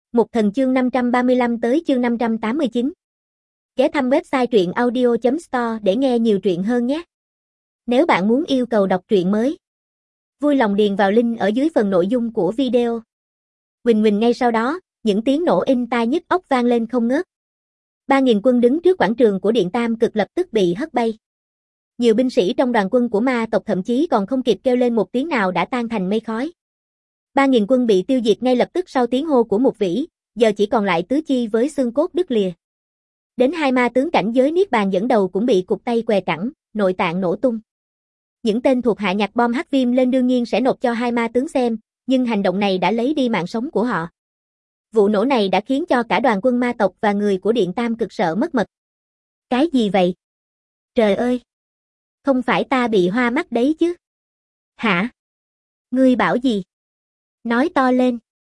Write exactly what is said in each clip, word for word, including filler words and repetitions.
Mục Thần chương năm trăm ba mươi lăm tới chương năm trăm tám mươi chín. Ghé thăm website truyện audio chấm store để nghe nhiều truyện hơn nhé. Nếu bạn muốn yêu cầu đọc truyện mới, vui lòng điền vào link ở dưới phần nội dung của video. Huỳnh huỳnh ngay sau đó, những tiếng nổ inh tai nhức óc vang lên không ngớt. Ba nghìn quân đứng trước quảng trường của Điện Tam Cực lập tức bị hất bay. Nhiều binh sĩ trong đoàn quân của ma tộc thậm chí còn không kịp kêu lên một tiếng nào đã tan thành mây khói. Ba nghìn quân bị tiêu diệt ngay lập tức sau tiếng hô của Mục Vĩ, giờ chỉ còn lại tứ chi với xương cốt đứt lìa. Đến hai ma tướng cảnh giới Niết Bàn dẫn đầu cũng bị cụt tay què cẳng, nội tạng nổ tung. Những tên thuộc hạ nhặt bom hắc viêm lên đương nhiên sẽ nộp cho hai ma tướng xem, nhưng hành động này đã lấy đi mạng sống của họ. Vụ nổ này đã khiến cho cả đoàn quân ma tộc và người của Điện Tam Cực sợ mất mật. Cái gì vậy? Trời ơi! Không phải ta bị hoa mắt đấy chứ? Hả? Ngươi bảo gì? Nói to lên.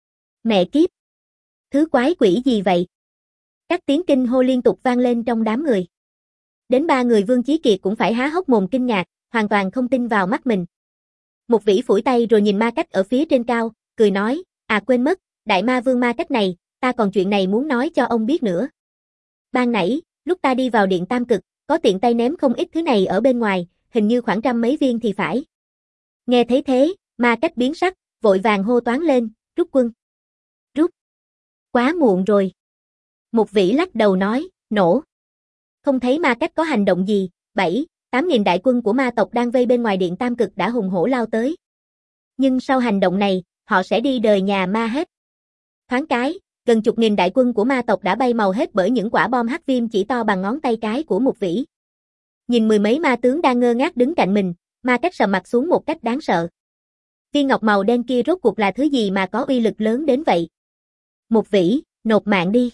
Mẹ kiếp! Thứ quái quỷ gì vậy? Các tiếng kinh hô liên tục vang lên trong đám người. Đến ba người Vương Chí Kiệt cũng phải há hốc mồm kinh ngạc, hoàn toàn không tin vào mắt mình. Mục Vĩ phủi tay rồi nhìn Ma Cách ở phía trên cao, cười nói, à quên mất, đại ma vương Ma Cách này, ta còn chuyện này muốn nói cho ông biết nữa. Ban nãy, lúc ta đi vào Điện Tam Cực, có tiện tay ném không ít thứ này ở bên ngoài, hình như khoảng trăm mấy viên thì phải. Nghe thấy thế, Ma Cách biến sắc, vội vàng hô toán lên, rút quân. Rút. Quá muộn rồi. Mục Vĩ lắc đầu nói, nổ. Không thấy Ma Cách có hành động gì, bảy, tám nghìn đại quân của ma tộc đang vây bên ngoài Điện Tam Cực đã hùng hổ lao tới. Nhưng sau hành động này, họ sẽ đi đời nhà ma hết. Thoáng cái, gần chục nghìn đại quân của ma tộc đã bay màu hết bởi những quả bom hắc viêm chỉ to bằng ngón tay cái của Mục Vĩ. Nhìn mười mấy ma tướng đang ngơ ngác đứng cạnh mình, Ma Cách sầm mặt xuống một cách đáng sợ. Viên ngọc màu đen kia rốt cuộc là thứ gì mà có uy lực lớn đến vậy? Mục Vĩ, nộp mạng đi.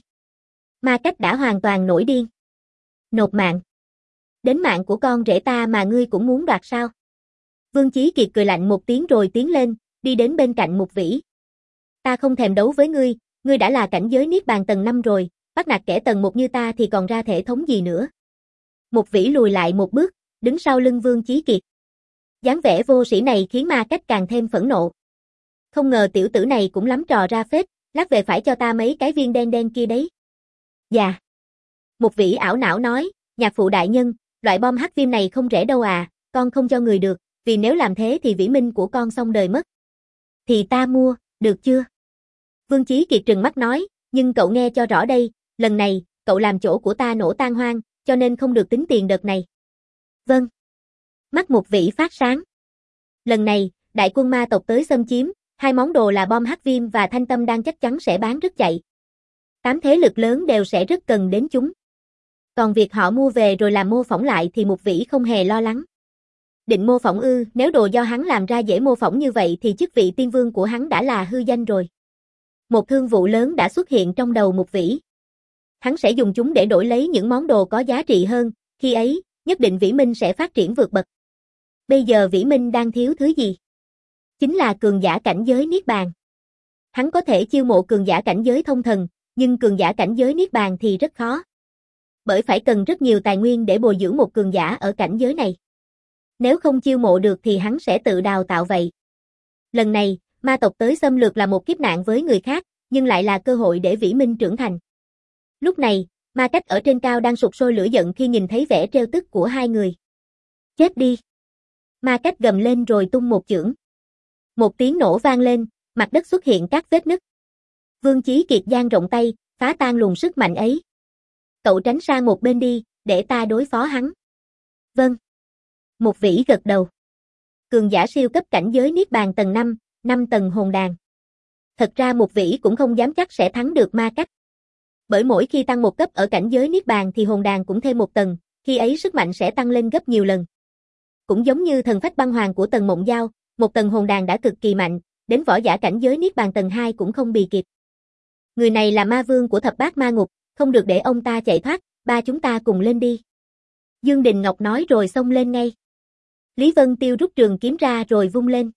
Ma Cách đã hoàn toàn nổi điên. Nộp mạng? Đến mạng của con rể ta mà ngươi cũng muốn đoạt sao? Vương Chí Kiệt cười lạnh một tiếng rồi tiến lên, đi đến bên cạnh Mục Vĩ. Ta không thèm đấu với ngươi, ngươi đã là cảnh giới Niết Bàn tầng năm rồi, bắt nạt kẻ tầng một như ta thì còn ra thể thống gì nữa. Mục Vĩ lùi lại một bước, đứng sau lưng Vương Chí Kiệt. Dáng vẻ vô sĩ này khiến Ma Cách càng thêm phẫn nộ. Không ngờ tiểu tử này cũng lắm trò ra phết, lát về phải cho ta mấy cái viên đen đen kia đấy. Dạ. Mục Vĩ ảo não nói, nhạc phụ đại nhân, loại bom hắc viêm này không rẻ đâu à, con không cho người được, vì nếu làm thế thì vĩ minh của con xong đời mất. Thì ta mua, được chưa? Vương Chí Kiệt trừng mắt nói, nhưng cậu nghe cho rõ đây, lần này, cậu làm chỗ của ta nổ tan hoang, cho nên không được tính tiền đợt này. Vâng. Mắt Mục Vĩ phát sáng. Lần này, đại quân ma tộc tới xâm chiếm, hai món đồ là bom hắc viêm và thanh tâm đang chắc chắn sẽ bán rất chạy. Tám thế lực lớn đều sẽ rất cần đến chúng. Còn việc họ mua về rồi làm mô phỏng lại thì Mục Vĩ không hề lo lắng. Định mô phỏng ư, nếu đồ do hắn làm ra dễ mô phỏng như vậy thì chức vị tiên vương của hắn đã là hư danh rồi. Một thương vụ lớn đã xuất hiện trong đầu Mục Vĩ. Hắn sẽ dùng chúng để đổi lấy những món đồ có giá trị hơn, khi ấy, nhất định Vĩ Minh sẽ phát triển vượt bậc. Bây giờ Vĩ Minh đang thiếu thứ gì? Chính là cường giả cảnh giới Niết Bàn. Hắn có thể chiêu mộ cường giả cảnh giới thông thần, nhưng cường giả cảnh giới Niết Bàn thì rất khó. Bởi phải cần rất nhiều tài nguyên để bồi dưỡng một cường giả ở cảnh giới này. Nếu không chiêu mộ được thì hắn sẽ tự đào tạo vậy. Lần này, ma tộc tới xâm lược là một kiếp nạn với người khác, nhưng lại là cơ hội để Vĩ Minh trưởng thành. Lúc này, Ma Cách ở trên cao đang sục sôi lửa giận khi nhìn thấy vẻ trêu tức của hai người. Chết đi! Ma Cách gầm lên rồi tung một chưởng. Một tiếng nổ vang lên, mặt đất xuất hiện các vết nứt. Vương Chí Kiệt dang rộng tay, phá tan luồng sức mạnh ấy. Cậu tránh sang một bên đi, để ta đối phó hắn. Vâng. Mục Vĩ gật đầu. Cường giả siêu cấp cảnh giới Niết Bàn tầng năm, năm tầng hồn đàn. Thật ra Mục Vĩ cũng không dám chắc sẽ thắng được Ma Cách. Bởi mỗi khi tăng một cấp ở cảnh giới Niết Bàn thì hồn đàn cũng thêm một tầng, khi ấy sức mạnh sẽ tăng lên gấp nhiều lần. Cũng giống như thần phách băng hoàng của tầng Mộng Giao, một tầng hồn đàn đã cực kỳ mạnh, đến võ giả cảnh giới Niết Bàn tầng hai cũng không bì kịp. Người này là ma vương của thập bát ma ngục, không được để ông ta chạy thoát, ba chúng ta cùng lên đi. Dương Đình Ngọc nói rồi xông lên ngay. Lý Vân Tiêu rút trường kiếm ra rồi vung lên.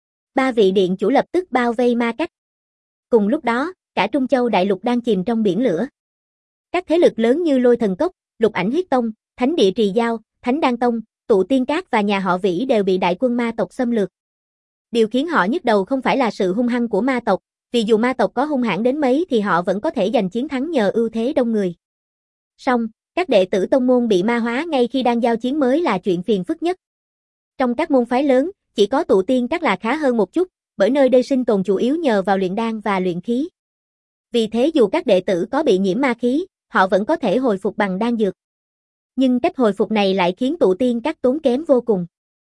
Ba vị điện chủ lập tức bao vây Ma Cách. Cùng lúc đó, cả Trung Châu đại lục đang chìm trong biển lửa. Các thế lực lớn như Lôi Thần Cốc, Lục Ảnh Huyết Tông, Thánh Địa Trì Giao, Thánh Đan Tông, Tụ Tiên Cát và nhà họ Vĩ đều bị đại quân ma tộc xâm lược. Điều khiến họ nhức đầu không phải là sự hung hăng của ma tộc, Vì dù ma tộc có hung hãn đến mấy thì họ vẫn có thể giành chiến thắng nhờ ưu thế đông người. Song, các đệ tử tông môn bị ma hóa ngay khi đang giao chiến mới là chuyện phiền phức nhất. Trong các môn phái lớn, chỉ có tụ tiên các là khá hơn một chút, bởi nơi đây sinh tồn chủ yếu nhờ vào luyện đan và luyện khí. Vì thế dù các đệ tử có bị nhiễm ma khí, họ vẫn có thể hồi phục bằng đan dược. Nhưng cách hồi phục này lại khiến tụ tiên các tốn kém vô cùng.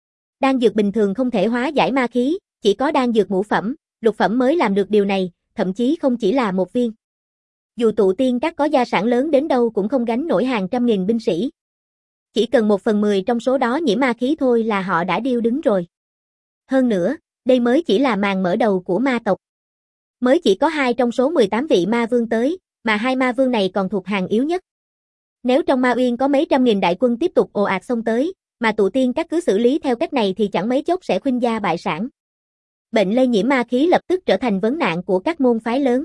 Đan dược bình thường không thể hóa giải ma khí, chỉ có đan dược ngũ phẩm, lục phẩm mới làm được điều này, thậm chí không chỉ là một viên. Dù tụ tiên các có gia sản lớn đến đâu cũng không gánh nổi hàng trăm nghìn binh sĩ. Chỉ cần một phần mười trong số đó nhiễm ma khí thôi là họ đã điêu đứng rồi. Hơn nữa, đây mới chỉ là màn mở đầu của ma tộc. Mới chỉ có hai trong số mười tám vị ma vương tới, mà hai ma vương này còn thuộc hàng yếu nhất. Nếu trong Ma Uyên có mấy trăm nghìn đại quân tiếp tục ồ ạt xông tới, mà tụ tiên các cứ xử lý theo cách này thì chẳng mấy chốc sẽ khuynh gia bại sản. Bệnh lây nhiễm ma khí lập tức trở thành vấn nạn của các môn phái lớn.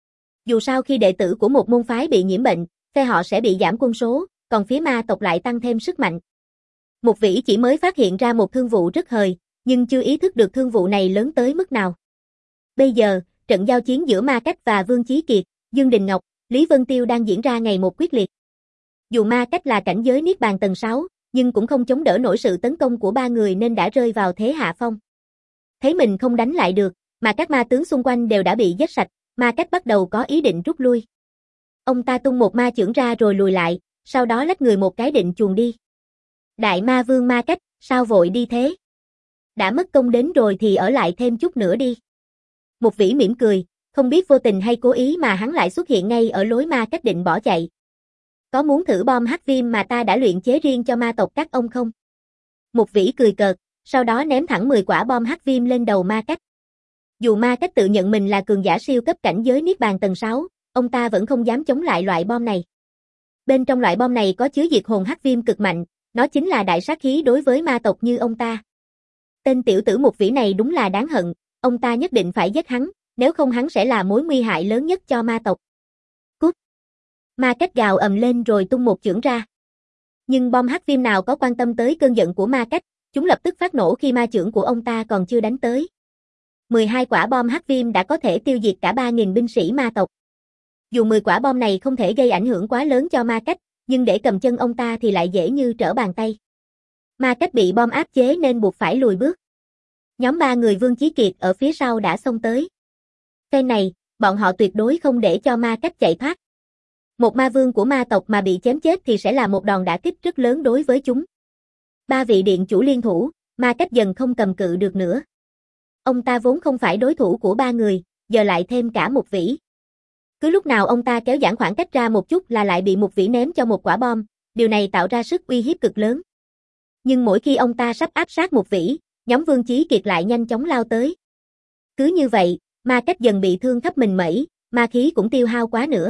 Dù sao khi đệ tử của một môn phái bị nhiễm bệnh, phe họ sẽ bị giảm quân số, còn phía ma tộc lại tăng thêm sức mạnh. Mục Vĩ chỉ mới phát hiện ra một thương vụ rất hời, nhưng chưa ý thức được thương vụ này lớn tới mức nào. Bây giờ, trận giao chiến giữa Ma Cách và Vương Chí Kiệt, Dương Đình Ngọc, Lý Vân Tiêu đang diễn ra ngày một quyết liệt. Dù Ma Cách là cảnh giới Niết Bàn tầng sáu, nhưng cũng không chống đỡ nổi sự tấn công của ba người nên đã rơi vào thế hạ phong. Thấy mình không đánh lại được, mà các ma tướng xung quanh đều đã bị giết sạch, Ma Cách bắt đầu có ý định rút lui. Ông ta tung một ma chưởng ra rồi lùi lại, sau đó lách người một cái định chuồn đi. Đại ma vương Ma Cách, sao vội đi thế? Đã mất công đến rồi thì ở lại thêm chút nữa đi. Mục Vĩ mỉm cười, không biết vô tình hay cố ý mà hắn lại xuất hiện ngay ở lối Ma Cách định bỏ chạy. Có muốn thử bom hắc viêm mà ta đã luyện chế riêng cho ma tộc các ông không? Mục Vĩ cười cợt, sau đó ném thẳng mười quả bom hắc viêm lên đầu Ma Cách. Dù Ma Cách tự nhận mình là cường giả siêu cấp cảnh giới Niết Bàn tầng sáu, ông ta vẫn không dám chống lại loại bom này. Bên trong loại bom này có chứa diệt hồn hắc viêm cực mạnh, nó chính là đại sát khí đối với ma tộc như ông ta. Tên tiểu tử Mục Vĩ này đúng là đáng hận, ông ta nhất định phải giết hắn, nếu không hắn sẽ là mối nguy hại lớn nhất cho ma tộc. Cút! Ma Cách gào ầm lên rồi tung một chưởng ra. Nhưng bom hắc viêm nào có quan tâm tới cơn giận của Ma Cách, chúng lập tức phát nổ khi ma chưởng của ông ta còn chưa đánh tới. mười hai quả bom hắc viêm đã có thể tiêu diệt cả ba nghìn binh sĩ ma tộc. Dù mười quả bom này không thể gây ảnh hưởng quá lớn cho Ma Cách, nhưng để cầm chân ông ta thì lại dễ như trở bàn tay. Ma Cách bị bom áp chế nên buộc phải lùi bước. Nhóm ba người Vương Chí Kiệt ở phía sau đã xông tới. Phen này, bọn họ tuyệt đối không để cho Ma Cách chạy thoát. Một ma vương của ma tộc mà bị chém chết thì sẽ là một đòn đả kích rất lớn đối với chúng. Ba vị điện chủ liên thủ, Ma Cách dần không cầm cự được nữa. Ông ta vốn không phải đối thủ của ba người, giờ lại thêm cả Mục Vĩ. Cứ lúc nào ông ta kéo giãn khoảng cách ra một chút là lại bị Mục Vĩ ném cho một quả bom, điều này tạo ra sức uy hiếp cực lớn. Nhưng mỗi khi ông ta sắp áp sát Mục Vĩ, nhóm Vương Chí Kiệt lại nhanh chóng lao tới. Cứ như vậy, Ma Cách dần bị thương khắp mình mẩy, ma khí cũng tiêu hao quá nữa.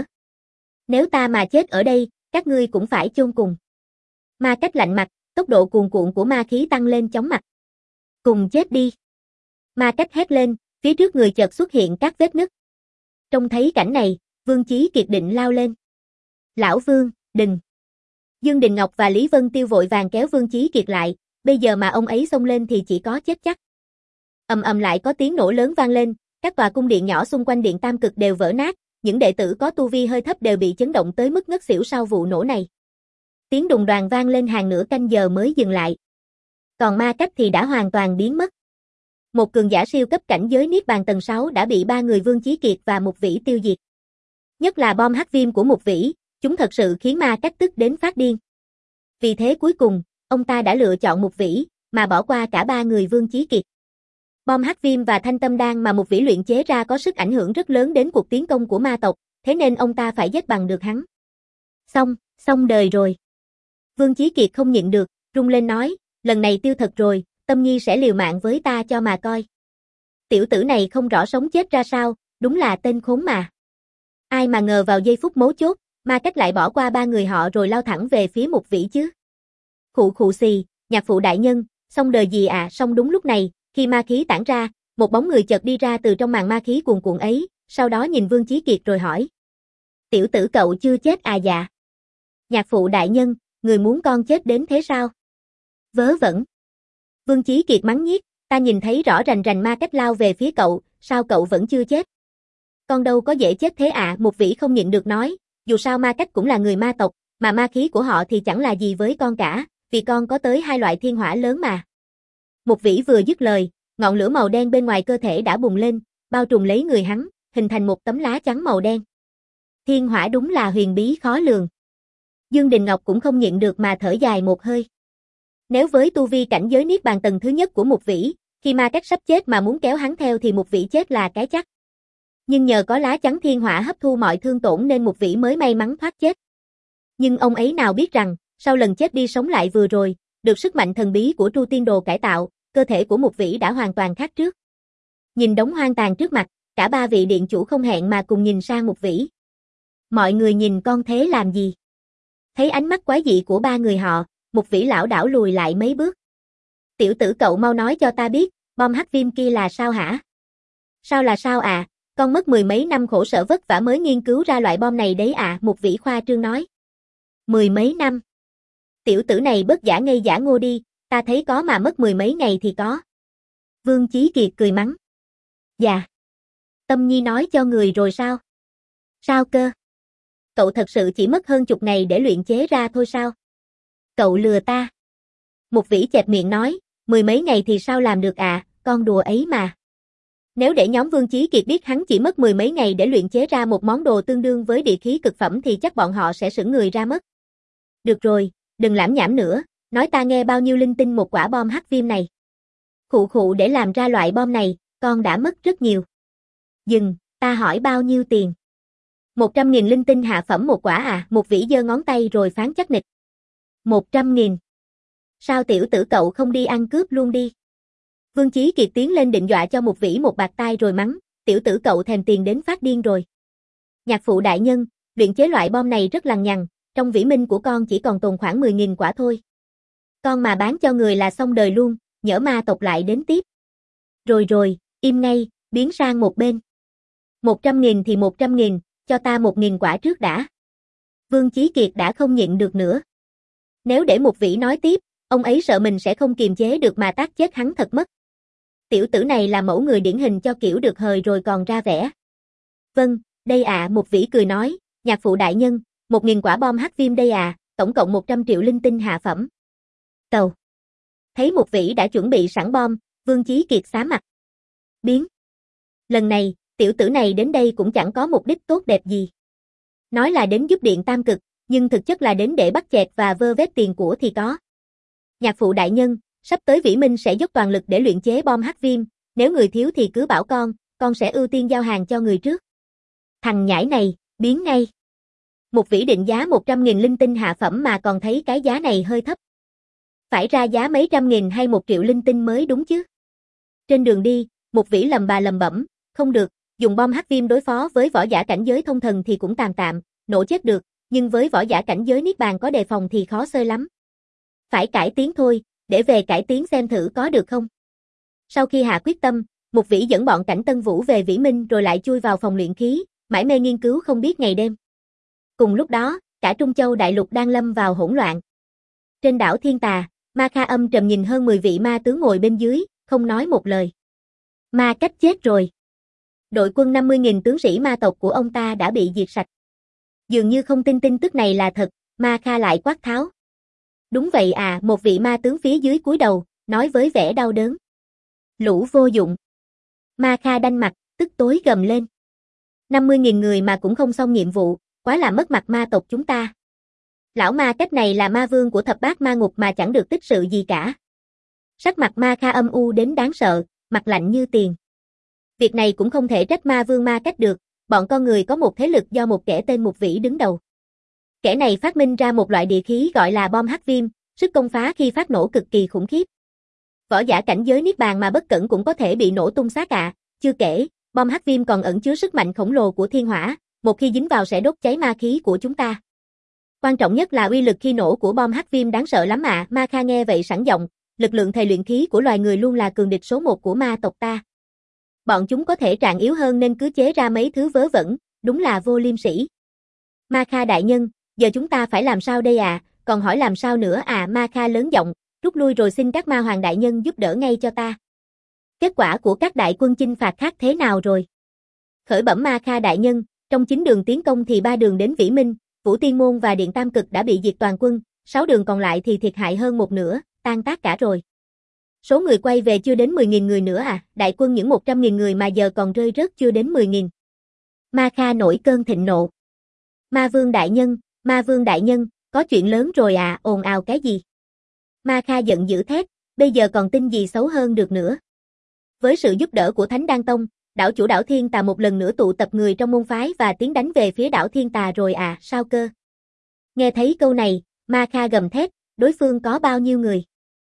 Nếu ta mà chết ở đây, các ngươi cũng phải chôn cùng. Ma Cách lạnh mặt, tốc độ cuồn cuộn của ma khí tăng lên chóng mặt. Cùng chết đi. Ma Cách hét lên, phía trước người chợt xuất hiện các vết nứt. Trông thấy cảnh này, Vương Chí Kiệt định lao lên. Lão Vương, đừng. Dương Đình Ngọc và Lý Vân Tiêu vội vàng kéo Vương Chí Kiệt lại, bây giờ mà ông ấy xông lên thì chỉ có chết chắc. Ầm ầm lại có tiếng nổ lớn vang lên, các tòa cung điện nhỏ xung quanh điện Tam Cực đều vỡ nát, những đệ tử có tu vi hơi thấp đều bị chấn động tới mức ngất xỉu sau vụ nổ này. Tiếng đùng đoàng vang lên hàng nửa canh giờ mới dừng lại. Còn Ma Cách thì đã hoàn toàn biến mất. Một cường giả siêu cấp cảnh giới Niết Bàn tầng sáu đã bị ba người Vương Chí Kiệt và Mục Vĩ tiêu diệt. Nhất là bom hắc viêm của Mục Vĩ, chúng thật sự khiến Ma Cách tức đến phát điên. Vì thế cuối cùng, ông ta đã lựa chọn Mục Vĩ, mà bỏ qua cả ba người Vương Chí Kiệt. Bom hắc viêm và thanh tâm đan mà Mục Vĩ luyện chế ra có sức ảnh hưởng rất lớn đến cuộc tiến công của ma tộc, thế nên ông ta phải giết bằng được hắn. Xong, xong đời rồi. Vương Chí Kiệt không nhịn được, rung lên nói, lần này tiêu thật rồi, Tâm Nhi sẽ liều mạng với ta cho mà coi. Tiểu tử này không rõ sống chết ra sao, đúng là tên khốn mà. Ai mà ngờ vào giây phút mấu chốt, Ma Cách lại bỏ qua ba người họ rồi lao thẳng về phía Mục Vĩ chứ. Khụ khụ xì, nhạc phụ đại nhân, xong đời gì à, xong đúng lúc này, khi ma khí tản ra, một bóng người chợt đi ra từ trong màn ma khí cuồn cuộn ấy, sau đó nhìn Vương Chí Kiệt rồi hỏi. Tiểu tử cậu chưa chết à dạ? Nhạc phụ đại nhân, người muốn con chết đến thế sao? Vớ vẩn. Vương Chí Kiệt mắng nhiếc, ta nhìn thấy rõ rành rành Ma Cách lao về phía cậu, sao cậu vẫn chưa chết? Con đâu có dễ chết thế ạ, à, Một Vĩ không nhịn được nói, dù sao Ma Cách cũng là người ma tộc, mà ma khí của họ thì chẳng là gì với con cả, vì con có tới hai loại thiên hỏa lớn mà. Một Vĩ vừa dứt lời, ngọn lửa màu đen bên ngoài cơ thể đã bùng lên, bao trùm lấy người hắn, hình thành một tấm lá chắn màu đen. Thiên hỏa đúng là huyền bí khó lường. Dương Đình Ngọc cũng không nhịn được mà thở dài một hơi. Nếu với tu vi cảnh giới niết bàn tầng thứ nhất của Một Vĩ, khi Ma Cách sắp chết mà muốn kéo hắn theo thì Một Vĩ chết là cái chắc. Nhưng nhờ có lá chắn thiên hỏa hấp thu mọi thương tổn nên Một Vĩ mới may mắn thoát chết. Nhưng ông ấy nào biết rằng, sau lần chết đi sống lại vừa rồi, được sức mạnh thần bí của Tru Tiên Đồ cải tạo, cơ thể của Một Vĩ đã hoàn toàn khác trước. Nhìn đống hoang tàn trước mặt, cả ba vị điện chủ không hẹn mà cùng nhìn sang Một Vĩ. Mọi người nhìn con thế làm gì? Thấy ánh mắt quái dị của ba người họ, Một Vĩ lảo đảo lùi lại mấy bước. Tiểu tử cậu mau nói cho ta biết, bom hắc viêm kia là sao hả? Sao là sao à? Con mất mười mấy năm khổ sở vất vả mới nghiên cứu ra loại bom này đấy à, Một Vĩ khoa trương nói. Mười mấy năm? Tiểu tử này bớt giả ngây giả ngô đi, ta thấy có mà mất mười mấy ngày thì có. Vương Chí Kiệt cười mắng. Dạ. Tâm Nhi nói cho người rồi sao? Sao cơ? Cậu thật sự chỉ mất hơn chục ngày để luyện chế ra thôi sao? Cậu lừa ta. Một Vĩ chẹp miệng nói, mười mấy ngày thì sao làm được à, con đùa ấy mà. Nếu để nhóm Vương Chí Kiệt biết hắn chỉ mất mười mấy ngày để luyện chế ra một món đồ tương đương với địa khí cực phẩm thì chắc bọn họ sẽ sững người ra mất. Được rồi, đừng lảm nhảm nữa, nói ta nghe bao nhiêu linh tinh một quả bom hắc viêm này. Khụ khụ để làm ra loại bom này, con đã mất rất nhiều. Dừng, ta hỏi bao nhiêu tiền? Một trăm nghìn linh tinh hạ phẩm một quả à, Một Vĩ giơ ngón tay rồi phán chắc nịch. Một trăm nghìn. Sao tiểu tử cậu không đi ăn cướp luôn đi? Vương Chí Kiệt tiến lên định dọa cho Một Vĩ một bạt tai rồi mắng, tiểu tử cậu thèm tiền đến phát điên rồi. Nhạc phụ đại nhân, luyện chế loại bom này rất lằng nhằng, trong vĩ minh của con chỉ còn tồn khoảng mười nghìn quả thôi. Con mà bán cho người là xong đời luôn, nhỡ ma tộc lại đến tiếp. Rồi rồi, im ngay, biến sang một bên. Một trăm nghìn thì một trăm nghìn, cho ta một nghìn quả trước đã. Vương Chí Kiệt đã không nhịn được nữa. Nếu để Một Vĩ nói tiếp, ông ấy sợ mình sẽ không kiềm chế được mà tác chết hắn thật mất. Tiểu tử này là mẫu người điển hình cho kiểu được hời rồi còn ra vẻ. Vâng, đây ạ, à, Một Vĩ cười nói, nhạc phụ đại nhân, một nghìn quả bom hắc viêm đây à, tổng cộng một trăm triệu linh tinh hạ phẩm. Tàu. Thấy Một Vĩ đã chuẩn bị sẵn bom, Vương Chí Kiệt xám mặt. Biến. Lần này, tiểu tử này đến đây cũng chẳng có mục đích tốt đẹp gì. Nói là đến giúp Điện Tam Cực, nhưng thực chất là đến để bắt chẹt và vơ vét tiền của thì có. Nhạc phụ đại nhân, sắp tới Vĩ Minh sẽ dốc toàn lực để luyện chế bom hắc viêm, nếu người thiếu thì cứ bảo con, con sẽ ưu tiên giao hàng cho người trước. Thằng nhãi này, biến ngay. Một Vĩ định giá một trăm nghìn linh tinh hạ phẩm mà còn thấy cái giá này hơi thấp. Phải ra giá mấy trăm nghìn hay một triệu linh tinh mới đúng chứ. Trên đường đi, Một Vĩ lầm bà lầm bẩm, không được, dùng bom hắc viêm đối phó với võ giả cảnh giới thông thần thì cũng tạm tạm, nổ chết được, nhưng với võ giả cảnh giới niết bàn có đề phòng thì khó xơi lắm. Phải cải tiến thôi, để về cải tiến xem thử có được không. Sau khi hạ quyết tâm, Một Vĩ dẫn bọn Cảnh Tân Vũ về Vĩ Minh rồi lại chui vào phòng luyện khí, mải mê nghiên cứu không biết ngày đêm. Cùng lúc đó, cả Trung Châu đại lục đang lâm vào hỗn loạn. Trên đảo Thiên Tà, Ma Kha âm trầm nhìn hơn mười vị ma tướng ngồi bên dưới, không nói một lời. Ma Cách chết rồi. Đội quân năm mươi nghìn tướng sĩ ma tộc của ông ta đã bị diệt sạch. Dường như không tin tin tức này là thật, Ma Kha lại quát tháo. Đúng vậy à, một vị ma tướng phía dưới cúi đầu, nói với vẻ đau đớn. Lũ vô dụng. Ma Kha đanh mặt, tức tối gầm lên. năm mươi nghìn người mà cũng không xong nhiệm vụ, quá là mất mặt ma tộc chúng ta. Lão Ma Cách này là ma vương của thập bát ma ngục mà chẳng được tích sự gì cả. Sắc mặt Ma Kha âm u đến đáng sợ, mặt lạnh như tiền. Việc này cũng không thể trách ma vương Ma Cách được, bọn con người có một thế lực do một kẻ tên Một Vĩ đứng đầu. Kẻ này phát minh ra một loại địa khí gọi là bom hắc viêm, sức công phá khi phát nổ cực kỳ khủng khiếp. Võ giả cảnh giới niết bàn mà bất cẩn cũng có thể bị nổ tung xác ạ, à. Chưa kể, bom hắc viêm còn ẩn chứa sức mạnh khổng lồ của thiên hỏa, một khi dính vào sẽ đốt cháy ma khí của chúng ta. Quan trọng nhất là uy lực khi nổ của bom hắc viêm đáng sợ lắm ạ, à. Ma Kha nghe vậy sảng giọng, lực lượng thầy luyện khí của loài người luôn là cường địch số một của ma tộc ta. Bọn chúng có thể trạng yếu hơn nên cứ chế ra mấy thứ vớ vẩn, đúng là vô liêm sỉ. Ma Kha đại nhân, giờ chúng ta phải làm sao đây à, còn hỏi làm sao nữa à, Ma Kha lớn giọng, rút lui rồi xin các ma hoàng đại nhân giúp đỡ ngay cho ta. Kết quả của các đại quân chinh phạt khác thế nào rồi? Khởi bẩm Ma Kha đại nhân, trong chín đường tiến công thì ba đường đến Vĩ Minh, Vũ Tiên Môn và Điện Tam Cực đã bị diệt toàn quân, sáu đường còn lại thì thiệt hại hơn một nửa, tan tác cả rồi. Số người quay về chưa đến mười nghìn người nữa à, đại quân những một trăm nghìn người mà giờ còn rơi rớt chưa đến mười nghìn. Ma Kha nổi cơn thịnh nộ. Ma Vương đại nhân, Ma Vương đại nhân, có chuyện lớn rồi à, ồn ào cái gì? Ma Kha giận dữ thét, bây giờ còn tin gì xấu hơn được nữa. Với sự giúp đỡ của Thánh Đan Tông, đảo chủ đảo Thiên Tà một lần nữa tụ tập người trong môn phái và tiến đánh về phía đảo Thiên Tà rồi à, sao cơ? Nghe thấy câu này, Ma Kha gầm thét, đối phương có bao nhiêu người?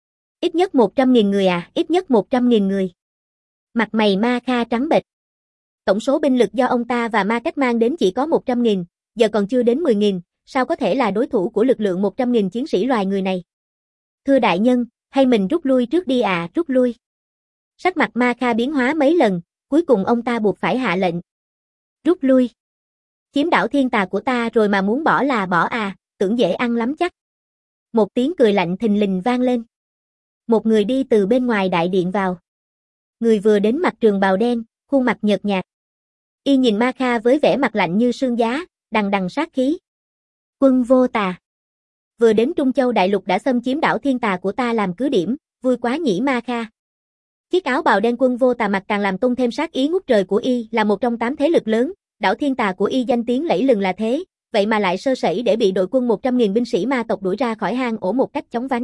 Ít nhất một trăm nghìn người à, ít nhất một trăm nghìn người. Mặt mày Ma Kha trắng bệch. Tổng số binh lực do ông ta và Ma Cách mang đến chỉ có một trăm nghìn, giờ còn chưa đến mười nghìn, sao có thể là đối thủ của lực lượng một trăm nghìn chiến sĩ loài người này? Thưa đại nhân, hay mình rút lui trước đi à, rút lui. Sắc mặt Ma Kha biến hóa mấy lần, cuối cùng ông ta buộc phải hạ lệnh. Rút lui. Chiếm đảo Thiên Tà của ta rồi mà muốn bỏ là bỏ à, tưởng dễ ăn lắm chắc. Một tiếng cười lạnh thình lình vang lên. Một người đi từ bên ngoài đại điện vào. Người vừa đến mặc trường bào đen, khuôn mặt nhợt nhạt. Y nhìn Ma Kha với vẻ mặt lạnh như sương giá, đằng đằng sát khí. Quân Vô Tà. Vừa đến Trung Châu Đại Lục đã xâm chiếm đảo Thiên Tà của ta làm cứ điểm, vui quá nhỉ Ma Kha. Chiếc áo bào đen Quân Vô Tà mặc càng làm tôn thêm sát ý ngút trời của y, là một trong tám thế lực lớn, đảo Thiên Tà của y danh tiếng lẫy lừng là thế, vậy mà lại sơ sẩy để bị đội quân một trăm nghìn binh sĩ ma tộc đuổi ra khỏi hang ổ một cách chóng vánh.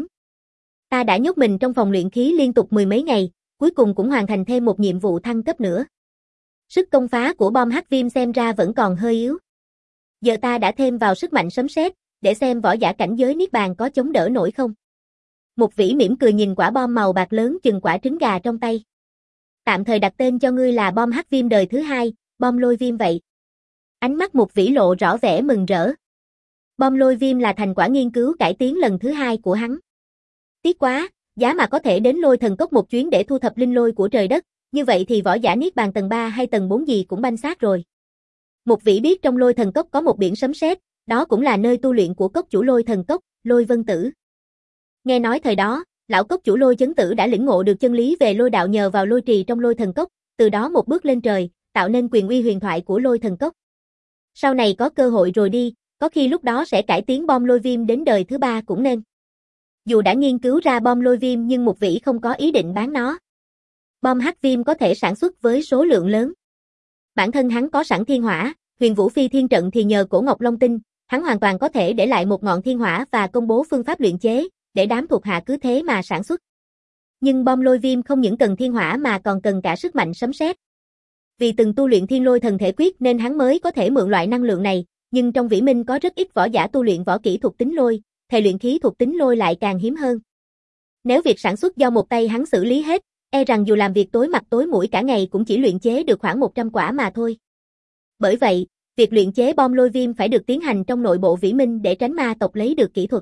Ta đã nhốt mình trong phòng luyện khí liên tục mười mấy ngày, cuối cùng cũng hoàn thành thêm một nhiệm vụ thăng cấp nữa. Sức công phá của bom hắc viêm xem ra vẫn còn hơi yếu. Giờ ta đã thêm vào sức mạnh sấm sét, để xem võ giả cảnh giới niết bàn có chống đỡ nổi không. Một vĩ mỉm cười nhìn quả bom màu bạc lớn chừng quả trứng gà trong tay. Tạm thời đặt tên cho ngươi là bom hắc viêm đời thứ hai, bom lôi viêm vậy. Ánh mắt một vĩ lộ rõ vẻ mừng rỡ. Bom lôi viêm là thành quả nghiên cứu cải tiến lần thứ hai của hắn. Tiếc quá, giá mà có thể đến lôi thần cốc một chuyến để thu thập linh lôi của trời đất, như vậy thì võ giả niết bàn tầng ba hay tầng bốn gì cũng banh xác rồi. Một vĩ biết trong lôi thần cốc có một biển sấm sét, đó cũng là nơi tu luyện của cốc chủ lôi thần cốc, Lôi Vân Tử. Nghe nói thời đó, lão cốc chủ Lôi Chấn Tử đã lĩnh ngộ được chân lý về lôi đạo nhờ vào lôi trì trong lôi thần cốc, từ đó một bước lên trời, tạo nên quyền uy huyền thoại của lôi thần cốc. Sau này có cơ hội rồi đi, có khi lúc đó sẽ cải tiến bom lôi viêm đến đời thứ ba cũng nên. Dù đã nghiên cứu ra bom lôi viêm nhưng một vĩ không có ý định bán nó. Bom hắc viêm có thể sản xuất với số lượng lớn. Bản thân hắn có sẵn thiên hỏa, Huyền Vũ Phi Thiên Trận thì nhờ cổ Ngọc Long Tinh, hắn hoàn toàn có thể để lại một ngọn thiên hỏa và công bố phương pháp luyện chế, để đám thuộc hạ cứ thế mà sản xuất. Nhưng bom lôi viêm không những cần thiên hỏa mà còn cần cả sức mạnh sấm sét. Vì từng tu luyện thiên lôi thần thể quyết nên hắn mới có thể mượn loại năng lượng này, nhưng trong Vĩ Minh có rất ít võ giả tu luyện võ kỹ thuộc tính lôi, thầy luyện khí thuộc tính lôi lại càng hiếm hơn. Nếu việc sản xuất do một tay hắn xử lý hết, e rằng dù làm việc tối mặt tối mũi cả ngày cũng chỉ luyện chế được khoảng một trăm quả mà thôi. Bởi vậy, việc luyện chế bom lôi viêm phải được tiến hành trong nội bộ Vĩ Minh để tránh ma tộc lấy được kỹ thuật.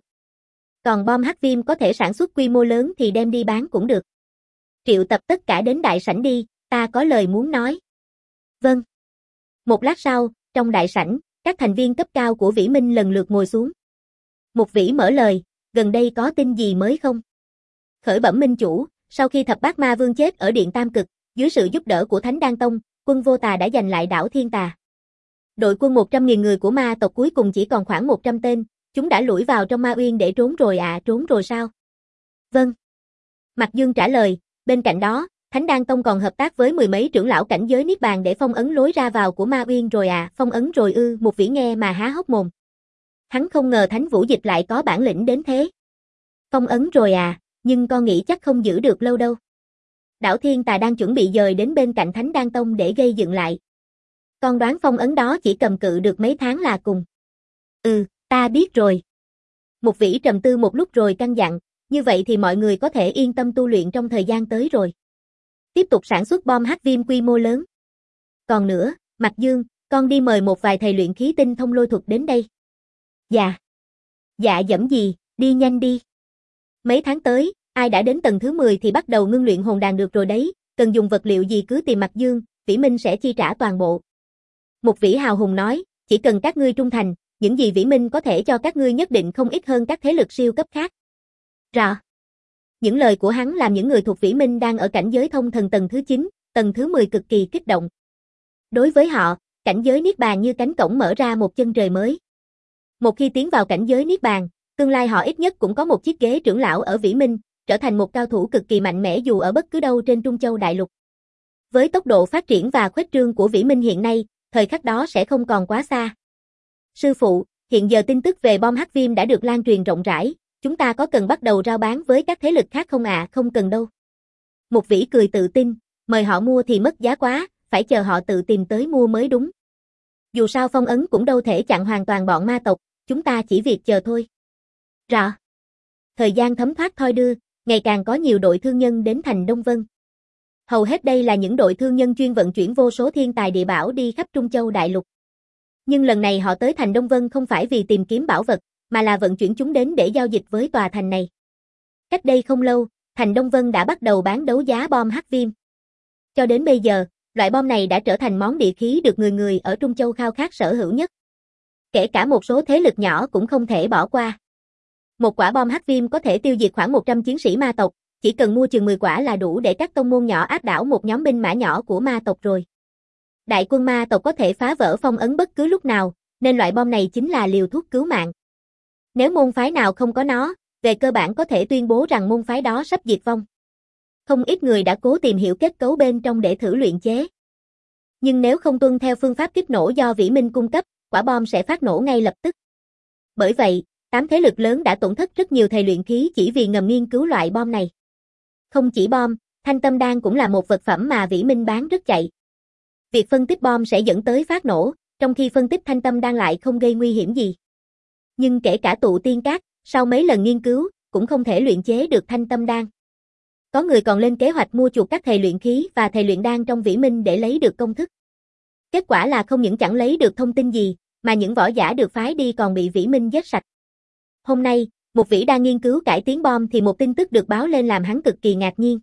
Còn bom hắc viêm có thể sản xuất quy mô lớn thì đem đi bán cũng được. Triệu tập tất cả đến đại sảnh đi, ta có lời muốn nói. Vâng. Một lát sau, trong đại sảnh, các thành viên cấp cao của Vĩ Minh lần lượt ngồi xuống. Một vĩ mở lời, gần đây có tin gì mới không? Khởi bẩm minh chủ, sau khi thập bát ma vương chết ở điện Tam Cực, dưới sự giúp đỡ của Thánh Đan Tông, quân Vô Tà đã giành lại đảo Thiên Tà. Đội quân một trăm nghìn người của ma tộc cuối cùng chỉ còn khoảng một trăm tên, chúng đã lủi vào trong ma uyên để trốn rồi à, trốn rồi sao? Vâng. Mạc Dương trả lời, bên cạnh đó, Thánh Đan Tông còn hợp tác với mười mấy trưởng lão cảnh giới niết bàn để phong ấn lối ra vào của ma uyên rồi à, phong ấn rồi ư, một vĩ nghe mà há hốc mồm. Hắn không ngờ Thánh Vũ Dịch lại có bản lĩnh đến thế. Phong ấn rồi à, nhưng con nghĩ chắc không giữ được lâu đâu. Đảo Thiên Tà đang chuẩn bị dời đến bên cạnh Thánh Đan Tông để gây dựng lại. Con đoán phong ấn đó chỉ cầm cự được mấy tháng là cùng. Ừ, ta biết rồi. Một vĩ trầm tư một lúc rồi căn dặn, như vậy thì mọi người có thể yên tâm tu luyện trong thời gian tới rồi. Tiếp tục sản xuất bom hắc viêm quy mô lớn. Còn nữa, Mạc Dương, con đi mời một vài thầy luyện khí tinh thông lôi thuật đến đây. Dạ. Dạ dẫm gì, đi nhanh đi. Mấy tháng tới, ai đã đến tầng thứ mười thì bắt đầu ngưng luyện hồn đàn được rồi đấy, cần dùng vật liệu gì cứ tìm Mạc Dương, Vĩ Minh sẽ chi trả toàn bộ. Một vĩ hào hùng nói, chỉ cần các ngươi trung thành, những gì Vĩ Minh có thể cho các ngươi nhất định không ít hơn các thế lực siêu cấp khác. Rõ. Những lời của hắn làm những người thuộc Vĩ Minh đang ở cảnh giới thông thần tầng thứ chín, tầng thứ mười cực kỳ kích động. Đối với họ, cảnh giới Niết Bàn như cánh cổng mở ra một chân trời mới. Một khi tiến vào cảnh giới Niết Bàn, tương lai họ ít nhất cũng có một chiếc ghế trưởng lão ở Vĩ Minh, trở thành một cao thủ cực kỳ mạnh mẽ dù ở bất cứ đâu trên Trung Châu Đại Lục. Với tốc độ phát triển và khuếch trương của Vĩ Minh hiện nay, thời khắc đó sẽ không còn quá xa. Sư phụ, hiện giờ tin tức về bom hắc viêm đã được lan truyền rộng rãi, chúng ta có cần bắt đầu rao bán với các thế lực khác không ạ? À? Không cần đâu. Mục Vĩ cười tự tin, mời họ mua thì mất giá quá, phải chờ họ tự tìm tới mua mới đúng. Dù sao phong ấn cũng đâu thể chặn hoàn toàn bọn ma tộc, chúng ta chỉ việc chờ thôi. Rõ. Thời gian thấm thoát thoi đưa, ngày càng có nhiều đội thương nhân đến thành Đông Vân. Hầu hết đây là những đội thương nhân chuyên vận chuyển vô số thiên tài địa bảo đi khắp Trung Châu Đại Lục. Nhưng lần này họ tới thành Đông Vân không phải vì tìm kiếm bảo vật, mà là vận chuyển chúng đến để giao dịch với tòa thành này. Cách đây không lâu, thành Đông Vân đã bắt đầu bán đấu giá bom hắc viêm. Cho đến bây giờ, loại bom này đã trở thành món địa khí được người người ở Trung Châu khao khát sở hữu nhất. Kể cả một số thế lực nhỏ cũng không thể bỏ qua. Một quả bom hắc viêm có thể tiêu diệt khoảng một trăm chiến sĩ ma tộc, chỉ cần mua chừng mười quả là đủ để các tông môn nhỏ áp đảo một nhóm binh mã nhỏ của ma tộc rồi. Đại quân ma tộc có thể phá vỡ phong ấn bất cứ lúc nào, nên loại bom này chính là liều thuốc cứu mạng. Nếu môn phái nào không có nó, về cơ bản có thể tuyên bố rằng môn phái đó sắp diệt vong. Không ít người đã cố tìm hiểu kết cấu bên trong để thử luyện chế. Nhưng nếu không tuân theo phương pháp kích nổ do Vĩ Minh cung cấp, quả bom sẽ phát nổ ngay lập tức. Bởi vậy, tám thế lực lớn đã tổn thất rất nhiều thầy luyện khí chỉ vì ngầm nghiên cứu loại bom này. Không chỉ bom, thanh tâm đan cũng là một vật phẩm mà Vĩ Minh bán rất chạy. Việc phân tích bom sẽ dẫn tới phát nổ, trong khi phân tích thanh tâm đan lại không gây nguy hiểm gì. Nhưng kể cả tụ tiên cát, sau mấy lần nghiên cứu, cũng không thể luyện chế được thanh tâm đan. Có người còn lên kế hoạch mua chuộc các thầy luyện khí và thầy luyện đan trong Vĩ Minh để lấy được công thức. Kết quả là không những chẳng lấy được thông tin gì, mà những võ giả được phái đi còn bị Vĩ Minh giết sạch. Hôm nay, Mục Vĩ đang nghiên cứu cải tiến bom thì một tin tức được báo lên làm hắn cực kỳ ngạc nhiên.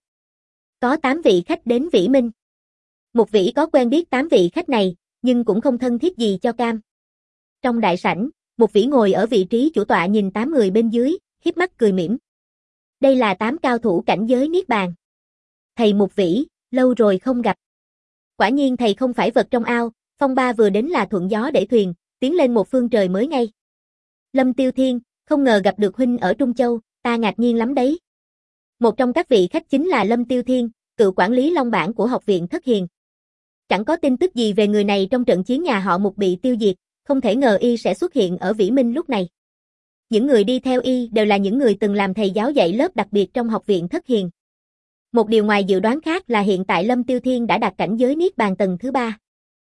Có tám vị khách đến Vĩ Minh. Mục Vĩ có quen biết tám vị khách này, nhưng cũng không thân thiết gì cho cam. Trong đại sảnh, Mục Vĩ ngồi ở vị trí chủ tọa nhìn tám người bên dưới, hiếp mắt cười mỉm. Đây là tám cao thủ cảnh giới Niết Bàn. Thầy Mục Vĩ, lâu rồi không gặp. Quả nhiên thầy không phải vật trong ao, phong ba vừa đến là thuận gió để thuyền, tiến lên một phương trời mới ngay. Lâm Tiêu Thiên, không ngờ gặp được huynh ở Trung Châu, ta ngạc nhiên lắm đấy. Một trong các vị khách chính là Lâm Tiêu Thiên, cựu quản lý Long Bản của học viện Thất Hiền. Chẳng có tin tức gì về người này trong trận chiến nhà họ Mục bị tiêu diệt, không thể ngờ y sẽ xuất hiện ở Vĩ Minh lúc này. Những người đi theo y đều là những người từng làm thầy giáo dạy lớp đặc biệt trong học viện Thất Hiền. Một điều ngoài dự đoán khác là hiện tại Lâm Tiêu Thiên đã đạt cảnh giới Niết Bàn tầng thứ ba.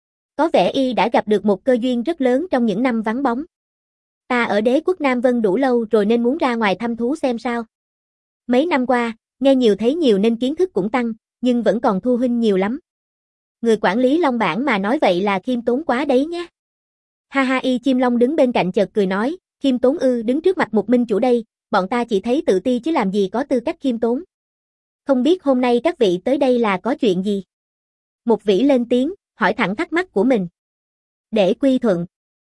Có vẻ y đã gặp được một cơ duyên rất lớn trong những năm vắng bóng. Ta ở đế quốc Nam Vân đủ lâu rồi nên muốn ra ngoài thăm thú xem sao. Mấy năm qua, nghe nhiều thấy nhiều nên kiến thức cũng tăng, nhưng vẫn còn thua huynh nhiều lắm. Người quản lý Long Bản mà nói vậy là khiêm tốn quá đấy nhé. Ha ha, y Chim Long đứng bên cạnh chợt cười nói, khiêm tốn ư? Đứng trước mặt một minh chủ đây, bọn ta chỉ thấy tự ti chứ làm gì có tư cách khiêm tốn. Không biết hôm nay các vị tới đây là có chuyện gì? Mục Vĩ lên tiếng, hỏi thẳng thắc mắc của mình. Để quy thuận.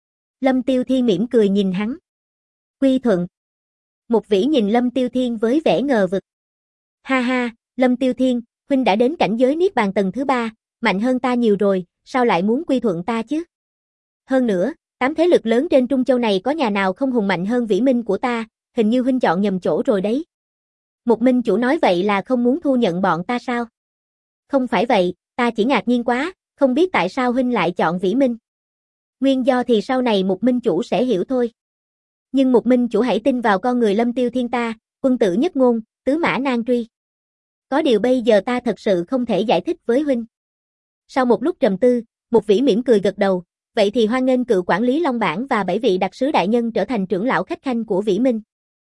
Lâm Tiêu Thiên mỉm cười nhìn hắn. Quy thuận. Mục Vĩ nhìn Lâm Tiêu Thiên với vẻ ngờ vực. Ha ha, Lâm Tiêu Thiên, huynh đã đến cảnh giới Niết Bàn tầng thứ ba, mạnh hơn ta nhiều rồi, sao lại muốn quy thuận ta chứ? Hơn nữa, tám thế lực lớn trên Trung Châu này có nhà nào không hùng mạnh hơn Vĩ Minh của ta, hình như huynh chọn nhầm chỗ rồi đấy. Một minh chủ nói vậy là không muốn thu nhận bọn ta sao? Không phải vậy, ta chỉ ngạc nhiên quá, không biết tại sao huynh lại chọn Vĩ Minh. Nguyên do thì sau này một minh chủ sẽ hiểu thôi. Nhưng một minh chủ hãy tin vào con người Lâm Tiêu Thiên ta, quân tử nhất ngôn, tứ mã nan truy. Có điều bây giờ ta thật sự không thể giải thích với huynh. Sau một lúc trầm tư, Mục Vĩ mỉm cười gật đầu, vậy thì hoan nghênh cựu quản lý Long Bản và bảy vị đặc sứ đại nhân trở thành trưởng lão khách khanh của Vĩ Minh.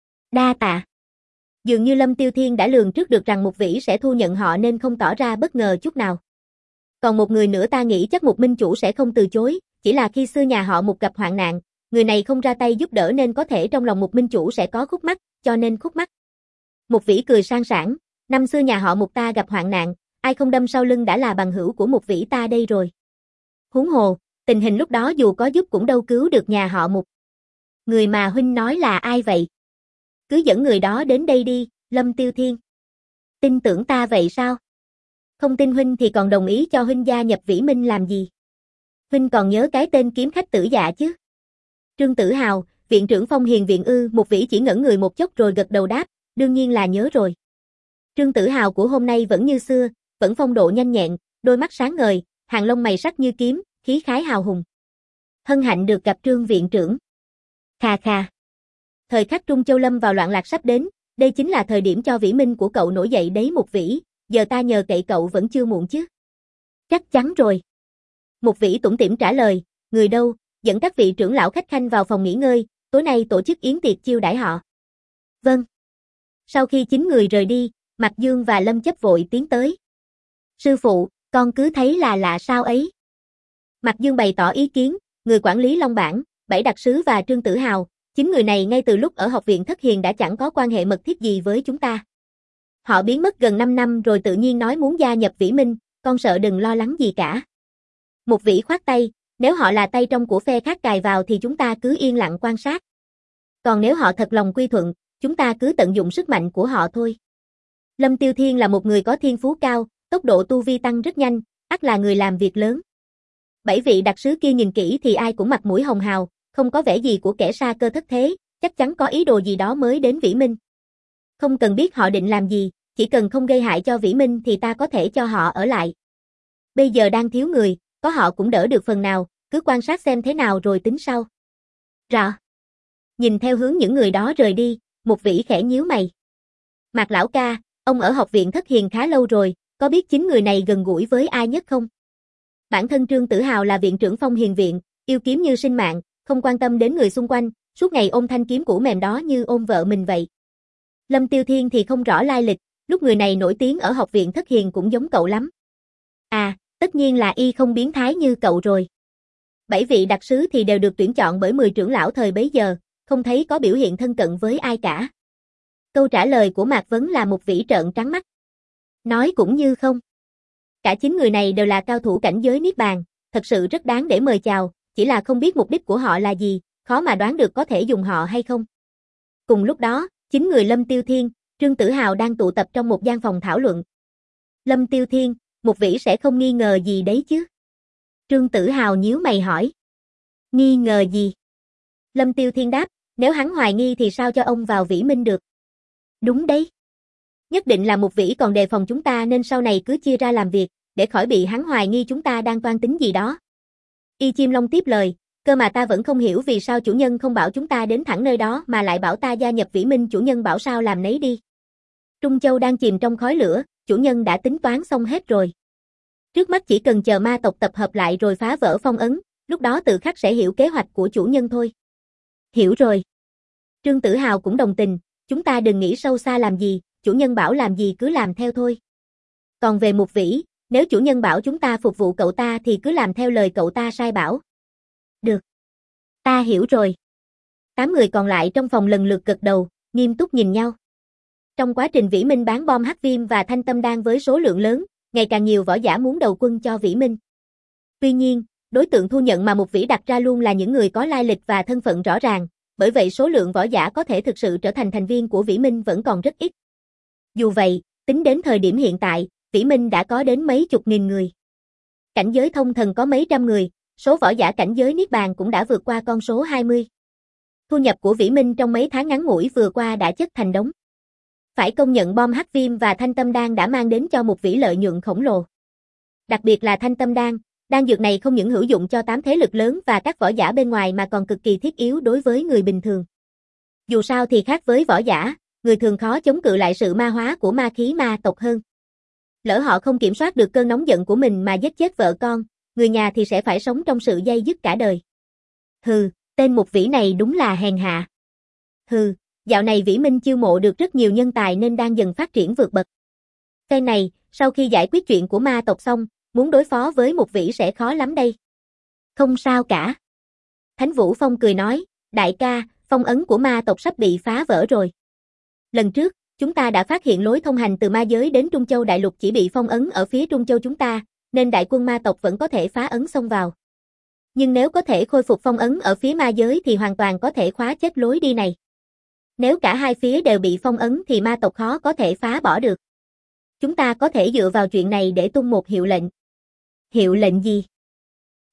Đa tạ. Dường như Lâm Tiêu Thiên đã lường trước được rằng Mục Vĩ sẽ thu nhận họ nên không tỏ ra bất ngờ chút nào. Còn một người nữa ta nghĩ chắc một minh chủ sẽ không từ chối, chỉ là khi xưa nhà họ Mục gặp hoạn nạn, người này không ra tay giúp đỡ nên có thể trong lòng một minh chủ sẽ có khúc mắc, cho nên khúc mắc. Mục Vĩ cười sang sảng, năm xưa nhà họ Mục ta gặp hoạn nạn, ai không đâm sau lưng đã là bằng hữu của Mục Vĩ ta đây rồi. Huống hồ, tình hình lúc đó dù có giúp cũng đâu cứu được nhà họ Mục. Người mà huynh nói là ai vậy? Cứ dẫn người đó đến đây đi, Lâm Tiêu Thiên. Tin tưởng ta vậy sao? Không tin huynh thì còn đồng ý cho huynh gia nhập Vĩ Minh làm gì? Vinh còn nhớ cái tên kiếm khách Tử Dạ chứ? Trương Tử Hào, viện trưởng Phong Hiền viện ư? Mục Vĩ chỉ ngẩn người một chốc rồi gật đầu đáp, đương nhiên là nhớ rồi. Trương Tử Hào của hôm nay vẫn như xưa, vẫn phong độ nhanh nhẹn, đôi mắt sáng ngời, hàng lông mày sắc như kiếm, khí khái hào hùng. Hân hạnh được gặp Trương viện trưởng. Khà khà. Thời khắc Trung Châu lâm vào loạn lạc sắp đến, đây chính là thời điểm cho vĩ minh của cậu nổi dậy đấy Mục Vĩ, giờ ta nhờ cậy cậu vẫn chưa muộn chứ. Chắc chắn rồi. Mục Vĩ tủm tỉm trả lời, người đâu, dẫn các vị trưởng lão khách khanh vào phòng nghỉ ngơi, tối nay tổ chức yến tiệc chiêu đãi họ. Vâng. Sau khi chín người rời đi, Mạc Dương và Lâm Chấp vội tiến tới. Sư phụ, con cứ thấy là lạ sao ấy. Mạc Dương bày tỏ ý kiến, người quản lý Long Bản, Bảy đặc sứ và Trương Tử Hào, chính người này ngay từ lúc ở học viện Thất Hiền đã chẳng có quan hệ mật thiết gì với chúng ta. Họ biến mất gần năm năm rồi tự nhiên nói muốn gia nhập Vĩ Minh, con sợ đừng lo lắng gì cả. Mục Vĩ khoát tay, nếu họ là tay trong của phe khác cài vào thì chúng ta cứ yên lặng quan sát. Còn nếu họ thật lòng quy thuận, chúng ta cứ tận dụng sức mạnh của họ thôi. Lâm Tiêu Thiên là một người có thiên phú cao, tốc độ tu vi tăng rất nhanh, ắt là người làm việc lớn. Bảy vị đặc sứ kia nhìn kỹ thì ai cũng mặt mũi hồng hào, không có vẻ gì của kẻ sa cơ thất thế, chắc chắn có ý đồ gì đó mới đến Vĩ Minh. Không cần biết họ định làm gì, chỉ cần không gây hại cho Vĩ Minh thì ta có thể cho họ ở lại. Bây giờ đang thiếu người, có họ cũng đỡ được phần nào, cứ quan sát xem thế nào rồi tính sau. Rõ. Nhìn theo hướng những người đó rời đi, Mục Vĩ khẽ nhíu mày. Mạc lão ca, ông ở học viện Thất Hiền khá lâu rồi, có biết chính người này gần gũi với ai nhất không? Bản thân Trương Tử Hào là viện trưởng Phong Hiền viện, yêu kiếm như sinh mạng, không quan tâm đến người xung quanh, suốt ngày ôm thanh kiếm cũ mềm đó như ôm vợ mình vậy. Lâm Tiêu Thiên thì không rõ lai lịch, lúc người này nổi tiếng ở học viện Thất Hiền cũng giống cậu lắm. À, tất nhiên là y không biến thái như cậu rồi. Bảy vị đặc sứ thì đều được tuyển chọn bởi mười trưởng lão thời bấy giờ, không thấy có biểu hiện thân cận với ai cả. Câu trả lời của Mạc Vấn là Mục Vĩ trợn trắng mắt. Nói cũng như không. Cả chín người này đều là cao thủ cảnh giới Niết Bàn, thật sự rất đáng để mời chào, chỉ là không biết mục đích của họ là gì, khó mà đoán được có thể dùng họ hay không. Cùng lúc đó, chín người Lâm Tiêu Thiên, Trương Tử Hào đang tụ tập trong một gian phòng thảo luận. Lâm Tiêu Thiên, Mục Vĩ sẽ không nghi ngờ gì đấy chứ? Trương Tử Hào nhíu mày hỏi. Nghi ngờ gì? Lâm Tiêu Thiên đáp, nếu hắn hoài nghi thì sao cho ông vào Vĩ Minh được? Đúng đấy. Nhất định là Mục Vĩ còn đề phòng chúng ta nên sau này cứ chia ra làm việc, để khỏi bị hắn hoài nghi chúng ta đang toan tính gì đó. Y Chim Long tiếp lời, cơ mà ta vẫn không hiểu vì sao chủ nhân không bảo chúng ta đến thẳng nơi đó mà lại bảo ta gia nhập Vĩ Minh, chủ nhân bảo sao làm nấy đi. Trung Châu đang chìm trong khói lửa, chủ nhân đã tính toán xong hết rồi. Trước mắt chỉ cần chờ ma tộc tập hợp lại rồi phá vỡ phong ấn, lúc đó tự khắc sẽ hiểu kế hoạch của chủ nhân thôi. Hiểu rồi. Trương Tử Hào cũng đồng tình, chúng ta đừng nghĩ sâu xa làm gì, chủ nhân bảo làm gì cứ làm theo thôi. Còn về Mục Vĩ, nếu chủ nhân bảo chúng ta phục vụ cậu ta thì cứ làm theo lời cậu ta sai bảo. Được. Ta hiểu rồi. Tám người còn lại trong phòng lần lượt gật đầu, nghiêm túc nhìn nhau. Trong quá trình Vĩ Minh bán bom hắc viêm và thanh tâm đan với số lượng lớn, ngày càng nhiều võ giả muốn đầu quân cho Vĩ Minh. Tuy nhiên, đối tượng thu nhận mà Mục Vĩ đặt ra luôn là những người có lai lịch và thân phận rõ ràng, bởi vậy số lượng võ giả có thể thực sự trở thành thành viên của Vĩ Minh vẫn còn rất ít. Dù vậy, tính đến thời điểm hiện tại, Vĩ Minh đã có đến mấy chục nghìn người. Cảnh giới thông thần có mấy trăm người, số võ giả cảnh giới Niết Bàn cũng đã vượt qua con số hai mươi. Thu nhập của Vĩ Minh trong mấy tháng ngắn ngủi vừa qua đã chất thành đống. Phải công nhận bom hắc viêm và thanh tâm đan đã mang đến cho Mục Vĩ lợi nhuận khổng lồ. Đặc biệt là thanh tâm đan, đan dược này không những hữu dụng cho tám thế lực lớn và các võ giả bên ngoài mà còn cực kỳ thiết yếu đối với người bình thường. Dù sao thì khác với võ giả, người thường khó chống cự lại sự ma hóa của ma khí ma tộc hơn. Lỡ họ không kiểm soát được cơn nóng giận của mình mà giết chết vợ con, người nhà thì sẽ phải sống trong sự day dứt cả đời. Hừ, tên Mục Vĩ này đúng là hèn hạ. Hừ, dạo này Vĩ Minh chiêu mộ được rất nhiều nhân tài nên đang dần phát triển vượt bậc. Phe này, sau khi giải quyết chuyện của ma tộc xong, muốn đối phó với Mục Vĩ sẽ khó lắm đây. Không sao cả. Thánh Vũ Phong cười nói, đại ca, phong ấn của ma tộc sắp bị phá vỡ rồi. Lần trước, chúng ta đã phát hiện lối thông hành từ ma giới đến Trung Châu Đại Lục chỉ bị phong ấn ở phía Trung Châu chúng ta, nên đại quân ma tộc vẫn có thể phá ấn xông vào. Nhưng nếu có thể khôi phục phong ấn ở phía ma giới thì hoàn toàn có thể khóa chết lối đi này. Nếu cả hai phía đều bị phong ấn thì ma tộc khó có thể phá bỏ được. Chúng ta có thể dựa vào chuyện này để tung một hiệu lệnh. Hiệu lệnh gì?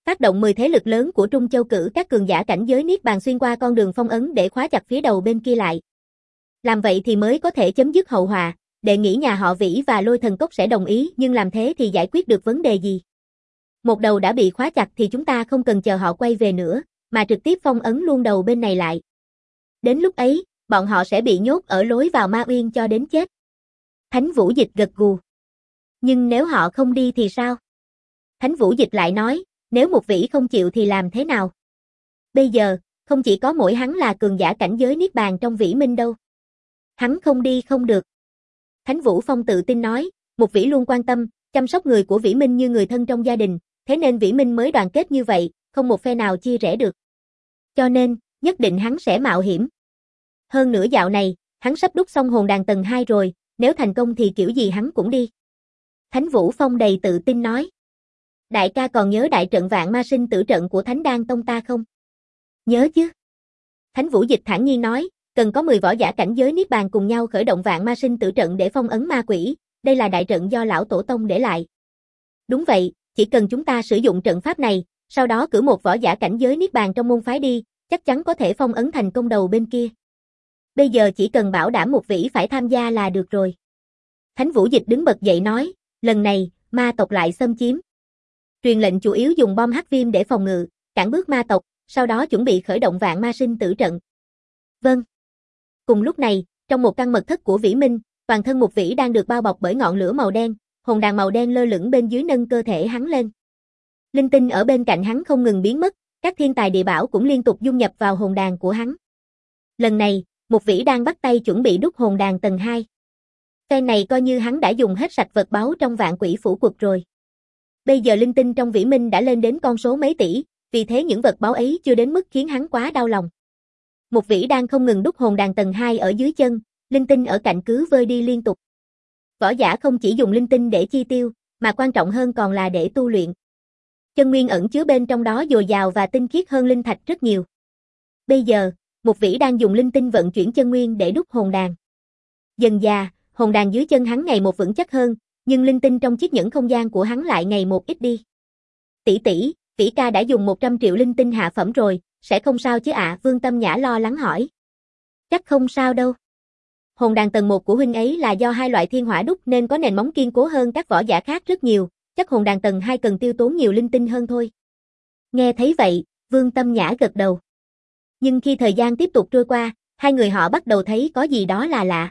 Phát động mười thế lực lớn của Trung Châu cử các cường giả cảnh giới niết bàn xuyên qua con đường phong ấn để khóa chặt phía đầu bên kia lại. Làm vậy thì mới có thể chấm dứt hậu họa, đệ nghĩ nhà họ Vĩ và Lôi Thần Cốc sẽ đồng ý, nhưng làm thế thì giải quyết được vấn đề gì? Một đầu đã bị khóa chặt thì chúng ta không cần chờ họ quay về nữa, mà trực tiếp phong ấn luôn đầu bên này lại. Đến lúc ấy, bọn họ sẽ bị nhốt ở lối vào Ma Uyên cho đến chết. Thánh Vũ Dịch gật gù. Nhưng nếu họ không đi thì sao? Thánh Vũ Dịch lại nói, nếu Mục Vĩ không chịu thì làm thế nào? Bây giờ, không chỉ có mỗi hắn là cường giả cảnh giới niết bàn trong Vĩ Minh đâu. Hắn không đi không được. Thánh Vũ Phong tự tin nói, Mục Vĩ luôn quan tâm, chăm sóc người của Vĩ Minh như người thân trong gia đình, thế nên Vĩ Minh mới đoàn kết như vậy, không một phe nào chia rẽ được. Cho nên, nhất định hắn sẽ mạo hiểm. Hơn nữa dạo này, hắn sắp đúc xong hồn đàn tầng hai rồi, nếu thành công thì kiểu gì hắn cũng đi. Thánh Vũ Phong đầy tự tin nói. Đại ca còn nhớ đại trận vạn ma sinh tử trận của Thánh Đan Tông ta không? Nhớ chứ. Thánh Vũ Dịch thản nhiên nói, cần có mười võ giả cảnh giới niết bàn cùng nhau khởi động vạn ma sinh tử trận để phong ấn ma quỷ, đây là đại trận do lão tổ tông để lại. Đúng vậy, chỉ cần chúng ta sử dụng trận pháp này, sau đó cử một võ giả cảnh giới niết bàn trong môn phái đi, chắc chắn có thể phong ấn thành công đầu bên kia. Bây giờ chỉ cần bảo đảm Mục Vĩ phải tham gia là được rồi. Thánh Vũ Dịch đứng bật dậy nói, lần này, ma tộc lại xâm chiếm. Truyền lệnh chủ yếu dùng bom hắc viêm để phòng ngự, cản bước ma tộc, sau đó chuẩn bị khởi động vạn ma sinh tử trận. Vâng. Cùng lúc này, trong một căn mật thất của Vĩ Minh, toàn thân Mục Vĩ đang được bao bọc bởi ngọn lửa màu đen, hồn đàn màu đen lơ lửng bên dưới nâng cơ thể hắn lên. Linh tinh ở bên cạnh hắn không ngừng biến mất, các thiên tài địa bảo cũng liên tục dung nhập vào hồn đàn của hắn. Lần này, Mục Vĩ đang bắt tay chuẩn bị đúc hồn đàn tầng hai. Phen này coi như hắn đã dùng hết sạch vật báu trong Vạn Quỷ Phủ Quật rồi. Bây giờ linh tinh trong Vĩ Minh đã lên đến con số mấy tỷ, vì thế những vật báu ấy chưa đến mức khiến hắn quá đau lòng. Mục Vĩ đang không ngừng đúc hồn đàn tầng hai ở dưới chân, linh tinh ở cạnh cứ vơi đi liên tục. Võ giả không chỉ dùng linh tinh để chi tiêu, mà quan trọng hơn còn là để tu luyện. Chân nguyên ẩn chứa bên trong đó dồi dào và tinh khiết hơn linh thạch rất nhiều. Bây giờ, Mục Vĩ đang dùng linh tinh vận chuyển chân nguyên để đúc hồn đàn. Dần dà, hồn đàn dưới chân hắn ngày một vững chắc hơn, nhưng linh tinh trong chiếc nhẫn không gian của hắn lại ngày một ít đi. Tỷ tỷ, Vĩ ca đã dùng một trăm triệu linh tinh hạ phẩm rồi, sẽ không sao chứ ạ? À? Vương Tâm Nhã lo lắng hỏi. Chắc không sao đâu. Hồn đàn tầng một của huynh ấy là do hai loại thiên hỏa đúc nên có nền móng kiên cố hơn các võ giả khác rất nhiều, chắc hồn đàn tầng hai cần tiêu tốn nhiều linh tinh hơn thôi. Nghe thấy vậy, Vương Tâm Nhã gật đầu. Nhưng khi thời gian tiếp tục trôi qua, hai người họ bắt đầu thấy có gì đó là lạ.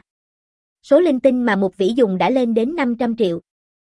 Số linh tinh mà Mục Vĩ dùng đã lên đến năm trăm triệu.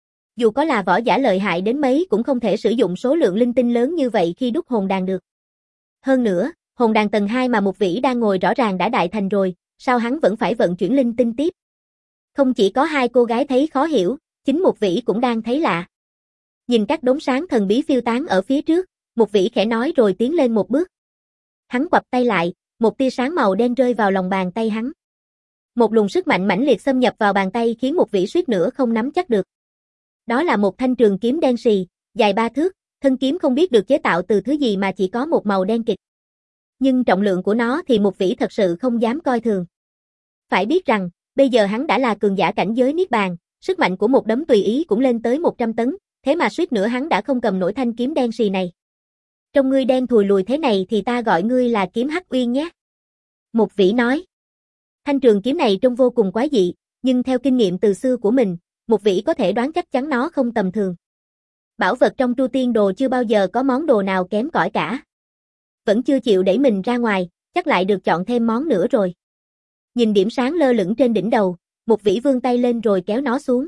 Dù có là võ giả lợi hại đến mấy cũng không thể sử dụng số lượng linh tinh lớn như vậy khi đúc hồn đàn được. Hơn nữa, hồn đàn tầng hai mà Mục Vĩ đang ngồi rõ ràng đã đại thành rồi, sao hắn vẫn phải vận chuyển linh tinh tiếp? Không chỉ có hai cô gái thấy khó hiểu, chính Mục Vĩ cũng đang thấy lạ. Nhìn các đốm sáng thần bí phiêu tán ở phía trước, Mục Vĩ khẽ nói rồi tiến lên một bước. Hắn quặp tay lại, một tia sáng màu đen rơi vào lòng bàn tay hắn. Một luồng sức mạnh mãnh liệt xâm nhập vào bàn tay khiến Mục Vĩ suýt nữa không nắm chắc được. Đó là một thanh trường kiếm đen sì, dài ba thước, thân kiếm không biết được chế tạo từ thứ gì mà chỉ có một màu đen kịt. Nhưng trọng lượng của nó thì Mục Vĩ thật sự không dám coi thường. Phải biết rằng, bây giờ hắn đã là cường giả cảnh giới niết bàn, sức mạnh của một đấm tùy ý cũng lên tới một trăm tấn, thế mà suýt nữa hắn đã không cầm nổi thanh kiếm đen sì này. Trong ngươi đen thùi lùi thế này thì ta gọi ngươi là kiếm Hắc Uyên nhé. Mục Vĩ nói. Thanh trường kiếm này trông vô cùng quái dị, nhưng theo kinh nghiệm từ xưa của mình, Mục Vĩ có thể đoán chắc chắn nó không tầm thường. Bảo vật trong Tru Tiên Đồ chưa bao giờ có món đồ nào kém cỏi cả. Vẫn chưa chịu đẩy mình ra ngoài, chắc lại được chọn thêm món nữa rồi. Nhìn điểm sáng lơ lửng trên đỉnh đầu, Mục Vĩ vươn tay lên rồi kéo nó xuống.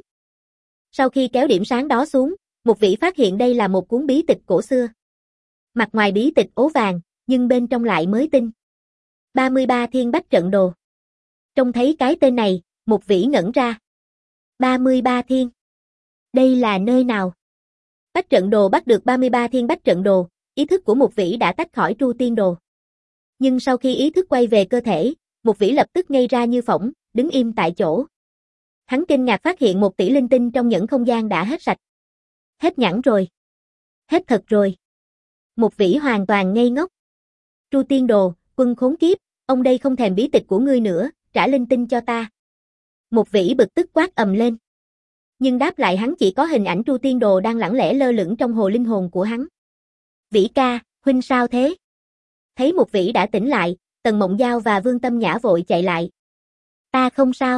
Sau khi kéo điểm sáng đó xuống, Mục Vĩ phát hiện đây là một cuốn bí tịch cổ xưa. Mặt ngoài bí tịch ố vàng, nhưng bên trong lại mới tinh. ba mươi ba Thiên Bách Trận Đồ. Trông thấy cái tên này, Mục Vĩ ngẩn ra. ba mươi ba Thiên. Đây là nơi nào? Bách Trận Đồ bắt được ba mươi ba Thiên Bách Trận Đồ, ý thức của Mục Vĩ đã tách khỏi Tru Tiên Đồ. Nhưng sau khi ý thức quay về cơ thể, Mục Vĩ lập tức ngây ra như phỗng, đứng im tại chỗ. Hắn kinh ngạc phát hiện một tỷ linh tinh trong nhẫn không gian đã hết sạch. Hết nhẵn rồi. Hết thật rồi. Mục Vĩ hoàn toàn ngây ngốc. Tru Tiên Đồ, quân khốn kiếp, ông đây không thèm bí tịch của ngươi nữa, trả linh tinh cho ta. Mục Vĩ bực tức quát ầm lên. Nhưng đáp lại hắn chỉ có hình ảnh Tru Tiên Đồ đang lẳng lẽ lơ lửng trong hồ linh hồn của hắn. Vĩ ca, huynh sao thế? Thấy Mục Vĩ đã tỉnh lại, Tần Mộng Giao và Vương Tâm Nhã vội chạy lại. Ta không sao.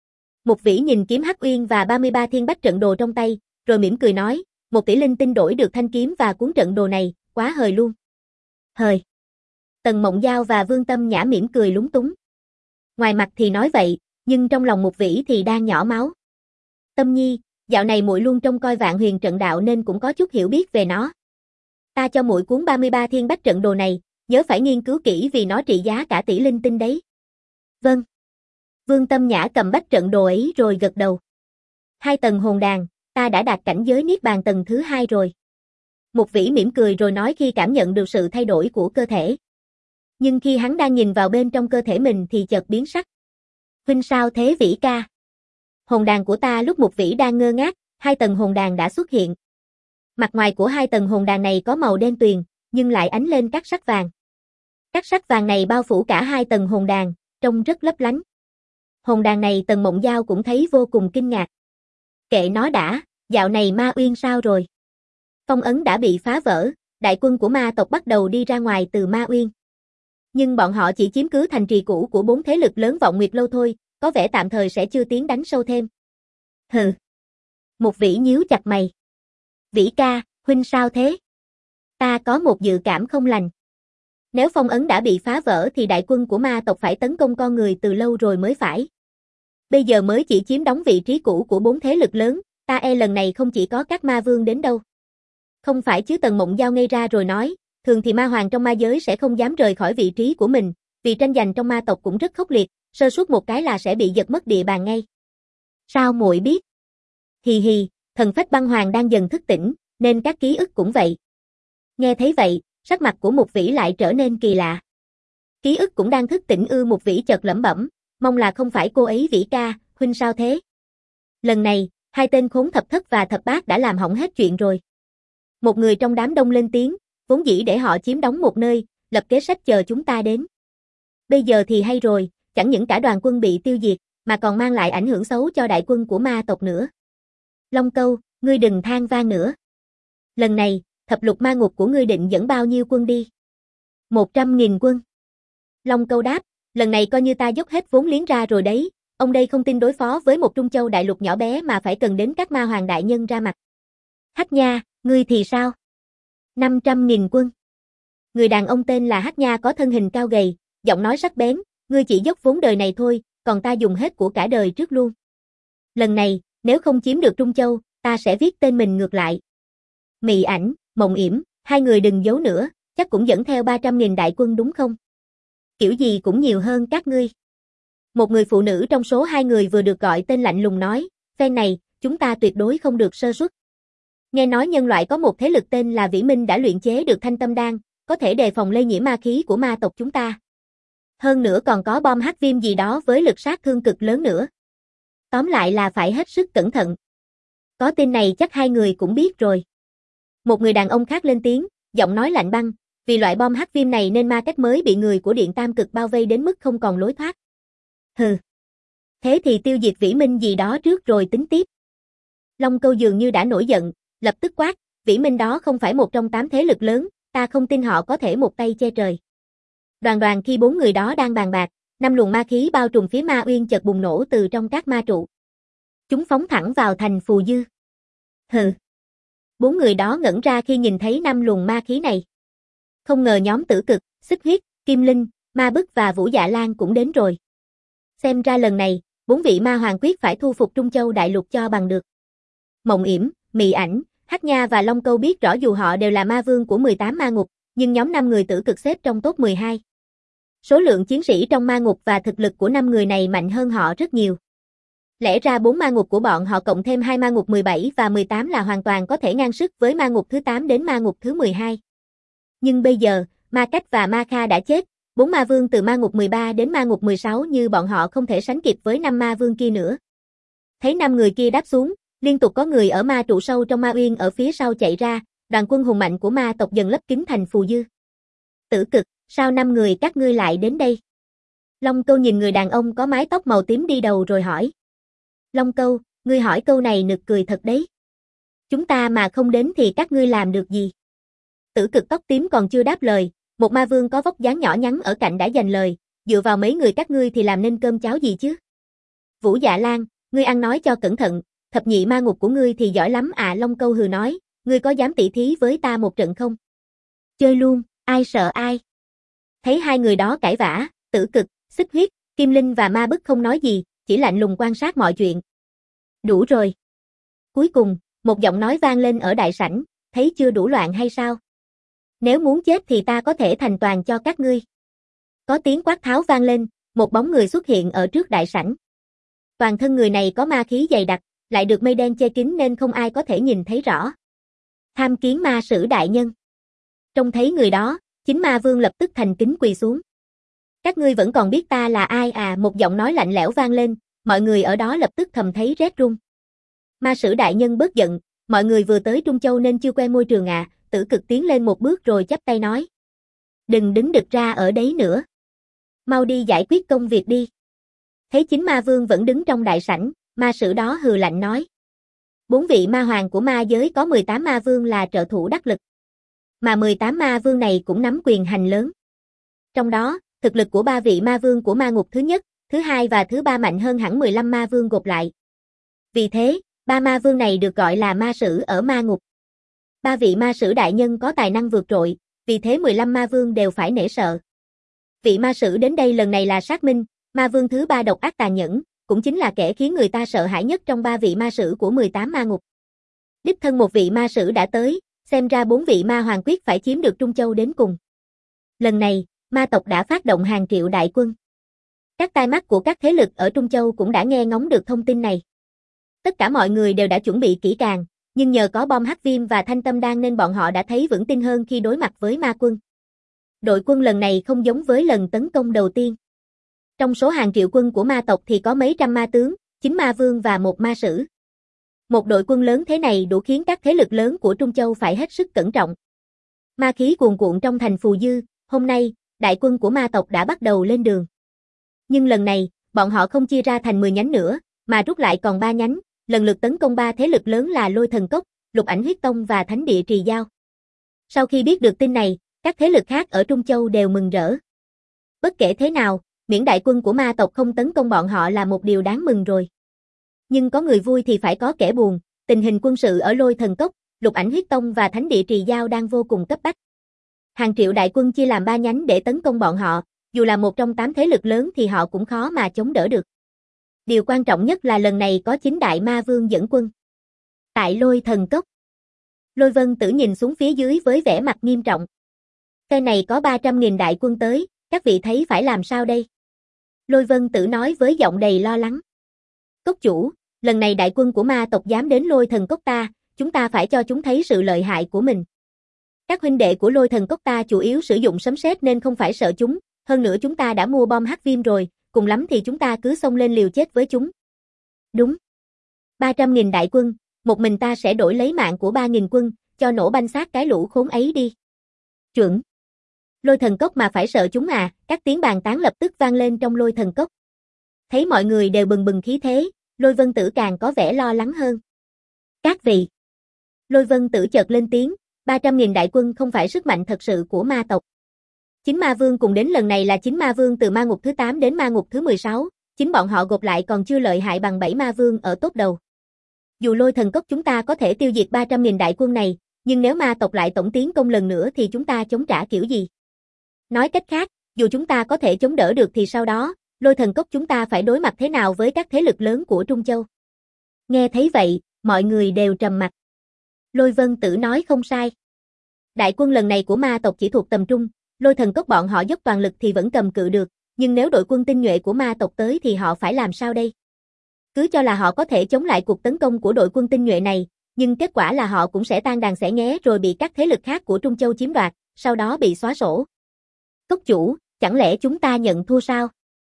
Mục Vĩ nhìn kiếm Hắc Uyên và ba mươi ba thiên bách trận đồ trong tay, rồi mỉm cười nói, một tỷ linh tinh đổi được thanh kiếm và cuốn trận đồ này, quá hời luôn. Hời. Tần Mộng Giao và Vương Tâm Nhã mỉm cười lúng túng. Ngoài mặt thì nói vậy, nhưng trong lòng Mục Vĩ thì đang nhỏ máu. Tâm Nhi, dạo này muội luôn trông coi Vạn Huyền trận đạo nên cũng có chút hiểu biết về nó. Ta cho muội cuốn ba mươi ba thiên bách trận đồ này, nhớ phải nghiên cứu kỹ vì nó trị giá cả tỷ linh tinh đấy. Vâng. Vương Tâm Nhã cầm bách trận đồ ấy rồi gật đầu. Hai tầng hồn đàn, ta đã đạt cảnh giới niết bàn tầng thứ hai rồi. Mục Vĩ mỉm cười rồi nói khi cảm nhận được sự thay đổi của cơ thể. Nhưng khi hắn đang nhìn vào bên trong cơ thể mình thì chợt biến sắc. Huynh sao thế Vĩ ca? Hồn đàn của ta. Lúc Mục Vĩ đang ngơ ngác, hai tầng hồn đàn đã xuất hiện. Mặt ngoài của hai tầng hồn đàn này có màu đen tuyền, nhưng lại ánh lên các sắc vàng. Các sắc vàng này bao phủ cả hai tầng hồn đàn, trông rất lấp lánh. Hồn đàn này Tần Mộng Giao cũng thấy vô cùng kinh ngạc. Kệ nó đã, dạo này Ma Uyên sao rồi? Phong ấn đã bị phá vỡ, đại quân của ma tộc bắt đầu đi ra ngoài từ Ma Uyên. Nhưng bọn họ chỉ chiếm cứ thành trì cũ của bốn thế lực lớn Vọng Nguyệt Lâu thôi, có vẻ tạm thời sẽ chưa tiến đánh sâu thêm. Hừ. Mục Vĩ nhíu chặt mày. Vĩ ca, huynh sao thế? Ta có một dự cảm không lành. Nếu phong ấn đã bị phá vỡ thì đại quân của ma tộc phải tấn công con người từ lâu rồi mới phải. Bây giờ mới chỉ chiếm đóng vị trí cũ của bốn thế lực lớn, ta e lần này không chỉ có các ma vương đến đâu. Không phải chứ? Tần Mộng Giao ngây ra rồi nói, thường thì ma hoàng trong ma giới sẽ không dám rời khỏi vị trí của mình, vì tranh giành trong ma tộc cũng rất khốc liệt, sơ suất một cái là sẽ bị giật mất địa bàn ngay. Sao muội biết? Hì hì, thần phách băng hoàng đang dần thức tỉnh, nên các ký ức cũng vậy. Nghe thấy vậy, sắc mặt của Mục Vĩ lại trở nên kỳ lạ. Ký ức cũng đang thức tỉnh ư? Mục Vĩ chợt lẩm bẩm, mong là không phải cô ấy. Vĩ ca, huynh sao thế? Lần này, hai tên khốn thập thất và thập bát đã làm hỏng hết chuyện rồi. Một người trong đám đông lên tiếng, vốn dĩ để họ chiếm đóng một nơi, lập kế sách chờ chúng ta đến. Bây giờ thì hay rồi, chẳng những cả đoàn quân bị tiêu diệt, mà còn mang lại ảnh hưởng xấu cho đại quân của ma tộc nữa. Long Câu, ngươi đừng than van nữa. Lần này, thập lục ma ngục của ngươi định dẫn bao nhiêu quân đi? Một trăm nghìn quân. Long Câu đáp, lần này coi như ta dốc hết vốn liếng ra rồi đấy, ông đây không tin đối phó với một Trung Châu đại lục nhỏ bé mà phải cần đến các ma hoàng đại nhân ra mặt. Hắc Nha, ngươi thì sao? Năm trăm nghìn quân. Người đàn ông tên là Hắc Nha có thân hình cao gầy, giọng nói sắc bén, ngươi chỉ dốc vốn đời này thôi, còn ta dùng hết của cả đời trước luôn. Lần này, nếu không chiếm được Trung Châu, ta sẽ viết tên mình ngược lại. Mị Ảnh, Mộng Yểm, hai người đừng giấu nữa, chắc cũng dẫn theo ba trăm nghìn đại quân đúng không? Kiểu gì cũng nhiều hơn các ngươi. Một người phụ nữ trong số hai người vừa được gọi tên lạnh lùng nói, phen này, chúng ta tuyệt đối không được sơ suất. Nghe nói nhân loại có một thế lực tên là Vĩ Minh đã luyện chế được thanh tâm đan, có thể đề phòng lây nhiễm ma khí của ma tộc chúng ta. Hơn nữa còn có bom hắc viêm gì đó với lực sát thương cực lớn nữa. Tóm lại là phải hết sức cẩn thận. Có tin này chắc hai người cũng biết rồi. Một người đàn ông khác lên tiếng, giọng nói lạnh băng, vì loại bom hắc viêm này nên ma cách mới bị người của Điện Tam Cực bao vây đến mức không còn lối thoát. Hừ. Thế thì tiêu diệt Vĩ Minh gì đó trước rồi tính tiếp. Long Câu dường như đã nổi giận, lập tức quát, Vĩ Minh đó không phải một trong tám thế lực lớn, ta không tin họ có thể một tay che trời. Đoàn đoàn khi bốn người đó đang bàn bạc, năm luồng ma khí bao trùm phía Ma Uyên chợt bùng nổ từ trong các ma trụ. Chúng phóng thẳng vào thành Phù Dư. Hừ. Bốn người đó ngẩn ra khi nhìn thấy năm luồng ma khí này. Không ngờ nhóm Tử Cực, Xích Huyết, Kim Linh, Ma Bức và Vũ Dạ Lan cũng đến rồi. Xem ra lần này, bốn vị ma hoàng quyết phải thu phục Trung Châu đại lục cho bằng được. Mộng Yểm, Mị Ảnh, Hắc Nha và Long Câu biết rõ dù họ đều là ma vương của mười tám ma ngục, nhưng nhóm năm người Tử Cực xếp trong top mười hai. Số lượng chiến sĩ trong ma ngục và thực lực của năm người này mạnh hơn họ rất nhiều. Lẽ ra bốn ma ngục của bọn họ cộng thêm hai ma ngục mười bảy và mười tám là hoàn toàn có thể ngang sức với ma ngục thứ tám đến ma ngục thứ mười hai. Nhưng bây giờ, Ma Cách và Ma Kha đã chết, bốn ma vương từ ma ngục mười ba đến ma ngục mười sáu như bọn họ không thể sánh kịp với năm ma vương kia nữa. Thấy năm người kia đáp xuống, liên tục có người ở ma trụ sâu trong Ma Uyên ở phía sau chạy ra, đoàn quân hùng mạnh của ma tộc dần lấp kín thành Phù Dư. Tử Cực, sao năm người các ngươi lại đến đây? Long Câu nhìn người đàn ông có mái tóc màu tím đi đầu rồi hỏi. Long Câu, ngươi hỏi câu này nực cười thật đấy. Chúng ta mà không đến thì các ngươi làm được gì? Tử Cực tóc tím còn chưa đáp lời, một ma vương có vóc dáng nhỏ nhắn ở cạnh đã giành lời, dựa vào mấy người các ngươi thì làm nên cơm cháo gì chứ? Vũ Dạ Lan, ngươi ăn nói cho cẩn thận, thập nhị ma ngục của ngươi thì giỏi lắm à. Long Câu hừ nói, ngươi có dám tỉ thí với ta một trận không? Chơi luôn, ai sợ ai? Thấy hai người đó cãi vã, Tử Cực, Xích Huyết, Kim Linh và Ma Bức không nói gì, chỉ lạnh lùng quan sát mọi chuyện. Đủ rồi. Cuối cùng, một giọng nói vang lên ở đại sảnh, thấy chưa đủ loạn hay sao? Nếu muốn chết thì ta có thể thành toàn cho các ngươi. Có tiếng quát tháo vang lên, một bóng người xuất hiện ở trước đại sảnh. Toàn thân người này có ma khí dày đặc, lại được mây đen che kín nên không ai có thể nhìn thấy rõ. Tham Kiến Ma Sử đại nhân. Trông thấy người đó, chính ma vương lập tức thành kính quỳ xuống. Các ngươi vẫn còn biết ta là ai à? Một giọng nói lạnh lẽo vang lên, mọi người ở đó lập tức thầm thấy rét run. Ma Sử đại nhân bớt giận, mọi người vừa tới Trung Châu nên chưa quen môi trường à. Tử Cực tiến lên một bước rồi chắp tay nói. Đừng đứng đực ra ở đấy nữa. Mau đi giải quyết công việc đi. Thấy chính ma vương vẫn đứng trong đại sảnh, ma sử đó hừ lạnh nói. Bốn vị ma hoàng của ma giới có mười tám ma vương là trợ thủ đắc lực. Mà mười tám ma vương này cũng nắm quyền hành lớn. Trong đó, thực lực của ba vị ma vương của ma ngục thứ nhất, thứ hai và thứ ba mạnh hơn hẳn mười lăm ma vương gộp lại. Vì thế, ba ma vương này được gọi là ma sử ở ma ngục. Ba vị ma sử đại nhân có tài năng vượt trội, vì thế mười lăm ma vương đều phải nể sợ. Vị ma sử đến đây lần này là Sát Minh, ma vương thứ ba độc ác tàn nhẫn, cũng chính là kẻ khiến người ta sợ hãi nhất trong ba vị ma sử của mười tám ma ngục. Đích thân một vị ma sử đã tới, xem ra bốn vị ma hoàng quyết phải chiếm được Trung Châu đến cùng. Lần này, ma tộc đã phát động hàng triệu đại quân. Các tai mắt của các thế lực ở Trung Châu cũng đã nghe ngóng được thông tin này. Tất cả mọi người đều đã chuẩn bị kỹ càng, nhưng nhờ có bom hắc viêm và thanh tâm đan nên bọn họ đã thấy vững tin hơn khi đối mặt với ma quân. Đội quân lần này không giống với lần tấn công đầu tiên. Trong số hàng triệu quân của ma tộc thì có mấy trăm ma tướng, chín ma vương và một ma sử. Một đội quân lớn thế này đủ khiến các thế lực lớn của Trung Châu phải hết sức cẩn trọng. Ma khí cuồn cuộn trong thành Phù Dư, hôm nay, đại quân của ma tộc đã bắt đầu lên đường. Nhưng lần này, bọn họ không chia ra thành mười nhánh nữa, mà rút lại còn ba nhánh, lần lượt tấn công ba thế lực lớn là Lôi Thần Cốc, Lục Ảnh Huyết Tông và Thánh Địa Trì Giao. Sau khi biết được tin này, các thế lực khác ở Trung Châu đều mừng rỡ. Bất kể thế nào, miễn đại quân của ma tộc không tấn công bọn họ là một điều đáng mừng rồi. Nhưng có người vui thì phải có kẻ buồn, tình hình quân sự ở Lôi Thần Cốc, Lục Ảnh Huyết Tông và Thánh Địa Trì Giao đang vô cùng cấp bách. Hàng triệu đại quân chia làm ba nhánh để tấn công bọn họ, dù là một trong tám thế lực lớn thì họ cũng khó mà chống đỡ được. Điều quan trọng nhất là lần này có chín đại ma vương dẫn quân. Tại Lôi Thần Cốc, Lôi Vân Tử nhìn xuống phía dưới với vẻ mặt nghiêm trọng. Cái này có ba trăm nghìn đại quân tới, các vị thấy phải làm sao đây? Lôi Vân Tử nói với giọng đầy lo lắng. Cốc chủ, lần này đại quân của ma tộc dám đến Lôi Thần Cốc ta, chúng ta phải cho chúng thấy sự lợi hại của mình. Các huynh đệ của Lôi Thần Cốc ta chủ yếu sử dụng sấm sét nên không phải sợ chúng, hơn nữa chúng ta đã mua bom hắc viêm rồi, cùng lắm thì chúng ta cứ xông lên liều chết với chúng. Đúng. ba trăm nghìn đại quân, một mình ta sẽ đổi lấy mạng của ba nghìn quân, cho nổ banh xác cái lũ khốn ấy đi. Chuẩn. Lôi Thần Cốc mà phải sợ chúng à? Các tiếng bàn tán lập tức vang lên trong Lôi Thần Cốc. Thấy mọi người đều bừng bừng khí thế, Lôi Vân Tử càng có vẻ lo lắng hơn. Các vị. Lôi Vân Tử chợt lên tiếng, ba trăm nghìn đại quân không phải sức mạnh thật sự của ma tộc. Chính ma vương cùng đến lần này là chính ma vương từ ma ngục thứ tám đến ma ngục thứ mười sáu, chính bọn họ gộp lại còn chưa lợi hại bằng bảy ma vương ở top đầu. Dù Lôi Thần Cốc chúng ta có thể tiêu diệt ba trăm nghìn đại quân này, nhưng nếu ma tộc lại tổng tiến công lần nữa thì chúng ta chống trả kiểu gì? Nói cách khác, dù chúng ta có thể chống đỡ được thì sau đó, Lôi Thần Cốc chúng ta phải đối mặt thế nào với các thế lực lớn của Trung Châu? Nghe thấy vậy, mọi người đều trầm mặc. Lôi Vân Tử nói không sai. Đại quân lần này của ma tộc chỉ thuộc tầm trung, Lôi Thần Cốc bọn họ dốc toàn lực thì vẫn cầm cự được, nhưng nếu đội quân tinh nhuệ của ma tộc tới thì họ phải làm sao đây? Cứ cho là họ có thể chống lại cuộc tấn công của đội quân tinh nhuệ này, nhưng kết quả là họ cũng sẽ tan đàn xẻ nghé rồi bị các thế lực khác của Trung Châu chiếm đoạt, sau đó bị xóa sổ. Cốc chủ, chẳng lẽ chúng ta nhận thua sao?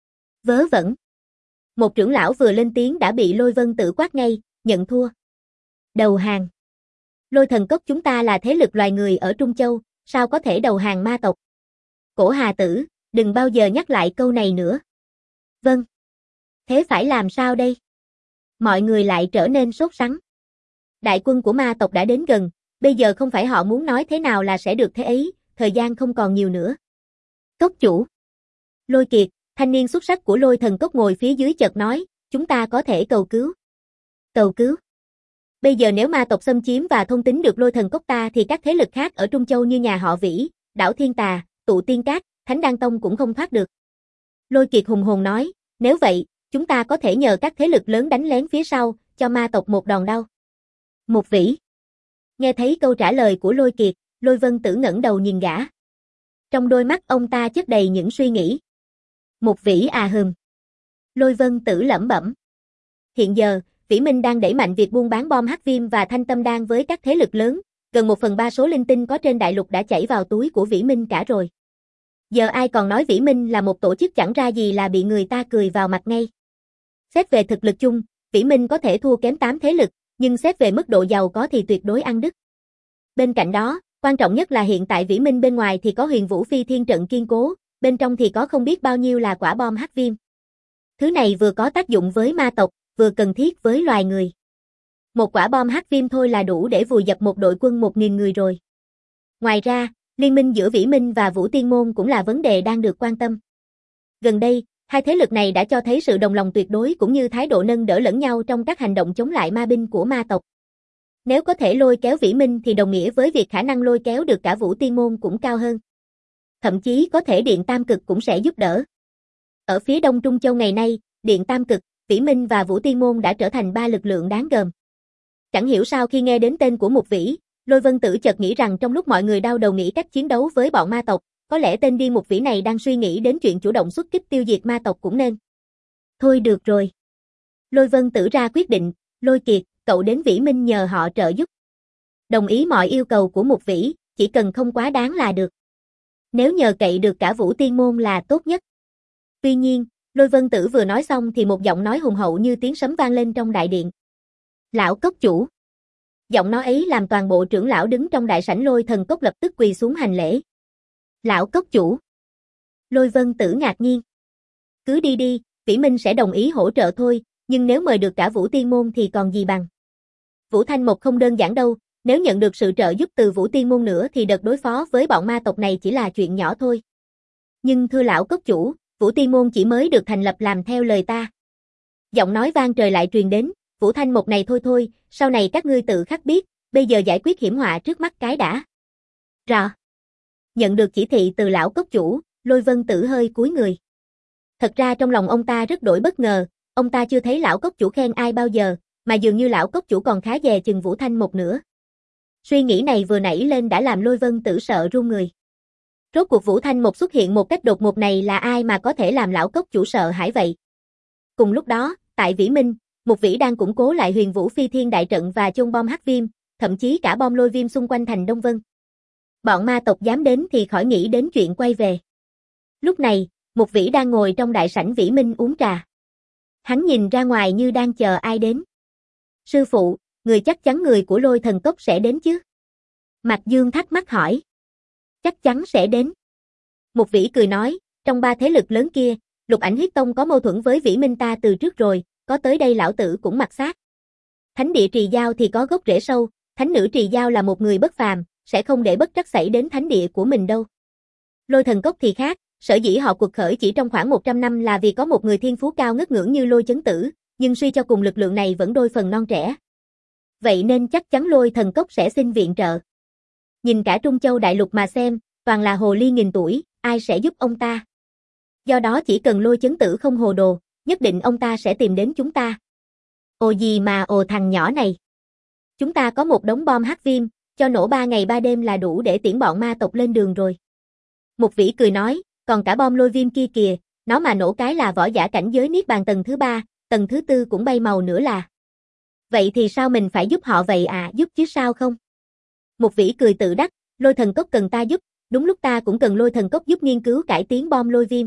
Vớ vẩn. Một trưởng lão vừa lên tiếng đã bị Lôi Vân Tử quát ngay, nhận thua. Đầu hàng. Lôi Thần Cốc chúng ta là thế lực loài người ở Trung Châu, sao có thể đầu hàng ma tộc? Cổ Hà Tử, đừng bao giờ nhắc lại câu này nữa. Vâng. Thế phải làm sao đây? Mọi người lại trở nên sốt sắng. Đại quân của ma tộc đã đến gần, Bây giờ không phải họ muốn nói thế nào là sẽ được thế ấy, thời gian không còn nhiều nữa. Cốc chủ. Lôi Kiệt, thanh niên xuất sắc của Lôi Thần Cốc ngồi phía dưới chợt nói, chúng ta có thể cầu cứu. Cầu cứu. Bây giờ nếu ma tộc xâm chiếm và thôn tính được Lôi Thần Cốc ta thì các thế lực khác ở Trung Châu như nhà họ Vĩ, đảo Thiên Tà, Tụ Tiên Cát, Thánh Đan Tông cũng không thoát được. Lôi Kiệt hùng hồn nói, nếu vậy, chúng ta có thể nhờ các thế lực lớn đánh lén phía sau, cho ma tộc một đòn đau. Một Vĩ. Nghe thấy câu trả lời của Lôi Kiệt, Lôi Vân Tử ngẩng đầu nhìn gã. Trong đôi mắt ông ta chất đầy những suy nghĩ. Một Vĩ à hừm. Lôi Vân Tử lẩm bẩm. Hiện giờ, Vĩ Minh đang đẩy mạnh việc buôn bán bom hắc viêm và thanh tâm đan với các thế lực lớn, gần một phần ba số linh tinh có trên đại lục đã chảy vào túi của Vĩ Minh cả rồi. Giờ ai còn nói Vĩ Minh là một tổ chức chẳng ra gì là bị người ta cười vào mặt ngay. Xét về thực lực chung, Vĩ Minh có thể thua kém tám thế lực, nhưng xét về mức độ giàu có thì tuyệt đối ăn đứt. Bên cạnh đó, quan trọng nhất là hiện tại Vĩ Minh bên ngoài thì có Huyền Vũ Phi Thiên trận kiên cố, bên trong thì có không biết bao nhiêu là quả bom hắc viêm. Thứ này vừa có tác dụng với ma tộc, vừa cần thiết với loài người. Một quả bom hắc viêm thôi là đủ để vùi dập một đội quân một nghìn người rồi. Ngoài ra, liên minh giữa Vĩ Minh và Vũ Tiên Môn cũng là vấn đề đang được quan tâm. Gần đây, hai thế lực này đã cho thấy sự đồng lòng tuyệt đối cũng như thái độ nâng đỡ lẫn nhau trong các hành động chống lại ma binh của ma tộc. Nếu có thể lôi kéo Vĩ Minh thì đồng nghĩa với việc khả năng lôi kéo được cả Vũ Tiên Môn cũng cao hơn. Thậm chí có thể Điện Tam Cực cũng sẽ giúp đỡ. Ở phía Đông Trung Châu ngày nay, Điện Tam Cực, Vĩ Minh và Vũ Tiên Môn đã trở thành ba lực lượng đáng gờm. Chẳng hiểu sao khi nghe đến tên của Mục Vĩ, Lôi Vân Tử chợt nghĩ rằng trong lúc mọi người đau đầu nghĩ cách chiến đấu với bọn ma tộc, có lẽ tên điên Mục Vĩ này đang suy nghĩ đến chuyện chủ động xuất kích tiêu diệt ma tộc cũng nên. Thôi được rồi. Lôi Vân Tử ra quyết định, Lôi Kiệt, cậu đến Vĩ Minh nhờ họ trợ giúp. Đồng ý mọi yêu cầu của Mục Vĩ, chỉ cần không quá đáng là được. Nếu nhờ cậy được cả Vũ Tiên Môn là tốt nhất. Tuy nhiên, Lôi Vân Tử vừa nói xong thì một giọng nói hùng hậu như tiếng sấm vang lên trong đại điện. Lão Cốc chủ. Giọng nói ấy làm toàn bộ trưởng lão đứng trong đại sảnh Lôi Thần Cốc lập tức quỳ xuống hành lễ. Lão Cốc chủ. Lôi Vân Tử ngạc nhiên. Cứ đi đi, Vĩ Minh sẽ đồng ý hỗ trợ thôi, nhưng nếu mời được cả Vũ Tiên Môn thì còn gì bằng. Vũ Thanh Mộc không đơn giản đâu, nếu nhận được sự trợ giúp từ Vũ Tiên Môn nữa thì đợt đối phó với bọn ma tộc này chỉ là chuyện nhỏ thôi. Nhưng thưa lão Cốc chủ, Vũ Tiên Môn chỉ mới được thành lập làm theo lời ta. Giọng nói vang trời lại truyền đến, Vũ Thanh Mộc này thôi thôi, sau này các ngươi tự khắc biết, bây giờ giải quyết hiểm họa trước mắt cái đã. Rõ. Nhận được chỉ thị từ lão Cốc chủ, Lôi Vân Tử hơi cúi người. Thật ra trong lòng ông ta rất đổi bất ngờ, ông ta chưa thấy lão Cốc chủ khen ai bao giờ, mà dường như lão Cốc chủ còn khá dè chừng Vũ Thanh Mộc nữa. Suy nghĩ này vừa nảy lên đã làm Lôi Vân Tử sợ run người. Rốt cuộc Vũ Thanh Mộc xuất hiện một cách đột ngột này là ai mà có thể làm lão Cốc chủ sợ hãi vậy? Cùng lúc đó, tại Vĩ Minh, Mục Vĩ đang củng cố lại Huyền Vũ Phi Thiên đại trận và chôn bom hắc viêm, thậm chí cả bom lôi viêm xung quanh thành Đông Vân. Bọn ma tộc dám đến thì khỏi nghĩ đến chuyện quay về. Lúc này, Mục Vĩ đang ngồi trong đại sảnh Vĩ Minh uống trà. Hắn nhìn ra ngoài như đang chờ ai đến. Sư phụ, người chắc chắn người của Lôi Thần Cốc sẽ đến chứ? Mạc Dương thắc mắc hỏi. Chắc chắn sẽ đến. Mục Vĩ cười nói, trong ba thế lực lớn kia, Lục Ảnh Huyết Tông có mâu thuẫn với Vĩ Minh ta từ trước rồi, có tới đây lão tử cũng mặc xác. Thánh địa Trì Giao thì có gốc rễ sâu, thánh nữ Trì Giao là một người bất phàm, sẽ không để bất trắc xảy đến thánh địa của mình đâu. Lôi Thần Cốc thì khác, sở dĩ họ cuộc khởi chỉ trong khoảng một trăm năm là vì có một người thiên phú cao ngất ngưỡng như Lôi Chấn Tử, nhưng suy cho cùng lực lượng này vẫn đôi phần non trẻ. Vậy nên chắc chắn Lôi Thần Cốc sẽ xin viện trợ. Nhìn cả Trung Châu đại lục mà xem, toàn là hồ ly nghìn tuổi, ai sẽ giúp ông ta? Do đó chỉ cần Lôi Chấn Tử không hồ đồ, nhất định ông ta sẽ tìm đến chúng ta. Ồ gì mà ồ thằng nhỏ này. Chúng ta có một đống bom hắc viêm, cho nổ ba ngày ba đêm là đủ để tiễn bọn ma tộc lên đường rồi. Mục Vĩ cười nói, còn cả bom lôi viêm kia kìa, nó mà nổ cái là võ giả cảnh giới niết bàn tầng thứ ba, tầng thứ tư cũng bay màu nữa là. Vậy thì sao mình phải giúp họ vậy à, giúp chứ sao không? Mục Vĩ cười tự đắc, Lôi Thần Cốc cần ta giúp, đúng lúc ta cũng cần Lôi Thần Cốc giúp nghiên cứu cải tiến bom lôi viêm.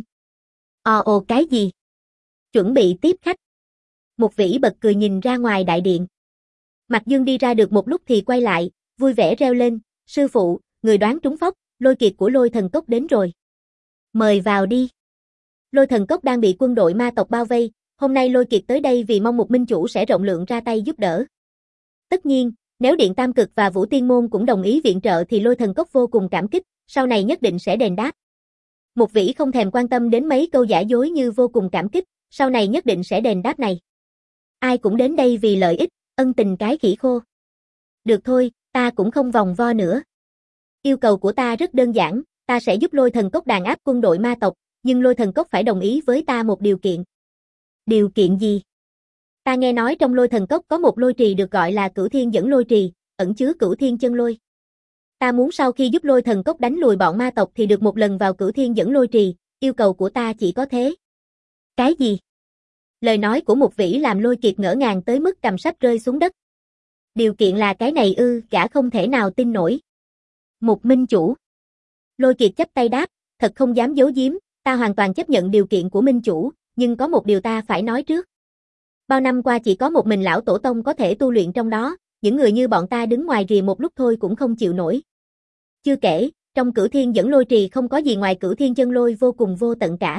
Ồ ồ cái gì? Chuẩn bị tiếp khách. Mục Vĩ bật cười nhìn ra ngoài đại điện. Mạc Dương đi ra được một lúc thì quay lại, vui vẻ reo lên, sư phụ, người đoán trúng phóc, Lôi Kiệt của Lôi Thần Cốc đến rồi. Mời vào đi. Lôi Thần Cốc đang bị quân đội ma tộc bao vây, hôm nay Lôi Kiệt tới đây vì mong một minh chủ sẽ rộng lượng ra tay giúp đỡ. Tất nhiên, Nếu Điện Tam Cực và Vũ Tiên Môn cũng đồng ý viện trợ thì Lôi Thần Cốc vô cùng cảm kích, sau này nhất định sẽ đền đáp. Mục Vĩ không thèm quan tâm đến mấy câu giả dối như vô cùng cảm kích, sau này nhất định sẽ đền đáp này. Ai cũng đến đây vì lợi ích, ân tình cái khỉ khô. Được thôi, ta cũng không vòng vo nữa. Yêu cầu của ta rất đơn giản, ta sẽ giúp Lôi Thần Cốc đàn áp quân đội ma tộc, nhưng Lôi Thần Cốc phải đồng ý với ta một điều kiện. Điều kiện gì? Ta nghe nói trong Lôi Thần Cốc có một lôi trì được gọi là Cửu Thiên Dẫn Lôi Trì, ẩn chứa Cửu Thiên chân lôi. Ta muốn sau khi giúp Lôi Thần Cốc đánh lùi bọn ma tộc thì được một lần vào Cửu Thiên Dẫn Lôi Trì, yêu cầu của ta chỉ có thế. Cái gì? Lời nói của Mục Vĩ làm Lôi Kiệt ngỡ ngàng tới mức cầm sách rơi xuống đất. Điều kiện là cái này ư? Gã không thể nào tin nổi. Mục minh chủ. Lôi Kiệt chắp tay đáp, thật không dám giấu giếm, ta hoàn toàn chấp nhận điều kiện của minh chủ, nhưng có một điều ta phải nói trước. Bao năm qua chỉ có một mình lão tổ tông có thể tu luyện trong đó, những người như bọn ta đứng ngoài rìa một lúc thôi cũng không chịu nổi. Chưa kể, trong Cửu Thiên Dẫn Lôi Trì không có gì ngoài Cửu Thiên chân lôi vô cùng vô tận cả.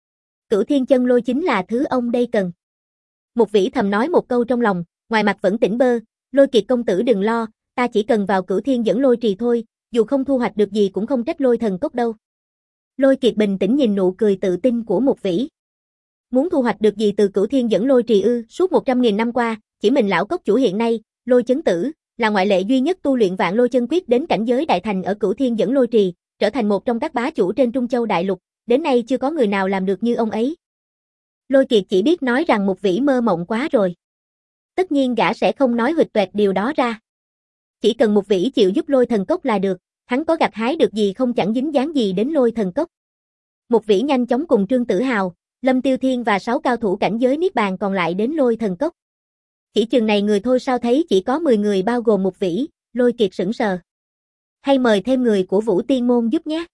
Cửu Thiên chân lôi chính là thứ ông đây cần. Mục Vĩ thầm nói một câu trong lòng, ngoài mặt vẫn tỉnh bơ, Lôi Kiệt công tử đừng lo, ta chỉ cần vào Cửu Thiên Dẫn Lôi Trì thôi, dù không thu hoạch được gì cũng không trách Lôi Thần Cốc đâu. Lôi Kiệt bình tĩnh nhìn nụ cười tự tin của Mục Vĩ. Muốn thu hoạch được gì từ Cửu Thiên Dẫn Lôi Trì ư? Suốt một trăm nghìn năm qua, chỉ mình lão cốc chủ hiện nay, Lôi Chấn Tử, là ngoại lệ duy nhất tu luyện Vạn Lôi Chân Quyết đến cảnh giới đại thành ở Cửu Thiên Dẫn Lôi Trì, trở thành một trong các bá chủ trên Trung Châu đại lục, đến nay chưa có người nào làm được như ông ấy. Lôi Kiệt chỉ biết nói rằng Mục Vĩ mơ mộng quá rồi. Tất nhiên gã sẽ không nói huỵch toẹt điều đó ra. Chỉ cần Mục Vĩ chịu giúp Lôi Thần Cốc là được, hắn có gặt hái được gì không chẳng dính dáng gì đến Lôi Thần Cốc. Mục Vĩ nhanh chóng cùng Trương Tử Hào, Lâm Tiêu Thiên và sáu cao thủ cảnh giới Niết Bàn còn lại đến Lôi Thần Cốc. Chỉ chừng này người thôi sao thấy chỉ có mười người bao gồm Mục Vĩ, Lôi Kiệt sững sờ. Hay mời thêm người của Vũ Tiên Môn giúp nhé.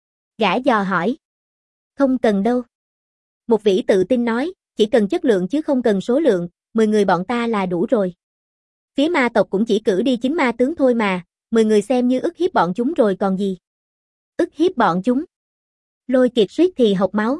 Gã dò hỏi. Không cần đâu. Mục Vĩ tự tin nói, chỉ cần chất lượng chứ không cần số lượng, mười người bọn ta là đủ rồi. Phía ma tộc cũng chỉ cử đi chín ma tướng thôi mà, mười người xem như ức hiếp bọn chúng rồi còn gì. Ức hiếp bọn chúng. Lôi Kiệt suýt thì hộc máu.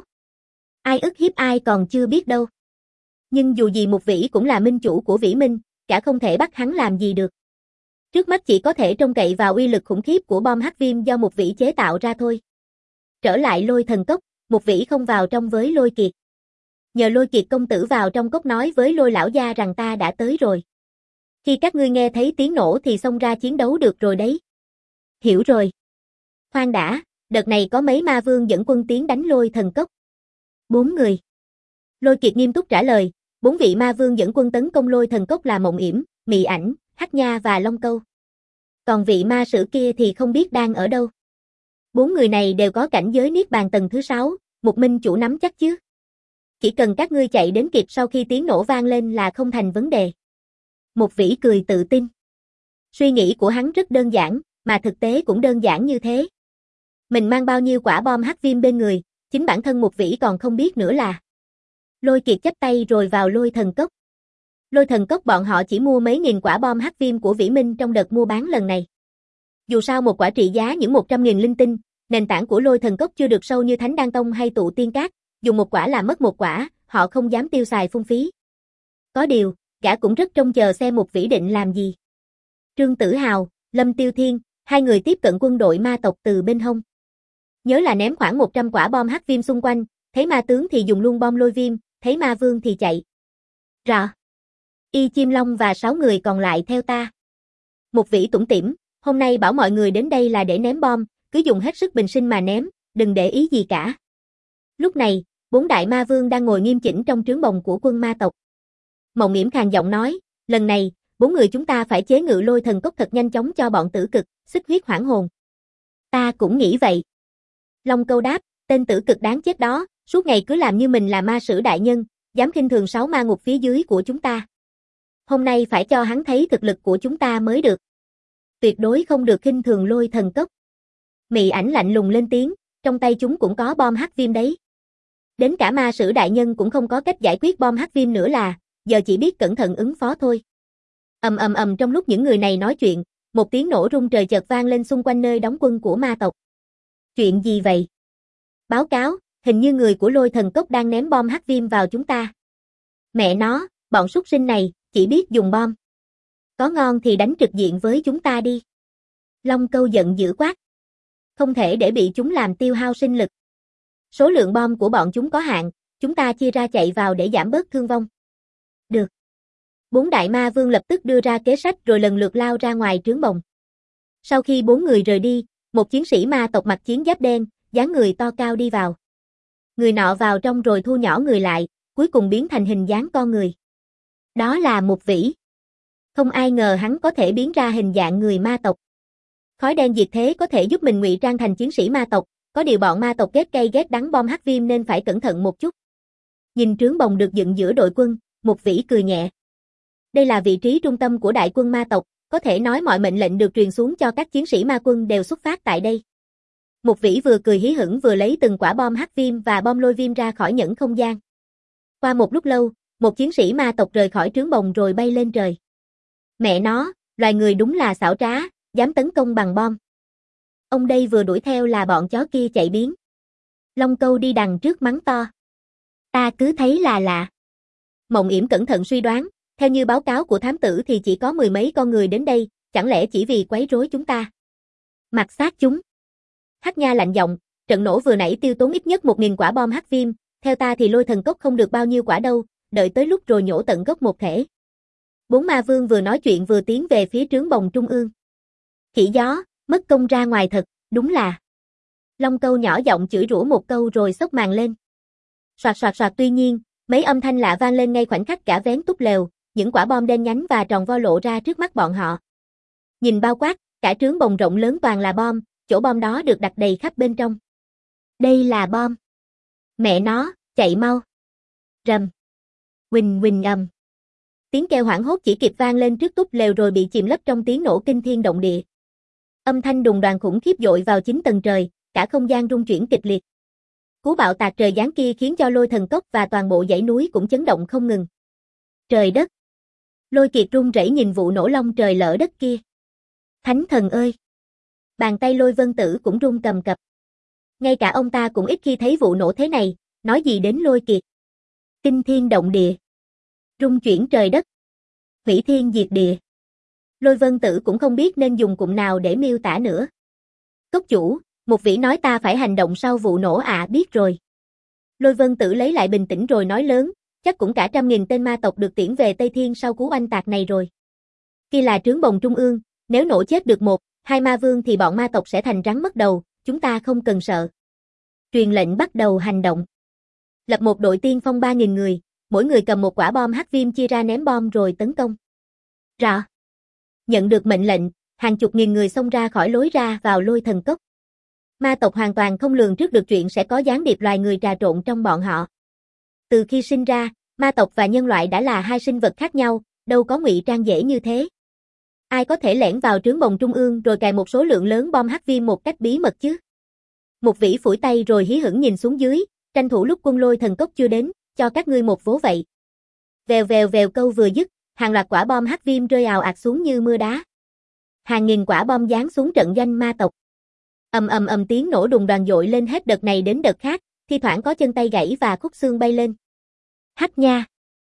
Ai ức hiếp ai còn chưa biết đâu. Nhưng dù gì Mục Vĩ cũng là minh chủ của Vĩ Minh, cả không thể bắt hắn làm gì được. Trước mắt chỉ có thể trông cậy vào uy lực khủng khiếp của bom hắc viêm do Mục Vĩ chế tạo ra thôi. Trở lại Lôi Thần Cốc, Mục Vĩ không vào trong với Lôi Kiệt. Nhờ Lôi Kiệt công tử vào trong cốc nói với Lôi lão gia rằng ta đã tới rồi. Khi các ngươi nghe thấy tiếng nổ thì xông ra chiến đấu được rồi đấy. Hiểu rồi. Khoan đã, đợt này có mấy ma vương dẫn quân tiến đánh Lôi Thần Cốc. Bốn người. Lôi Kiệt nghiêm túc trả lời, bốn vị ma vương dẫn quân tấn công Lôi Thần Cốc là Mộng Yểm, Mị Ảnh, Hắc Nha và Long Câu. Còn vị ma sử kia thì không biết đang ở đâu. Bốn người này đều có cảnh giới Niết Bàn tầng thứ sáu, Mục minh chủ nắm chắc chứ. Chỉ cần các ngươi chạy đến kịp sau khi tiếng nổ vang lên là không thành vấn đề. Mục Vĩ cười tự tin. Suy nghĩ của hắn rất đơn giản, mà thực tế cũng đơn giản như thế. Mình mang bao nhiêu quả bom hắc viêm bên người, chính bản thân Mục Vĩ còn không biết nữa là. Lôi Kiệt chắp tay rồi vào Lôi Thần Cốc. Lôi Thần Cốc bọn họ chỉ mua mấy nghìn quả bom hắc viêm của Vĩ Minh trong đợt mua bán lần này. Dù sao một quả trị giá những một trăm nghìn linh tinh, nền tảng của Lôi Thần Cốc chưa được sâu như Thánh Đan Tông hay Tụ Tiên Các, dùng một quả là mất một quả, họ không dám tiêu xài phung phí. Có điều, gã cũng rất trông chờ xem Mục Vĩ định làm gì. Trương Tử Hào, Lâm Tiêu Thiên, hai người tiếp cận quân đội ma tộc từ bên hông. Nhớ là ném khoảng một trăm quả bom hắc viêm xung quanh, thấy ma tướng thì dùng luôn bom lôi viêm, thấy ma vương thì chạy. Rõ. Y Chim Long và sáu người còn lại theo ta. Mục Vĩ tủm tỉm, hôm nay bảo mọi người đến đây là để ném bom, cứ dùng hết sức bình sinh mà ném, đừng để ý gì cả. Lúc này, bốn đại ma vương đang ngồi nghiêm chỉnh trong trướng bồng của quân ma tộc. Mộng Yểm khàn giọng nói, lần này, bốn người chúng ta phải chế ngự Lôi Thần Cốc thật nhanh chóng cho bọn tử cực, xích huyết hoảng hồn. Ta cũng nghĩ vậy. Long Câu đáp, tên tử cực đáng chết đó, suốt ngày cứ làm như mình là ma sử đại nhân, dám khinh thường sáu ma ngục phía dưới của chúng ta. Hôm nay phải cho hắn thấy thực lực của chúng ta mới được. Tuyệt đối không được khinh thường Lôi Thần Cốc. Mị Ảnh lạnh lùng lên tiếng, trong tay chúng cũng có bom hắc viêm đấy. Đến cả ma sử đại nhân cũng không có cách giải quyết bom hắc viêm nữa là, giờ chỉ biết cẩn thận ứng phó thôi. Ầm ầm ầm trong lúc những người này nói chuyện, một tiếng nổ rung trời chợt vang lên xung quanh nơi đóng quân của ma tộc. Chuyện gì vậy? Báo cáo, hình như người của Lôi Thần Cốc đang ném bom hắc viêm vào chúng ta. Mẹ nó, bọn súc sinh này, chỉ biết dùng bom. Có ngon thì đánh trực diện với chúng ta đi. Long Câu giận dữ quát. Không thể để bị chúng làm tiêu hao sinh lực. Số lượng bom của bọn chúng có hạn, chúng ta chia ra chạy vào để giảm bớt thương vong. Được. Bốn đại ma vương lập tức đưa ra kế sách rồi lần lượt lao ra ngoài trướng bồng. Sau khi bốn người rời đi, một chiến sĩ ma tộc mặc chiến giáp đen, dáng người to cao đi vào. Người nọ vào trong rồi thu nhỏ người lại, cuối cùng biến thành hình dáng con người. Đó là Mục Vĩ. Không ai ngờ hắn có thể biến ra hình dạng người ma tộc. Khói đen diệt thế có thể giúp mình ngụy trang thành chiến sĩ ma tộc, có điều bọn ma tộc ghét cay ghét đắng bom hắc viêm nên phải cẩn thận một chút. Nhìn trướng bồng được dựng giữa đội quân, Mục Vĩ cười nhẹ. Đây là vị trí trung tâm của đại quân ma tộc, có thể nói mọi mệnh lệnh được truyền xuống cho các chiến sĩ ma quân đều xuất phát tại đây. Mục Vĩ vừa cười hí hửng vừa lấy từng quả bom hắc viêm và bom lôi viêm ra khỏi nhẫn không gian. Qua một lúc lâu, một chiến sĩ ma tộc rời khỏi trướng bồng rồi bay lên trời. Mẹ nó, loài người đúng là xảo trá, dám tấn công bằng bom. Ông đây vừa đuổi theo là bọn chó kia chạy biến. Long Câu đi đằng trước mắng to. Ta cứ thấy là lạ. Mộng Yểm cẩn thận suy đoán, theo như báo cáo của thám tử thì chỉ có mười mấy con người đến đây, chẳng lẽ chỉ vì quấy rối chúng ta. Mặc xác chúng. Hắc Nha lạnh giọng, trận nổ vừa nãy tiêu tốn ít nhất một nghìn quả bom hắc viêm, theo ta thì lôi thần cốc không được bao nhiêu quả đâu, đợi tới lúc rồi nhổ tận gốc một thể. Bốn ma vương vừa nói chuyện vừa tiến về phía trướng bồng trung ương. Khỉ gió, mất công ra ngoài thật, đúng là. Long Câu nhỏ giọng chửi rủa một câu rồi xốc màn lên. Soạt soạt soạt tuy nhiên, mấy âm thanh lạ vang lên ngay khoảnh khắc cả vén túp lều, những quả bom đen nhánh và tròn vo lộ ra trước mắt bọn họ. Nhìn bao quát, cả trướng bồng rộng lớn toàn là bom, chỗ bom đó được đặt đầy khắp bên trong. Đây là bom. Mẹ nó, chạy mau. Rầm. Huỳnh huỳnh ầm. Tiếng kêu hoảng hốt chỉ kịp vang lên trước túp lều rồi bị chìm lấp trong tiếng nổ kinh thiên động địa. Âm thanh đùng đoàng khủng khiếp dội vào chín tầng trời, cả không gian rung chuyển kịch liệt. Cú bạo tạc trời giáng kia khiến cho Lôi Thần Cốc và toàn bộ dãy núi cũng chấn động không ngừng. Trời đất! Lôi Kiệt run rẩy nhìn vụ nổ long trời lở đất kia. Thánh thần ơi! Bàn tay Lôi Vân Tử cũng run cầm cập. Ngay cả ông ta cũng ít khi thấy vụ nổ thế này, nói gì đến Lôi Kiệt. Kinh thiên động địa. Rung chuyển trời đất. Hủy thiên diệt địa. Lôi Vân Tử cũng không biết nên dùng cụm nào để miêu tả nữa. Cốc chủ, Mục Vĩ nói ta phải hành động sau vụ nổ ạ à, biết rồi. Lôi Vân Tử lấy lại bình tĩnh rồi nói lớn, chắc cũng cả trăm nghìn tên ma tộc được tiễn về Tây Thiên sau cú oanh tạc này rồi. Kia là trướng bồng trung ương, nếu nổ chết được một, hai ma vương thì bọn ma tộc sẽ thành rắn mất đầu, chúng ta không cần sợ. Truyền lệnh bắt đầu hành động. Lập một đội tiên phong ba nghìn người, mỗi người cầm một quả bom hắc viêm chia ra ném bom rồi tấn công. Rõ. Nhận được mệnh lệnh, hàng chục nghìn người xông ra khỏi lối ra vào Lôi Thần Cốc. Ma tộc hoàn toàn không lường trước được chuyện sẽ có gián điệp loài người trà trộn trong bọn họ. Từ khi sinh ra, ma tộc và nhân loại đã là hai sinh vật khác nhau, đâu có ngụy trang dễ như thế. Ai có thể lẻn vào trướng bồng trung ương rồi cài một số lượng lớn bom hắc viêm một cách bí mật chứ? Mục Vĩ phủi tay rồi hí hửng nhìn xuống dưới, tranh thủ lúc quân Lôi Thần Cốc chưa đến, cho các ngươi một vố vậy. Vèo vèo vèo câu vừa dứt, hàng loạt quả bom hắc viêm rơi ào ạt xuống như mưa đá. Hàng nghìn quả bom giáng xuống trận doanh ma tộc. Ầm ầm ầm tiếng nổ đùng đoàng dội lên hết đợt này đến đợt khác, thi thoảng có chân tay gãy và khúc xương bay lên. Hắc Nha,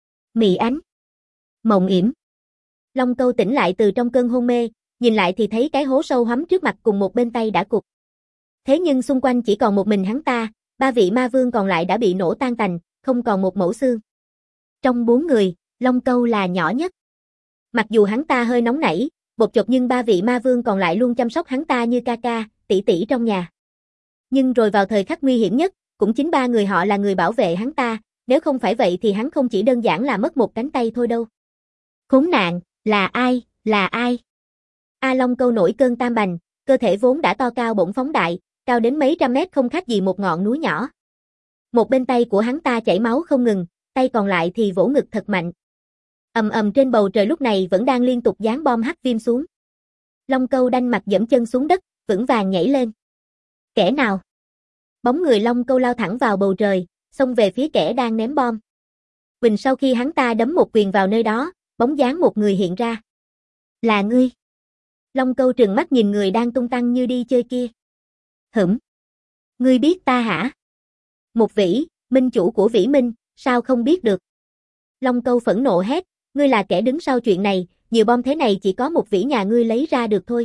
Mị Ánh, Mộng Yểm. Long Câu tỉnh lại từ trong cơn hôn mê, nhìn lại thì thấy cái hố sâu hoắm trước mặt cùng một bên tay đã cụt. Thế nhưng xung quanh chỉ còn một mình hắn ta, ba vị ma vương còn lại đã bị nổ tan tành, không còn một mẩu xương. Trong bốn người, Long Câu là nhỏ nhất. Mặc dù hắn ta hơi nóng nảy, bột chột nhưng ba vị ma vương còn lại luôn chăm sóc hắn ta như ca ca, tỷ tỷ trong nhà. Nhưng rồi vào thời khắc nguy hiểm nhất, cũng chính ba người họ là người bảo vệ hắn ta, nếu không phải vậy thì hắn không chỉ đơn giản là mất một cánh tay thôi đâu. Khốn nạn, là ai, là ai? A Long Câu nổi cơn tam bành, cơ thể vốn đã to cao bỗng phóng đại, cao đến mấy trăm mét không khác gì một ngọn núi nhỏ. Một bên tay của hắn ta chảy máu không ngừng, tay còn lại thì vỗ ngực thật mạnh. Ầm ầm trên bầu trời lúc này vẫn đang liên tục giáng bom hắc viêm xuống. Long Câu đanh mặt giẫm chân xuống đất, vững vàng nhảy lên. Kẻ nào? Bóng người Long Câu lao thẳng vào bầu trời, xông về phía kẻ đang ném bom. Quỳnh sau khi hắn ta đấm một quyền vào nơi đó, bóng dáng một người hiện ra. Là ngươi. Long Câu trừng mắt nhìn người đang tung tăng như đi chơi kia. Hửm. Ngươi biết ta hả? Mục Vĩ, minh chủ của Vĩ Minh, sao không biết được? Long Câu phẫn nộ hét, ngươi là kẻ đứng sau chuyện này, nhiều bom thế này chỉ có một vĩ nhà ngươi lấy ra được thôi.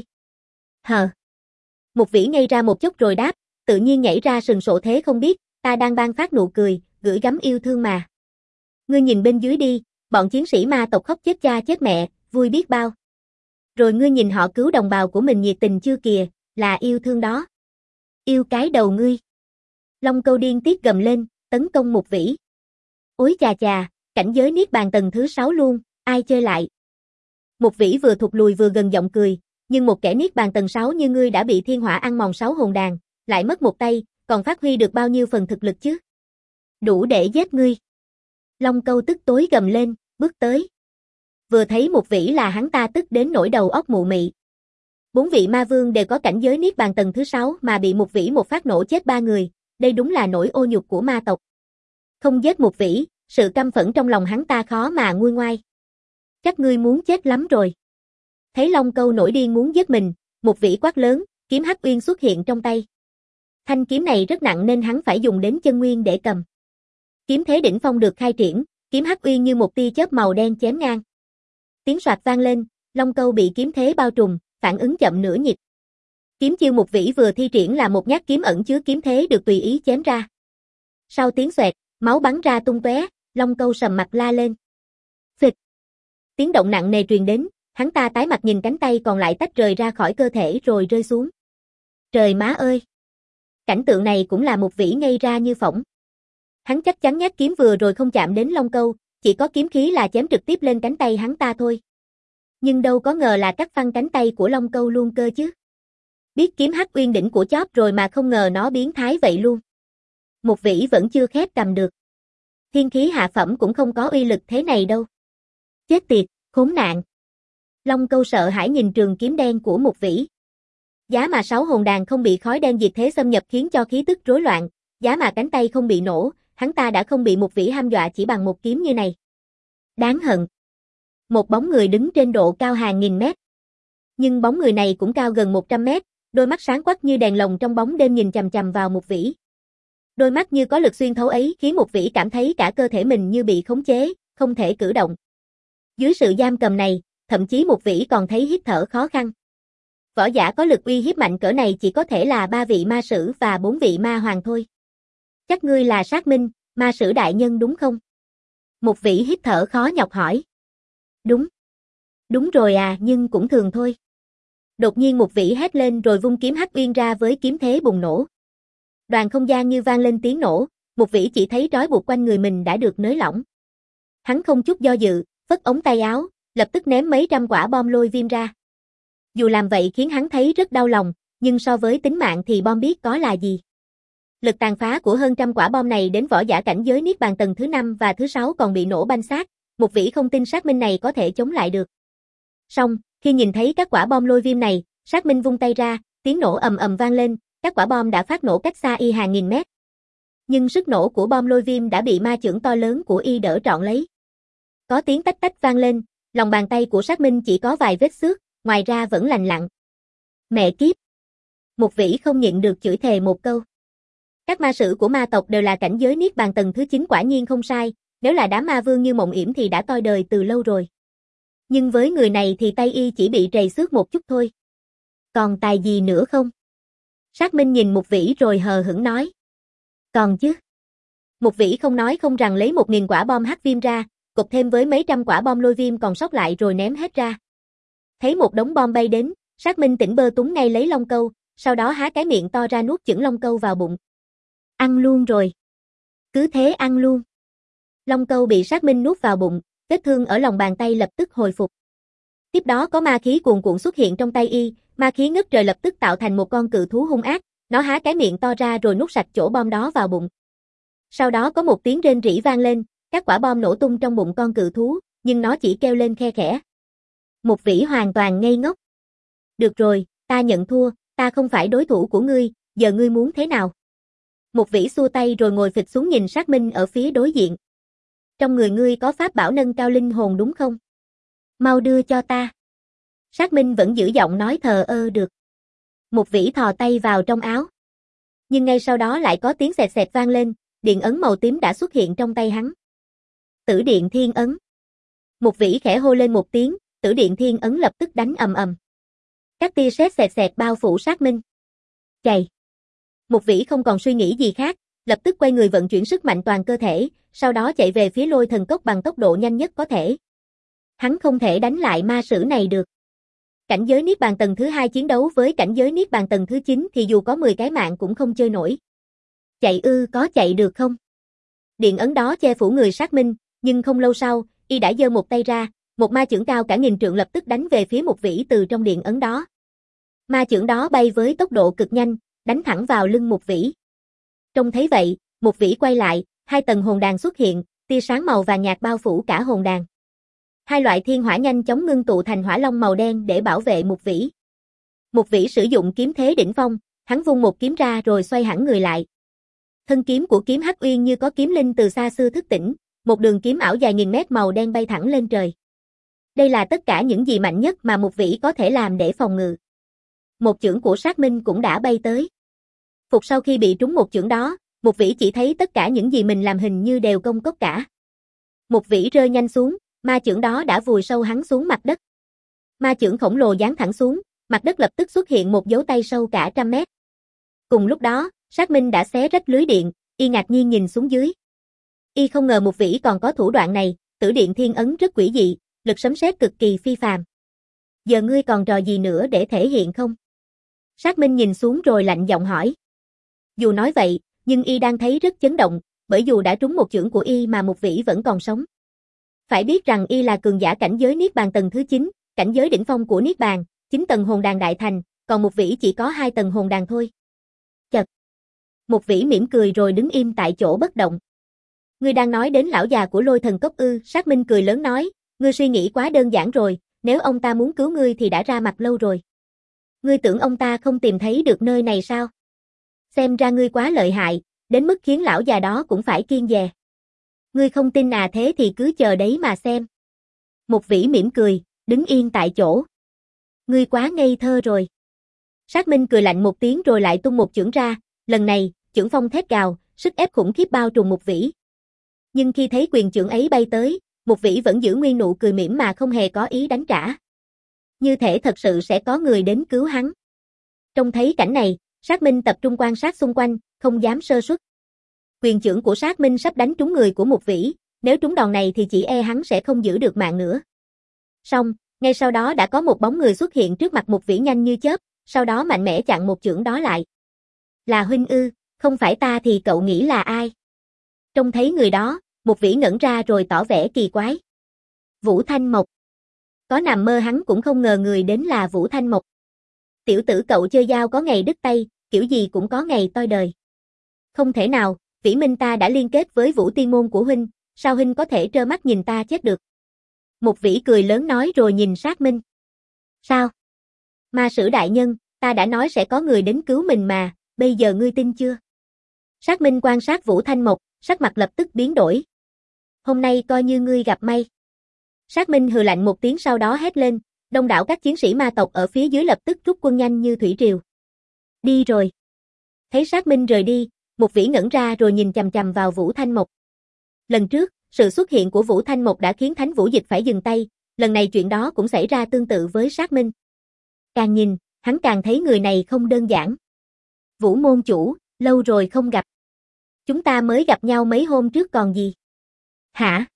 Hờ. Một vĩ ngây ra một chút rồi đáp, tự nhiên nhảy ra sừng sộ thế không biết, ta đang ban phát nụ cười, gửi gắm yêu thương mà. Ngươi nhìn bên dưới đi, bọn chiến sĩ ma tộc khóc chết cha chết mẹ, vui biết bao. Rồi ngươi nhìn họ cứu đồng bào của mình nhiệt tình chưa kìa, là yêu thương đó. Yêu cái đầu ngươi. Long Câu điên tiết gầm lên, tấn công một vĩ. Ối chà chà, cảnh giới niết bàn tầng thứ sáu luôn, ai chơi lại. Một vĩ vừa thụt lùi vừa gần giọng cười, nhưng một kẻ niết bàn tầng sáu như ngươi đã bị thiên hỏa ăn mòn sáu hồn đàn, lại mất một tay, còn phát huy được bao nhiêu phần thực lực chứ? Đủ để giết ngươi. Long Câu tức tối gầm lên, bước tới. Vừa thấy một vĩ là hắn ta tức đến nỗi đầu óc mụ mị. Bốn vị ma vương đều có cảnh giới niết bàn tầng thứ sáu mà bị một vĩ một phát nổ chết ba người, đây đúng là nỗi ô nhục của ma tộc. Không giết một vĩ, sự căm phẫn trong lòng hắn ta khó mà nguôi ngoai. Chắc ngươi muốn chết lắm rồi. Thấy Long Câu nổi điên muốn giết mình, một vĩ quát lớn, kiếm Hắc Uyên xuất hiện trong tay. Thanh kiếm này rất nặng nên hắn phải dùng đến chân nguyên để cầm. Kiếm thế đỉnh phong được khai triển, kiếm Hắc Uyên như một tia chớp màu đen chém ngang. Tiếng soạt vang lên, Long Câu bị kiếm thế bao trùm, phản ứng chậm nửa nhịp. Kiếm chiêu một vĩ vừa thi triển là một nhát kiếm ẩn chứa kiếm thế được tùy ý chém ra. Sau tiếng xoẹt, máu bắn ra tung tóe, Long Câu sầm mặt la lên. Phịch. Tiếng động nặng nề truyền đến, hắn ta tái mặt nhìn cánh tay còn lại tách rời ra khỏi cơ thể rồi rơi xuống. Trời má ơi! Cảnh tượng này cũng là một vĩ ngây ra như phỏng. Hắn chắc chắn nhát kiếm vừa rồi không chạm đến Long Câu, chỉ có kiếm khí là chém trực tiếp lên cánh tay hắn ta thôi. Nhưng đâu có ngờ là cắt phăng cánh tay của Long Câu luôn cơ chứ. Biết kiếm Hắc Uyên đỉnh của chóp rồi mà không ngờ nó biến thái vậy luôn. Một vĩ vẫn chưa khép cầm được. Thiên khí hạ phẩm cũng không có uy lực thế này đâu. Chết tiệt, khốn nạn. Long Câu sợ hãi nhìn trường kiếm đen của một vĩ. Giá mà sáu hồn đàn không bị khói đen diệt thế xâm nhập khiến cho khí tức rối loạn, giá mà cánh tay không bị nổ, hắn ta đã không bị một vĩ ham dọa chỉ bằng một kiếm như này. Đáng hận. Một bóng người đứng trên độ cao hàng nghìn mét. Nhưng bóng người này cũng cao gần một trăm mét, đôi mắt sáng quắc như đèn lồng trong bóng đêm nhìn chằm chằm vào một vĩ. Đôi mắt như có lực xuyên thấu ấy khiến một vĩ cảm thấy cả cơ thể mình như bị khống chế, không thể cử động. Dưới sự giam cầm này, thậm chí một vĩ còn thấy hít thở khó khăn. Võ giả có lực uy hiếp mạnh cỡ này chỉ có thể là ba vị ma sử và bốn vị ma hoàng thôi. Chắc ngươi là Sát Minh, ma sử đại nhân đúng không? Một vĩ hít thở khó nhọc hỏi. Đúng. Đúng rồi à, nhưng cũng thường thôi. Đột nhiên một vĩ hét lên rồi vung kiếm Hắc Uyên ra với kiếm thế bùng nổ. Đoàn không gian như vang lên tiếng nổ, một vĩ chỉ thấy trói buộc quanh người mình đã được nới lỏng. Hắn không chút do dự, phất ống tay áo, lập tức ném mấy trăm quả bom lôi viêm ra. Dù làm vậy khiến hắn thấy rất đau lòng, nhưng so với tính mạng thì bom biết có là gì. Lực tàn phá của hơn trăm quả bom này đến võ giả cảnh giới niết bàn tầng thứ năm và thứ sáu còn bị nổ banh xác, một vĩ không tin Sát Minh này có thể chống lại được. Song, khi nhìn thấy các quả bom lôi viêm này, Sát Minh vung tay ra, tiếng nổ ầm ầm vang lên, các quả bom đã phát nổ cách xa y hàng nghìn mét. Nhưng sức nổ của bom lôi viêm đã bị ma chưởng to lớn của y đỡ trọn lấy. Có tiếng tách tách vang lên, lòng bàn tay của Sát Minh chỉ có vài vết xước, ngoài ra vẫn lành lặn. Mẹ kiếp! Một vĩ không nhịn được chửi thề một câu. Các ma sử của ma tộc đều là cảnh giới niết bàn tầng thứ chín quả nhiên không sai, nếu là đám ma vương như Mộng Yểm thì đã toi đời từ lâu rồi. Nhưng với người này thì tay y chỉ bị trầy xước một chút thôi. Còn tài gì nữa không? Sát Minh nhìn một vĩ rồi hờ hững nói. Còn chứ. Một vĩ không nói không rằng lấy một nghìn quả bom hắc viêm ra, cột thêm với mấy trăm quả bom lôi viêm còn sót lại rồi ném hết ra. Thấy một đống bom bay đến, Sát Minh tỉnh bơ túng ngay lấy Long Câu, sau đó há cái miệng to ra nuốt chửng Long Câu vào bụng. Ăn luôn rồi. Cứ thế ăn luôn. Long Câu bị Sát Minh nuốt vào bụng, vết thương ở lòng bàn tay lập tức hồi phục. Tiếp đó có ma khí cuồn cuộn xuất hiện trong tay y, ma khí ngất trời lập tức tạo thành một con cự thú hung ác, nó há cái miệng to ra rồi nuốt sạch chỗ bom đó vào bụng. Sau đó có một tiếng rên rỉ vang lên, các quả bom nổ tung trong bụng con cự thú, nhưng nó chỉ kêu lên khe khẽ. Một vĩ hoàn toàn ngây ngốc. Được rồi, ta nhận thua, ta không phải đối thủ của ngươi, giờ ngươi muốn thế nào? Một vĩ xua tay rồi ngồi phịch xuống nhìn Sát Minh ở phía đối diện. Trong người ngươi có pháp bảo nâng cao linh hồn đúng không? Mau đưa cho ta. Sát Minh vẫn giữ giọng nói thờ ơ được. Một vĩ thò tay vào trong áo. Nhưng ngay sau đó lại có tiếng xẹt xẹt vang lên, điện ấn màu tím đã xuất hiện trong tay hắn. Tử điện thiên ấn. Một vĩ khẽ hô lên một tiếng, Tử Điện Thiên Ấn lập tức đánh ầm ầm. Các tia sét xẹt xẹt bao phủ Sát Minh. Chạy. Mục Vĩ không còn suy nghĩ gì khác, lập tức quay người vận chuyển sức mạnh toàn cơ thể, sau đó chạy về phía Lôi Thần Cốc bằng tốc độ nhanh nhất có thể. Hắn không thể đánh lại ma sử này được. Cảnh giới Niết Bàn tầng thứ hai chiến đấu với cảnh giới Niết Bàn tầng thứ chín thì dù có mười cái mạng cũng không chơi nổi. Chạy ư, có chạy được không? Điện ấn đó che phủ người Sát Minh, nhưng không lâu sau, y đã giơ một tay ra, một ma chưởng cao cả nghìn trượng lập tức đánh về phía Mục Vĩ từ trong điện ấn đó. Ma chưởng đó bay với tốc độ cực nhanh, đánh thẳng vào lưng Mục Vĩ. Trông thấy vậy, Mục Vĩ quay lại, hai tầng hồn đàn xuất hiện, tia sáng màu vàng nhạt bao phủ cả hồn đàn. Hai loại thiên hỏa nhanh chóng ngưng tụ thành hỏa long màu đen để bảo vệ Mục Vĩ. Mục Vĩ sử dụng kiếm thế đỉnh phong, hắn vung một kiếm ra rồi xoay hẳn người lại. Thân kiếm của kiếm Hắc Uyên như có kiếm linh từ xa xưa thức tỉnh, một đường kiếm ảo dài nghìn mét màu đen bay thẳng lên trời. Đây là tất cả những gì mạnh nhất mà Mục Vĩ có thể làm để phòng ngự. Một chưởng của Sát Minh cũng đã bay tới. Phục sau khi bị trúng một chưởng đó, Mục Vĩ chỉ thấy tất cả những gì mình làm hình như đều công cốc cả. Mục Vĩ rơi nhanh xuống, ma chưởng đó đã vùi sâu hắn xuống mặt đất. Ma chưởng khổng lồ giáng thẳng xuống, mặt đất lập tức xuất hiện một dấu tay sâu cả trăm mét. Cùng lúc đó, Sát Minh đã xé rách lưới điện, y ngạc nhiên nhìn xuống dưới. Y không ngờ Mục Vĩ còn có thủ đoạn này, Tử Điện Thiên Ấn rất quỷ dị, lực sấm sét cực kỳ phi phàm. Giờ ngươi còn trò gì nữa để thể hiện không? Sát Minh nhìn xuống rồi lạnh giọng hỏi. Dù nói vậy, nhưng y đang thấy rất chấn động, bởi dù đã trúng một chưởng của y mà Mục Vĩ vẫn còn sống. Phải biết rằng y là cường giả cảnh giới Niết Bàn tầng thứ chín, cảnh giới đỉnh phong của Niết Bàn, chín tầng hồn đàn đại thành, còn Mục Vĩ chỉ có hai tầng hồn đàn thôi. Chật. Mục Vĩ mỉm cười rồi đứng im tại chỗ bất động. Ngươi đang nói đến lão già của Lôi Thần Cốc ư? Sát Minh cười lớn nói, ngươi suy nghĩ quá đơn giản rồi, nếu ông ta muốn cứu ngươi thì đã ra mặt lâu rồi. Ngươi tưởng ông ta không tìm thấy được nơi này sao? Xem ra ngươi quá lợi hại, đến mức khiến lão già đó cũng phải kiêng dè. Ngươi không tin à, thế thì cứ chờ đấy mà xem. Mục Vĩ mỉm cười, đứng yên tại chỗ. Ngươi quá ngây thơ rồi. Sát Minh cười lạnh một tiếng rồi lại tung một chưởng ra, lần này, chưởng phong thét gào, sức ép khủng khiếp bao trùm Mục Vĩ. Nhưng khi thấy quyền chưởng ấy bay tới, Mục Vĩ vẫn giữ nguyên nụ cười mỉm mà không hề có ý đánh trả. Như thể thật sự sẽ có người đến cứu hắn. Trông thấy cảnh này, Sát Minh tập trung quan sát xung quanh, không dám sơ suất. Quyền chưởng của Sát Minh sắp đánh trúng người của Mục Vĩ, nếu trúng đòn này thì chỉ e hắn sẽ không giữ được mạng nữa. Xong, ngay sau đó đã có một bóng người xuất hiện trước mặt Mục Vĩ nhanh như chớp, sau đó mạnh mẽ chặn một chưởng đó lại. Là huynh ư, không phải ta thì cậu nghĩ là ai? Trông thấy người đó, Mục Vĩ ngẩn ra rồi tỏ vẻ kỳ quái. Vũ Thanh Mộc. Có nằm mơ hắn cũng không ngờ người đến là Vũ Thanh Mộc. Tiểu tử cậu chơi dao có ngày đứt tay, kiểu gì cũng có ngày toi đời. Không thể nào, Vĩ Minh ta đã liên kết với Vũ Tiên môn của huynh, sao huynh có thể trơ mắt nhìn ta chết được? Mục Vĩ cười lớn nói rồi nhìn Sát Minh. Sao? Ma sử đại nhân, ta đã nói sẽ có người đến cứu mình mà, bây giờ ngươi tin chưa? Sát Minh quan sát Vũ Thanh Mộc, sắc mặt lập tức biến đổi. Hôm nay coi như ngươi gặp may. Sát Minh hừ lạnh một tiếng sau đó hét lên, đông đảo các chiến sĩ ma tộc ở phía dưới lập tức rút quân nhanh như thủy triều. Đi rồi. Thấy Sát Minh rời đi, Mục Vĩ ngẩn ra rồi nhìn chằm chằm vào Vũ Thanh Mộc. Lần trước, sự xuất hiện của Vũ Thanh Mộc đã khiến Thánh Vũ Dịch phải dừng tay, lần này chuyện đó cũng xảy ra tương tự với Sát Minh. Càng nhìn, hắn càng thấy người này không đơn giản. Vũ môn chủ, lâu rồi không gặp. Chúng ta mới gặp nhau mấy hôm trước còn gì? Hả?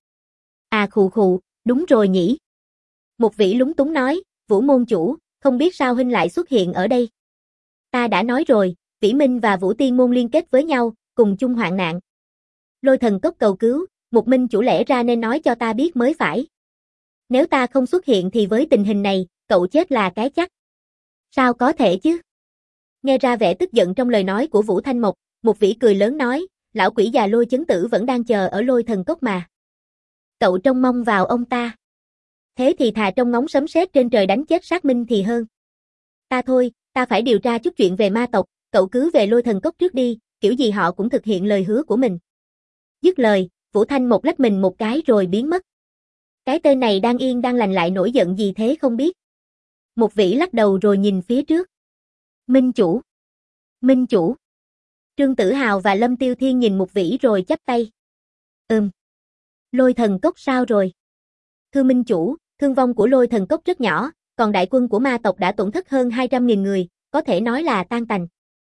À khụ khụ, đúng rồi nhỉ. Mục Vĩ lúng túng nói, Vũ môn chủ, không biết sao huynh lại xuất hiện ở đây. Ta đã nói rồi, Vĩ Minh và Vũ Tiên môn liên kết với nhau, cùng chung hoạn nạn. Lôi Thần Cốc cầu cứu, Mục Minh chủ lẽ ra nên nói cho ta biết mới phải. Nếu ta không xuất hiện thì với tình hình này, cậu chết là cái chắc. Sao có thể chứ? Nghe ra vẻ tức giận trong lời nói của Vũ Thanh Mộc, Mục Vĩ cười lớn nói, lão quỷ già Lôi Chấn Tử vẫn đang chờ ở Lôi Thần Cốc mà. Cậu trông mong vào ông ta. Thế thì thà trông ngóng sấm sét trên trời đánh chết Sát Minh thì hơn. Ta thôi, ta phải điều tra chút chuyện về ma tộc, cậu cứ về Lôi Thần Cốc trước đi, kiểu gì họ cũng thực hiện lời hứa của mình. Dứt lời, Vũ Thanh Mộc lách mình một cái rồi biến mất. Cái tên này đang yên đang lành lại nổi giận gì thế không biết. Mục Vĩ lắc đầu rồi nhìn phía trước. Minh chủ. Minh chủ. Trương Tử Hào và Lâm Tiêu Thiên nhìn Mục Vĩ rồi chắp tay. Ừm. Lôi Thần Cốc sao rồi? Thưa Minh chủ, Thương vong của Lôi Thần Cốc rất nhỏ, còn đại quân của ma tộc đã tổn thất hơn hai trăm nghìn người, có thể nói là tan tành.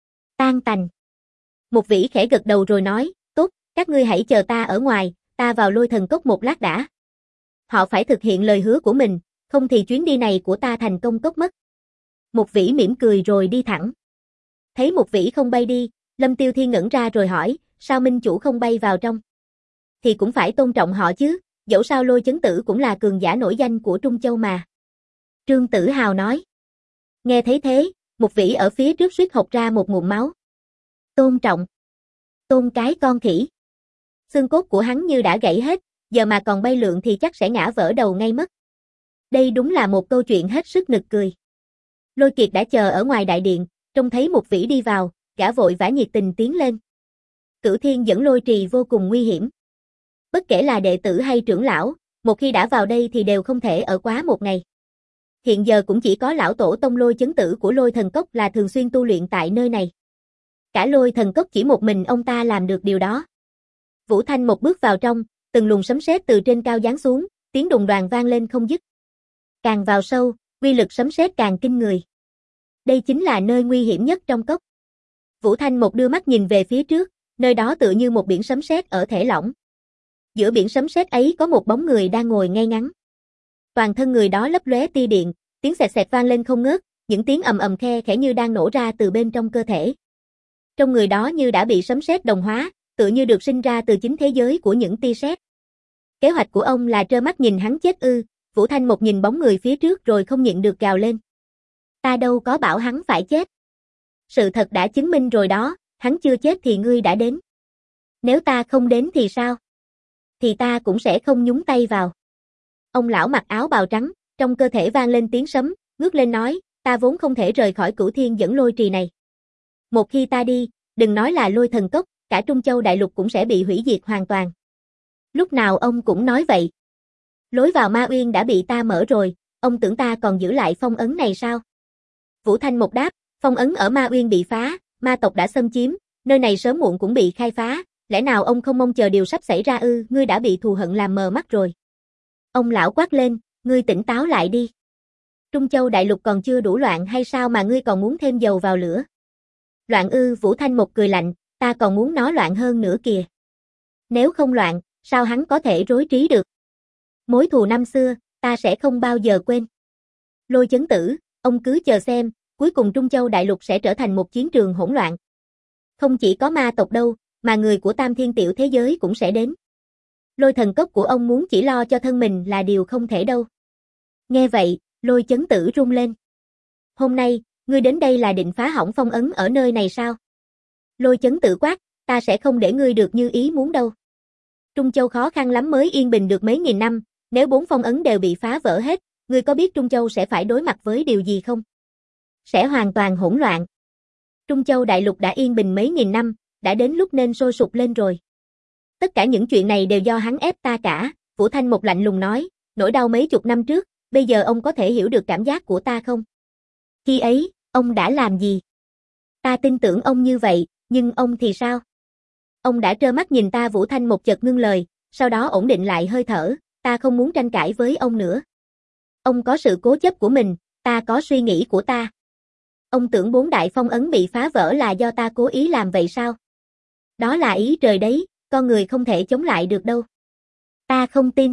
Tan tành. Một vĩ khẽ gật đầu rồi nói, tốt, các ngươi hãy chờ ta ở ngoài, ta vào Lôi Thần Cốc một lát đã. Họ phải thực hiện lời hứa của mình, không thì chuyến đi này của ta thành công cốc mất. Một vĩ mỉm cười rồi đi thẳng. Thấy một vĩ không bay đi, Lâm Tiêu Thiên ngẩn ra rồi hỏi, sao minh chủ không bay vào trong? Thì cũng phải tôn trọng họ chứ, dẫu sao Lôi Chấn Tử cũng là cường giả nổi danh của Trung Châu mà. Trương Tử Hào nói. Nghe thấy thế, một vĩ ở phía trước suýt hộc ra một ngụm máu. Tôn trọng. Tôn cái con khỉ. Xương cốt của hắn như đã gãy hết, giờ mà còn bay lượn thì chắc sẽ ngã vỡ đầu ngay mất. Đây đúng là một câu chuyện hết sức nực cười. Lôi Kiệt đã chờ ở ngoài đại điện, trông thấy một vĩ đi vào, gã vội vã nhiệt tình tiến lên. Cửu Thiên dẫn Lôi Trì vô cùng nguy hiểm. Bất kể là đệ tử hay trưởng lão, một khi đã vào đây thì đều không thể ở quá một ngày. Hiện giờ cũng chỉ có lão tổ tông Lôi Chấn Tử của Lôi Thần Cốc là thường xuyên tu luyện tại nơi này. Cả Lôi Thần Cốc chỉ một mình ông ta làm được điều đó. Vũ Thanh một bước vào trong, từng luồng sấm sét từ trên cao giáng xuống, tiếng đùng đoàng vang lên không dứt. Càng vào sâu, uy lực sấm sét càng kinh người. Đây chính là nơi nguy hiểm nhất trong cốc. Vũ Thanh một đưa mắt nhìn về phía trước, nơi đó tựa như một biển sấm sét ở thể lỏng. Giữa biển sấm sét ấy có một bóng người đang ngồi ngay ngắn. Toàn thân người đó lấp lóe tia điện, tiếng xẹt xẹt vang lên không ngớt, những tiếng ầm ầm khe khẽ như đang nổ ra từ bên trong cơ thể. Trong người đó như đã bị sấm sét đồng hóa, tựa như được sinh ra từ chính thế giới của những tia sét. Kế hoạch của ông là trơ mắt nhìn hắn chết ư? Vũ Thanh một nhìn bóng người phía trước rồi không nhịn được gào lên. Ta đâu có bảo hắn phải chết. Sự thật đã chứng minh rồi đó, hắn chưa chết thì ngươi đã đến. Nếu ta không đến thì sao? Thì ta cũng sẽ không nhúng tay vào. Ông lão mặc áo bào trắng, trong cơ thể vang lên tiếng sấm, ngước lên nói, ta vốn không thể rời khỏi Cửu Thiên dẫn Lôi Trì này. Một khi ta đi, đừng nói là Lôi Thần Cốc, cả Trung Châu đại lục cũng sẽ bị hủy diệt hoàn toàn. Lúc nào ông cũng nói vậy. Lối vào Ma Uyên đã bị ta mở rồi, ông tưởng ta còn giữ lại phong ấn này sao? Vũ Thanh một đáp, phong ấn ở Ma Uyên bị phá, ma tộc đã xâm chiếm, nơi này sớm muộn cũng bị khai phá, lẽ nào ông không mong chờ điều sắp xảy ra ư? Ngươi đã bị thù hận làm mờ mắt rồi. Ông lão quát lên, ngươi tỉnh táo lại đi. Trung Châu đại lục còn chưa đủ loạn hay sao mà ngươi còn muốn thêm dầu vào lửa? Loạn ư? Vũ Thanh một cười lạnh, ta còn muốn nó loạn hơn nữa kìa. Nếu không loạn, sao hắn có thể rối trí được? Mối thù năm xưa, ta sẽ không bao giờ quên. Lôi Chấn Tử, ông cứ chờ xem, cuối cùng Trung Châu đại lục sẽ trở thành một chiến trường hỗn loạn. Không chỉ có ma tộc đâu, mà người của Tam Thiên tiểu thế giới cũng sẽ đến. Lôi Thần Cốc của ông muốn chỉ lo cho thân mình là điều không thể đâu. Nghe vậy, Lôi Chấn Tử run lên. Hôm nay, ngươi đến đây là định phá hỏng phong ấn ở nơi này sao? Lôi Chấn Tử quát, ta sẽ không để ngươi được như ý muốn đâu. Trung Châu khó khăn lắm mới yên bình được mấy nghìn năm, nếu bốn phong ấn đều bị phá vỡ hết, ngươi có biết Trung Châu sẽ phải đối mặt với điều gì không? Sẽ hoàn toàn hỗn loạn. Trung Châu đại lục đã yên bình mấy nghìn năm, đã đến lúc nên sôi sục lên rồi. Tất cả những chuyện này đều do hắn ép ta cả, Vũ Thanh một lạnh lùng nói, nỗi đau mấy chục năm trước, bây giờ ông có thể hiểu được cảm giác của ta không? Khi ấy, ông đã làm gì? Ta tin tưởng ông như vậy, nhưng ông thì sao? Ông đã trơ mắt nhìn ta. Vũ Thanh một chợt ngưng lời, sau đó ổn định lại hơi thở, ta không muốn tranh cãi với ông nữa. Ông có sự cố chấp của mình, ta có suy nghĩ của ta. Ông tưởng bốn đại phong ấn bị phá vỡ là do ta cố ý làm vậy sao? Đó là ý trời đấy, con người không thể chống lại được đâu. Ta không tin.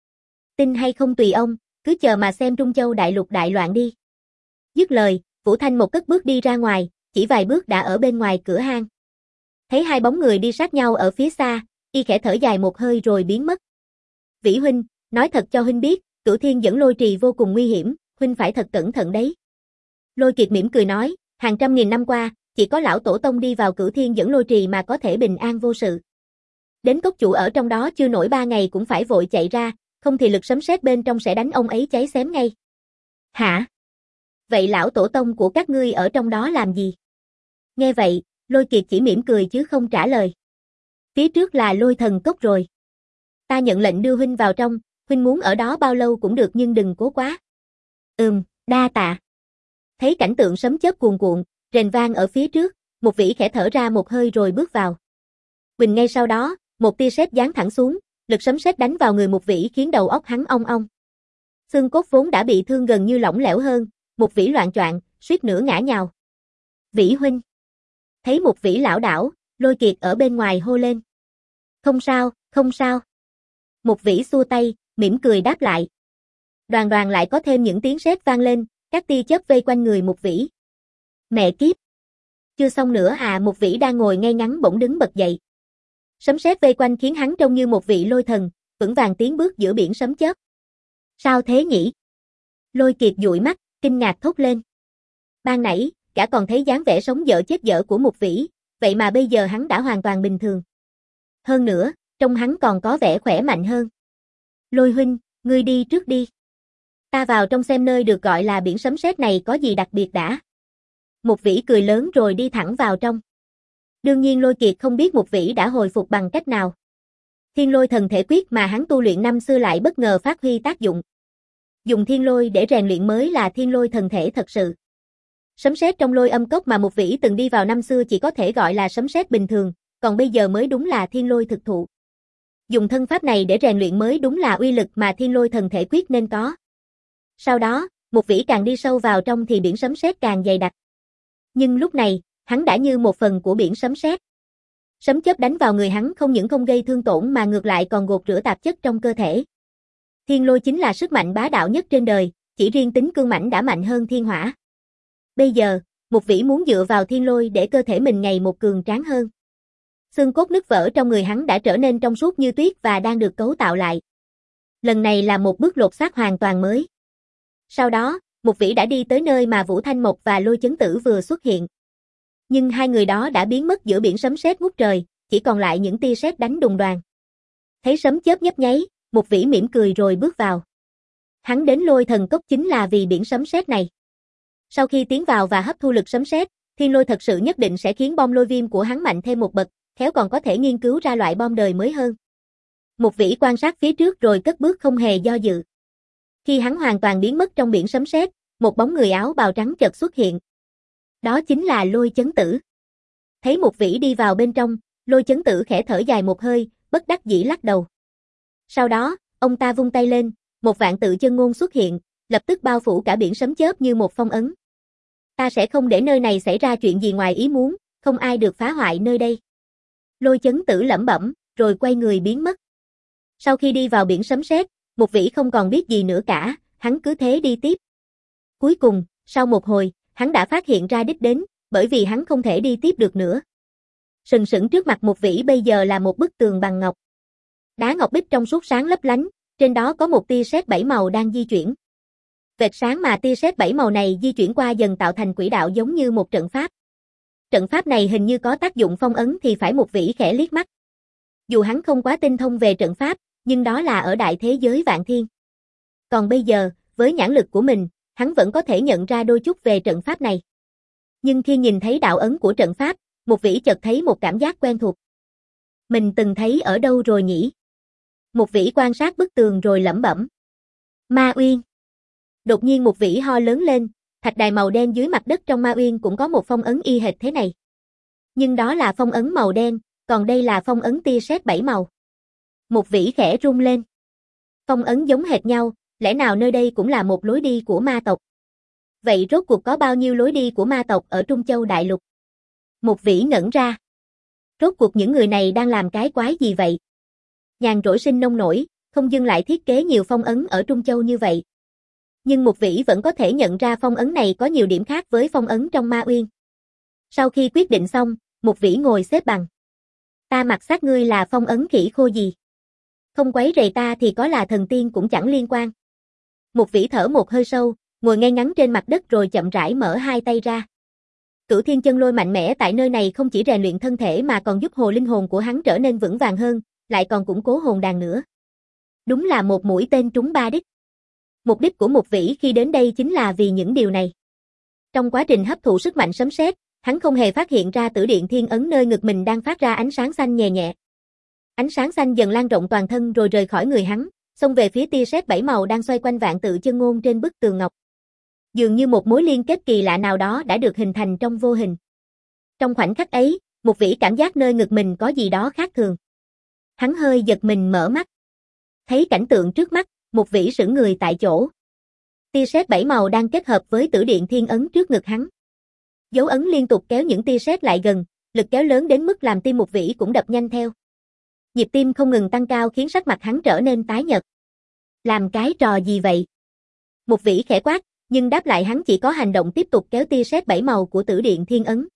Tin hay không tùy ông, cứ chờ mà xem Trung Châu đại lục đại loạn đi. Dứt lời, Vũ Thanh một cất bước đi ra ngoài, chỉ vài bước đã ở bên ngoài cửa hang. Thấy hai bóng người đi sát nhau ở phía xa, y khẽ thở dài một hơi rồi biến mất. Vĩ huynh, nói thật cho huynh biết, Cửu Thiên dẫn Lôi Trì vô cùng nguy hiểm, huynh phải thật cẩn thận đấy. Lôi Kiệt mỉm cười nói, hàng trăm nghìn năm qua, chỉ có lão tổ tông đi vào Cửu Thiên dẫn Lôi Trì mà có thể bình an vô sự. Đến cốc chủ ở trong đó chưa nổi ba ngày cũng phải vội chạy ra, không thì lực sấm sét bên trong sẽ đánh ông ấy cháy xém ngay. Hả? Vậy lão tổ tông của các ngươi ở trong đó làm gì? Nghe vậy, Lôi Kiệt chỉ mỉm cười chứ không trả lời. Phía trước là Lôi Thần Cốc rồi. Ta nhận lệnh đưa huynh vào trong, huynh muốn ở đó bao lâu cũng được nhưng đừng cố quá. Ừm, đa tạ. Thấy cảnh tượng sấm chớp cuồn cuộn, rền vang ở phía trước, một vĩ khẽ thở ra một hơi rồi bước vào. Quỳnh ngay sau đó, một tia sét giáng thẳng xuống, lực sấm sét đánh vào người một vĩ khiến đầu óc hắn ong ong. Xương cốt vốn đã bị thương gần như lỏng lẻo hơn, Một Vĩ loạng choạng, suýt nữa ngã nhào. Vĩ huynh. Thấy Một Vĩ lảo đảo, Lôi Kiệt ở bên ngoài hô lên. Không sao, không sao. Một Vĩ xua tay, mỉm cười đáp lại. Đoàn đoàn lại có thêm những tiếng sét vang lên, các tia chớp vây quanh người Một Vĩ. Mẹ kiếp. Chưa xong nữa à, Một Vĩ đang ngồi ngay ngắn bỗng đứng bật dậy. Sấm sét vây quanh khiến hắn trông như một vị lôi thần, vững vàng tiến bước giữa biển sấm chớp. Sao thế nhỉ? Lôi Kiệt dụi mắt, kinh ngạc thốt lên. Ban nãy, gã còn thấy dáng vẻ sống dở chết dở của Một Vĩ, vậy mà bây giờ hắn đã hoàn toàn bình thường. Hơn nữa, trông hắn còn có vẻ khỏe mạnh hơn. Lôi huynh, ngươi đi trước đi. Ta vào trong xem nơi được gọi là biển sấm sét này có gì đặc biệt đã. Một Vĩ cười lớn rồi đi thẳng vào trong. Đương nhiên Lôi Kiệt không biết Một Vĩ đã hồi phục bằng cách nào. Thiên lôi thần thể quyết mà hắn tu luyện năm xưa lại bất ngờ phát huy tác dụng. Dùng thiên lôi để rèn luyện mới là thiên lôi thần thể thật sự. Sấm sét trong lôi âm cốc mà Một Vĩ từng đi vào năm xưa chỉ có thể gọi là sấm sét bình thường, còn bây giờ mới đúng là thiên lôi thực thụ. Dùng thân pháp này để rèn luyện mới đúng là uy lực mà thiên lôi thần thể quyết nên có. Sau đó, Một Vĩ càng đi sâu vào trong thì biển sấm sét càng dày đặc. Nhưng lúc này, hắn đã như một phần của biển sấm sét. Sấm chớp đánh vào người hắn không những không gây thương tổn mà ngược lại còn gột rửa tạp chất trong cơ thể. Thiên lôi chính là sức mạnh bá đạo nhất trên đời, chỉ riêng tính cương mãnh đã mạnh hơn thiên hỏa. Bây giờ, Một Vĩ muốn dựa vào thiên lôi để cơ thể mình ngày một cường tráng hơn. Xương cốt nứt vỡ trong người hắn đã trở nên trong suốt như tuyết và đang được cấu tạo lại. Lần này là một bước lột xác hoàn toàn mới. Sau đó, Một Vĩ đã đi tới nơi mà Vũ Thanh Mộc và Lôi Chấn Tử vừa xuất hiện. Nhưng hai người đó đã biến mất giữa biển sấm sét ngút trời, chỉ còn lại những tia sét đánh đùng đoàng. Thấy sấm chớp nhấp nháy, Một Vĩ mỉm cười rồi bước vào. Hắn đến Lôi Thần Cốc chính là vì biển sấm sét này. Sau khi tiến vào và hấp thu lực sấm sét, thiên lôi thật sự nhất định sẽ khiến bom lôi viêm của hắn mạnh thêm một bậc, khéo còn có thể nghiên cứu ra loại bom đời mới hơn. Một Vĩ quan sát phía trước rồi cất bước không hề do dự. Khi hắn hoàn toàn biến mất trong biển sấm sét, một bóng người áo bào trắng chợt xuất hiện. Đó chính là Lôi Chấn Tử. Thấy Một Vĩ đi vào bên trong, Lôi Chấn Tử khẽ thở dài một hơi, bất đắc dĩ lắc đầu. Sau đó, ông ta vung tay lên, một vạn tự chân ngôn xuất hiện, lập tức bao phủ cả biển sấm chớp như một phong ấn. Ta sẽ không để nơi này xảy ra chuyện gì ngoài ý muốn, không ai được phá hoại nơi đây. Lôi Chấn Tử lẩm bẩm, rồi quay người biến mất. Sau khi đi vào biển sấm sét, Một Vĩ không còn biết gì nữa cả, hắn cứ thế đi tiếp. Cuối cùng, sau một hồi, hắn đã phát hiện ra đích đến, bởi vì hắn không thể đi tiếp được nữa. Sừng sững trước mặt Một Vĩ bây giờ là một bức tường bằng ngọc. Đá ngọc bích trong suốt sáng lấp lánh, trên đó có một tia sét bảy màu đang di chuyển. Vệt sáng mà tia sét bảy màu này di chuyển qua dần tạo thành quỹ đạo giống như một trận pháp. Trận pháp này hình như có tác dụng phong ấn thì phải. Một Vĩ khẽ liếc mắt. Dù hắn không quá tinh thông về trận pháp, nhưng đó là ở đại thế giới vạn thiên. Còn bây giờ, với nhãn lực của mình, hắn vẫn có thể nhận ra đôi chút về trận pháp này. Nhưng khi nhìn thấy đạo ấn của trận pháp, Một Vĩ chợt thấy một cảm giác quen thuộc. Mình từng thấy ở đâu rồi nhỉ? Một Vĩ quan sát bức tường rồi lẩm bẩm. Ma Uyên. Đột nhiên Một Vĩ ho lớn lên, thạch đài màu đen dưới mặt đất trong Ma Uyên cũng có một phong ấn y hệt thế này. Nhưng đó là phong ấn màu đen, còn đây là phong ấn tia sét bảy màu. Một Vĩ khẽ rung lên. Phong ấn giống hệt nhau, lẽ nào nơi đây cũng là một lối đi của ma tộc? Vậy rốt cuộc có bao nhiêu lối đi của ma tộc ở Trung Châu Đại Lục? Một Vĩ ngẩn ra. Rốt cuộc những người này đang làm cái quái gì vậy? Nhàn rỗi sinh nông nổi, không dưng lại thiết kế nhiều phong ấn ở Trung Châu như vậy. Nhưng Một Vĩ vẫn có thể nhận ra phong ấn này có nhiều điểm khác với phong ấn trong Ma Uyên. Sau khi quyết định xong, Một Vĩ ngồi xếp bằng. Ta mặc xác ngươi là phong ấn khỉ khô gì? Không quấy rầy ta thì có là thần tiên cũng chẳng liên quan. Một Vĩ thở một hơi sâu, ngồi ngay ngắn trên mặt đất rồi chậm rãi mở hai tay ra. Cửu Thiên Chân Lôi mạnh mẽ tại nơi này không chỉ rèn luyện thân thể mà còn giúp hồ linh hồn của hắn trở nên vững vàng hơn, lại còn củng cố hồn đàn nữa. Đúng là một mũi tên trúng ba đích. Mục đích của Một Vĩ khi đến đây chính là vì những điều này. Trong quá trình hấp thụ sức mạnh sấm sét, hắn không hề phát hiện ra tử điện thiên ấn nơi ngực mình đang phát ra ánh sáng xanh nhẹ nhẹ. Ánh sáng xanh dần lan rộng toàn thân rồi rời khỏi người hắn, xông về phía tia sét bảy màu đang xoay quanh vạn tự chân ngôn trên bức tường ngọc. Dường như một mối liên kết kỳ lạ nào đó đã được hình thành trong vô hình. Trong khoảnh khắc ấy, Một Vĩ cảm giác nơi ngực mình có gì đó khác thường. Hắn hơi giật mình mở mắt. Thấy cảnh tượng trước mắt, Một Vĩ sững người tại chỗ. Tia sét bảy màu đang kết hợp với tử điện thiên ấn trước ngực hắn. Dấu ấn liên tục kéo những tia sét lại gần, lực kéo lớn đến mức làm tim Mục Vĩ cũng đập nhanh theo. Nhịp tim không ngừng tăng cao khiến sắc mặt hắn trở nên tái nhợt. Làm cái trò gì vậy? Mục Vĩ khẽ quát, nhưng đáp lại hắn chỉ có hành động tiếp tục kéo tia sét bảy màu của tử điện thiên ấn.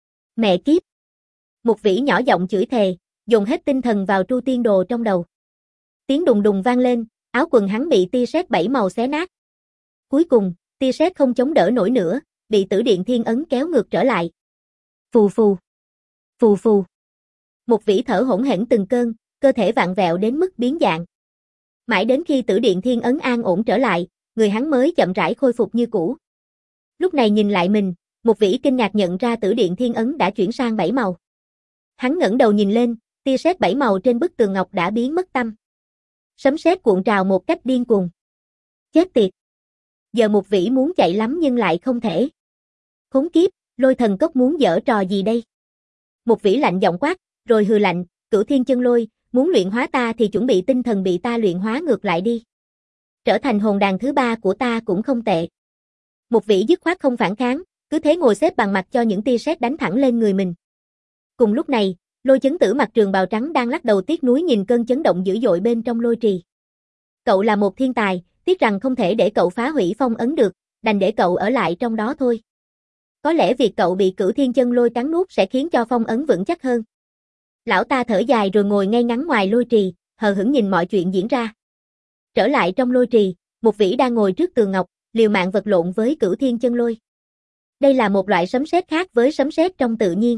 Mẹ kiếp! Mục Vĩ nhỏ giọng chửi thề, dồn hết tinh thần vào tru tiên đồ trong đầu. Tiếng đùng đùng vang lên, áo quần hắn bị tia sét bảy màu xé nát. Cuối cùng, tia sét không chống đỡ nổi nữa, bị tử điện thiên ấn kéo ngược trở lại. Phù phù. Phù phù. Mục Vĩ thở hổn hển từng cơn, cơ thể vặn vẹo đến mức biến dạng. Mãi đến khi tử điện thiên ấn an ổn trở lại, người hắn mới chậm rãi khôi phục như cũ. Lúc này nhìn lại mình, Mục Vĩ kinh ngạc nhận ra tử điện thiên ấn đã chuyển sang bảy màu. Hắn ngẩng đầu nhìn lên, tia sét bảy màu trên bức tường ngọc đã biến mất tăm. Sấm sét cuộn trào một cách điên cuồng. Chết tiệt. Giờ Mục Vĩ muốn chạy lắm nhưng lại không thể. Khốn kiếp, Lôi Thần Cốc muốn giở trò gì đây? Mục Vĩ lạnh giọng quát, rồi hừ lạnh, Cửu Thiên Chân Lôi, muốn luyện hóa ta thì chuẩn bị tinh thần bị ta luyện hóa ngược lại đi. Trở thành hồn đàn thứ ba của ta cũng không tệ. Mục Vĩ dứt khoát không phản kháng, cứ thế ngồi xếp bằng mặt cho những tia sét đánh thẳng lên người mình. Cùng lúc này, Lôi Chấn Tử mặc trường bào trắng đang lắc đầu tiếc nuối nhìn cơn chấn động dữ dội bên trong lôi trì. Cậu là một thiên tài, tiếc rằng không thể để cậu phá hủy phong ấn được, đành để cậu ở lại trong đó thôi. Có lẽ việc cậu bị Cửu Thiên Chân Lôi cắn nuốt sẽ khiến cho phong ấn vững chắc hơn. Lão ta thở dài rồi ngồi ngay ngắn ngoài lôi trì, hờ hững nhìn mọi chuyện diễn ra. Trở lại trong lôi trì, Mục Vĩ đang ngồi trước tường ngọc, liều mạng vật lộn với Cửu Thiên Chân Lôi. Đây là một loại sấm sét khác với sấm sét trong tự nhiên.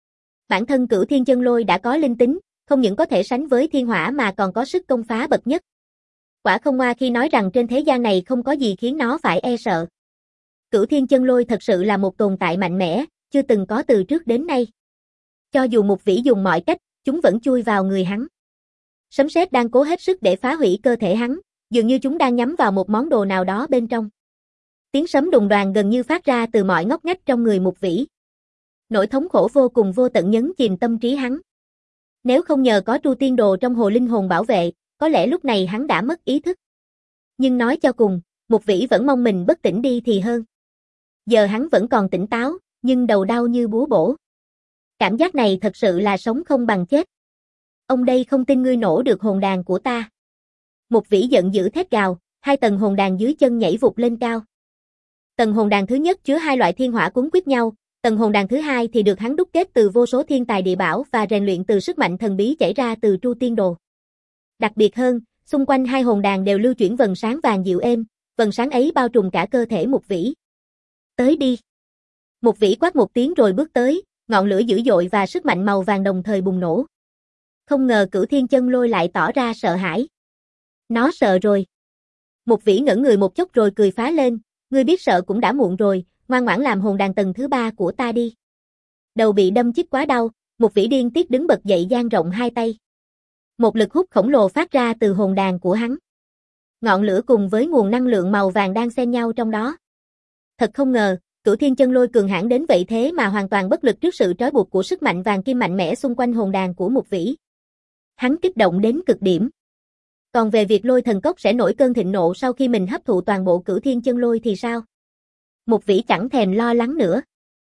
Bản thân Cửu Thiên Chân Lôi đã có linh tính, không những có thể sánh với thiên hỏa mà còn có sức công phá bậc nhất. Quả không ngoa khi nói rằng trên thế gian này không có gì khiến nó phải e sợ. Cửu Thiên Chân Lôi thật sự là một tồn tại mạnh mẽ, chưa từng có từ trước đến nay. Cho dù Mục Vĩ dùng mọi cách, chúng vẫn chui vào người hắn. Sấm sét đang cố hết sức để phá hủy cơ thể hắn, dường như chúng đang nhắm vào một món đồ nào đó bên trong. Tiếng sấm đùng đoàng gần như phát ra từ mọi ngóc ngách trong người Mục Vĩ. Nỗi thống khổ vô cùng vô tận nhấn chìm tâm trí hắn. Nếu không nhờ có tru tiên đồ trong hồ linh hồn bảo vệ, có lẽ lúc này hắn đã mất ý thức. Nhưng nói cho cùng, Mục Vĩ vẫn mong mình bất tỉnh đi thì hơn. Giờ hắn vẫn còn tỉnh táo, nhưng đầu đau như búa bổ. Cảm giác này thật sự là sống không bằng chết. Ông đây không tin ngươi nổ được hồn đàn của ta. Mục Vĩ giận dữ thét gào, hai tầng hồn đàn dưới chân nhảy vụt lên cao. Tầng hồn đàn thứ nhất chứa hai loại thiên hỏa cuốn quýt nhau, tầng hồn đàn thứ hai thì được hắn đúc kết từ vô số thiên tài địa bảo và rèn luyện từ sức mạnh thần bí chảy ra từ tru tiên đồ. Đặc biệt hơn, xung quanh hai hồn đàn đều lưu chuyển vầng sáng vàng dịu êm, vầng sáng ấy bao trùm cả cơ thể Mục Vĩ. Tới đi. Mục Vĩ quát một tiếng rồi bước tới, ngọn lửa dữ dội và sức mạnh màu vàng đồng thời bùng nổ. Không ngờ Cửu Thiên Chân Lôi lại tỏ ra sợ hãi. Nó sợ rồi. Mục Vĩ ngẩn người một chốc rồi cười phá lên, ngươi biết sợ cũng đã muộn rồi, ngoan ngoãn làm hồn đàn tầng thứ ba của ta đi. Đầu bị đâm chích quá đau, Mục Vĩ điên tiết đứng bật dậy dang rộng hai tay. Một lực hút khổng lồ phát ra từ hồn đàn của hắn. Ngọn lửa cùng với nguồn năng lượng màu vàng đang xen nhau trong đó. Thật không ngờ, Cửu Thiên Chân Lôi cường hãn đến vậy thế mà hoàn toàn bất lực trước sự trói buộc của sức mạnh vàng kim mạnh mẽ xung quanh hồn đàn của Mục Vĩ. Hắn kích động đến cực điểm. Còn về việc Lôi Thần Cốc sẽ nổi cơn thịnh nộ sau khi mình hấp thụ toàn bộ Cửu Thiên Chân Lôi thì sao? Mục Vĩ chẳng thèm lo lắng nữa.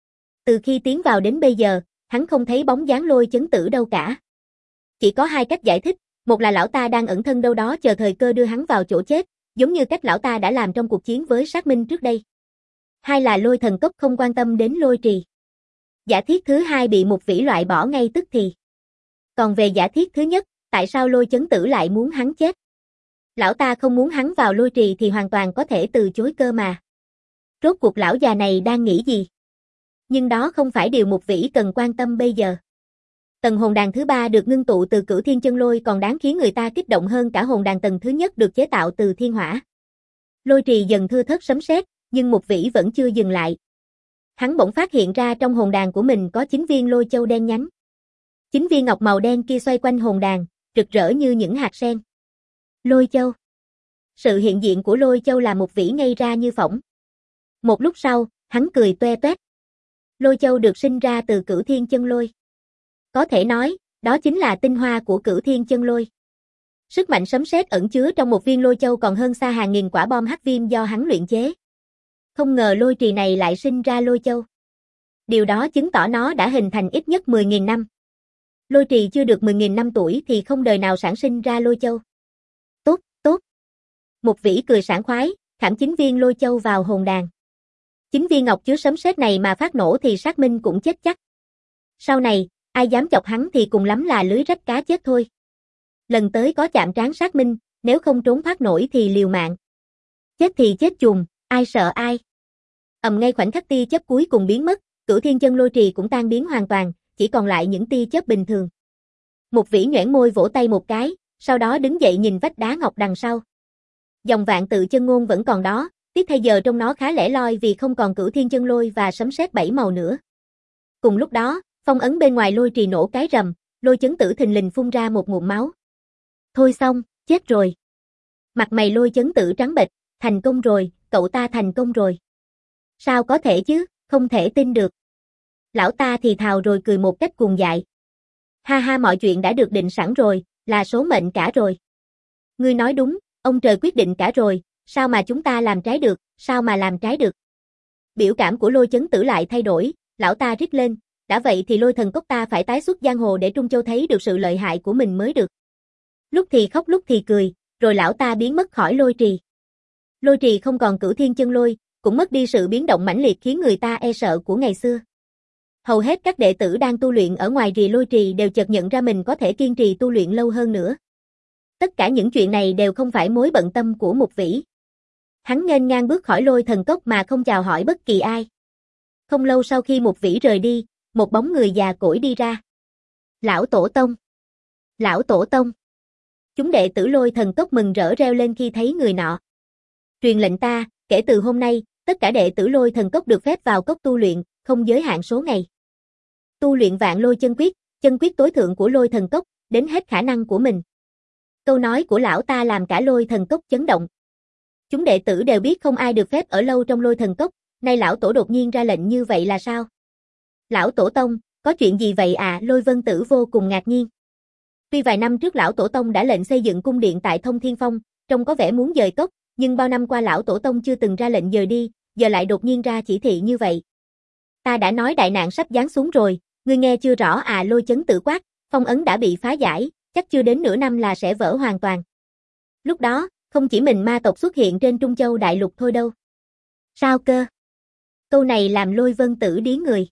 Từ khi tiến vào đến bây giờ, hắn không thấy bóng dáng Lôi Chấn Tử đâu cả. Chỉ có hai cách giải thích, một là lão ta đang ẩn thân đâu đó chờ thời cơ đưa hắn vào chỗ chết, giống như cách lão ta đã làm trong cuộc chiến với Sát Minh trước đây. Hai là Lôi Thần Cốc không quan tâm đến lôi trì. Giả thiết thứ hai bị Mục Vĩ loại bỏ ngay tức thì. Còn về giả thiết thứ nhất, tại sao Lôi Chấn Tử lại muốn hắn chết? Lão ta không muốn hắn vào lôi trì thì hoàn toàn có thể từ chối cơ mà. Rốt cuộc lão già này đang nghĩ gì? Nhưng đó không phải điều Mục Vĩ cần quan tâm bây giờ. Tầng hồn đàn thứ ba được ngưng tụ từ Cửu Thiên Chân Lôi còn đáng khiến người ta kích động hơn cả hồn đàn tầng thứ nhất được chế tạo từ thiên hỏa. Lôi trì dần thưa thớt sấm sét, nhưng Mục Vĩ vẫn chưa dừng lại. Hắn bỗng phát hiện ra trong hồn đàn của mình có chín viên lôi châu đen nhánh. Chín viên ngọc màu đen kia xoay quanh hồn đàn, rực rỡ như những hạt sen. Lôi châu. Sự hiện diện của lôi châu làm Mục Vĩ ngây ra như phỏng. Một lúc sau, hắn cười toe toét. Lôi châu được sinh ra từ Cửu Thiên Chân Lôi. Có thể nói, đó chính là tinh hoa của Cửu Thiên Chân Lôi. Sức mạnh sấm sét ẩn chứa trong một viên lôi châu còn hơn xa hàng nghìn quả bom hắc viêm do hắn luyện chế. Không ngờ lôi trì này lại sinh ra lôi châu. Điều đó chứng tỏ nó đã hình thành ít nhất mười nghìn năm. Lôi trì chưa được mười nghìn năm tuổi thì không đời nào sản sinh ra lôi châu. Tốt, tốt. Mục Vĩ cười sảng khoái, khảm chín viên lôi châu vào hồn đàn. Chính viên ngọc chứa sấm sét này mà phát nổ thì Sát Minh cũng chết chắc. Sau này, ai dám chọc hắn thì cùng lắm là lưới rách cá chết thôi. Lần tới có chạm trán Sát Minh, nếu không trốn thoát nổi thì liều mạng. Chết thì chết chùm, ai sợ ai. Ầm, ngay khoảnh khắc tia chớp cuối cùng biến mất, Cửu Thiên Chân Lôi Trì cũng tan biến hoàn toàn, chỉ còn lại những tia chớp bình thường. Mục Vĩ nhoẻn môi vỗ tay một cái, sau đó đứng dậy nhìn vách đá ngọc đằng sau. Dòng vạn tự chân ngôn vẫn còn đó, tiếc thay giờ trong nó khá lẻ loi vì không còn Cửu Thiên Chân Lôi và sấm sét bảy màu nữa. Cùng lúc đó, phong ấn bên ngoài lôi trì nổ cái rầm, Lôi Chấn Tử thình lình phun ra một ngụm máu. Thôi xong, chết rồi. Mặt mày Lôi Chấn Tử trắng bệch, thành công rồi, cậu ta thành công rồi. Sao có thể chứ, không thể tin được. Lão ta thì thào rồi cười một cách cuồng dại. Ha ha, mọi chuyện đã được định sẵn rồi, là số mệnh cả rồi. Ngươi nói đúng, ông trời quyết định cả rồi, sao mà chúng ta làm trái được, sao mà làm trái được. Biểu cảm của Lôi Chấn Tử lại thay đổi, lão ta rít lên, đã vậy thì Lôi Thần Cốc ta phải tái xuất giang hồ để Trung Châu thấy được sự lợi hại của mình mới được. Lúc thì khóc lúc thì cười, rồi lão ta biến mất khỏi lôi trì. Lôi trì không còn Cửu Thiên Chân Lôi, cũng mất đi sự biến động mãnh liệt khiến người ta e sợ của ngày xưa. Hầu hết các đệ tử đang tu luyện ở ngoài rìa lôi trì đều chợt nhận ra mình có thể kiên trì tu luyện lâu hơn nữa. Tất cả những chuyện này đều không phải mối bận tâm của Mục Vĩ. Hắn nghênh ngang bước khỏi Lôi Thần Cốc mà không chào hỏi bất kỳ ai. Không lâu sau khi Mục Vĩ rời đi, một bóng người già cỗi đi ra. Lão Tổ Tông! Lão Tổ Tông! Chúng đệ tử Lôi Thần Cốc mừng rỡ reo lên khi thấy người nọ. Truyền lệnh ta, kể từ hôm nay, tất cả đệ tử Lôi Thần Cốc được phép vào cốc tu luyện, không giới hạn số ngày. Tu luyện Vạn Lôi Chân Quyết, chân quyết tối thượng của Lôi Thần Cốc, đến hết khả năng của mình. Câu nói của lão ta làm cả Lôi Thần Cốc chấn động. Chúng đệ tử đều biết không ai được phép ở lâu trong Lôi Thần Cốc, nay lão tổ đột nhiên ra lệnh như vậy là sao? Lão Tổ Tông, có chuyện gì vậy à? Lôi Vân Tử vô cùng ngạc nhiên. Tuy vài năm trước lão Tổ Tông đã lệnh xây dựng cung điện tại Thông Thiên Phong, trông có vẻ muốn dời cốc, nhưng bao năm qua lão Tổ Tông chưa từng ra lệnh dời đi, giờ lại đột nhiên ra chỉ thị như vậy. Ta đã nói đại nạn sắp giáng xuống rồi, ngươi nghe chưa rõ à? Lôi Chấn Tử quát, phong ấn đã bị phá giải, chắc chưa đến nửa năm là sẽ vỡ hoàn toàn. Lúc đó, không chỉ mình ma tộc xuất hiện trên Trung Châu đại lục thôi đâu. Sao cơ? Câu này làm Lôi Vân Tử điếng người.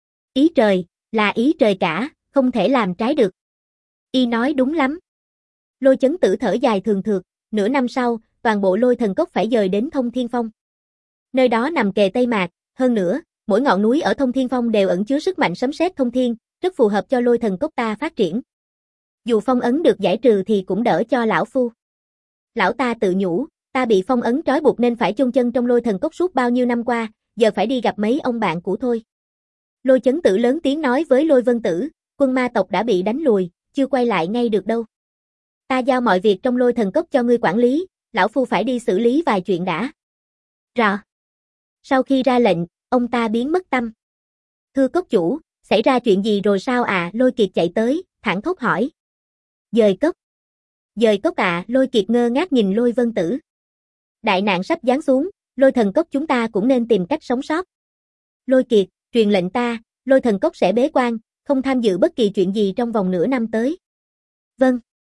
Ý trời, là ý trời cả, không thể làm trái được. Y nói đúng lắm. Lôi Chấn Tử thở dài thường thượt, nửa năm sau, toàn bộ Lôi Thần Cốc phải dời đến Thông Thiên Phong. Nơi đó nằm kề Tây Mạc, hơn nữa, mỗi ngọn núi ở Thông Thiên Phong đều ẩn chứa sức mạnh sấm sét thông thiên, rất phù hợp cho Lôi Thần Cốc ta phát triển. Dù phong ấn được giải trừ thì cũng đỡ cho lão phu. Lão ta tự nhủ, ta bị phong ấn trói buộc nên phải chôn chân trong Lôi Thần Cốc suốt bao nhiêu năm qua, giờ phải đi gặp mấy ông bạn cũ thôi. Lôi Chấn Tử lớn tiếng nói với Lôi Vân Tử, quân ma tộc đã bị đánh lùi, chưa quay lại ngay được đâu. Ta giao mọi việc trong Lôi Thần Cốc cho ngươi quản lý, lão phu phải đi xử lý vài chuyện đã. Rõ. Sau khi ra lệnh, ông ta biến mất tâm. Thưa cốc chủ, xảy ra chuyện gì rồi sao à? Lôi Kiệt chạy tới, thẳng thốt hỏi. Dời cốc. Dời cốc à? Lôi Kiệt ngơ ngác nhìn Lôi Vân Tử. Đại nạn sắp giáng xuống, Lôi Thần Cốc chúng ta cũng nên tìm cách sống sót. Lôi Kiệt, truyền lệnh ta, Lôi Thần Cốc sẽ bế quan, không tham dự bất kỳ chuyện gì trong vòng nửa năm tới. Vâng.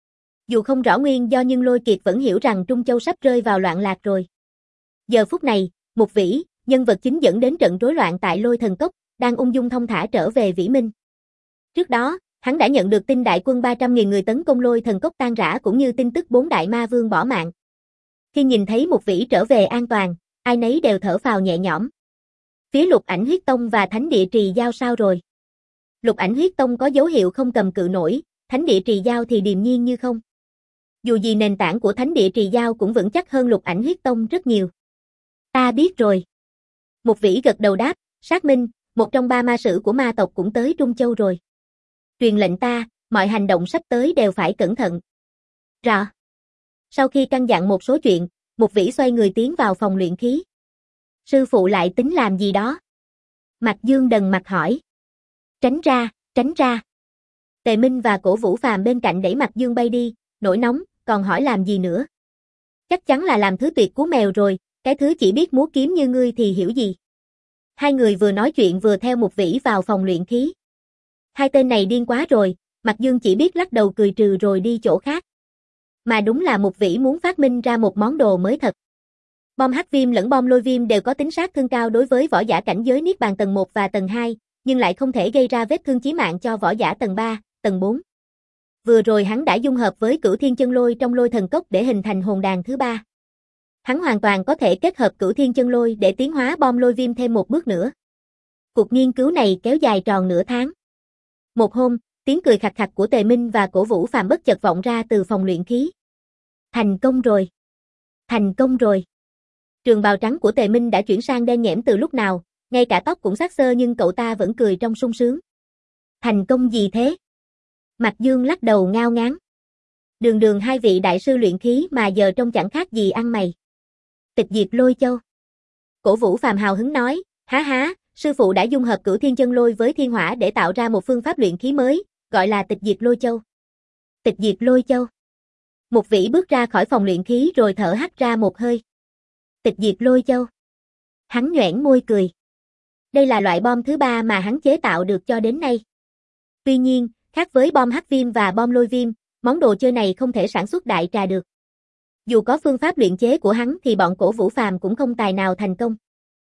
Dù không rõ nguyên do nhưng Lôi Kiệt vẫn hiểu rằng Trung Châu sắp rơi vào loạn lạc rồi. Giờ phút này, Mục Vĩ, nhân vật chính dẫn đến trận rối loạn tại Lôi Thần Cốc, đang ung dung thong thả trở về Vĩ Minh. Trước đó, hắn đã nhận được tin đại quân ba trăm nghìn người tấn công Lôi Thần Cốc tan rã cũng như tin tức bốn đại ma vương bỏ mạng. Khi nhìn thấy Mục Vĩ trở về an toàn, ai nấy đều thở phào nhẹ nhõm. Phía Lục Ảnh Huyết Tông và Thánh Địa Trì Giao sao rồi? Lục Ảnh Huyết Tông có dấu hiệu không cầm cự nổi, Thánh Địa Trì Giao thì điềm nhiên như không. Dù gì nền tảng của Thánh Địa Trì Giao cũng vững chắc hơn Lục Ảnh Huyết Tông rất nhiều. Ta biết rồi. Mục Vĩ gật đầu đáp, Sát Minh, một trong ba ma sử của ma tộc cũng tới Trung Châu rồi. Truyền lệnh ta, mọi hành động sắp tới đều phải cẩn thận. Rõ. Sau khi căn dặn một số chuyện, Mục Vĩ xoay người tiến vào phòng luyện khí. Sư phụ lại tính làm gì đó? Mạc Dương đần mặt hỏi. Tránh ra, tránh ra. Tề Minh và Cổ Vũ Phàm bên cạnh đẩy Mạc Dương bay đi, nổi nóng, còn hỏi làm gì nữa? Chắc chắn là làm thứ tuyệt cú mèo rồi, cái thứ chỉ biết múa kiếm như ngươi thì hiểu gì. Hai người vừa nói chuyện vừa theo Mục Vĩ vào phòng luyện khí. Hai tên này điên quá rồi, Mạc Dương chỉ biết lắc đầu cười trừ rồi đi chỗ khác. Mà đúng là Mục Vĩ muốn phát minh ra một món đồ mới thật. Bom hắc viêm lẫn bom lôi viêm đều có tính sát thương cao đối với võ giả cảnh giới Niết Bàn tầng một và tầng hai, nhưng lại không thể gây ra vết thương chí mạng cho võ giả tầng ba, tầng bốn. Vừa rồi hắn đã dung hợp với Cửu Thiên Chân Lôi trong Lôi Thần Cốc để hình thành hồn đàn thứ ba. Hắn hoàn toàn có thể kết hợp Cửu Thiên Chân Lôi để tiến hóa bom lôi viêm thêm một bước nữa. Cuộc nghiên cứu này kéo dài tròn nửa tháng. Một hôm, tiếng cười khặt khặt của Tề Minh và Cổ Vũ Phàm bất chợt vọng ra từ phòng luyện khí. Thành công rồi! Thành công rồi! Trường bào trắng của Tề Minh đã chuyển sang đen nhẽm từ lúc nào, ngay cả tóc cũng xác xơ nhưng cậu ta vẫn cười trong sung sướng. Thành công gì thế? Mạc Dương lắc đầu ngao ngán. Đường đường hai vị đại sư luyện khí mà giờ trông chẳng khác gì ăn mày. Tịch diệt lôi châu. Cổ Vũ Phàm hào hứng nói, há há, sư phụ đã dung hợp Cửu Thiên Chân Lôi với thiên hỏa để tạo ra một phương pháp luyện khí mới, gọi là tịch diệt lôi châu. Tịch diệt lôi châu. Mục Vĩ bước ra khỏi phòng luyện khí rồi thở hắt ra một hơi. Tịch diệt lôi châu. Hắn nhoẻn môi cười. Đây là loại bom thứ ba mà hắn chế tạo được cho đến nay. Tuy nhiên, khác với bom hắc viêm và bom lôi viêm, món đồ chơi này không thể sản xuất đại trà được. Dù có phương pháp luyện chế của hắn thì bọn Cổ Vũ Phàm cũng không tài nào thành công.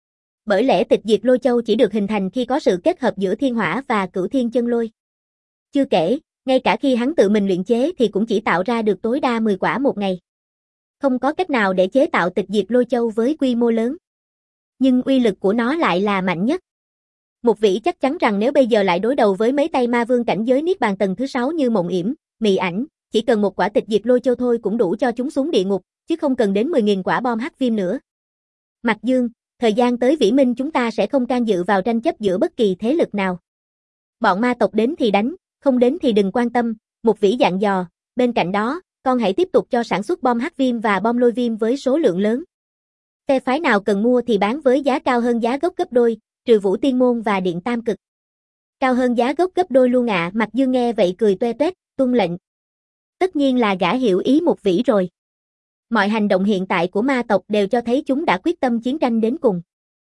Bởi lẽ tịch diệt lôi châu chỉ được hình thành khi có sự kết hợp giữa thiên hỏa và Cửu Thiên Chân Lôi. Chưa kể, ngay cả khi hắn tự mình luyện chế thì cũng chỉ tạo ra được tối đa mười quả một ngày. Không có cách nào để chế tạo tịch diệt lôi châu với quy mô lớn. Nhưng uy lực của nó lại là mạnh nhất. Mục Vĩ chắc chắn rằng nếu bây giờ lại đối đầu với mấy tay ma vương cảnh giới Niết Bàn tầng thứ sáu như Mộng Yểm, Mị Ảnh, chỉ cần một quả tịch diệt lôi châu thôi cũng đủ cho chúng xuống địa ngục, chứ không cần đến mười nghìn quả bom hắc viêm nữa. Mạc Dương, thời gian tới Vĩ Minh chúng ta sẽ không can dự vào tranh chấp giữa bất kỳ thế lực nào. Bọn ma tộc đến thì đánh, không đến thì đừng quan tâm, Mục Vĩ dặn dò, bên cạnh đó, con hãy tiếp tục cho sản xuất bom hắc viêm và bom lôi viêm với số lượng lớn. Phe phái nào cần mua thì bán với giá cao hơn giá gốc gấp đôi, trừ Vũ Tiên Môn và Điện Tam Cực. Cao hơn giá gốc gấp đôi luôn ạ, à. Mạc Dương nghe vậy cười toe toét, tuân lệnh. Tất nhiên là gã hiểu ý Mục Vĩ rồi. Mọi hành động hiện tại của ma tộc đều cho thấy chúng đã quyết tâm chiến tranh đến cùng.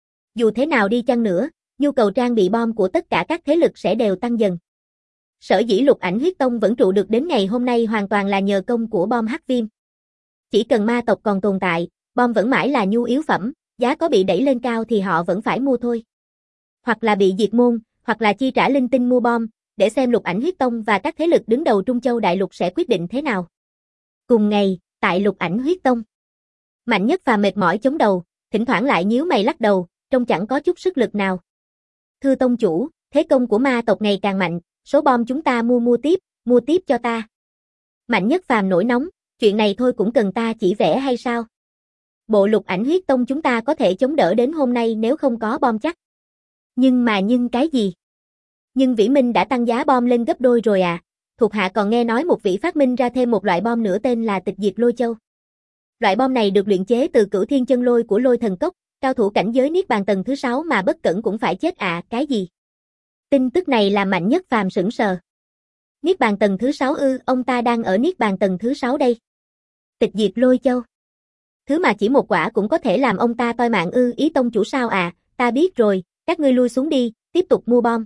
Dù thế nào đi chăng nữa, nhu cầu trang bị bom của tất cả các thế lực sẽ đều tăng dần. Sở dĩ Lục Ảnh Huyết Tông vẫn trụ được đến ngày hôm nay hoàn toàn là nhờ công của bom hắc viêm. Chỉ cần ma tộc còn tồn tại, bom vẫn mãi là nhu yếu phẩm, giá có bị đẩy lên cao thì họ vẫn phải mua thôi. Hoặc là bị diệt môn, hoặc là chi trả linh tinh mua bom, để xem Lục Ảnh Huyết Tông và các thế lực đứng đầu Trung Châu Đại Lục sẽ quyết định thế nào. Cùng ngày, tại Lục Ảnh Huyết Tông, Mạnh Nhất Phàm mệt mỏi chống đầu, thỉnh thoảng lại nhíu mày lắc đầu, trông chẳng có chút sức lực nào. Thưa tông chủ, thế công của ma tộc ngày càng mạnh, số bom chúng ta mua mua tiếp, mua tiếp cho ta. Mạnh Nhất Phàm nổi nóng, chuyện này thôi cũng cần ta chỉ vẽ hay sao? Bộ Lục Ảnh Huyết Tông chúng ta có thể chống đỡ đến hôm nay nếu không có bom chắc. Nhưng mà nhưng cái gì? Nhưng Vĩ Minh đã tăng giá bom lên gấp đôi rồi à? Thuộc hạ còn nghe nói một vị phát minh ra thêm một loại bom nữa tên là tịch diệt lôi châu. Loại bom này được luyện chế từ Cửu Thiên Chân Lôi của Lôi Thần Cốc, cao thủ cảnh giới Niết Bàn tầng thứ sáu mà bất cẩn cũng phải chết à, cái gì? Tin tức này làm Mạnh Nhất Phàm sững sờ. Niết Bàn tầng thứ sáu ư, ông ta đang ở Niết Bàn tầng thứ sáu đây. Tịch diệt lôi châu. Thứ mà chỉ một quả cũng có thể làm ông ta toi mạng ư, ý tông chủ sao à, ta biết rồi, các ngươi lui xuống đi, tiếp tục mua bom.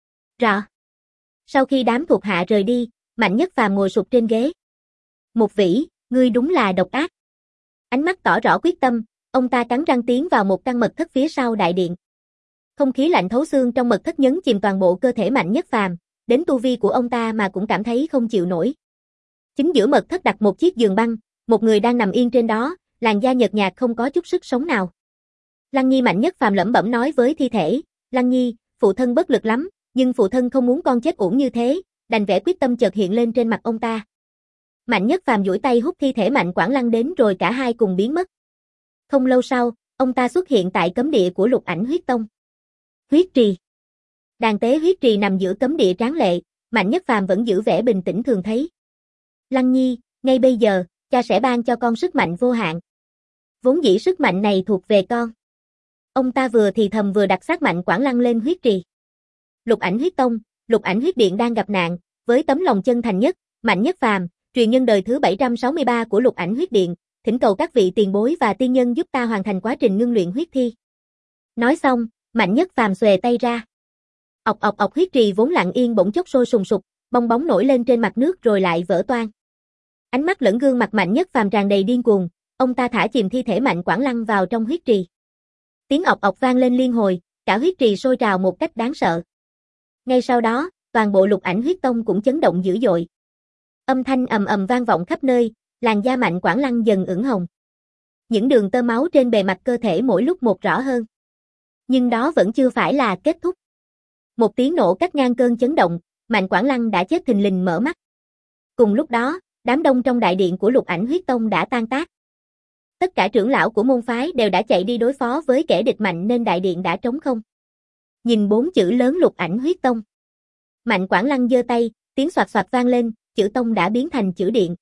Rõ. Sau khi đám thuộc hạ rời đi, Mạnh Nhất Phàm ngồi sụp trên ghế. Mục Vĩ, ngươi đúng là độc ác. Ánh mắt tỏ rõ quyết tâm, ông ta cắn răng tiến vào một căn mật thất phía sau đại điện. Không khí lạnh thấu xương trong mật thất nhấn chìm toàn bộ cơ thể Mạnh Nhất Phàm, đến tu vi của ông ta mà cũng cảm thấy không chịu nổi. Chính giữa mật thất đặt một chiếc giường băng, một người đang nằm yên trên đó, làn da nhợt nhạt không có chút sức sống nào. Lăng Nhi Mạnh Nhất Phàm lẩm bẩm nói với thi thể, Lăng Nhi, phụ thân bất lực lắm, nhưng phụ thân không muốn con chết uổng như thế, đành vẻ quyết tâm chợt hiện lên trên mặt ông ta. Mạnh Nhất Phàm duỗi tay hút thi thể Mạnh Quảng Lăng đến rồi cả hai cùng biến mất. Không lâu sau, ông ta xuất hiện tại cấm địa của Lục Ảnh Huyết Tông. Huyết trì. Đàn tế huyết trì nằm giữa cấm địa tráng lệ, Mạnh Nhất Phàm vẫn giữ vẻ bình tĩnh thường thấy. Lăng Nhi, ngay bây giờ, cha sẽ ban cho con sức mạnh vô hạn. Vốn dĩ sức mạnh này thuộc về con. Ông ta vừa thì thầm vừa đặt xác Mạnh Quảng Lăng lên huyết trì. Lục Ảnh Huyết Tông, Lục Ảnh Huyết Điện đang gặp nạn, với tấm lòng chân thành nhất, Mạnh Nhất Phàm, truyền nhân đời thứ bảy trăm sáu mươi ba của Lục Ảnh Huyết Điện, thỉnh cầu các vị tiền bối và tiên nhân giúp ta hoàn thành quá trình ngưng luyện huyết thi. Nói xong, Mạnh Nhất Phàm xuề tay ra. Ọc ọc ọc, huyết trì vốn lặng yên bỗng chốc sôi sùng sục, bong bóng nổi lên trên mặt nước rồi lại vỡ toang. Ánh mắt lẫn gương mặt Mạnh Nhất Phàm tràn đầy điên cuồng, ông ta thả chìm thi thể Mạnh Quảng Lăng vào trong huyết trì. Tiếng ọc ọc vang lên liên hồi, cả huyết trì sôi trào một cách đáng sợ. Ngay sau đó, toàn bộ Lục Ảnh Huyết Tông cũng chấn động dữ dội. Âm thanh ầm ầm vang vọng khắp nơi, làn da Mạnh Quảng Lăng dần ửng hồng. Những đường tơ máu trên bề mặt cơ thể mỗi lúc một rõ hơn. Nhưng đó vẫn chưa phải là kết thúc. Một tiếng nổ cắt ngang cơn chấn động, Mạnh Quảng Lăng đã chết thình lình mở mắt. Cùng lúc đó, đám đông trong đại điện của Lục Ảnh Huyết Tông đã tan tác. Tất cả trưởng lão của môn phái đều đã chạy đi đối phó với kẻ địch mạnh nên đại điện đã trống không. Nhìn bốn chữ lớn Lục Ảnh Huyết Tông. Mạnh Quảng Lăng giơ tay, tiếng xoạt xoạt vang lên, chữ tông đã biến thành chữ điện.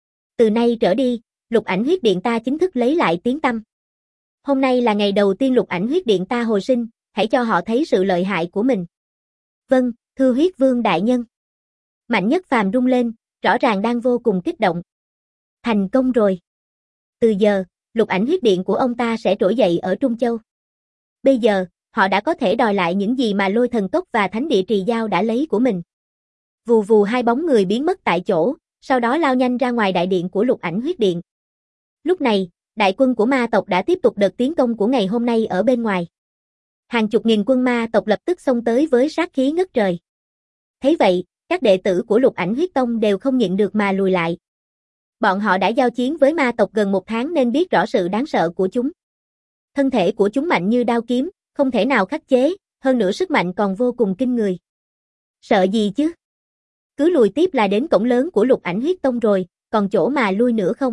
Từ nay trở đi, Lục Ảnh Huyết Điện ta chính thức lấy lại tiếng tăm. Hôm nay là ngày đầu tiên Lục Ảnh Huyết Điện ta hồi sinh, hãy cho họ thấy sự lợi hại của mình. Vâng, thưa Huyết Vương đại nhân. Mạnh Nhất Phàm rung lên, rõ ràng đang vô cùng kích động. Thành công rồi. Từ giờ, Lục Ảnh Huyết Điện của ông ta sẽ trỗi dậy ở Trung Châu. Bây giờ, họ đã có thể đòi lại những gì mà Lôi Thần Cốc và Thánh Địa Trì Giao đã lấy của mình. Vù vù, hai bóng người biến mất tại chỗ, sau đó lao nhanh ra ngoài đại điện của Lục Ảnh Huyết Điện. Lúc này, đại quân của ma tộc đã tiếp tục đợt tiến công của ngày hôm nay ở bên ngoài. Hàng chục nghìn quân ma tộc lập tức xông tới với sát khí ngất trời. Thấy vậy, các đệ tử của Lục Ảnh Huyết Tông đều không nhịn được mà lùi lại. Bọn họ đã giao chiến với ma tộc gần một tháng nên biết rõ sự đáng sợ của chúng. Thân thể của chúng mạnh như đao kiếm, không thể nào khắc chế, hơn nữa sức mạnh còn vô cùng kinh người. Sợ gì chứ? Cứ lùi tiếp là đến cổng lớn của Lục Ảnh Huyết Tông rồi, còn chỗ mà lui nữa không?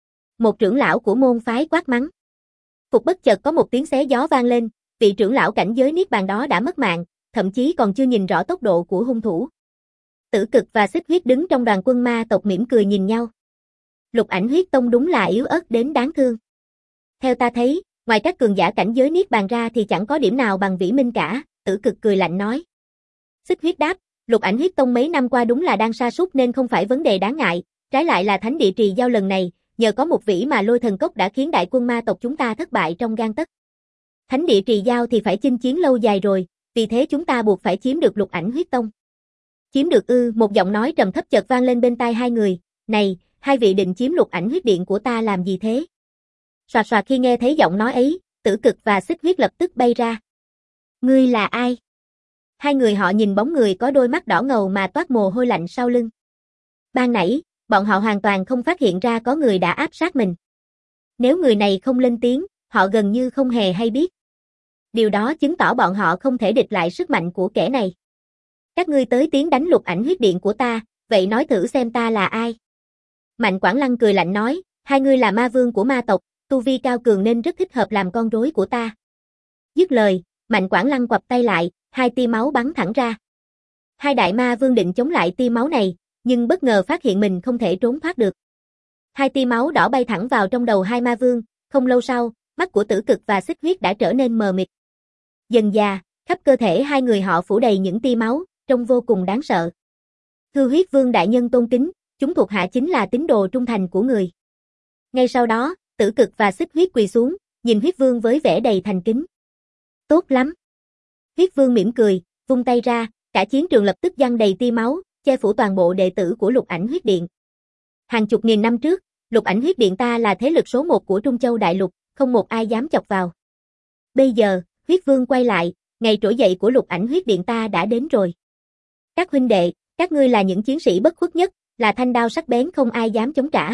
Một trưởng lão của môn phái quát mắng. Phục bất chợt có một tiếng xé gió vang lên, vị trưởng lão cảnh giới niết bàn đó đã mất mạng, thậm chí còn chưa nhìn rõ tốc độ của hung thủ. Tử Cực và Xích Huyết đứng trong đoàn quân ma tộc mỉm cười nhìn nhau. Lục Ảnh Huyết Tông đúng là yếu ớt đến đáng thương. Theo ta thấy, ngoài các cường giả cảnh giới niết bàn ra thì chẳng có điểm nào bằng Vĩ Minh cả, Tử Cực cười lạnh nói. Xích Huyết đáp, Lục Ảnh Huyết Tông mấy năm qua đúng là đang sa sút nên không phải vấn đề đáng ngại, trái lại là Thánh Địa Trì Giao lần này, nhờ có một vĩ mà Lôi Thần Cốc đã khiến đại quân ma tộc chúng ta thất bại trong gang tấc. Thánh Địa Trì Giao thì phải chinh chiến lâu dài rồi, vì thế chúng ta buộc phải chiếm được Lục Ảnh Huyết Tông. Chiếm được ư? Một giọng nói trầm thấp chợt vang lên bên tai hai người, này, hai vị định chiếm Lục Ảnh Huyết Điện của ta làm gì thế? Soạt soạt, khi nghe thấy giọng nói ấy, Tử Cực và Xích Huyết lập tức bay ra. Ngươi là ai? Hai người họ nhìn bóng người có đôi mắt đỏ ngầu mà toát mồ hôi lạnh sau lưng. Ban nãy, bọn họ hoàn toàn không phát hiện ra có người đã áp sát mình. Nếu người này không lên tiếng, họ gần như không hề hay biết. Điều đó chứng tỏ bọn họ không thể địch lại sức mạnh của kẻ này. Các ngươi tới tiến đánh Lục Ảnh Huyết Điện của ta, vậy nói thử xem ta là ai? Mạnh Quảng Lăng cười lạnh nói, hai ngươi là ma vương của ma tộc, tu vi cao cường nên rất thích hợp làm con rối của ta. Dứt lời, Mạnh Quảng Lăng quặp tay lại, hai tia máu bắn thẳng ra. Hai đại ma vương định chống lại tia máu này, nhưng bất ngờ phát hiện mình không thể trốn thoát được. Hai tia máu đỏ bay thẳng vào trong đầu hai ma vương, không lâu sau, mắt của Tử Cực và Xích Huyết đã trở nên mờ mịt. Dần dà, khắp cơ thể hai người họ phủ đầy những tia máu, trông vô cùng đáng sợ. Thưa Huyết Vương đại nhân tôn kính, chúng thuộc hạ chính là tín đồ trung thành của người. Ngay sau đó, Tử Cực và Xích Huyết quỳ xuống, nhìn Huyết Vương với vẻ đầy thành kính. Tốt lắm. Huyết Vương mỉm cười, vung tay ra, cả chiến trường lập tức giăng đầy tia máu, che phủ toàn bộ đệ tử của Lục Ảnh Huyết Điện. Hàng chục nghìn năm trước, Lục Ảnh Huyết Điện ta là thế lực số một của Trung Châu Đại Lục, không một ai dám chọc vào. Bây giờ, Huyết Vương quay lại, ngày trỗi dậy của Lục Ảnh Huyết Điện ta đã đến rồi. Các huynh đệ, các ngươi là những chiến sĩ bất khuất nhất, là thanh đao sắc bén không ai dám chống trả.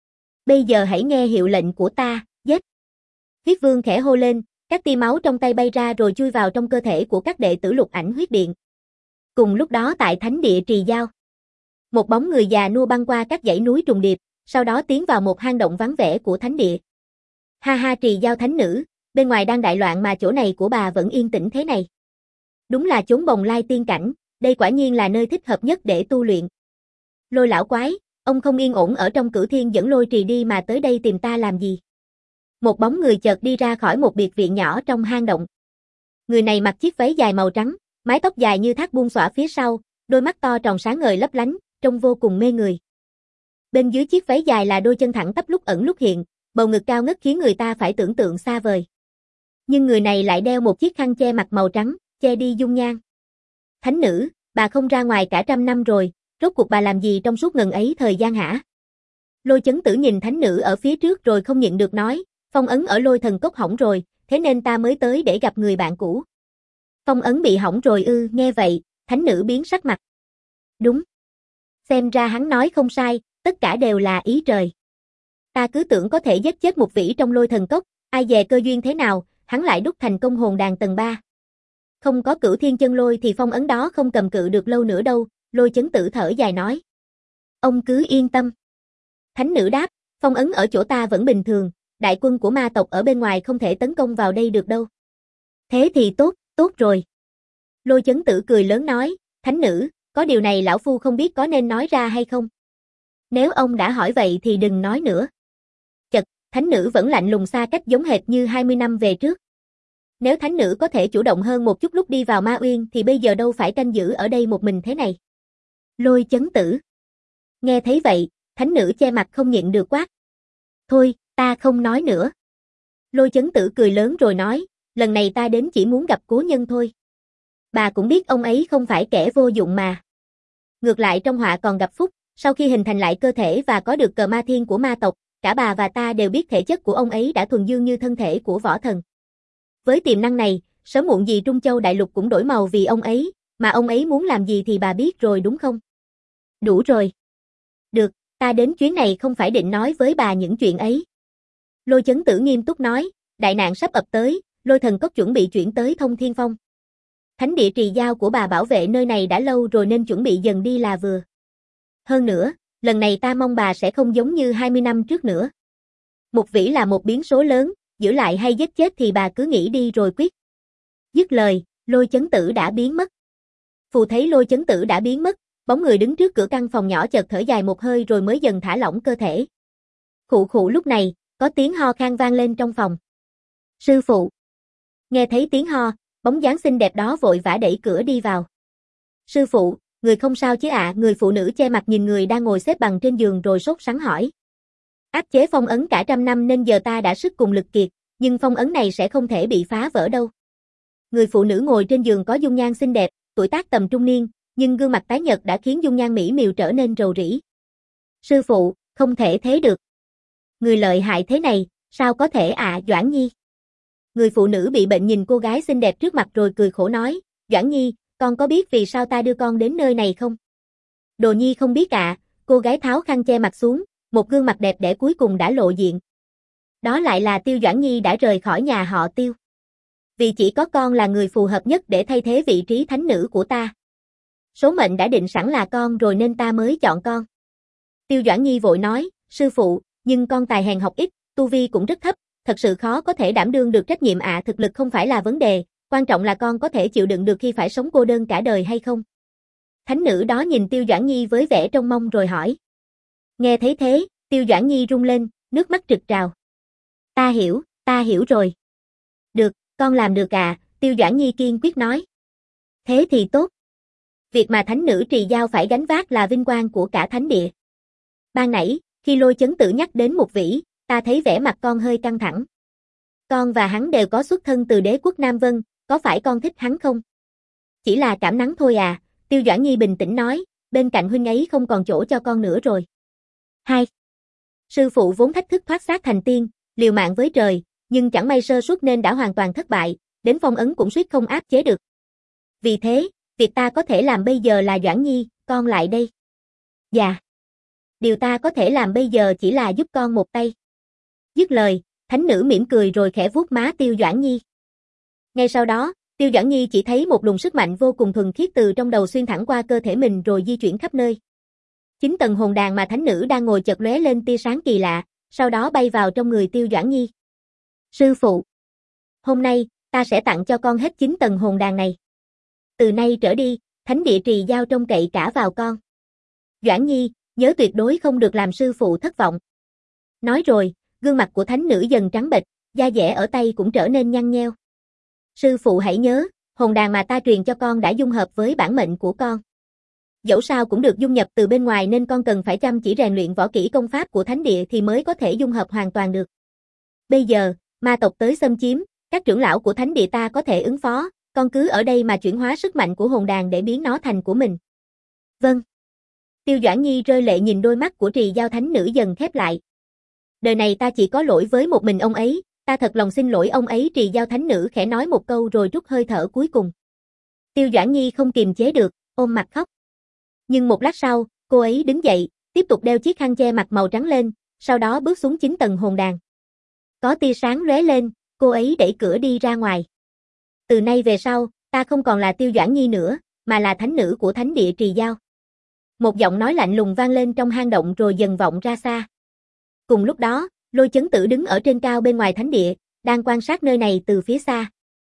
Bây giờ hãy nghe hiệu lệnh của ta, giết. Huyết Vương khẽ hô lên, các tia máu trong tay bay ra rồi chui vào trong cơ thể của các đệ tử Lục Ảnh Huyết Điện. Cùng lúc đó tại Thánh Địa Trì Giao, một bóng người già nua băng qua các dãy núi trùng điệp, sau đó tiến vào một hang động vắng vẻ của Thánh Địa. Ha ha, Trì Giao thánh nữ, bên ngoài đang đại loạn mà chỗ này của bà vẫn yên tĩnh thế này. Đúng là chốn bồng lai tiên cảnh, đây quả nhiên là nơi thích hợp nhất để tu luyện. Lôi lão quái, ông không yên ổn ở trong Cửu Thiên dẫn Lôi Trì đi mà tới đây tìm ta làm gì? Một bóng người chợt đi ra khỏi một biệt viện nhỏ trong hang động. Người này mặc chiếc váy dài màu trắng, mái tóc dài như thác buông xõa phía sau, đôi mắt to tròn sáng ngời lấp lánh, trông vô cùng mê người. Bên dưới chiếc váy dài là đôi chân thẳng tắp lúc ẩn lúc hiện, bầu ngực cao ngất khiến người ta phải tưởng tượng xa vời. Nhưng người này lại đeo một chiếc khăn che mặt màu trắng, che đi dung nhan. Thánh nữ, bà không ra ngoài cả trăm năm rồi, rốt cuộc bà làm gì trong suốt ngần ấy thời gian hả? Lôi Chấn Tử nhìn thánh nữ ở phía trước rồi không nhịn được nói, phong ấn ở Lôi Thần Cốc hỏng rồi, thế nên ta mới tới để gặp người bạn cũ. Phong ấn bị hỏng rồi ư? Nghe vậy, thánh nữ biến sắc mặt. Đúng. Xem ra hắn nói không sai, tất cả đều là ý trời. Ta cứ tưởng có thể giết chết một vĩ trong Lôi Thần Cốc, ai dè cơ duyên thế nào, hắn lại đúc thành công hồn đàn tầng ba. Không có Cửu Thiên Chân Lôi thì phong ấn đó không cầm cự được lâu nữa đâu, Lôi Chấn Tử thở dài nói. Ông cứ yên tâm. Thánh nữ đáp, phong ấn ở chỗ ta vẫn bình thường, đại quân của ma tộc ở bên ngoài không thể tấn công vào đây được đâu. Thế thì tốt, tốt rồi. Lôi Chấn Tử cười lớn nói, thánh nữ, có điều này lão phu không biết có nên nói ra hay không. Nếu ông đã hỏi vậy thì đừng nói nữa. Chật, thánh nữ vẫn lạnh lùng xa cách giống hệt như hai mươi năm về trước. Nếu thánh nữ có thể chủ động hơn một chút lúc đi vào Ma Uyên thì bây giờ đâu phải canh giữ ở đây một mình thế này. Lôi Chấn Tử. Nghe thấy vậy, thánh nữ che mặt không nhịn được quát. Thôi, ta không nói nữa. Lôi Chấn Tử cười lớn rồi nói, lần này ta đến chỉ muốn gặp cố nhân thôi. Bà cũng biết ông ấy không phải kẻ vô dụng mà. Ngược lại trong họa còn gặp phúc, sau khi hình thành lại cơ thể và có được cờ ma thiên của ma tộc, cả bà và ta đều biết thể chất của ông ấy đã thuần dương như thân thể của võ thần. Với tiềm năng này, sớm muộn gì Trung Châu Đại Lục cũng đổi màu vì ông ấy, mà ông ấy muốn làm gì thì bà biết rồi đúng không? Đủ rồi. Được, ta đến chuyến này không phải định nói với bà những chuyện ấy. Lôi Chấn Tử nghiêm túc nói, đại nạn sắp ập tới, Lôi Thần Cốc chuẩn bị chuyển tới Thông Thiên Phong. Thánh địa trì giao của bà bảo vệ nơi này đã lâu rồi nên chuẩn bị dần đi là vừa. Hơn nữa, lần này ta mong bà sẽ không giống như hai mươi năm trước nữa. Một vĩ là một biến số lớn, giữ lại hay giết chết thì bà cứ nghĩ đi rồi quyết. Dứt lời, Lôi Chấn Tử đã biến mất. Phù thấy Lôi Chấn Tử đã biến mất, bóng người đứng trước cửa căn phòng nhỏ chợt thở dài một hơi rồi mới dần thả lỏng cơ thể. Khụ khụ lúc này, có tiếng ho khan vang lên trong phòng. Sư phụ. Nghe thấy tiếng ho, bóng dáng xinh đẹp đó vội vã đẩy cửa đi vào. Sư phụ, người không sao chứ ạ? À? Người phụ nữ che mặt nhìn người đang ngồi xếp bằng trên giường rồi sốt sắng hỏi. Áp chế phong ấn cả trăm năm nên giờ ta đã sức cùng lực kiệt, nhưng phong ấn này sẽ không thể bị phá vỡ đâu. Người phụ nữ ngồi trên giường có dung nhan xinh đẹp, tuổi tác tầm trung niên, nhưng gương mặt tái nhợt đã khiến dung nhan mỹ miều trở nên rầu rĩ. Sư phụ, không thể thế được. Người lợi hại thế này, sao có thể ạ? À, Doãn Nhi. Người phụ nữ bị bệnh nhìn cô gái xinh đẹp trước mặt rồi cười khổ nói, Doãn Nhi, con có biết vì sao ta đưa con đến nơi này không? Đồ Nhi không biết ạ. À, cô gái tháo khăn che mặt xuống, một gương mặt đẹp đẽ cuối cùng đã lộ diện. Đó lại là Tiêu Doãn Nhi đã rời khỏi nhà họ Tiêu. Vì chỉ có con là người phù hợp nhất để thay thế vị trí thánh nữ của ta. Số mệnh đã định sẵn là con rồi nên ta mới chọn con. Tiêu Doãn Nhi vội nói, sư phụ, nhưng con tài hèn học ít, tu vi cũng rất thấp, thật sự khó có thể đảm đương được trách nhiệm ạ. À, thực lực không phải là vấn đề, quan trọng là con có thể chịu đựng được khi phải sống cô đơn cả đời hay không. Thánh nữ đó nhìn Tiêu Doãn Nhi với vẻ trông mong rồi hỏi. Nghe thấy thế, Tiêu Doãn Nhi rung lên, nước mắt trực trào. Ta hiểu, ta hiểu rồi. Được, con làm được à, Tiêu Doãn Nhi kiên quyết nói. Thế thì tốt. Việc mà thánh nữ trì giao phải gánh vác là vinh quang của cả thánh địa. Ban nãy, khi Lôi Chấn Tử nhắc đến một vĩ, ta thấy vẻ mặt con hơi căng thẳng. Con và hắn đều có xuất thân từ đế quốc Nam Vân, có phải con thích hắn không? Chỉ là cảm nắng thôi à, Tiêu Doãn Nhi bình tĩnh nói, bên cạnh huynh ấy không còn chỗ cho con nữa rồi. Hai. Sư phụ vốn thách thức thoát xác thành tiên, liều mạng với trời, nhưng chẳng may sơ suất nên đã hoàn toàn thất bại, đến phong ấn cũng suýt không áp chế được. Vì thế, việc ta có thể làm bây giờ là Doãn Nhi, con lại đây. Dạ. Điều ta có thể làm bây giờ chỉ là giúp con một tay. Dứt lời, thánh nữ mỉm cười rồi khẽ vuốt má Tiêu Doãn Nhi. Ngay sau đó, Tiêu Doãn Nhi chỉ thấy một luồng sức mạnh vô cùng thuần khiết từ trong đầu xuyên thẳng qua cơ thể mình rồi di chuyển khắp nơi. Chín tầng hồn đàn mà thánh nữ đang ngồi chợt lóe lên tia sáng kỳ lạ, sau đó bay vào trong người Tiêu Doãn Nhi. Sư phụ, hôm nay, ta sẽ tặng cho con hết chín tầng hồn đàn này. Từ nay trở đi, thánh địa trì giao trông cậy cả vào con. Doãn Nhi, nhớ tuyệt đối không được làm sư phụ thất vọng. Nói rồi, gương mặt của thánh nữ dần trắng bệch, da dẻ ở tay cũng trở nên nhăn nheo. Sư phụ hãy nhớ, hồn đàn mà ta truyền cho con đã dung hợp với bản mệnh của con. Dẫu sao cũng được dung nhập từ bên ngoài nên con cần phải chăm chỉ rèn luyện võ kỹ công pháp của thánh địa thì mới có thể dung hợp hoàn toàn được. Bây giờ, ma tộc tới xâm chiếm, các trưởng lão của thánh địa ta có thể ứng phó, con cứ ở đây mà chuyển hóa sức mạnh của hồn đàn để biến nó thành của mình. Vâng. Tiêu Doãn Nhi rơi lệ nhìn đôi mắt của Trì Giao Thánh Nữ dần khép lại. Đời này ta chỉ có lỗi với một mình ông ấy, ta thật lòng xin lỗi ông ấy. Trì Giao Thánh Nữ khẽ nói một câu rồi rút hơi thở cuối cùng. Tiêu Doãn Nhi không kiềm chế được, ôm mặt khóc. Nhưng một lát sau, cô ấy đứng dậy, tiếp tục đeo chiếc khăn che mặt màu trắng lên, sau đó bước xuống chín tầng hồn đàn. Có tia sáng lóe lên, cô ấy đẩy cửa đi ra ngoài. Từ nay về sau, ta không còn là Tiêu Doãn Nhi nữa, mà là thánh nữ của thánh địa Trì Giao. Một giọng nói lạnh lùng vang lên trong hang động rồi dần vọng ra xa. Cùng lúc đó, Lôi Chấn Tử đứng ở trên cao bên ngoài thánh địa, đang quan sát nơi này từ phía xa.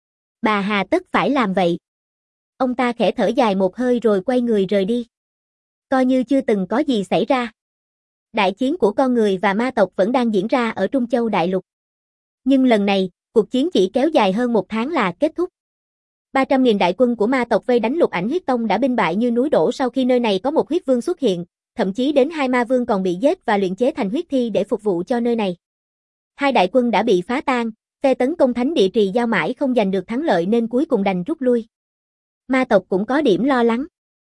Bà hà tất phải làm vậy? Ông ta khẽ thở dài một hơi rồi quay người rời đi. Coi như chưa từng có gì xảy ra. Đại chiến của con người và ma tộc vẫn đang diễn ra ở Trung Châu Đại Lục. Nhưng lần này, cuộc chiến chỉ kéo dài hơn một tháng là kết thúc. ba trăm nghìn đại quân của ma tộc vây đánh Lục Ảnh Huyết Tông đã binh bại như núi đổ sau khi nơi này có một huyết vương xuất hiện, thậm chí đến hai ma vương còn bị giết và luyện chế thành huyết thi để phục vụ cho nơi này. Hai đại quân đã bị phá tan, phe tấn công thánh địa Trì Giao mãi không giành được thắng lợi nên cuối cùng đành rút lui. Ma tộc cũng có điểm lo lắng.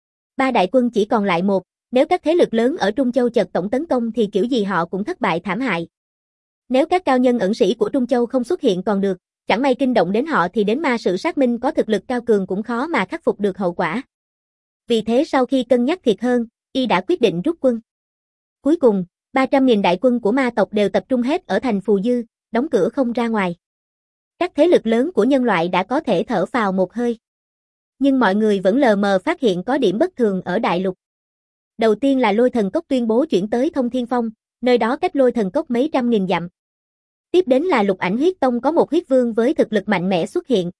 Ba đại quân chỉ còn lại một, nếu các thế lực lớn ở Trung Châu chợt tổng tấn công thì kiểu gì họ cũng thất bại thảm hại. Nếu các cao nhân ẩn sĩ của Trung Châu không xuất hiện còn được, chẳng may kinh động đến họ thì đến ma sử sát minh có thực lực cao cường cũng khó mà khắc phục được hậu quả. Vì thế sau khi cân nhắc thiệt hơn, y đã quyết định rút quân. Cuối cùng, ba trăm nghìn đại quân của ma tộc đều tập trung hết ở thành Phù Dư, đóng cửa không ra ngoài. Các thế lực lớn của nhân loại đã có thể thở phào một hơi. Nhưng mọi người vẫn lờ mờ phát hiện có điểm bất thường ở đại lục. Đầu tiên là Lôi Thần Cốc tuyên bố chuyển tới Thông Thiên Phong, nơi đó cách Lôi Thần Cốc mấy trăm nghìn dặm. Tiếp đến là Lục Ảnh Huyết Tông có một huyết vương với thực lực mạnh mẽ xuất hiện.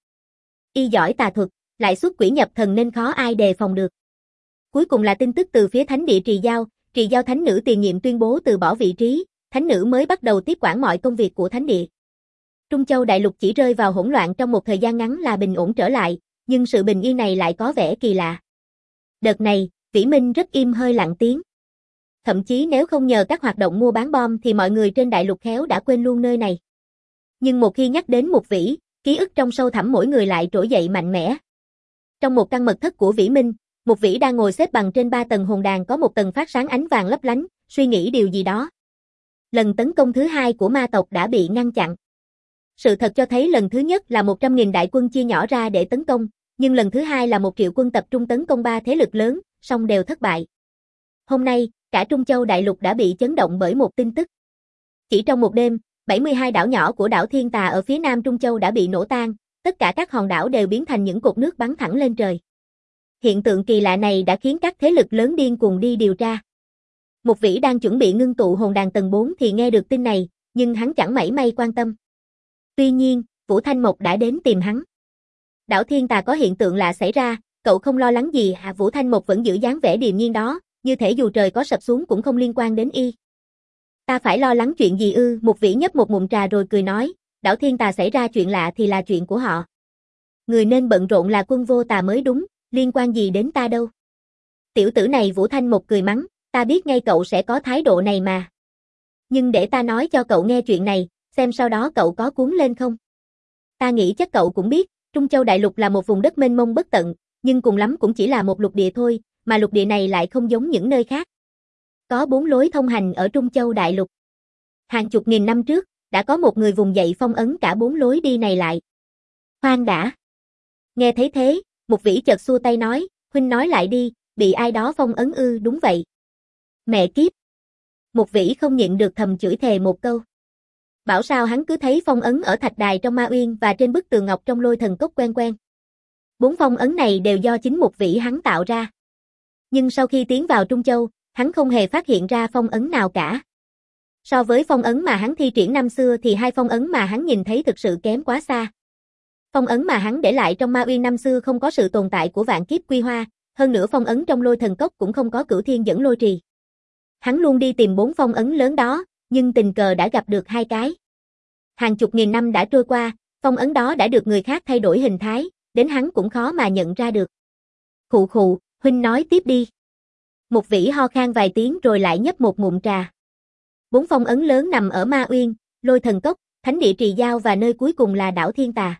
Y giỏi tà thuật, lại xuất quỷ nhập thần nên khó ai đề phòng được. Cuối cùng là tin tức từ phía thánh địa Trì Giao, Trì Giao Thánh Nữ tiền nhiệm tuyên bố từ bỏ vị trí, thánh nữ mới bắt đầu tiếp quản mọi công việc của thánh địa. Trung Châu Đại Lục chỉ rơi vào hỗn loạn trong một thời gian ngắn là bình ổn trở lại, nhưng sự bình yên này lại có vẻ kỳ lạ. Đợt này, Vĩ Minh rất im hơi lặng tiếng. Thậm chí nếu không nhờ các hoạt động mua bán bom thì mọi người trên đại lục khéo đã quên luôn nơi này. Nhưng một khi nhắc đến Mục Vĩ, ký ức trong sâu thẳm mỗi người lại trỗi dậy mạnh mẽ. Trong một căn mật thất của Vĩ Minh, Mục Vĩ đang ngồi xếp bằng trên ba tầng hồn đàn có một tầng phát sáng ánh vàng lấp lánh, suy nghĩ điều gì đó. Lần tấn công thứ hai của ma tộc đã bị ngăn chặn. Sự thật cho thấy lần thứ nhất là một trăm nghìn đại quân chia nhỏ ra để tấn công, nhưng lần thứ hai là một triệu quân tập trung tấn công ba thế lực lớn, song đều thất bại. Hôm nay, cả Trung Châu Đại Lục đã bị chấn động bởi một tin tức. Chỉ trong một đêm, bảy mươi hai đảo nhỏ của đảo Thiên Tà ở phía nam Trung Châu đã bị nổ tan, tất cả các hòn đảo đều biến thành những cột nước bắn thẳng lên trời. Hiện tượng kỳ lạ này đã khiến các thế lực lớn điên cuồng đi điều tra. Mục Vĩ đang chuẩn bị ngưng tụ hồn đàn tầng bốn thì nghe được tin này, nhưng hắn chẳng mảy may quan tâm. Tuy nhiên, Vũ Thanh Mộc đã đến tìm hắn. Đảo Thiên Tà có hiện tượng lạ xảy ra, cậu không lo lắng gì hả? Vũ Thanh Mộc vẫn giữ dáng vẻ điềm nhiên đó, như thể dù trời có sập xuống cũng không liên quan đến y. Ta phải lo lắng chuyện gì ư? Mục Vĩ nhấp một ngụm trà rồi cười nói, đảo Thiên Tà xảy ra chuyện lạ thì là chuyện của họ. Người nên bận rộn là Quân Vô Tà mới đúng, liên quan gì đến ta đâu. Tiểu tử này, Vũ Thanh Mộc cười mắng, ta biết ngay cậu sẽ có thái độ này mà. Nhưng để ta nói cho cậu nghe chuyện này, xem sau đó cậu có cuốn lên không. Ta nghĩ chắc cậu cũng biết, Trung Châu Đại Lục là một vùng đất mênh mông bất tận, nhưng cùng lắm cũng chỉ là một lục địa thôi, mà lục địa này lại không giống những nơi khác. Có bốn lối thông hành ở Trung Châu Đại Lục. Hàng chục nghìn năm trước, đã có một người vùng dậy phong ấn cả bốn lối đi này lại. Khoan đã. Nghe thấy thế, Mục Vĩ chợt xua tay nói, huynh nói lại đi, bị ai đó phong ấn ư? Đúng vậy. Mẹ kiếp. Mục Vĩ không nhịn được thầm chửi thề một câu. Bảo sao hắn cứ thấy phong ấn ở thạch đài trong Ma Uyên và trên bức tường ngọc trong Lôi Thần Cốc quen quen. Bốn phong ấn này đều do chính Mục Vĩ hắn tạo ra. Nhưng sau khi tiến vào Trung Châu, hắn không hề phát hiện ra phong ấn nào cả. So với phong ấn mà hắn thi triển năm xưa thì hai phong ấn mà hắn nhìn thấy thực sự kém quá xa. Phong ấn mà hắn để lại trong Ma Uyên năm xưa không có sự tồn tại của vạn kiếp quy hoa, hơn nữa phong ấn trong Lôi Thần Cốc cũng không có Cửu Thiên dẫn lôi trì. Hắn luôn đi tìm bốn phong ấn lớn đó, nhưng tình cờ đã gặp được hai cái. Hàng chục nghìn năm đã trôi qua, phong ấn đó đã được người khác thay đổi hình thái, đến hắn cũng khó mà nhận ra được. Khụ khụ, huynh nói tiếp đi. Một vĩ ho khan vài tiếng rồi lại nhấp một ngụm trà. Bốn phong ấn lớn nằm ở Ma Uyên, Lôi Thần Cốc, Thánh Địa Trì Giao và nơi cuối cùng là đảo Thiên Tà.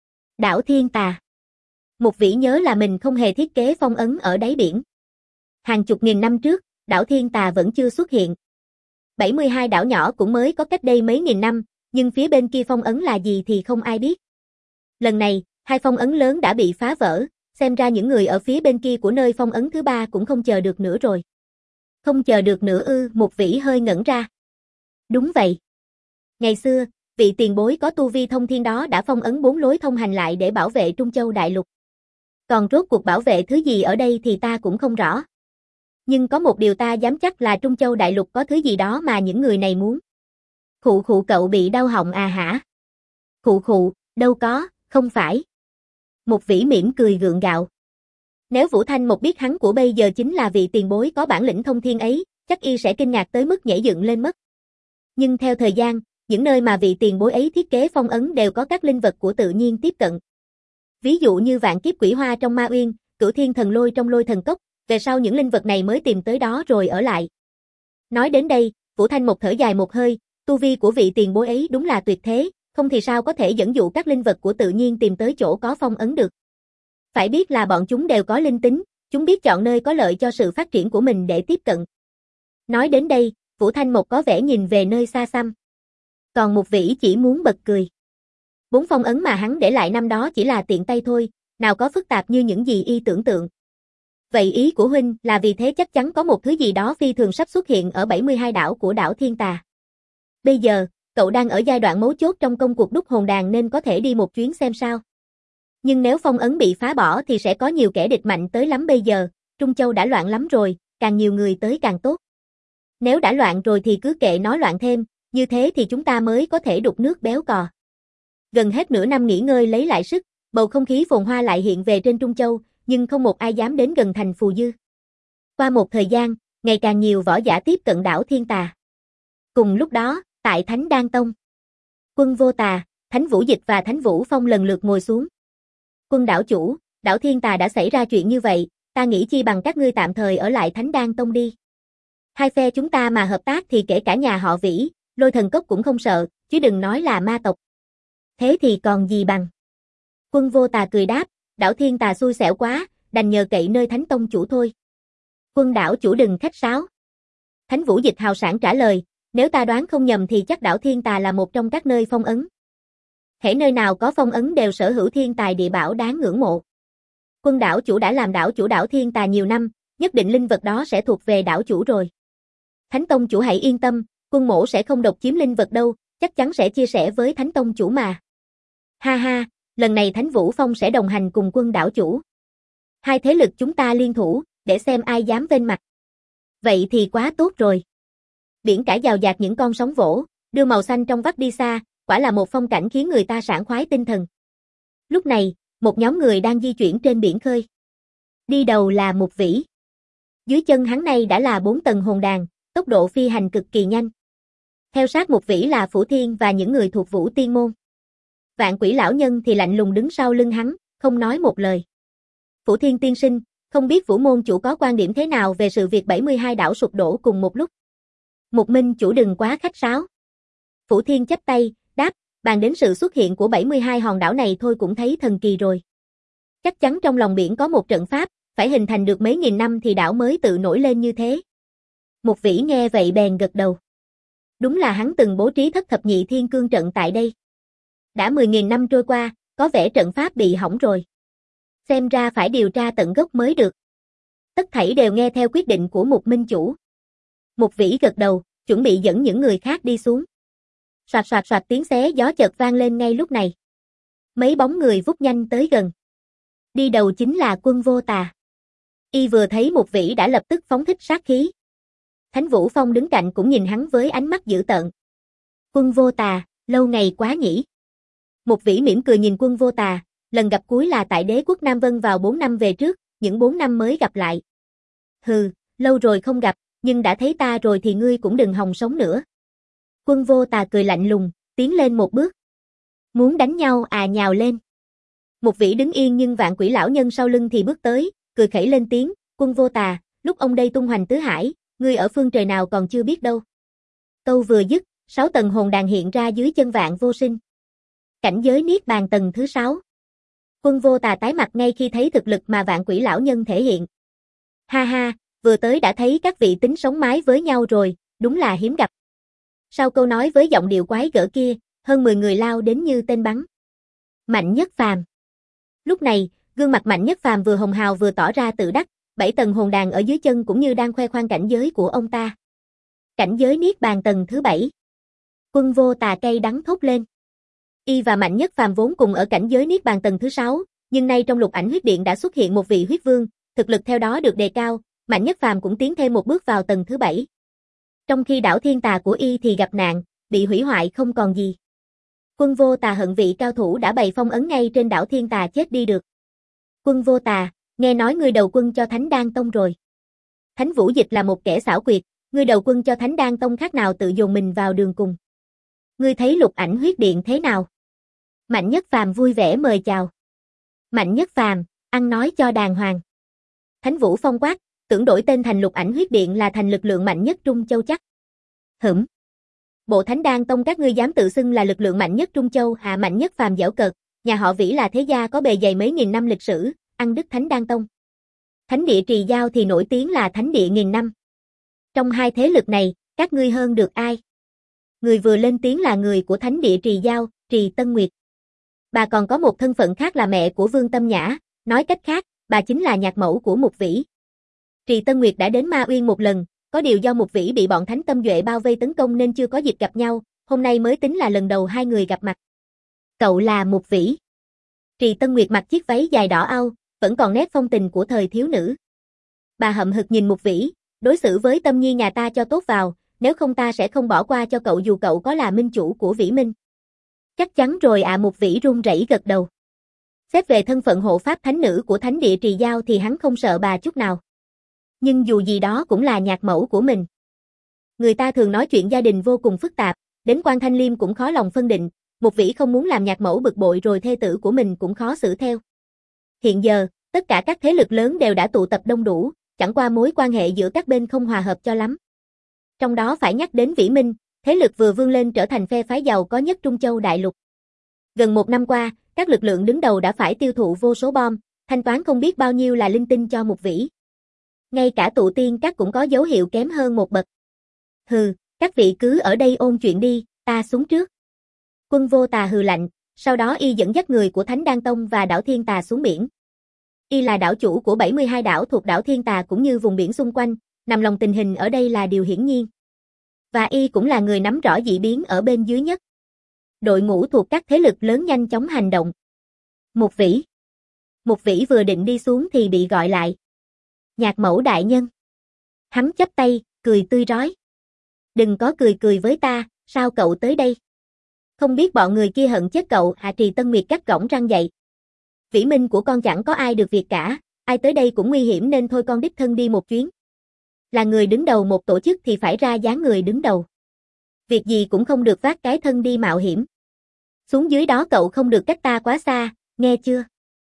Đảo Thiên Tà. Một vĩ nhớ là mình không hề thiết kế phong ấn ở đáy biển. Hàng chục nghìn năm trước, đảo Thiên Tà vẫn chưa xuất hiện. bảy mươi hai đảo nhỏ cũng mới có cách đây mấy nghìn năm, nhưng phía bên kia phong ấn là gì thì không ai biết. Lần này, hai phong ấn lớn đã bị phá vỡ, xem ra những người ở phía bên kia của nơi phong ấn thứ ba cũng không chờ được nữa rồi. Không chờ được nữa ư? Một vĩ hơi ngẩn ra. Đúng vậy. Ngày xưa, vị tiền bối có tu vi thông thiên đó đã phong ấn bốn lối thông hành lại để bảo vệ Trung Châu Đại Lục. Còn rốt cuộc bảo vệ thứ gì ở đây thì ta cũng không rõ. Nhưng có một điều ta dám chắc là Trung Châu Đại Lục có thứ gì đó mà những người này muốn. Khụ khụ, cậu bị đau họng à hả? Khụ khụ, đâu có, không phải. Một vĩ mỉm cười gượng gạo. Nếu Vũ Thanh Một biết hắn của bây giờ chính là vị tiền bối có bản lĩnh thông thiên ấy, chắc y sẽ kinh ngạc tới mức nhảy dựng lên mất. Nhưng theo thời gian, những nơi mà vị tiền bối ấy thiết kế phong ấn đều có các linh vật của tự nhiên tiếp cận. Ví dụ như vạn kiếp quỷ hoa trong Ma Uyên, cửu thiên thần lôi trong Lôi Thần Cốc, về sau những linh vật này mới tìm tới đó rồi ở lại. Nói đến đây, Vũ Thanh Một thở dài một hơi, tu vi của vị tiền bối ấy đúng là tuyệt thế, không thì sao có thể dẫn dụ các linh vật của tự nhiên tìm tới chỗ có phong ấn được. Phải biết là bọn chúng đều có linh tính, chúng biết chọn nơi có lợi cho sự phát triển của mình để tiếp cận. Nói đến đây, Vũ Thanh Một có vẻ nhìn về nơi xa xăm. Còn một vĩ chỉ muốn bật cười. Bốn phong ấn mà hắn để lại năm đó chỉ là tiện tay thôi, nào có phức tạp như những gì y tưởng tượng. Vậy ý của huynh là vì thế chắc chắn có một thứ gì đó phi thường sắp xuất hiện ở bảy mươi hai đảo của đảo Thiên Tà. Bây giờ, cậu đang ở giai đoạn mấu chốt trong công cuộc đúc hồn đàn nên có thể đi một chuyến xem sao. Nhưng nếu phong ấn bị phá bỏ thì sẽ có nhiều kẻ địch mạnh tới lắm bây giờ, Trung Châu đã loạn lắm rồi, càng nhiều người tới càng tốt. Nếu đã loạn rồi thì cứ kệ nó loạn thêm, như thế thì chúng ta mới có thể đục nước béo cò. Gần hết nửa năm nghỉ ngơi lấy lại sức, bầu không khí phồn hoa lại hiện về trên Trung Châu, nhưng không một ai dám đến gần thành Phù Dư. Qua một thời gian, ngày càng nhiều võ giả tiếp cận đảo Thiên Tà. Cùng lúc đó, tại Thánh Đan Tông, Quân Vô Tà, Thánh Vũ Dịch và Thánh Vũ Phong lần lượt ngồi xuống. Quân đảo chủ, đảo Thiên Tà đã xảy ra chuyện như vậy, ta nghĩ chi bằng các ngươi tạm thời ở lại Thánh Đan Tông đi. Hai phe chúng ta mà hợp tác thì kể cả nhà họ Vĩ, Lôi Thần Cốc cũng không sợ, chứ đừng nói là ma tộc. Thế thì còn gì bằng. Quân Vô Tà cười đáp, đảo Thiên Tà xui xẻo quá, đành nhờ cậy nơi Thánh Tông chủ thôi. Quân đảo chủ đừng khách sáo. Thánh Vũ Dịch hào sảng trả lời, nếu ta đoán không nhầm thì chắc đảo Thiên Tà là một trong các nơi phong ấn. Hễ nơi nào có phong ấn đều sở hữu thiên tài địa bảo đáng ngưỡng mộ. Quân đảo chủ đã làm đảo chủ đảo Thiên Tà nhiều năm, nhất định linh vật đó sẽ thuộc về đảo chủ rồi. Thánh Tông chủ hãy yên tâm, quân mỗ sẽ không độc chiếm linh vật đâu, chắc chắn sẽ chia sẻ với Thánh Tông chủ mà. Ha ha, lần này Thánh Vũ Phong sẽ đồng hành cùng quân đảo chủ. Hai thế lực chúng ta liên thủ, để xem ai dám vênh mặt. Vậy thì quá tốt rồi. Biển cả dào dạt những con sóng vỗ, đưa màu xanh trong vắt đi xa, quả là một phong cảnh khiến người ta sảng khoái tinh thần. Lúc này, một nhóm người đang di chuyển trên biển khơi. Đi đầu là Một Vĩ. Dưới chân hắn này đã là bốn tầng hồn đàn, tốc độ phi hành cực kỳ nhanh. Theo sát Một Vĩ là Phủ Thiên và những người thuộc Vũ Tiên môn. Vạn Quỷ lão nhân thì lạnh lùng đứng sau lưng hắn, không nói một lời. Phủ Thiên tiên sinh, không biết Vũ môn chủ có quan điểm thế nào về sự việc bảy mươi hai đảo sụp đổ cùng một lúc. Một minh chủ đừng quá khách sáo. Phủ Thiên chắp tay, đáp, bàn đến sự xuất hiện của bảy mươi hai hòn đảo này thôi cũng thấy thần kỳ rồi. Chắc chắn trong lòng biển có một trận pháp, phải hình thành được mấy nghìn năm thì đảo mới tự nổi lên như thế. Một Vĩ nghe vậy bèn gật đầu. Đúng là hắn từng bố trí thất thập nhị thiên cương trận tại đây. Đã mười nghìn năm trôi qua, có vẻ trận pháp bị hỏng rồi. Xem ra phải điều tra tận gốc mới được. Tất thảy đều nghe theo quyết định của Một minh chủ. Một Vĩ gật đầu, chuẩn bị dẫn những người khác đi xuống. Soạt soạt soạt tiếng xé gió chợt vang lên ngay lúc này. Mấy bóng người vút nhanh tới gần. Đi đầu chính là Quân Vô Tà. Y vừa thấy Một Vĩ đã lập tức phóng thích sát khí. Thánh Vũ Phong đứng cạnh cũng nhìn hắn với ánh mắt dữ tợn. Quân Vô Tà, lâu ngày quá nhỉ. Một Vĩ mỉm cười nhìn Quân Vô Tà, lần gặp cuối là tại Đế quốc Nam Vân vào bốn năm về trước, những bốn năm mới gặp lại. Hừ, lâu rồi không gặp, nhưng đã thấy ta rồi thì ngươi cũng đừng hòng sống nữa. Quân Vô Tà cười lạnh lùng, tiến lên một bước. Muốn đánh nhau à, nhào lên. Một Vĩ đứng yên nhưng Vạn Quỷ lão nhân sau lưng thì bước tới, cười khẩy lên tiếng, Quân Vô Tà, lúc ông đây tung hoành tứ hải, ngươi ở phương trời nào còn chưa biết đâu. Câu vừa dứt, sáu tầng hồn đàn hiện ra dưới chân Vạn Vô Sinh. Cảnh giới Niết Bàn tầng thứ sáu. Quân Vô Tà tái mặt ngay khi thấy thực lực mà Vạn Quỷ lão nhân thể hiện. Ha ha, vừa tới đã thấy các vị tính sống mái với nhau rồi, đúng là hiếm gặp. Sau câu nói với giọng điệu quái gở kia, hơn mười người lao đến như tên bắn. Mạnh Nhất Phàm. Lúc này, gương mặt Mạnh Nhất Phàm vừa hồng hào vừa tỏ ra tự đắc, bảy tầng hồn đàn ở dưới chân cũng như đang khoe khoang cảnh giới của ông ta. Cảnh giới Niết Bàn tầng thứ bảy. Quân Vô Tà cay đắng thốt lên. Y và Mạnh Nhất Phàm vốn cùng ở cảnh giới Niết Bàn tầng thứ sáu, nhưng nay trong Lục Ảnh huyết điện đã xuất hiện một vị huyết vương, thực lực theo đó được đề cao, Mạnh Nhất Phàm cũng tiến thêm một bước vào tầng thứ bảy. Trong khi đảo thiên tà của Y thì gặp nạn, bị hủy hoại không còn gì. Quân Vô Tà hận vị cao thủ đã bày phong ấn ngay trên đảo thiên tà chết đi được. Quân Vô Tà, nghe nói ngươi đầu quân cho Thánh Đan Tông rồi. Thánh Vũ Dịch là một kẻ xảo quyệt, ngươi đầu quân cho Thánh Đan Tông khác nào tự dồn mình vào đường cùng. Ngươi thấy Lục Ảnh huyết điện thế nào? Mạnh Nhất Phàm vui vẻ mời chào. Mạnh Nhất Phàm, ăn nói cho đàng hoàng. Thánh Vũ phong quát, tưởng đổi tên thành Lục Ảnh huyết điện là thành lực lượng mạnh nhất Trung Châu chắc. Hửm. Bộ Thánh Đan Tông các ngươi dám tự xưng là lực lượng mạnh nhất Trung Châu hạ? Mạnh Nhất Phàm giễu cợt, nhà họ Vĩ là thế gia có bề dày mấy nghìn năm lịch sử, ăn đứt Thánh Đan Tông. Thánh địa Trì Giao thì nổi tiếng là thánh địa nghìn năm. Trong hai thế lực này, các ngươi hơn được ai? Người vừa lên tiếng là người của thánh địa Trì Giao, Trì Tân Nguyệt. Bà còn có một thân phận khác là mẹ của Vương Tâm Nhã, nói cách khác, bà chính là nhạc mẫu của Mục Vĩ. Trì Tân Nguyệt đã đến Ma Uyên một lần, có điều do Mục Vĩ bị bọn Thánh Tâm Duệ bao vây tấn công nên chưa có dịp gặp nhau, hôm nay mới tính là lần đầu hai người gặp mặt. Cậu là Mục Vĩ. Trì Tân Nguyệt mặc chiếc váy dài đỏ au, vẫn còn nét phong tình của thời thiếu nữ. Bà hậm hực nhìn Mục Vĩ, đối xử với Tâm Nhi nhà ta cho tốt vào, nếu không ta sẽ không bỏ qua cho cậu dù cậu có là minh chủ của Vĩ Minh. Chắc chắn rồi ạ. À, Mục Vĩ run rẩy gật đầu. Xét về thân phận hộ pháp thánh nữ của thánh địa Trì Giao thì hắn không sợ bà chút nào. Nhưng dù gì đó cũng là nhạc mẫu của mình. Người ta thường nói chuyện gia đình vô cùng phức tạp, đến Quan Thanh Liêm cũng khó lòng phân định, Mục Vĩ không muốn làm nhạc mẫu bực bội rồi thê tử của mình cũng khó xử theo. Hiện giờ, tất cả các thế lực lớn đều đã tụ tập đông đủ, chẳng qua mối quan hệ giữa các bên không hòa hợp cho lắm. Trong đó phải nhắc đến Vĩ Minh, thế lực vừa vươn lên trở thành phe phái giàu có nhất Trung Châu đại lục. Gần một năm qua, các lực lượng đứng đầu đã phải tiêu thụ vô số bom, thanh toán không biết bao nhiêu là linh tinh cho Mục Vĩ. Ngay cả tụ tiên các cũng có dấu hiệu kém hơn một bậc. Hừ, các vị cứ ở đây ôn chuyện đi, ta xuống trước. Quân Vô Tà hừ lạnh, sau đó y dẫn dắt người của Thánh Đan Tông và đảo Thiên Tà xuống biển. Y là đảo chủ của bảy mươi hai đảo thuộc đảo Thiên Tà cũng như vùng biển xung quanh, nằm lòng tình hình ở đây là điều hiển nhiên. Và y cũng là người nắm rõ dị biến ở bên dưới nhất. Đội ngũ thuộc các thế lực lớn nhanh chóng hành động. Mục Vĩ. Mục Vĩ vừa định đi xuống thì bị gọi lại. Nhạc mẫu đại nhân. Hắn chắp tay, cười tươi rói. Đừng có cười cười với ta, sao cậu tới đây? Không biết bọn người kia hận chết cậu. Hạ Trì Tân Nguyệt cắt gỏng răng dậy. Vĩ Minh của con chẳng có ai được việc cả, ai tới đây cũng nguy hiểm nên thôi con đích thân đi một chuyến. Là người đứng đầu một tổ chức thì phải ra dáng người đứng đầu. Việc gì cũng không được vác cái thân đi mạo hiểm. Xuống dưới đó cậu không được cách ta quá xa, nghe chưa?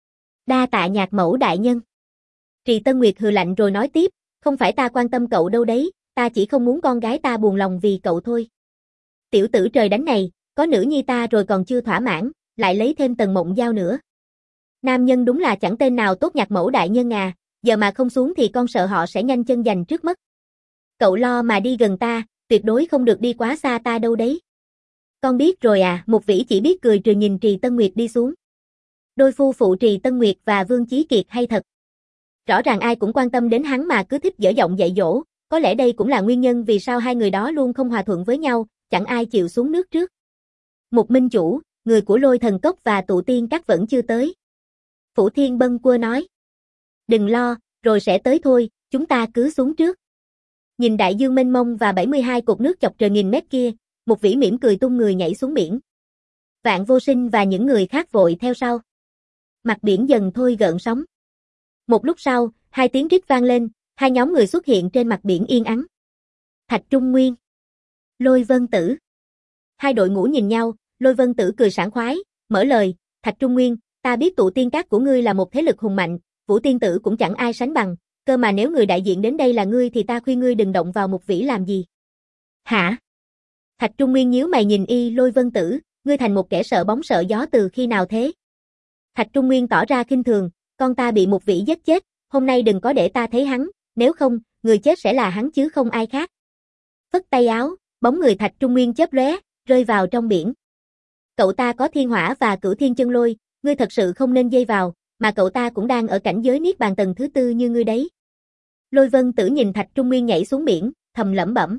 Đa tạ nhạc mẫu đại nhân. Trì Tân Nguyệt hừ lạnh rồi nói tiếp, không phải ta quan tâm cậu đâu đấy, ta chỉ không muốn con gái ta buồn lòng vì cậu thôi. Tiểu tử trời đánh này, có nữ nhi ta rồi còn chưa thỏa mãn, lại lấy thêm Tần Mộng Giao nữa. Nam nhân đúng là chẳng tên nào tốt nhạc mẫu đại nhân à, giờ mà không xuống thì con sợ họ sẽ nhanh chân giành trước mất. Cậu lo mà đi gần ta, tuyệt đối không được đi quá xa ta đâu đấy. Con biết rồi à. Mục Vĩ chỉ biết cười trừ nhìn Trì Tân Nguyệt đi xuống. Đôi phu phụ Trì Tân Nguyệt và Vương Chí Kiệt hay thật. Rõ ràng ai cũng quan tâm đến hắn mà cứ thích dở giọng dạy dỗ, có lẽ đây cũng là nguyên nhân vì sao hai người đó luôn không hòa thuận với nhau, chẳng ai chịu xuống nước trước. Mục minh chủ, người của Lôi Thần Cốc và tụ tiên các vẫn chưa tới. Phủ Thiên bâng quơ nói. Đừng lo, rồi sẽ tới thôi, chúng ta cứ xuống trước. Nhìn đại dương mênh mông và bảy mươi hai cột nước chọc trời nghìn mét kia, Mục Vĩ mỉm cười tung người nhảy xuống biển. Vạn Vô Sinh và những người khác vội theo sau. Mặt biển dần thôi gợn sóng. Một lúc sau, hai tiếng rít vang lên, hai nhóm người xuất hiện trên mặt biển yên ắng. Thạch Trung Nguyên, Lôi Vân Tử. Hai đội ngũ nhìn nhau, Lôi Vân Tử cười sảng khoái, mở lời, Thạch Trung Nguyên, ta biết tụ tiên các của ngươi là một thế lực hùng mạnh, Vũ Tiên Tử cũng chẳng ai sánh bằng, cơ mà nếu người đại diện đến đây là ngươi thì ta khuyên ngươi đừng động vào Mục Vĩ làm gì. Hả? Thạch Trung Nguyên nhíu mày nhìn y Lôi Vân Tử, ngươi thành một kẻ sợ bóng sợ gió từ khi nào thế? Thạch Trung Nguyên tỏ ra khinh thường, con ta bị Mục Vĩ giết chết, hôm nay đừng có để ta thấy hắn, nếu không, người chết sẽ là hắn chứ không ai khác. Phất tay áo, bóng người Thạch Trung Nguyên chớp lóe, rơi vào trong biển. Cậu ta có thiên hỏa và cửu thiên chân lôi, ngươi thật sự không nên dây vào, mà cậu ta cũng đang ở cảnh giới niết bàn tầng thứ tư như ngươi đấy. Lôi Vân Tử nhìn Thạch Trung Nguyên nhảy xuống biển, thầm lẩm bẩm.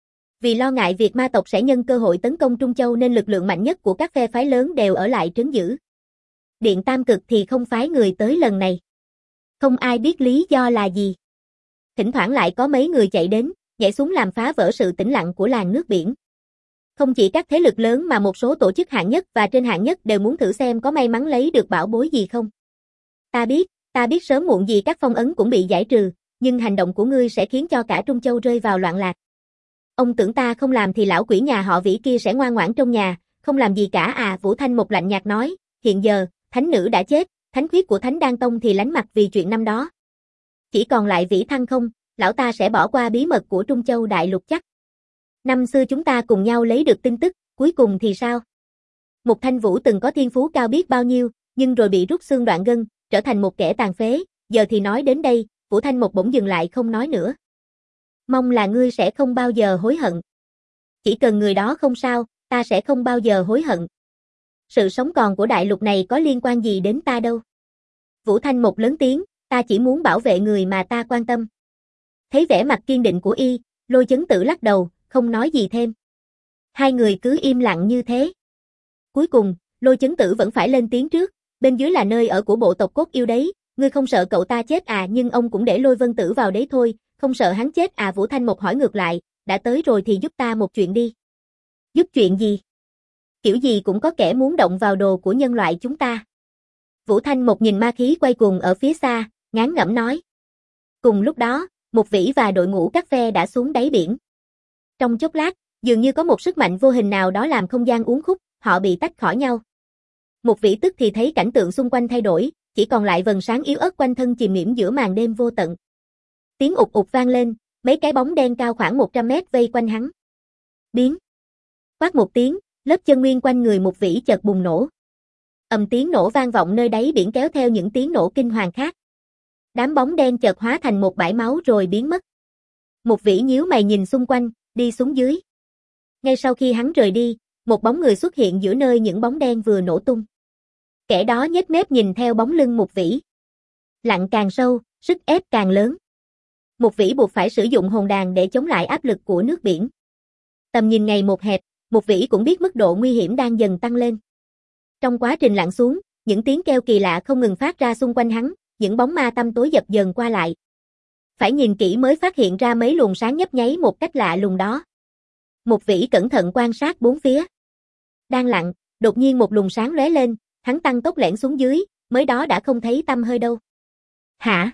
Vì lo ngại việc ma tộc sẽ nhân cơ hội tấn công Trung Châu nên lực lượng mạnh nhất của các phe phái lớn đều ở lại trấn giữ. Điện Tam Cực thì không phái người tới lần này. Không ai biết lý do là gì. Thỉnh thoảng lại có mấy người chạy đến, nhảy xuống làm phá vỡ sự tĩnh lặng của làn nước biển. Không chỉ các thế lực lớn mà một số tổ chức hạng nhất và trên hạng nhất đều muốn thử xem có may mắn lấy được bảo bối gì không. Ta biết, ta biết sớm muộn gì các phong ấn cũng bị giải trừ, nhưng hành động của ngươi sẽ khiến cho cả Trung Châu rơi vào loạn lạc. Ông tưởng ta không làm thì lão quỷ nhà họ Vĩ kia sẽ ngoan ngoãn trong nhà, không làm gì cả à? Vũ Thanh một lạnh nhạt nói, hiện giờ, thánh nữ đã chết, thánh khuyết của Thánh Đan Tông thì lánh mặt vì chuyện năm đó. Chỉ còn lại Vĩ Thăng không, lão ta sẽ bỏ qua bí mật của Trung Châu đại lục chắc. Năm xưa chúng ta cùng nhau lấy được tin tức, cuối cùng thì sao? Mục Thanh Vũ từng có thiên phú cao biết bao nhiêu, nhưng rồi bị rút xương đoạn gân, trở thành một kẻ tàn phế, giờ thì nói đến đây, Vũ Thanh một bỗng dừng lại không nói nữa. Mong là ngươi sẽ không bao giờ hối hận. Chỉ cần người đó không sao, ta sẽ không bao giờ hối hận. Sự sống còn của đại lục này có liên quan gì đến ta đâu. Vũ Thanh một lớn tiếng, ta chỉ muốn bảo vệ người mà ta quan tâm. Thấy vẻ mặt kiên định của y, Lôi Chấn Tử lắc đầu, không nói gì thêm. Hai người cứ im lặng như thế. Cuối cùng, Lôi Chấn Tử vẫn phải lên tiếng trước, bên dưới là nơi ở của bộ tộc cốt yêu đấy, ngươi không sợ cậu ta chết à? Nhưng ông cũng để Lôi Vân Tử vào đấy thôi, không sợ hắn chết à? Vũ Thanh một hỏi ngược lại, đã tới rồi thì giúp ta một chuyện đi. Giúp chuyện gì? Kiểu gì cũng có kẻ muốn động vào đồ của nhân loại chúng ta. Vũ Thanh một nhìn ma khí quay cuồng ở phía xa, ngán ngẩm nói. Cùng lúc đó, Mục Vĩ và đội ngũ các phe đã xuống đáy biển. Trong chốc lát, dường như có một sức mạnh vô hình nào đó làm không gian uốn khúc, họ bị tách khỏi nhau. Mục Vĩ tức thì thấy cảnh tượng xung quanh thay đổi, chỉ còn lại vầng sáng yếu ớt quanh thân chìm nghiễm giữa màn đêm vô tận. Tiếng ụt ụt vang lên, mấy cái bóng đen cao khoảng một trăm mét vây quanh hắn. Biến. Quát một tiếng, lớp chân nguyên quanh người Mục Vĩ chợt bùng nổ. Ầm tiếng nổ vang vọng nơi đáy biển kéo theo những tiếng nổ kinh hoàng khác. Đám bóng đen chợt hóa thành một bãi máu rồi biến mất. Mục Vĩ nhíu mày nhìn xung quanh, đi xuống dưới. Ngay sau khi hắn rời đi, một bóng người xuất hiện giữa nơi những bóng đen vừa nổ tung. Kẻ đó nhếch mép nhìn theo bóng lưng Mục Vĩ. Lặn càng sâu, sức ép càng lớn. Mục Vĩ buộc phải sử dụng hồn đàn để chống lại áp lực của nước biển. Tầm nhìn ngày một hẹp, Mục Vĩ cũng biết mức độ nguy hiểm đang dần tăng lên. Trong quá trình lặn xuống, những tiếng kêu kỳ lạ không ngừng phát ra xung quanh hắn, những bóng ma tăm tối dập dờn qua lại. Phải nhìn kỹ mới phát hiện ra mấy luồng sáng nhấp nháy một cách lạ lùng đó. Mục Vĩ cẩn thận quan sát bốn phía. Đang lặn, đột nhiên một luồng sáng lóe lên, hắn tăng tốc lẻn xuống dưới, mới đó đã không thấy tăm hơi đâu. Hả?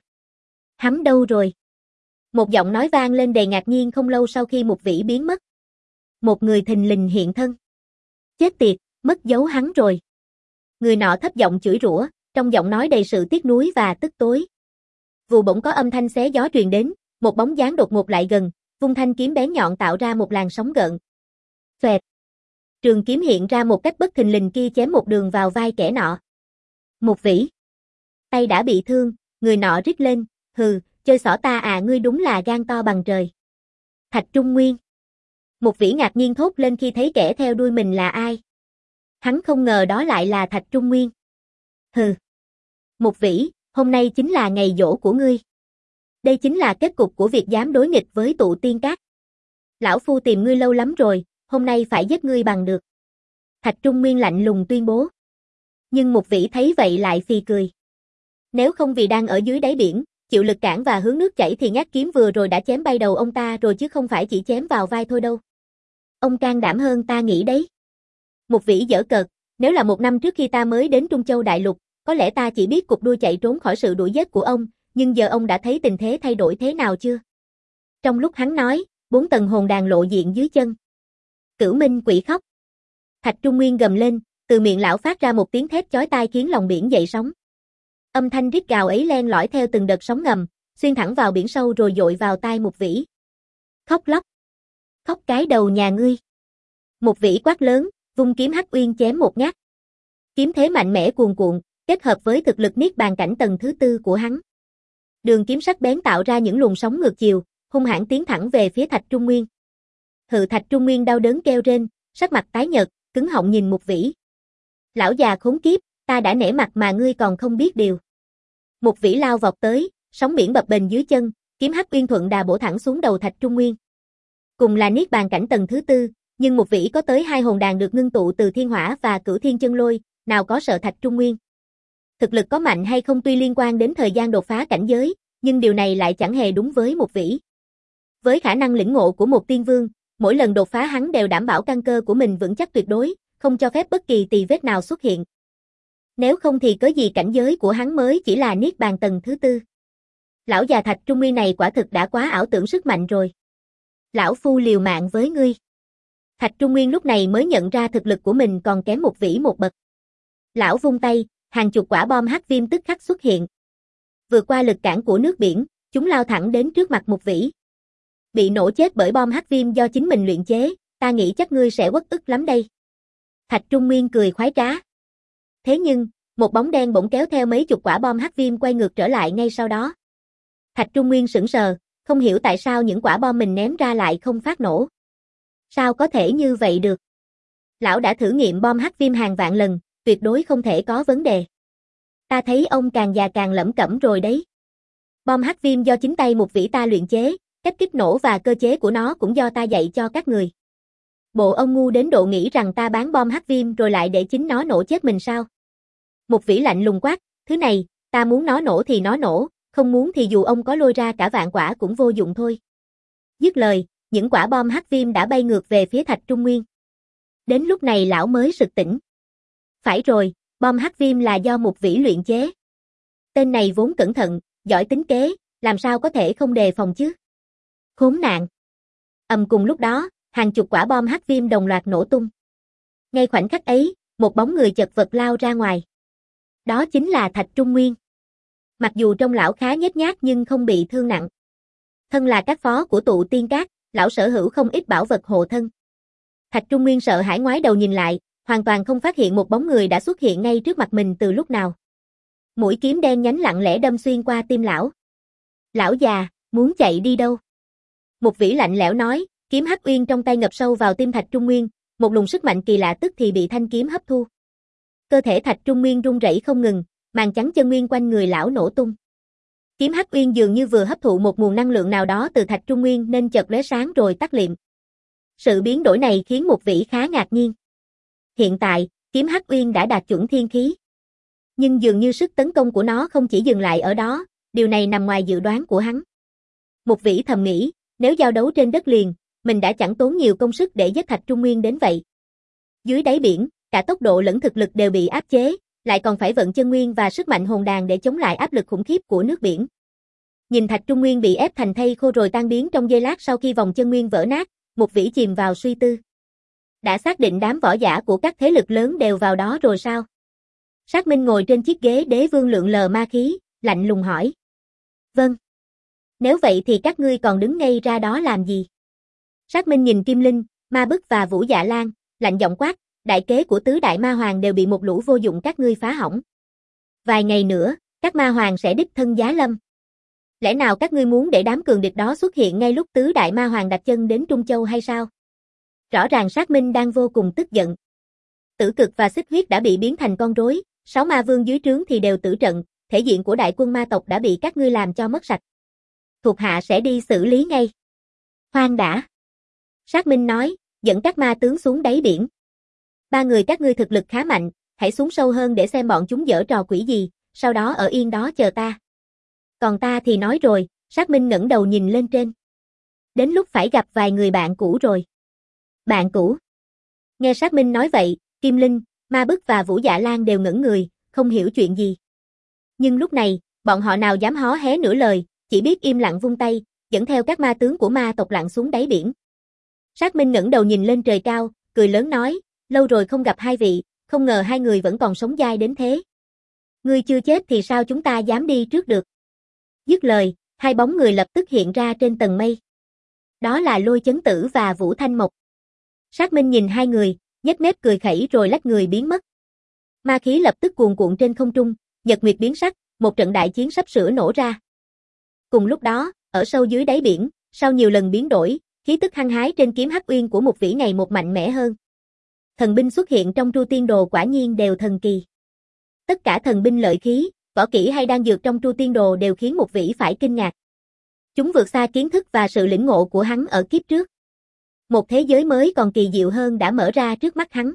Hắn đâu rồi? Một giọng nói vang lên đầy ngạc nhiên không lâu sau khi Mục Vĩ biến mất. Một người thình lình hiện thân. Chết tiệt, mất dấu hắn rồi. Người nọ thấp giọng chửi rủa, trong giọng nói đầy sự tiếc nuối và tức tối. Vù bỗng có âm thanh xé gió truyền đến, một bóng dáng đột ngột lại gần, vung thanh kiếm bén nhọn tạo ra một làn sóng gợn. Xoẹt. Trường kiếm hiện ra một cách bất thình lình kia chém một đường vào vai kẻ nọ. Mục Vĩ. Tay đã bị thương, người nọ rít lên, hừ, chơi xỏ ta à, ngươi đúng là gan to bằng trời. Thạch Trung Nguyên. Mục Vĩ ngạc nhiên thốt lên khi thấy kẻ theo đuôi mình là ai. Hắn không ngờ đó lại là Thạch Trung Nguyên. Hừ. Mục Vĩ, hôm nay chính là ngày giỗ của ngươi. Đây chính là kết cục của việc dám đối nghịch với tụ tiên các. Lão phu tìm ngươi lâu lắm rồi, hôm nay phải giết ngươi bằng được. Thạch Trung Nguyên lạnh lùng tuyên bố. Nhưng Mục Vĩ thấy vậy lại phì cười. Nếu không vì đang ở dưới đáy biển, chịu lực cản và hướng nước chảy thì nhát kiếm vừa rồi đã chém bay đầu ông ta rồi chứ không phải chỉ chém vào vai thôi đâu. Ông can đảm hơn ta nghĩ đấy. Mục Vĩ giở cợt, nếu là một năm trước khi ta mới đến Trung Châu Đại Lục, có lẽ ta chỉ biết cục đuôi chạy trốn khỏi sự đuổi giết của ông, nhưng giờ ông đã thấy tình thế thay đổi thế nào chưa? Trong lúc hắn nói, bốn tầng hồn đàn lộ diện dưới chân. Cửu Minh quỷ khóc. Thạch Trung Nguyên gầm lên, từ miệng lão phát ra một tiếng thét chói tai khiến lòng biển dậy sóng. Âm thanh rít gào ấy len lỏi theo từng đợt sóng ngầm, xuyên thẳng vào biển sâu rồi dội vào tai Mục Vĩ. Khóc lóc. Khóc cái đầu nhà ngươi. Mục Vĩ quát lớn, vung kiếm Hắc Uyên chém một nhát. Kiếm thế mạnh mẽ cuồn cuộn, kết hợp với thực lực niết bàn cảnh tầng thứ tư của hắn. Đường kiếm sắc bén tạo ra những luồng sóng ngược chiều, hung hãn tiến thẳng về phía Thạch Trung Nguyên. Hự Thạch Trung Nguyên đau đớn kêu rên, sắc mặt tái nhợt, cứng họng nhìn Mục Vĩ. Lão già khốn kiếp, ta đã nể mặt mà ngươi còn không biết điều. Mục Vĩ lao vọt tới, sóng biển bập bềnh dưới chân, kiếm Hắc Uyên thuận đà bổ thẳng xuống đầu Thạch Trung Nguyên. Cùng là niết bàn cảnh tầng thứ tư, nhưng Mục Vĩ có tới hai hồn đàn được ngưng tụ từ thiên hỏa và cửu thiên chân lôi, nào có sợ Thạch Trung Nguyên. Thực lực có mạnh hay không tuy liên quan đến thời gian đột phá cảnh giới, nhưng điều này lại chẳng hề đúng với Mục Vĩ. Với khả năng lĩnh ngộ của một tiên vương, mỗi lần đột phá hắn đều đảm bảo căn cơ của mình vững chắc tuyệt đối, không cho phép bất kỳ tì vết nào xuất hiện. Nếu không thì cớ gì cảnh giới của hắn mới chỉ là niết bàn tầng thứ tư. Lão già Thạch Trung Nguyên này quả thực đã quá ảo tưởng sức mạnh rồi. Lão phu liều mạng với ngươi. Thạch Trung Nguyên lúc này mới nhận ra thực lực của mình còn kém Mục Vĩ một bậc. Lão vung tay, hàng chục quả bom hắc viêm tức khắc xuất hiện. Vượt qua lực cản của nước biển, chúng lao thẳng đến trước mặt Mục Vĩ. Bị nổ chết bởi bom hắc viêm do chính mình luyện chế, ta nghĩ chắc ngươi sẽ uất ức lắm đây. Thạch Trung Nguyên cười khoái trá. Thế nhưng, một bóng đen bỗng kéo theo mấy chục quả bom hắc viêm quay ngược trở lại ngay sau đó. Thạch Trung Nguyên sững sờ, không hiểu tại sao những quả bom mình ném ra lại không phát nổ. Sao có thể như vậy được? Lão đã thử nghiệm bom hắc viêm hàng vạn lần, tuyệt đối không thể có vấn đề. Ta thấy ông càng già càng lẩm cẩm rồi đấy. Bom hắc viêm do chính tay Mục Vĩ ta luyện chế, cách kích nổ và cơ chế của nó cũng do ta dạy cho các người. Bộ ông ngu đến độ nghĩ rằng ta bán bom hắc viêm rồi lại để chính nó nổ chết mình sao? Mục Vĩ lạnh lùng quát, thứ này, ta muốn nó nổ thì nó nổ, không muốn thì dù ông có lôi ra cả vạn quả cũng vô dụng thôi. Dứt lời, những quả bom hắc viêm đã bay ngược về phía Thạch Trung Nguyên. Đến lúc này lão mới sực tỉnh. Phải rồi, bom hắc viêm là do Mục Vĩ luyện chế. Tên này vốn cẩn thận, giỏi tính kế, làm sao có thể không đề phòng chứ? Khốn nạn. Ầm cùng lúc đó, hàng chục quả bom hắc viêm đồng loạt nổ tung. Ngay khoảnh khắc ấy, một bóng người chật vật lao ra ngoài. Đó chính là Thạch Trung Nguyên. Mặc dù trông lão khá nhếch nhác nhưng không bị thương nặng. Thân là các phó của tụ tiên các, lão sở hữu không ít bảo vật hộ thân. Thạch Trung Nguyên sợ hãi ngoái đầu nhìn lại, hoàn toàn không phát hiện một bóng người đã xuất hiện ngay trước mặt mình từ lúc nào. Mũi kiếm đen nhánh lặng lẽ đâm xuyên qua tim lão. Lão già, muốn chạy đi đâu? Mục Vĩ lạnh lẽo nói, kiếm Hắc Uyên trong tay ngập sâu vào tim Thạch Trung Nguyên, một luồng sức mạnh kỳ lạ tức thì bị thanh kiếm hấp thu. Cơ thể Thạch Trung Nguyên rung rẩy không ngừng, màn trắng chân nguyên quanh người lão nổ tung. Kiếm Hắc Uyên dường như vừa hấp thụ một nguồn năng lượng nào đó từ Thạch Trung Nguyên nên chợt lóe sáng rồi tắt liệm. Sự biến đổi này khiến Mục Vĩ khá ngạc nhiên. Hiện tại, kiếm Hắc Uyên đã đạt chuẩn thiên khí. Nhưng dường như sức tấn công của nó không chỉ dừng lại ở đó, điều này nằm ngoài dự đoán của hắn. Mục Vĩ thầm nghĩ, nếu giao đấu trên đất liền, mình đã chẳng tốn nhiều công sức để giết Thạch Trung Nguyên đến vậy. Dưới đáy biển, cả tốc độ lẫn thực lực đều bị áp chế, lại còn phải vận chân nguyên và sức mạnh hồn đàn để chống lại áp lực khủng khiếp của nước biển. Nhìn Thạch Trung Nguyên bị ép thành thây khô rồi tan biến trong giây lát sau khi vòng chân nguyên vỡ nát, Mục Vĩ chìm vào suy tư. Đã xác định đám võ giả của các thế lực lớn đều vào đó rồi sao? Sát Minh ngồi trên chiếc ghế đế vương lượn lờ ma khí, lạnh lùng hỏi. Vâng. Nếu vậy thì các ngươi còn đứng ngây ra đó làm gì? Sát Minh nhìn Kim Linh, Ma Bức và Vũ Dạ Lan, lạnh giọng quát, đại kế của tứ đại ma hoàng đều bị một lũ vô dụng các ngươi phá hỏng. Vài ngày nữa, các ma hoàng sẽ đích thân giá lâm. Lẽ nào các ngươi muốn để đám cường địch đó xuất hiện ngay lúc tứ đại ma hoàng đặt chân đến Trung Châu hay sao? Rõ ràng Sát Minh đang vô cùng tức giận. Tử Cực và Xích Huyết đã bị biến thành con rối, sáu ma vương dưới trướng thì đều tử trận, thể diện của đại quân ma tộc đã bị các ngươi làm cho mất sạch. Thuộc hạ sẽ đi xử lý ngay. Khoan đã. Sát Minh nói, dẫn các ma tướng xuống đáy biển. Ba người các ngươi thực lực khá mạnh, hãy xuống sâu hơn để xem bọn chúng giở trò quỷ gì, sau đó ở yên đó chờ ta. Còn ta thì nói rồi, Sát Minh ngẩng đầu nhìn lên trên. Đến lúc phải gặp vài người bạn cũ rồi. Bạn cũ? Nghe Sát Minh nói vậy, Kim Linh, Ma Bức và Vũ Dạ Lan đều ngẩn người, không hiểu chuyện gì. Nhưng lúc này, bọn họ nào dám hó hé nửa lời, chỉ biết im lặng vung tay, dẫn theo các ma tướng của ma tộc lặn xuống đáy biển. Sát Minh ngẩng đầu nhìn lên trời cao, cười lớn nói, lâu rồi không gặp hai vị, không ngờ hai người vẫn còn sống dai đến thế. Ngươi chưa chết thì sao chúng ta dám đi trước được? Dứt lời, Hai bóng người lập tức hiện ra trên tầng mây. Đó là Lôi Chấn Tử và Vũ Thanh Mộc. Sát Minh nhìn hai người, nhếch mép cười khẩy rồi lách người biến mất. Ma khí lập tức cuồn cuộn trên không trung, nhật nguyệt biến sắc, một trận đại chiến sắp sửa nổ ra. Cùng lúc đó, ở sâu dưới đáy biển, sau nhiều lần biến đổi, khí tức hăng hái trên kiếm Hắc Uyên của Mục Vĩ ngày một mạnh mẽ hơn. Thần binh xuất hiện trong Tru Tiên Đồ quả nhiên đều thần kỳ. Tất cả thần binh lợi khí, võ kỹ hay đan dược trong Tru Tiên Đồ đều khiến Mục Vĩ phải kinh ngạc. Chúng vượt xa kiến thức và sự lĩnh ngộ của hắn ở kiếp trước. Một thế giới mới còn kỳ diệu hơn đã mở ra trước mắt hắn.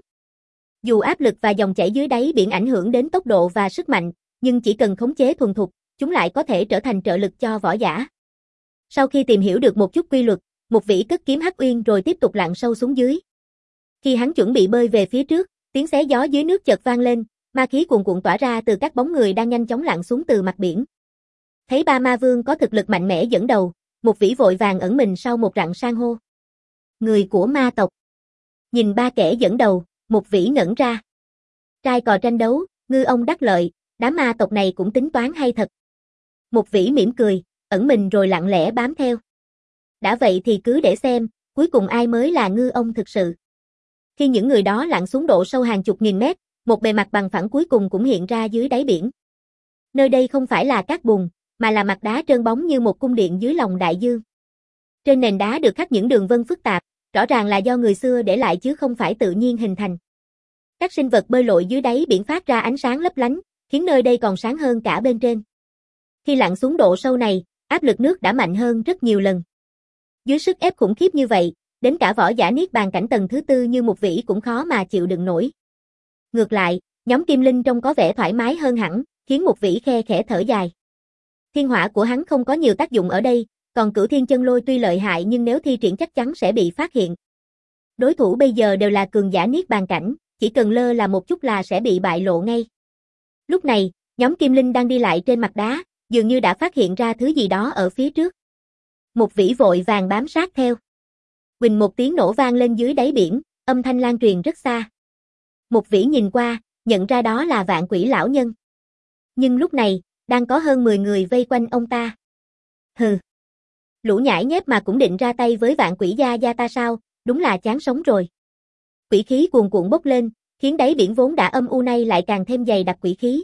Dù áp lực và dòng chảy dưới đáy biển ảnh hưởng đến tốc độ và sức mạnh, nhưng chỉ cần khống chế thuần thục, chúng lại có thể trở thành trợ lực cho võ giả. Sau khi tìm hiểu được một chút quy luật, Mục Vĩ cất kiếm Hắc Uyên rồi tiếp tục lặn sâu xuống dưới. Khi hắn chuẩn bị bơi về phía trước, tiếng xé gió dưới nước chợt vang lên, ma khí cuồn cuộn tỏa ra từ các bóng người đang nhanh chóng lặn xuống từ mặt biển. Thấy ba ma vương có thực lực mạnh mẽ dẫn đầu, Mục Vĩ vội vàng ẩn mình sau một rặng san hô. Người của ma tộc. Nhìn ba kẻ dẫn đầu, Mục Vĩ ngẩn ra. Trai cò tranh đấu, ngư ông đắc lợi, đám ma tộc này cũng tính toán hay thật. Mục Vĩ mỉm cười, ẩn mình rồi lặng lẽ bám theo. Đã vậy thì cứ để xem, cuối cùng ai mới là ngư ông thực sự. Khi những người đó lặn xuống độ sâu hàng chục nghìn mét, một bề mặt bằng phẳng cuối cùng cũng hiện ra dưới đáy biển. Nơi đây không phải là cát bùn, mà là mặt đá trơn bóng như một cung điện dưới lòng đại dương. Trên nền đá được khắc những đường vân phức tạp, rõ ràng là do người xưa để lại chứ không phải tự nhiên hình thành. Các sinh vật bơi lội dưới đáy biển phát ra ánh sáng lấp lánh, khiến nơi đây còn sáng hơn cả bên trên. Khi lặn xuống độ sâu này, áp lực nước đã mạnh hơn rất nhiều lần. Dưới sức ép khủng khiếp như vậy, đến cả võ giả niết bàn cảnh tầng thứ tư như Mục Vĩ cũng khó mà chịu đựng nổi. Ngược lại, nhóm Kim Linh trông có vẻ thoải mái hơn hẳn, khiến Mục Vĩ khe khẽ thở dài. Thiên hỏa của hắn không có nhiều tác dụng ở đây, còn Cửu Thiên Chân Lôi tuy lợi hại nhưng nếu thi triển chắc chắn sẽ bị phát hiện. Đối thủ bây giờ đều là cường giả niết bàn cảnh, chỉ cần lơ là một chút là sẽ bị bại lộ ngay. Lúc này, nhóm Kim Linh đang đi lại trên mặt đá, dường như đã phát hiện ra thứ gì đó ở phía trước. Mục Vĩ vội vàng bám sát theo. Huỳnh một tiếng nổ vang lên dưới đáy biển, âm thanh lan truyền rất xa. Mục Vĩ nhìn qua, nhận ra đó là Vạn Quỷ lão nhân. Nhưng lúc này, đang có hơn mười người vây quanh ông ta. Hừ. Lũ nhãi nhép mà cũng định ra tay với Vạn Quỷ gia gia ta sao, đúng là chán sống rồi. Quỷ khí cuồn cuộn bốc lên, khiến đáy biển vốn đã âm u này lại càng thêm dày đặc quỷ khí.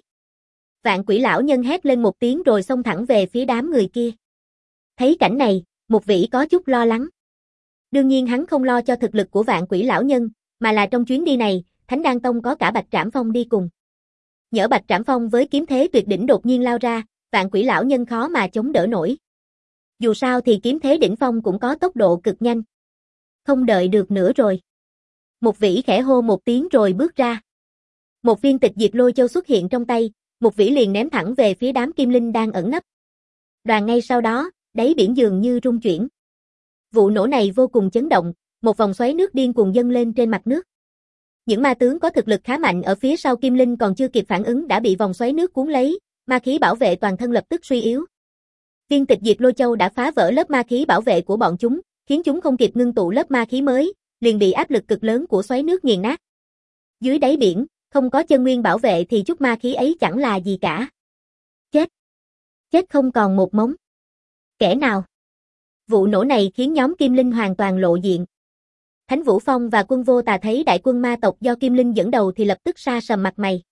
Vạn Quỷ lão nhân hét lên một tiếng rồi xông thẳng về phía đám người kia. Thấy cảnh này, Mục Vĩ có chút lo lắng. Đương nhiên hắn không lo cho thực lực của Vạn Quỷ lão nhân, mà là trong chuyến đi này, Thánh Đan Tông có cả Bạch Trảm Phong đi cùng. Nhỡ Bạch Trảm Phong với kiếm thế tuyệt đỉnh đột nhiên lao ra, Vạn Quỷ lão nhân khó mà chống đỡ nổi. Dù sao thì kiếm thế đỉnh phong cũng có tốc độ cực nhanh. Không đợi được nữa rồi. Mục Vĩ khẽ hô một tiếng rồi bước ra. Một viên tịch diệt lôi châu xuất hiện trong tay, Mục Vĩ liền ném thẳng về phía đám Kim Linh đang ẩn nấp. Đoàn ngay sau đó, đáy biển dường như rung chuyển. Vụ nổ này vô cùng chấn động, một vòng xoáy nước điên cuồng dâng lên trên mặt nước. Những ma tướng có thực lực khá mạnh ở phía sau Kim Linh còn chưa kịp phản ứng đã bị vòng xoáy nước cuốn lấy, ma khí bảo vệ toàn thân lập tức suy yếu. Viên tịch diệt lôi châu đã phá vỡ lớp ma khí bảo vệ của bọn chúng, khiến chúng không kịp ngưng tụ lớp ma khí mới, liền bị áp lực cực lớn của xoáy nước nghiền nát. Dưới đáy biển, không có chân nguyên bảo vệ thì chút ma khí ấy chẳng là gì cả. Chết. Chết không còn một mống. Kẻ nào? Vụ nổ này khiến nhóm Kim Linh hoàn toàn lộ diện. Thánh Vũ Phong và Quân Vô Tà thấy đại quân ma tộc do Kim Linh dẫn đầu thì lập tức sa sầm mặt mày.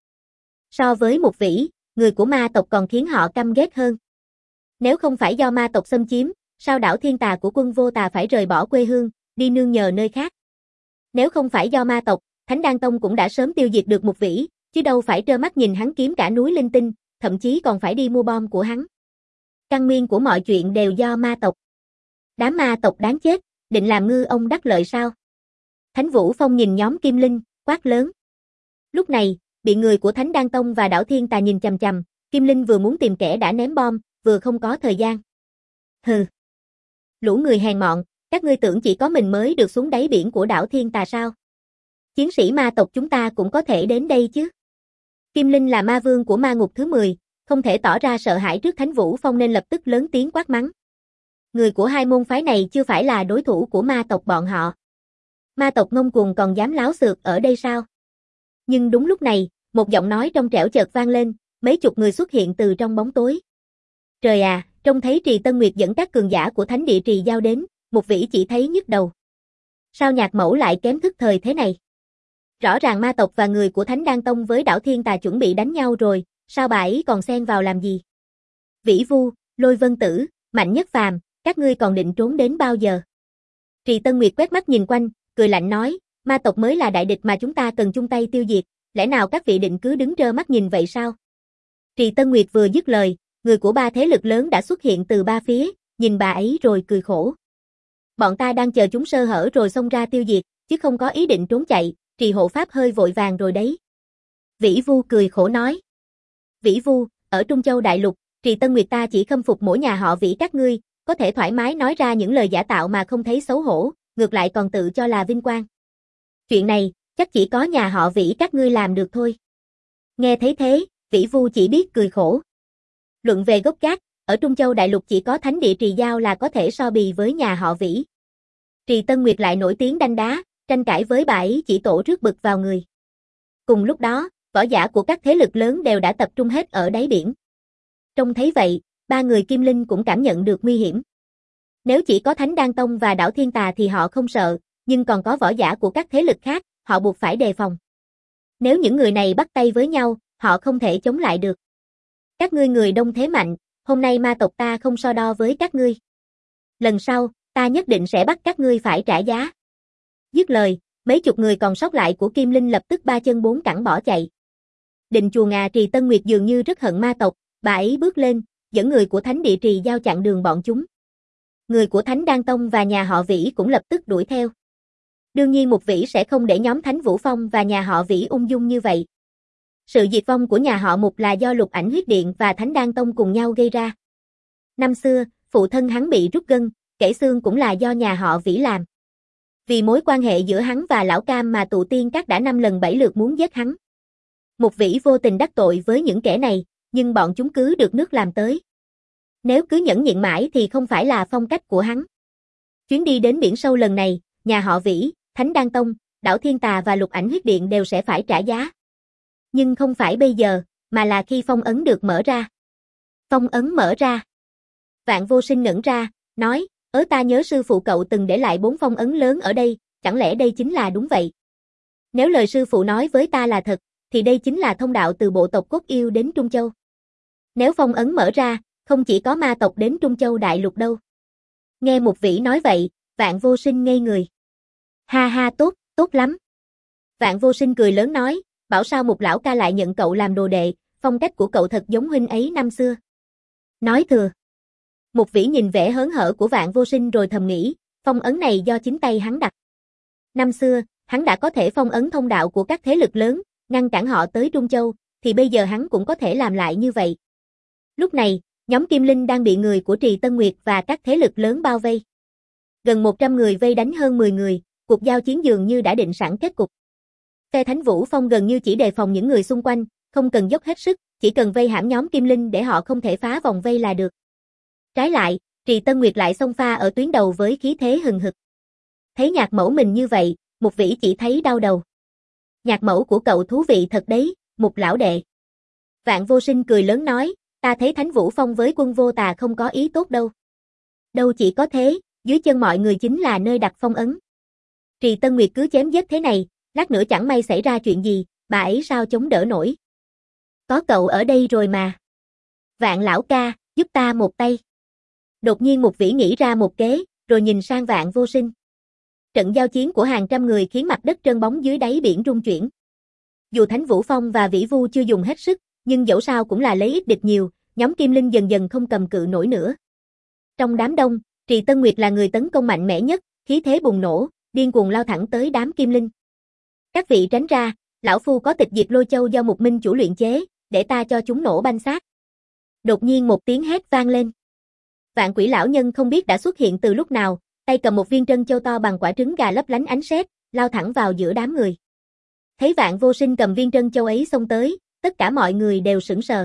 So với Mục Vĩ, người của ma tộc còn khiến họ căm ghét hơn. Nếu không phải do ma tộc xâm chiếm, sao đảo Thiên Tà của Quân Vô Tà phải rời bỏ quê hương, đi nương nhờ nơi khác? Nếu không phải do ma tộc, Thánh Đan Tông cũng đã sớm tiêu diệt được Mục Vĩ, chứ đâu phải trơ mắt nhìn hắn kiếm cả núi linh tinh, thậm chí còn phải đi mua bom của hắn. Căn nguyên của mọi chuyện đều do ma tộc. Đám ma tộc đáng chết, định làm ngư ông đắc lợi sao? Thánh Vũ Phong nhìn nhóm Kim Linh, quát lớn. Lúc này, bị người của Thánh Đan Tông và đảo Thiên Tà nhìn chằm chằm, Kim Linh vừa muốn tìm kẻ đã ném bom, vừa không có thời gian. Hừ. Lũ người hèn mọn, các ngươi tưởng chỉ có mình mới được xuống đáy biển của đảo Thiên Tà sao? Chiến sĩ ma tộc chúng ta cũng có thể đến đây chứ. Kim Linh là ma vương của ma ngục thứ mười, không thể tỏ ra sợ hãi trước Thánh Vũ Phong nên lập tức lớn tiếng quát mắng. Người của hai môn phái này chưa phải là đối thủ của ma tộc bọn họ. Ma tộc ngông cuồng còn dám láo xược ở đây sao? Nhưng đúng lúc này, một giọng nói trong trẻo chợt vang lên, mấy chục người xuất hiện từ trong bóng tối. Trời à, Trông thấy Trì Tân Nguyệt dẫn các cường giả của thánh địa Trì Giao đến, Mục Vĩ chỉ thấy nhức đầu. Sao Nhạc Mẫu lại kém thức thời thế này? Rõ ràng ma tộc và người của Thánh Đan Tông với đảo Thiên Tà chuẩn bị đánh nhau rồi, sao bà ấy còn xen vào làm gì? Vĩ Vu, Lôi Vân Tử, Mạnh Nhất Phàm, các ngươi còn định trốn đến bao giờ? Trì Tân Nguyệt quét mắt nhìn quanh, cười lạnh nói, ma tộc mới là đại địch mà chúng ta cần chung tay tiêu diệt, lẽ nào các vị định cứ đứng trơ mắt nhìn vậy sao? Trì Tân Nguyệt vừa dứt lời, người của ba thế lực lớn đã xuất hiện từ ba phía, nhìn bà ấy rồi cười khổ. Bọn ta đang chờ chúng sơ hở rồi xông ra tiêu diệt, chứ không có ý định trốn chạy, Trì hộ pháp hơi vội vàng rồi đấy. Vĩ Vu cười khổ nói. Vĩ Vu, ở Trung Châu Đại Lục, Trì Tân Nguyệt ta chỉ khâm phục mỗi nhà họ Vĩ các ngươi, có thể thoải mái nói ra những lời giả tạo mà không thấy xấu hổ, ngược lại còn tự cho là vinh quang. Chuyện này, chắc chỉ có nhà họ Vĩ các ngươi làm được thôi. Nghe thấy thế, Vĩ Vu chỉ biết cười khổ. Luận về gốc gác, ở Trung Châu Đại Lục chỉ có thánh địa Trì Giao là có thể so bì với nhà họ Vĩ. Trì Tân Nguyệt lại nổi tiếng đanh đá, tranh cãi với bà ấy chỉ tổ rước bực vào người. Cùng lúc đó, võ giả của các thế lực lớn đều đã tập trung hết ở đáy biển. Trông thấy vậy, ba người Kim Linh cũng cảm nhận được nguy hiểm. Nếu chỉ có Thánh Đan Tông và đảo Thiên Tà thì họ không sợ, nhưng còn có võ giả của các thế lực khác, họ buộc phải đề phòng. Nếu những người này bắt tay với nhau, họ không thể chống lại được. Các ngươi người đông thế mạnh, hôm nay ma tộc ta không so đo với các ngươi. Lần sau, ta nhất định sẽ bắt các ngươi phải trả giá. Dứt lời, mấy chục người còn sót lại của Kim Linh lập tức ba chân bốn cẳng bỏ chạy. Định chùa Ngà Trì Tân Nguyệt dường như rất hận ma tộc, bà ấy bước lên, dẫn người của thánh địa Trì Giao chặn đường bọn chúng. Người của Thánh Đan Tông và nhà họ Vĩ cũng lập tức đuổi theo. Đương nhiên Mục Vĩ sẽ không để nhóm Thánh Vũ Phong và nhà họ Vĩ ung dung như vậy. Sự diệt vong của nhà họ Mục là do Lục Ảnh Huyết Điện và Thánh Đan Tông cùng nhau gây ra. Năm xưa, phụ thân hắn bị rút gân, kể xương cũng là do nhà họ Vĩ làm. Vì mối quan hệ giữa hắn và Lão Cam mà tụ tiên các đã năm lần bảy lượt muốn giết hắn. Mục Vĩ vô tình đắc tội với những kẻ này, nhưng bọn chúng cứ được nước làm tới. Nếu cứ nhẫn nhịn mãi thì không phải là phong cách của hắn. Chuyến đi đến biển sâu lần này, nhà họ Vĩ, Thánh Đan Tông, đảo Thiên Tà và Lục Ảnh Huyết Điện đều sẽ phải trả giá. Nhưng không phải bây giờ, mà là khi phong ấn được mở ra. Phong ấn mở ra. Vạn Vô Sinh ngẩn ra, nói, ớ ta nhớ sư phụ cậu từng để lại bốn phong ấn lớn ở đây, chẳng lẽ đây chính là đúng vậy? Nếu lời sư phụ nói với ta là thật, thì đây chính là thông đạo từ bộ tộc Cốt Yêu đến Trung Châu. Nếu phong ấn mở ra, không chỉ có ma tộc đến Trung Châu Đại Lục đâu. Nghe Mục Vĩ nói vậy, Vạn Vô Sinh ngây người. Ha ha tốt, tốt lắm. Vạn Vô Sinh cười lớn nói, bảo sao Mục lão ca lại nhận cậu làm đồ đệ, phong cách của cậu thật giống huynh ấy năm xưa. Nói thừa. Mục Vĩ nhìn vẻ hớn hở của Vạn Vô Sinh rồi thầm nghĩ, phong ấn này do chính tay hắn đặt. Năm xưa, hắn đã có thể phong ấn thông đạo của các thế lực lớn, ngăn cản họ tới Trung Châu, thì bây giờ hắn cũng có thể làm lại như vậy. Lúc này, nhóm Kim Linh đang bị người của Trì Tân Nguyệt và các thế lực lớn bao vây. Gần một trăm người vây đánh hơn mười người, cuộc giao chiến dường như đã định sẵn kết cục. Phe Thánh Vũ Phong gần như chỉ đề phòng những người xung quanh, không cần dốc hết sức, chỉ cần vây hãm nhóm Kim Linh để họ không thể phá vòng vây là được. Trái lại, Trì Tân Nguyệt lại xông pha ở tuyến đầu với khí thế hừng hực. Thấy Nhạc Mẫu mình như vậy, Mục Vĩ chỉ thấy đau đầu. Nhạc Mẫu của cậu thú vị thật đấy, Mục lão đệ. Vạn Vô Sinh cười lớn nói, ta thấy Thánh Vũ Phong với Quân Vô Tà không có ý tốt đâu. Đâu chỉ có thế, dưới chân mọi người chính là nơi đặt phong ấn. Trì Tân Nguyệt cứ chém giết thế này, lát nữa chẳng may xảy ra chuyện gì, bà ấy sao chống đỡ nổi. Có cậu ở đây rồi mà. Vạn lão ca, giúp ta một tay. Đột nhiên Mục Vĩ nghĩ ra một kế, rồi nhìn sang Vạn Vô Sinh. Trận giao chiến của hàng trăm người khiến mặt đất trơn bóng dưới đáy biển rung chuyển. Dù Thánh Vũ Phong và Vĩ Vu chưa dùng hết sức, nhưng dẫu sao cũng là lấy ít địch nhiều, nhóm Kim Linh dần dần không cầm cự nổi nữa. Trong đám đông, Trì Tân Nguyệt là người tấn công mạnh mẽ nhất, khí thế bùng nổ, điên cuồng lao thẳng tới đám Kim Linh. Các vị tránh ra, lão phu có tịch diệt lôi châu do một minh chủ luyện chế, để ta cho chúng nổ banh xác. Đột nhiên một tiếng hét vang lên. Vạn Quỷ lão nhân không biết đã xuất hiện từ lúc nào, tay cầm một viên trân châu to bằng quả trứng gà lấp lánh ánh sét, lao thẳng vào giữa đám người. Thấy Vạn Vô Sinh cầm viên trân châu ấy xông tới, tất cả mọi người đều sững sờ.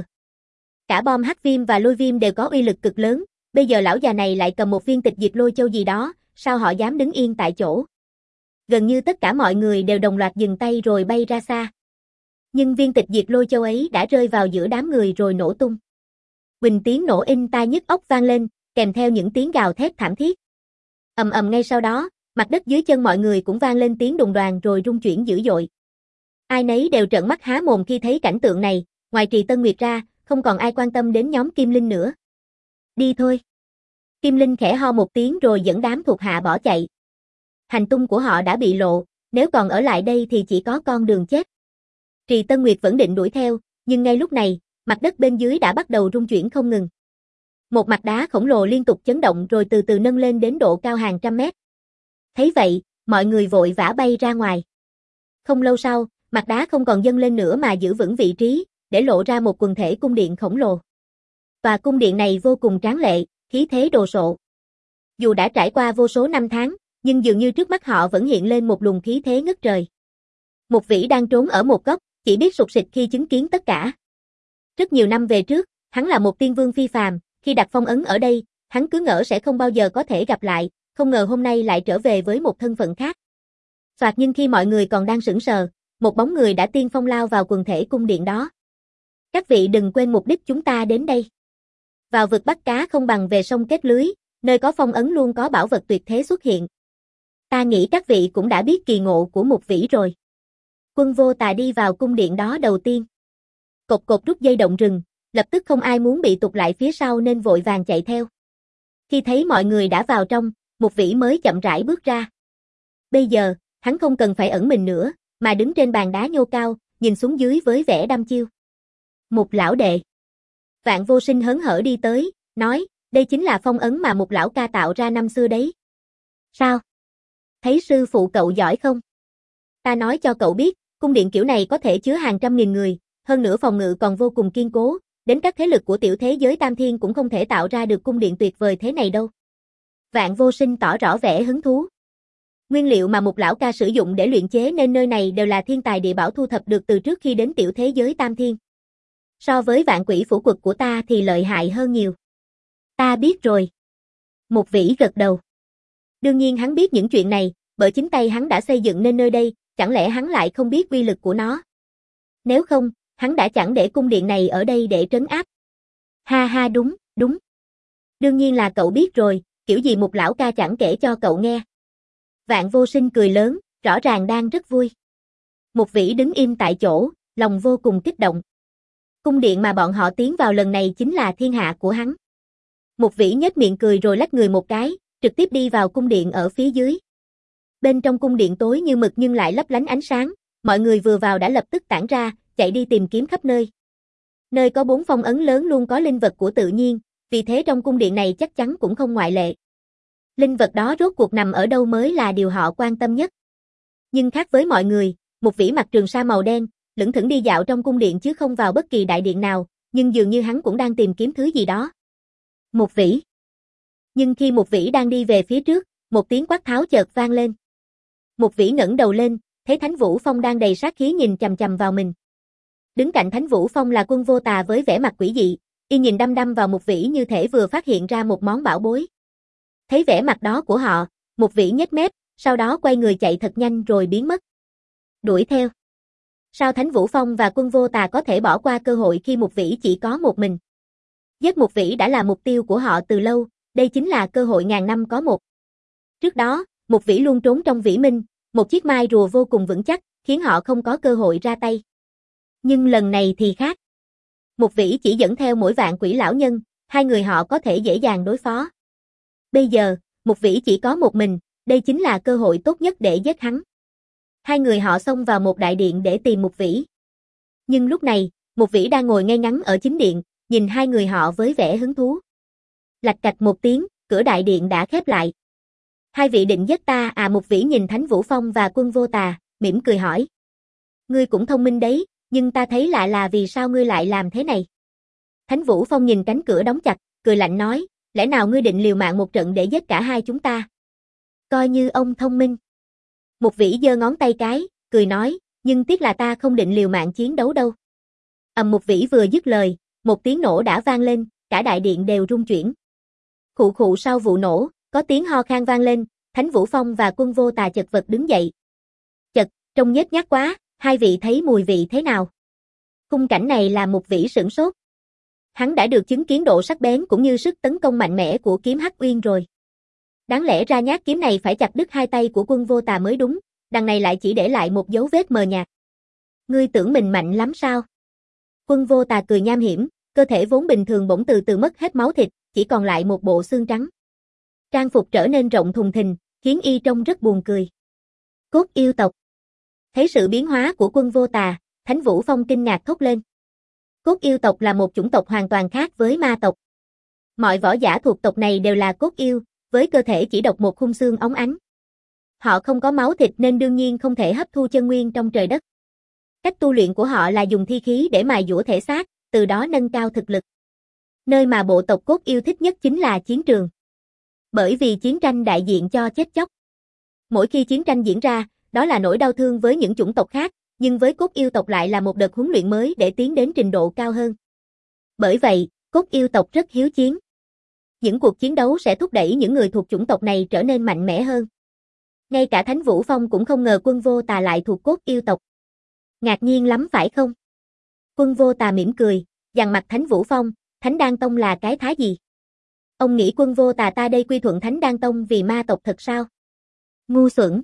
Cả bom hắc viêm và lôi viêm đều có uy lực cực lớn, bây giờ lão già này lại cầm một viên tịch diệt lôi châu gì đó, sao họ dám đứng yên tại chỗ? Gần như tất cả mọi người đều đồng loạt dừng tay rồi bay ra xa. Nhưng viên tịch diệt lôi châu ấy đã rơi vào giữa đám người rồi nổ tung. Huỳnh tiếng nổ inh tai nhức óc vang lên, kèm theo những tiếng gào thét thảm thiết. Ầm ầm ngay sau đó, mặt đất dưới chân mọi người cũng vang lên tiếng đùng đoàng rồi rung chuyển dữ dội. Ai nấy đều trợn mắt há mồm khi thấy cảnh tượng này, ngoài Trì Tân Nguyệt ra, không còn ai quan tâm đến nhóm Kim Linh nữa. Đi thôi. Kim Linh khẽ ho một tiếng rồi dẫn đám thuộc hạ bỏ chạy. Hành tung của họ đã bị lộ, nếu còn ở lại đây thì chỉ có con đường chết. Trì Tân Nguyệt vẫn định đuổi theo, nhưng ngay lúc này, mặt đất bên dưới đã bắt đầu rung chuyển không ngừng. Một mặt đá khổng lồ liên tục chấn động rồi từ từ nâng lên đến độ cao hàng trăm mét. Thấy vậy, mọi người vội vã bay ra ngoài. Không lâu sau, mặt đá không còn dâng lên nữa mà giữ vững vị trí, để lộ ra một quần thể cung điện khổng lồ. Tòa cung điện này vô cùng tráng lệ, khí thế đồ sộ. Dù đã trải qua vô số năm tháng, nhưng dường như trước mắt họ vẫn hiện lên một luồng khí thế ngất trời. Mục Vĩ đang trốn ở một góc, chỉ biết sụt sịt khi chứng kiến tất cả. Rất nhiều năm về trước, hắn là một tiên vương phi phàm, khi đặt phong ấn ở đây, hắn cứ ngỡ sẽ không bao giờ có thể gặp lại, không ngờ hôm nay lại trở về với một thân phận khác. Soạt nhưng khi mọi người còn đang sững sờ, một bóng người đã tiên phong lao vào quần thể cung điện đó. Các vị đừng quên mục đích chúng ta đến đây. Vào vực bắt cá không bằng về sông kết lưới, nơi có phong ấn luôn có bảo vật tuyệt thế xuất hiện. Ta nghĩ các vị cũng đã biết kỳ ngộ của Mục Vĩ rồi. Quân Vô Tà đi vào cung điện đó đầu tiên. Cột cột rút dây động rừng, lập tức không ai muốn bị tụt lại phía sau nên vội vàng chạy theo. Khi thấy mọi người đã vào trong, Mục Vĩ mới chậm rãi bước ra. Bây giờ, hắn không cần phải ẩn mình nữa, mà đứng trên bàn đá nhô cao, nhìn xuống dưới với vẻ đăm chiêu. Mục lão đệ. Vạn Vô Sinh hớn hở đi tới, nói, đây chính là phong ấn mà Mục lão ca tạo ra năm xưa đấy. Sao? Thấy sư phụ cậu giỏi không? Ta nói cho cậu biết, cung điện kiểu này có thể chứa hàng trăm nghìn người, hơn nữa phòng ngự còn vô cùng kiên cố, đến các thế lực của tiểu thế giới Tam Thiên cũng không thể tạo ra được cung điện tuyệt vời thế này đâu. Vạn Vô Sinh tỏ rõ vẻ hứng thú. Nguyên liệu mà Mục lão ca sử dụng để luyện chế nên nơi này đều là thiên tài địa bảo thu thập được từ trước khi đến tiểu thế giới Tam Thiên. So với Vạn Quỷ Phủ Quật của ta thì lợi hại hơn nhiều. Ta biết rồi. Mục Vĩ gật đầu. Đương nhiên hắn biết những chuyện này, bởi chính tay hắn đã xây dựng nên nơi đây, chẳng lẽ hắn lại không biết uy lực của nó? Nếu không, hắn đã chẳng để cung điện này ở đây để trấn áp. Ha ha đúng, đúng. Đương nhiên là cậu biết rồi, kiểu gì Mục lão ca chẳng kể cho cậu nghe. Vạn Vô Sinh cười lớn, rõ ràng đang rất vui. Mục Vĩ đứng im tại chỗ, lòng vô cùng kích động. Cung điện mà bọn họ tiến vào lần này chính là thiên hạ của hắn. Mục Vĩ nhếch miệng cười rồi lách người một cái, trực tiếp đi vào cung điện ở phía dưới. Bên trong cung điện tối như mực nhưng lại lấp lánh ánh sáng, mọi người vừa vào đã lập tức tản ra, chạy đi tìm kiếm khắp nơi. Nơi có bốn phong ấn lớn luôn có linh vật của tự nhiên, vì thế trong cung điện này chắc chắn cũng không ngoại lệ. Linh vật đó rốt cuộc nằm ở đâu mới là điều họ quan tâm nhất. Nhưng khác với mọi người, Mục Vĩ mặc trường sa màu đen, lững thững đi dạo trong cung điện chứ không vào bất kỳ đại điện nào, nhưng dường như hắn cũng đang tìm kiếm thứ gì đó. Mục Vĩ. Nhưng khi Mục Vĩ đang đi về phía trước, một tiếng quát tháo chợt vang lên. Mục Vĩ ngẩng đầu lên, thấy Thánh Vũ Phong đang đầy sát khí nhìn chằm chằm vào mình. Đứng cạnh Thánh Vũ Phong là Quân Vô Tà với vẻ mặt quỷ dị, y nhìn đăm đăm vào Mục Vĩ như thể vừa phát hiện ra một món bảo bối. Thấy vẻ mặt đó của họ, Mục Vĩ nhếch mép, sau đó quay người chạy thật nhanh rồi biến mất. Đuổi theo. Sao Thánh Vũ Phong và Quân Vô Tà có thể bỏ qua cơ hội khi Mục Vĩ chỉ có một mình? Giết Mục Vĩ đã là mục tiêu của họ từ lâu, đây chính là cơ hội ngàn năm có một. Trước đó, Mục Vĩ luôn trốn trong Vĩ Minh, một chiếc mai rùa vô cùng vững chắc, khiến họ không có cơ hội ra tay. Nhưng lần này thì khác. Mục Vĩ chỉ dẫn theo mỗi Vạn Quỷ lão nhân, hai người họ có thể dễ dàng đối phó. Bây giờ, Mục Vĩ chỉ có một mình, đây chính là cơ hội tốt nhất để giết hắn. Hai người họ xông vào một đại điện để tìm Mục Vĩ. Nhưng lúc này, Mục Vĩ đang ngồi ngay ngắn ở chính điện, nhìn hai người họ với vẻ hứng thú. Lạch cạch một tiếng, cửa đại điện đã khép lại. Hai vị định giết ta à? Mục Vĩ nhìn Thánh Vũ Phong và Quân Vô Tà, mỉm cười hỏi. Ngươi cũng thông minh đấy, nhưng ta thấy lạ là vì sao ngươi lại làm thế này? Thánh Vũ Phong nhìn cánh cửa đóng chặt, cười lạnh nói, lẽ nào ngươi định liều mạng một trận để giết cả hai chúng ta? Coi như ông thông minh. Mục Vĩ giơ ngón tay cái, cười nói, nhưng tiếc là ta không định liều mạng chiến đấu đâu. Ầm, Mục Vĩ vừa dứt lời, một tiếng nổ đã vang lên, cả đại điện đều rung chuyển. Khụ khụ sau vụ nổ, có tiếng ho khan vang lên, Thánh Vũ Phong và Quân Vô Tà chật vật đứng dậy. Chật, trông nhếch nhác quá, hai vị thấy mùi vị thế nào? Khung cảnh này là Mục Vĩ sửng sốt. Hắn đã được chứng kiến độ sắc bén cũng như sức tấn công mạnh mẽ của kiếm Hắc Uyên rồi. Đáng lẽ ra nhát kiếm này phải chặt đứt hai tay của Quân Vô Tà mới đúng, đằng này lại chỉ để lại một dấu vết mờ nhạt. Ngươi tưởng mình mạnh lắm sao? Quân Vô Tà cười nham hiểm, cơ thể vốn bình thường bỗng từ từ mất hết máu thịt, chỉ còn lại một bộ xương trắng. Trang phục trở nên rộng thùng thình, khiến y trông rất buồn cười. Cốt yêu tộc. Thấy sự biến hóa của Quân Vô Tà, Thánh Vũ Phong kinh ngạc thốt lên. Cốt yêu tộc là một chủng tộc hoàn toàn khác với ma tộc. Mọi võ giả thuộc tộc này đều là cốt yêu, với cơ thể chỉ độc một khung xương óng ánh. Họ không có máu thịt nên đương nhiên không thể hấp thu chân nguyên trong trời đất. Cách tu luyện của họ là dùng thi khí để mài dũa thể xác, từ đó nâng cao thực lực. Nơi mà bộ tộc cốt yêu thích nhất chính là chiến trường. Bởi vì chiến tranh đại diện cho chết chóc. Mỗi khi chiến tranh diễn ra, đó là nỗi đau thương với những chủng tộc khác, nhưng với cốt yêu tộc lại là một đợt huấn luyện mới để tiến đến trình độ cao hơn. Bởi vậy, cốt yêu tộc rất hiếu chiến. Những cuộc chiến đấu sẽ thúc đẩy những người thuộc chủng tộc này trở nên mạnh mẽ hơn. Ngay cả Thánh Vũ Phong cũng không ngờ Quân Vô Tà lại thuộc cốt yêu tộc. Ngạc nhiên lắm phải không? Quân Vô Tà mỉm cười, dằn mặt Thánh Vũ Phong, Thánh Đan Tông là cái thá gì? Ông nghĩ Quân Vô Tà ta đây quy thuận Thánh Đan Tông vì ma tộc thật sao? Ngu xuẩn.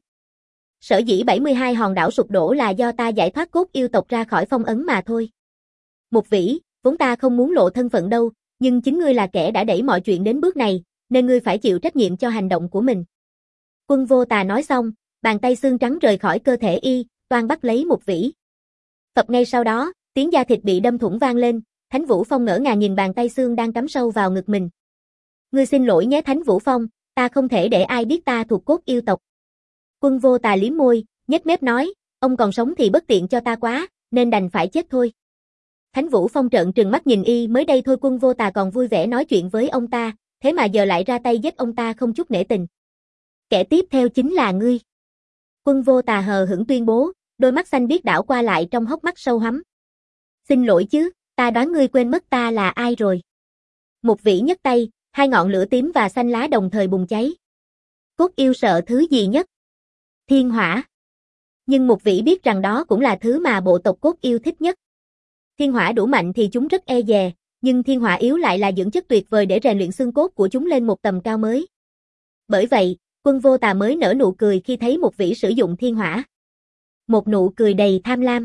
Sở dĩ bảy mươi hai hòn đảo sụp đổ là do ta giải thoát cốt yêu tộc ra khỏi phong ấn mà thôi. Mục Vĩ, vốn ta không muốn lộ thân phận đâu, nhưng chính ngươi là kẻ đã đẩy mọi chuyện đến bước này, nên ngươi phải chịu trách nhiệm cho hành động của mình. Quân Vô Tà nói xong, bàn tay xương trắng rời khỏi cơ thể y, toan bắt lấy Mục Vĩ. Phập ngay sau đó, tiếng da thịt bị đâm thủng vang lên, Thánh Vũ Phong ngỡ ngàng nhìn bàn tay xương đang cắm sâu vào ngực mình. Ngươi xin lỗi nhé Thánh Vũ Phong, ta không thể để ai biết ta thuộc cốt yêu tộc. Quân Vô Tà liếm môi, nhếch mép nói, ông còn sống thì bất tiện cho ta quá, nên đành phải chết thôi. Thánh Vũ Phong trợn trừng mắt nhìn y, mới đây thôi Quân Vô Tà còn vui vẻ nói chuyện với ông ta, thế mà giờ lại ra tay giết ông ta không chút nể tình. Kẻ tiếp theo chính là ngươi. Quân Vô Tà hờ hững tuyên bố, đôi mắt xanh biếc đảo qua lại trong hốc mắt sâu hắm. Xin lỗi chứ, ta đoán ngươi quên mất ta là ai rồi. Mục Vĩ nhấc tay, hai ngọn lửa tím và xanh lá đồng thời bùng cháy. Cốt yêu sợ thứ gì nhất? Thiên hỏa. Nhưng Mục Vĩ biết rằng đó cũng là thứ mà bộ tộc cốt yêu thích nhất. Thiên hỏa đủ mạnh thì chúng rất e dè, nhưng thiên hỏa yếu lại là dưỡng chất tuyệt vời để rèn luyện xương cốt của chúng lên một tầm cao mới. Bởi vậy, Quân Vô Tà mới nở nụ cười khi thấy Mục Vĩ sử dụng thiên hỏa. Một nụ cười đầy tham lam.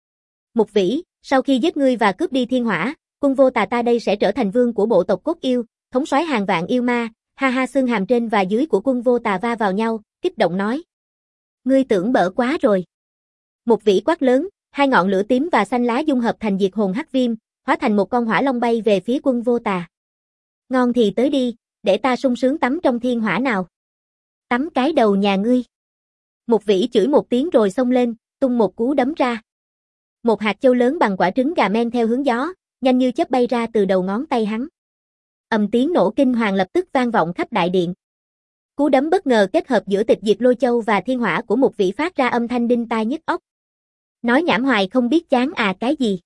Mục Vĩ, sau khi giết ngươi và cướp đi thiên hỏa, Quân Vô Tà ta đây sẽ trở thành vương của bộ tộc cốt yêu, thống soái hàng vạn yêu ma. Ha ha, xương hàm trên và dưới của Quân Vô Tà va vào nhau, kích động nói. Ngươi tưởng bở quá rồi. Mục Vĩ quát lớn, hai ngọn lửa tím và xanh lá dung hợp thành diệt hồn hắc viêm, hóa thành một con hỏa long bay về phía Quân Vô Tà. Ngon thì tới đi, để ta sung sướng tắm trong thiên hỏa nào. Tắm cái đầu nhà ngươi. Mục Vĩ chửi một tiếng rồi xông lên, tung một cú đấm ra. Một hạt châu lớn bằng quả trứng gà men theo hướng gió, nhanh như chớp bay ra từ đầu ngón tay hắn. Ầm tiếng nổ kinh hoàng lập tức vang vọng khắp đại điện. Cú đấm bất ngờ kết hợp giữa tịch diệt lôi châu và thiên hỏa của Mục Vĩ phát ra âm thanh đinh tai nhức óc. Nói nhảm hoài không biết chán à cái gì?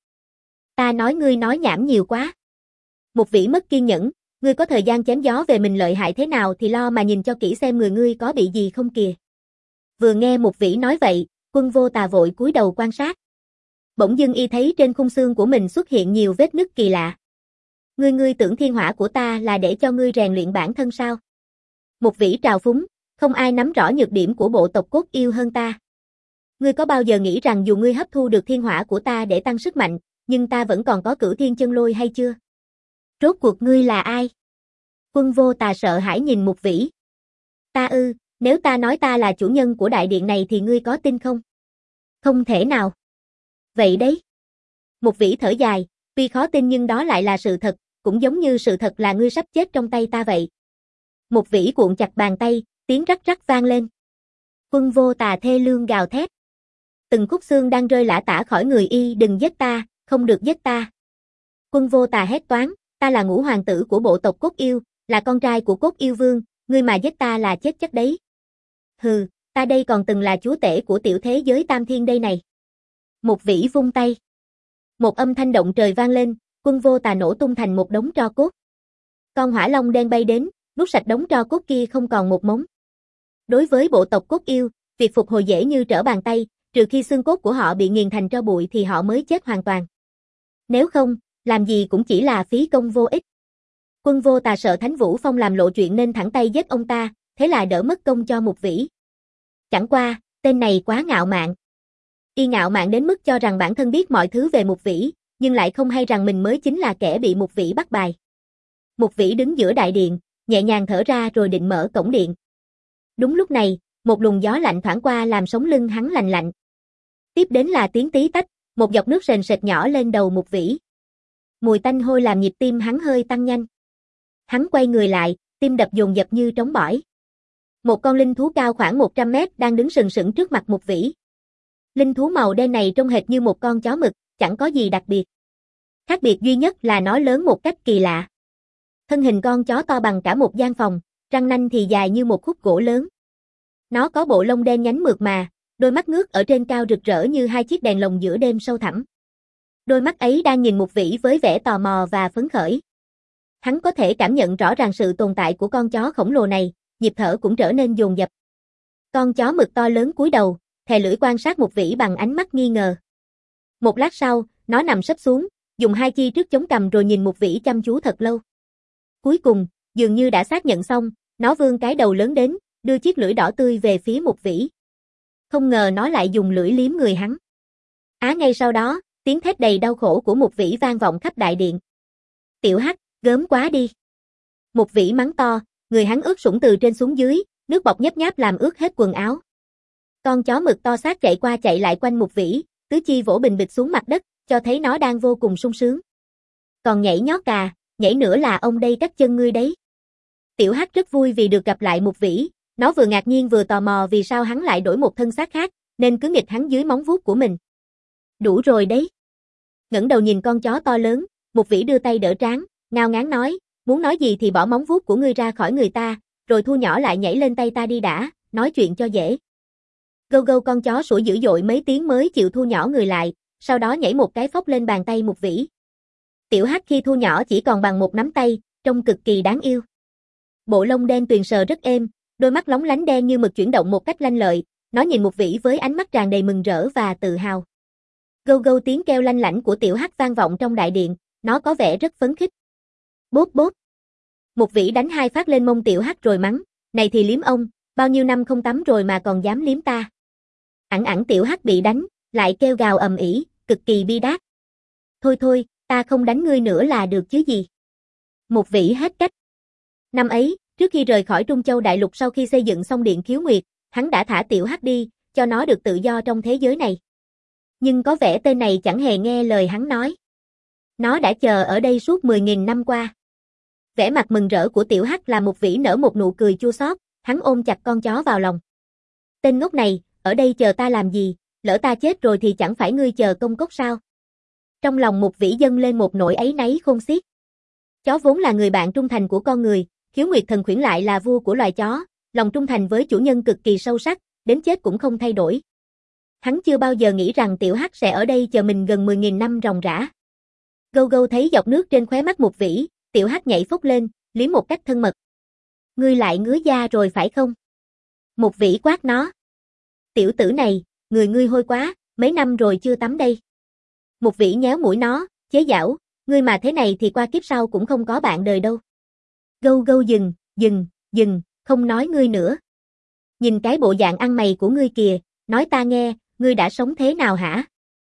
Ta nói ngươi nói nhảm nhiều quá. Mục Vĩ mất kiên nhẫn, ngươi có thời gian chém gió về mình lợi hại thế nào thì lo mà nhìn cho kỹ xem người ngươi có bị gì không kìa. Vừa nghe Mục Vĩ nói vậy, Quân Vô Tà vội cúi đầu quan sát. Bỗng dưng y thấy trên khung xương của mình xuất hiện nhiều vết nứt kỳ lạ. Ngươi ngươi tưởng thiên hỏa của ta là để cho ngươi rèn luyện bản thân sao? Mục Vĩ trào phúng, không ai nắm rõ nhược điểm của bộ tộc cốt yêu hơn ta. Ngươi có bao giờ nghĩ rằng dù ngươi hấp thu được thiên hỏa của ta để tăng sức mạnh, nhưng ta vẫn còn có Cửu Thiên Chân Lôi hay chưa? Rốt cuộc ngươi là ai? Quân Vô Tà sợ hãi nhìn Mục Vĩ. Ta ư, nếu ta nói ta là chủ nhân của đại điện này thì ngươi có tin không? Không thể nào. Vậy đấy. Mục Vĩ thở dài, tuy khó tin nhưng đó lại là sự thật, cũng giống như sự thật là ngươi sắp chết trong tay ta vậy. Mục Vĩ cuộn chặt bàn tay, tiếng rắc rắc vang lên. Quân Vô Tà thê lương gào thét. Từng khúc xương đang rơi lả tả khỏi người y, đừng giết ta, không được giết ta. Quân Vô Tà hét toáng, ta là ngũ hoàng tử của bộ tộc cốt yêu, là con trai của cốt yêu vương, ngươi mà giết ta là chết chắc đấy. Hừ, ta đây còn từng là chúa tể của tiểu thế giới Tam Thiên đây này. Mục Vĩ vung tay. Một âm thanh động trời vang lên, Quân Vô Tà nổ tung thành một đống tro cốt. Con hỏa long đen bay đến, nuốt sạch đống tro cốt kia không còn một mống. Đối với bộ tộc cốt yêu, việc phục hồi dễ như trở bàn tay, trừ khi xương cốt của họ bị nghiền thành tro bụi thì họ mới chết hoàn toàn. Nếu không, làm gì cũng chỉ là phí công vô ích. Quân Vô Tà sợ Thánh Vũ Phong làm lộ chuyện nên thẳng tay giết ông ta, thế là đỡ mất công cho Mục Vĩ. Chẳng qua, tên này quá ngạo mạn. Y ngạo mạn đến mức cho rằng bản thân biết mọi thứ về Mục Vĩ, nhưng lại không hay rằng mình mới chính là kẻ bị Mục Vĩ bắt bài. Mục Vĩ đứng giữa đại điện, nhẹ nhàng thở ra rồi định mở cổng điện. Đúng lúc này, một luồng gió lạnh thoảng qua làm sống lưng hắn lành lạnh. Tiếp đến là tiếng tí tách, một giọt nước sền sệt nhỏ lên đầu Mục Vĩ. Mùi tanh hôi làm nhịp tim hắn hơi tăng nhanh. Hắn quay người lại, tim đập dồn dập như trống bỏi. Một con linh thú cao khoảng một trăm mét đang đứng sừng sững trước mặt Mục Vĩ. Linh thú màu đen này trông hệt như một con chó mực, chẳng có gì đặc biệt. Khác biệt duy nhất là nó lớn một cách kỳ lạ. Thân hình con chó to bằng cả một gian phòng, răng nanh thì dài như một khúc gỗ lớn. Nó có bộ lông đen nhánh mượt mà, đôi mắt ngước ở trên cao rực rỡ như hai chiếc đèn lồng giữa đêm sâu thẳm. Đôi mắt ấy đang nhìn Mục Vĩ với vẻ tò mò và phấn khởi. Hắn có thể cảm nhận rõ ràng sự tồn tại của con chó khổng lồ này, nhịp thở cũng trở nên dồn dập. Con chó mực to lớn cúi đầu, thè lưỡi quan sát Mục Vĩ bằng ánh mắt nghi ngờ. Một lát sau, nó nằm sấp xuống, dùng hai chi trước chống cằm rồi nhìn Mục Vĩ chăm chú thật lâu. Cuối cùng, dường như đã xác nhận xong, nó vươn cái đầu lớn đến, đưa chiếc lưỡi đỏ tươi về phía Mục Vĩ. Không ngờ nó lại dùng lưỡi liếm người hắn. Á ngay sau đó, tiếng thét đầy đau khổ của Mục Vĩ vang vọng khắp đại điện. Tiểu Hắc, gớm quá đi. Mục Vĩ mắng to, người hắn ướt sũng từ trên xuống dưới, nước bọt nhấp nháp làm ướt hết quần áo. Con chó mực to xác chạy qua chạy lại quanh Mục Vĩ, tứ chi vỗ bình bịch xuống mặt đất, cho thấy nó đang vô cùng sung sướng. Còn nhảy nhót à, nhảy nữa là ông đây cắt chân ngươi đấy. Tiểu Hắc rất vui vì được gặp lại Mục Vĩ, nó vừa ngạc nhiên vừa tò mò vì sao hắn lại đổi một thân xác khác, nên cứ nghịch hắn dưới móng vuốt của mình. Đủ rồi đấy. Ngẩng đầu nhìn con chó to lớn, Mục Vĩ đưa tay đỡ trán, ngao ngán nói, muốn nói gì thì bỏ móng vuốt của ngươi ra khỏi người ta, rồi thu nhỏ lại nhảy lên tay ta đi đã, nói chuyện cho dễ. Gâu gâu con chó sủa dữ dội mấy tiếng mới chịu thu nhỏ người lại, sau đó nhảy một cái phốc lên bàn tay Mục Vĩ. Tiểu Hắc khi thu nhỏ chỉ còn bằng một nắm tay, trông cực kỳ đáng yêu. Bộ lông đen tuyền sờ rất êm, đôi mắt lóng lánh đen như mực chuyển động một cách lanh lợi, nó nhìn Mục Vĩ với ánh mắt tràn đầy mừng rỡ và tự hào. Gâu gâu tiếng kêu lanh lảnh của Tiểu Hắc vang vọng trong đại điện, nó có vẻ rất phấn khích. Bốp bốp. Mục Vĩ đánh hai phát lên mông Tiểu Hắc rồi mắng, này thì liếm ông, bao nhiêu năm không tắm rồi mà còn dám liếm ta. Ẵn ẵn Tiểu Hắc bị đánh, lại kêu gào ầm ĩ, cực kỳ bi đát. Thôi thôi, ta không đánh ngươi nữa là được chứ gì. Mục Vĩ hết cách. Năm ấy, trước khi rời khỏi Trung Châu Đại Lục sau khi xây dựng xong Điện Khiếu Nguyệt, hắn đã thả Tiểu Hắc đi, cho nó được tự do trong thế giới này. Nhưng có vẻ tên này chẳng hề nghe lời hắn nói. Nó đã chờ ở đây suốt mười nghìn năm qua. Vẻ mặt mừng rỡ của Tiểu Hắc làm Mục Vĩ nở một nụ cười chua xót, hắn ôm chặt con chó vào lòng. Tên ngốc này, ở đây chờ ta làm gì, lỡ ta chết rồi thì chẳng phải ngươi chờ công cốc sao? Trong lòng Mục Vĩ dâng lên một nỗi áy náy khôn xiết. Chó vốn là người bạn trung thành của con người, Khiếu Nguyệt Thần Khuyển lại là vua của loài chó, lòng trung thành với chủ nhân cực kỳ sâu sắc, đến chết cũng không thay đổi. Hắn chưa bao giờ nghĩ rằng Tiểu Hắc sẽ ở đây chờ mình gần mười nghìn năm ròng rã. Gâu gâu thấy giọt nước trên khóe mắt Mục Vĩ, Tiểu Hắc nhảy phốc lên, liếm một cách thân mật. Ngươi lại ngứa da rồi phải không? Mục Vĩ quát nó. Tiểu tử này, người ngươi hôi quá, mấy năm rồi chưa tắm đây. Mục Vĩ nhéo mũi nó, chế giảo, ngươi mà thế này thì qua kiếp sau cũng không có bạn đời đâu. Gâu gâu dừng, dừng, dừng, không nói ngươi nữa. Nhìn cái bộ dạng ăn mày của ngươi kìa, nói ta nghe, ngươi đã sống thế nào hả?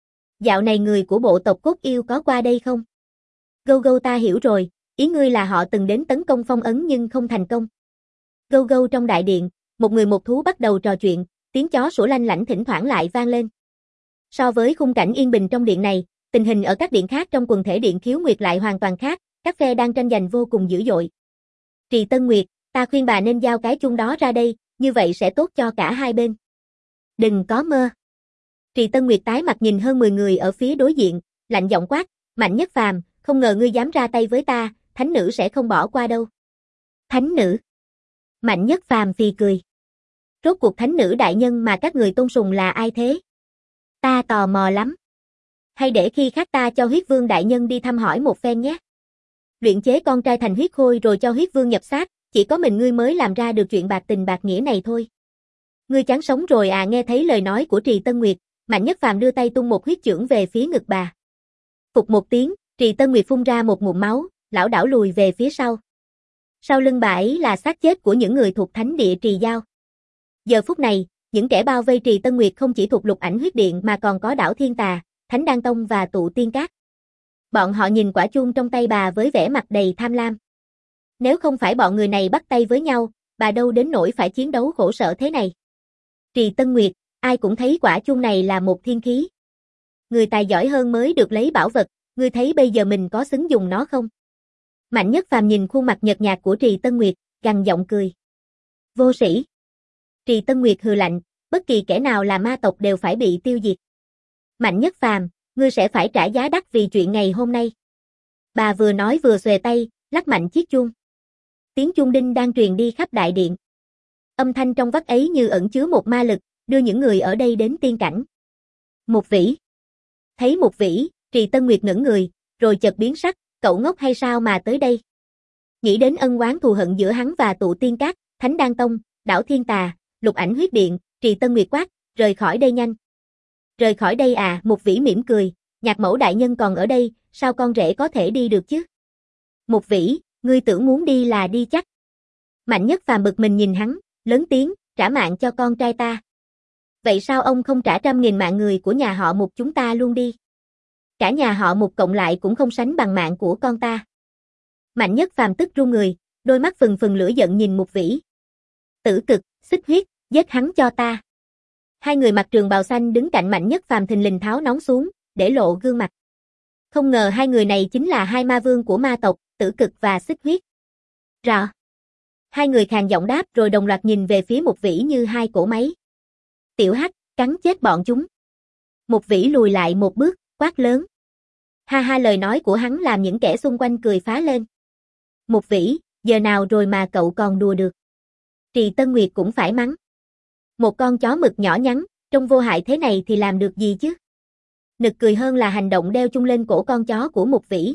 Dạo này người của bộ tộc Cốt Yêu có qua đây không? Gâu gâu ta hiểu rồi, ý ngươi là họ từng đến tấn công phong ấn nhưng không thành công. Gâu gâu trong đại điện, một người một thú bắt đầu trò chuyện, tiếng chó sủa lanh lảnh thỉnh thoảng lại vang lên. So với khung cảnh yên bình trong điện này, tình hình ở các điện khác trong quần thể Điện Khiếu Nguyệt lại hoàn toàn khác, các phe đang tranh giành vô cùng dữ dội. Trì Tân Nguyệt, ta khuyên bà nên giao cái chung đó ra đây, như vậy sẽ tốt cho cả hai bên. Đừng có mơ. Trì Tân Nguyệt tái mặt nhìn hơn mười người ở phía đối diện, lạnh giọng quát, Mạnh Nhất Phàm, không ngờ ngươi dám ra tay với ta, thánh nữ sẽ không bỏ qua đâu. Thánh nữ? Mạnh Nhất Phàm phì cười. Rốt cuộc thánh nữ đại nhân mà các người tôn sùng là ai thế? Ta tò mò lắm. Hay để khi khác ta cho huyết vương đại nhân đi thăm hỏi một phen nhé. Luyện chế con trai thành huyết khôi rồi cho huyết vương nhập xác, chỉ có mình ngươi mới làm ra được chuyện bạc tình bạc nghĩa này thôi. Ngươi chán sống rồi à? Nghe thấy lời nói của Trì Tân Nguyệt, Mạnh Nhất Phàm đưa tay tung một huyết chưởng về phía ngực bà. Phục một tiếng, Trì Tân Nguyệt phun ra một ngụm máu, lảo đảo lùi về phía sau. Sau lưng bà ấy là xác chết của những người thuộc thánh địa Trì Giao. Giờ phút này, những kẻ bao vây Trì Tân Nguyệt không chỉ thuộc Lục Ảnh Huyết Điện mà còn có Đảo Thiên Tà, Thánh Đan Tông và Tụ Tiên Các. Bọn họ nhìn quả chuông trong tay bà với vẻ mặt đầy tham lam. Nếu không phải bọn người này bắt tay với nhau, bà đâu đến nỗi phải chiến đấu khổ sở thế này. Trì Tân Nguyệt, ai cũng thấy quả chuông này là một thiên khí. Người tài giỏi hơn mới được lấy bảo vật, ngươi thấy bây giờ mình có xứng dùng nó không? Mạnh Nhất Phàm nhìn khuôn mặt nhợt nhạt của Trì Tân Nguyệt, gằn giọng cười. Vô sĩ. Trì Tân Nguyệt hừ lạnh, bất kỳ kẻ nào là ma tộc đều phải bị tiêu diệt. Mạnh Nhất Phàm, ngươi sẽ phải trả giá đắt vì chuyện ngày hôm nay. Bà vừa nói vừa xuề tay, lắc mạnh chiếc chuông. Tiếng chuông đinh đang truyền đi khắp đại điện. Âm thanh trong vắt ấy như ẩn chứa một ma lực, đưa những người ở đây đến tiên cảnh. Một Vĩ. Thấy Một Vĩ, Trì Tân Nguyệt ngẩn người, rồi chợt biến sắc, cậu ngốc hay sao mà tới đây? Nghĩ đến ân oán thù hận giữa hắn và Tụ Tiên Các, Thánh Đan Tông, Đảo Thiên Tà, Lục Ảnh Huyết Điện, Trì Tân Nguyệt quát, rời khỏi đây nhanh. Rời khỏi đây à? Một Vĩ mỉm cười, Nhạc Mẫu đại nhân còn ở đây, sao con rể có thể đi được chứ? Một Vĩ, ngươi tưởng muốn đi là đi chắc. Mạnh Nhất Phàm bực mình nhìn hắn, lớn tiếng, trả mạng cho con trai ta. Vậy sao ông không trả trăm nghìn mạng người của nhà họ Mục chúng ta luôn đi? Cả nhà họ Mục cộng lại cũng không sánh bằng mạng của con ta. Mạnh Nhất Phàm tức run người, đôi mắt phừng phừng lửa giận nhìn Một Vĩ. Tử Cực, Xích Huyết, giết hắn cho ta. Hai người mặc trường bào xanh đứng cạnh Mạnh Nhất Phàm thình lình tháo nón xuống, để lộ gương mặt. Không ngờ hai người này chính là hai ma vương của ma tộc, Tử Cực và Xích Huyết. Rõ. Hai người khàn giọng đáp rồi đồng loạt nhìn về phía Một Vĩ như hai cỗ máy. Tiểu Hắc, cắn chết bọn chúng. Một Vĩ lùi lại một bước, quát lớn. Ha ha, lời nói của hắn làm những kẻ xung quanh cười phá lên. Một Vĩ, giờ nào rồi mà cậu còn đùa được? Trì Tân Nguyệt cũng phải mắng. Một con chó mực nhỏ nhắn, trông vô hại thế này thì làm được gì chứ? Nực cười hơn là hành động đeo chung lên cổ con chó của Một Vĩ.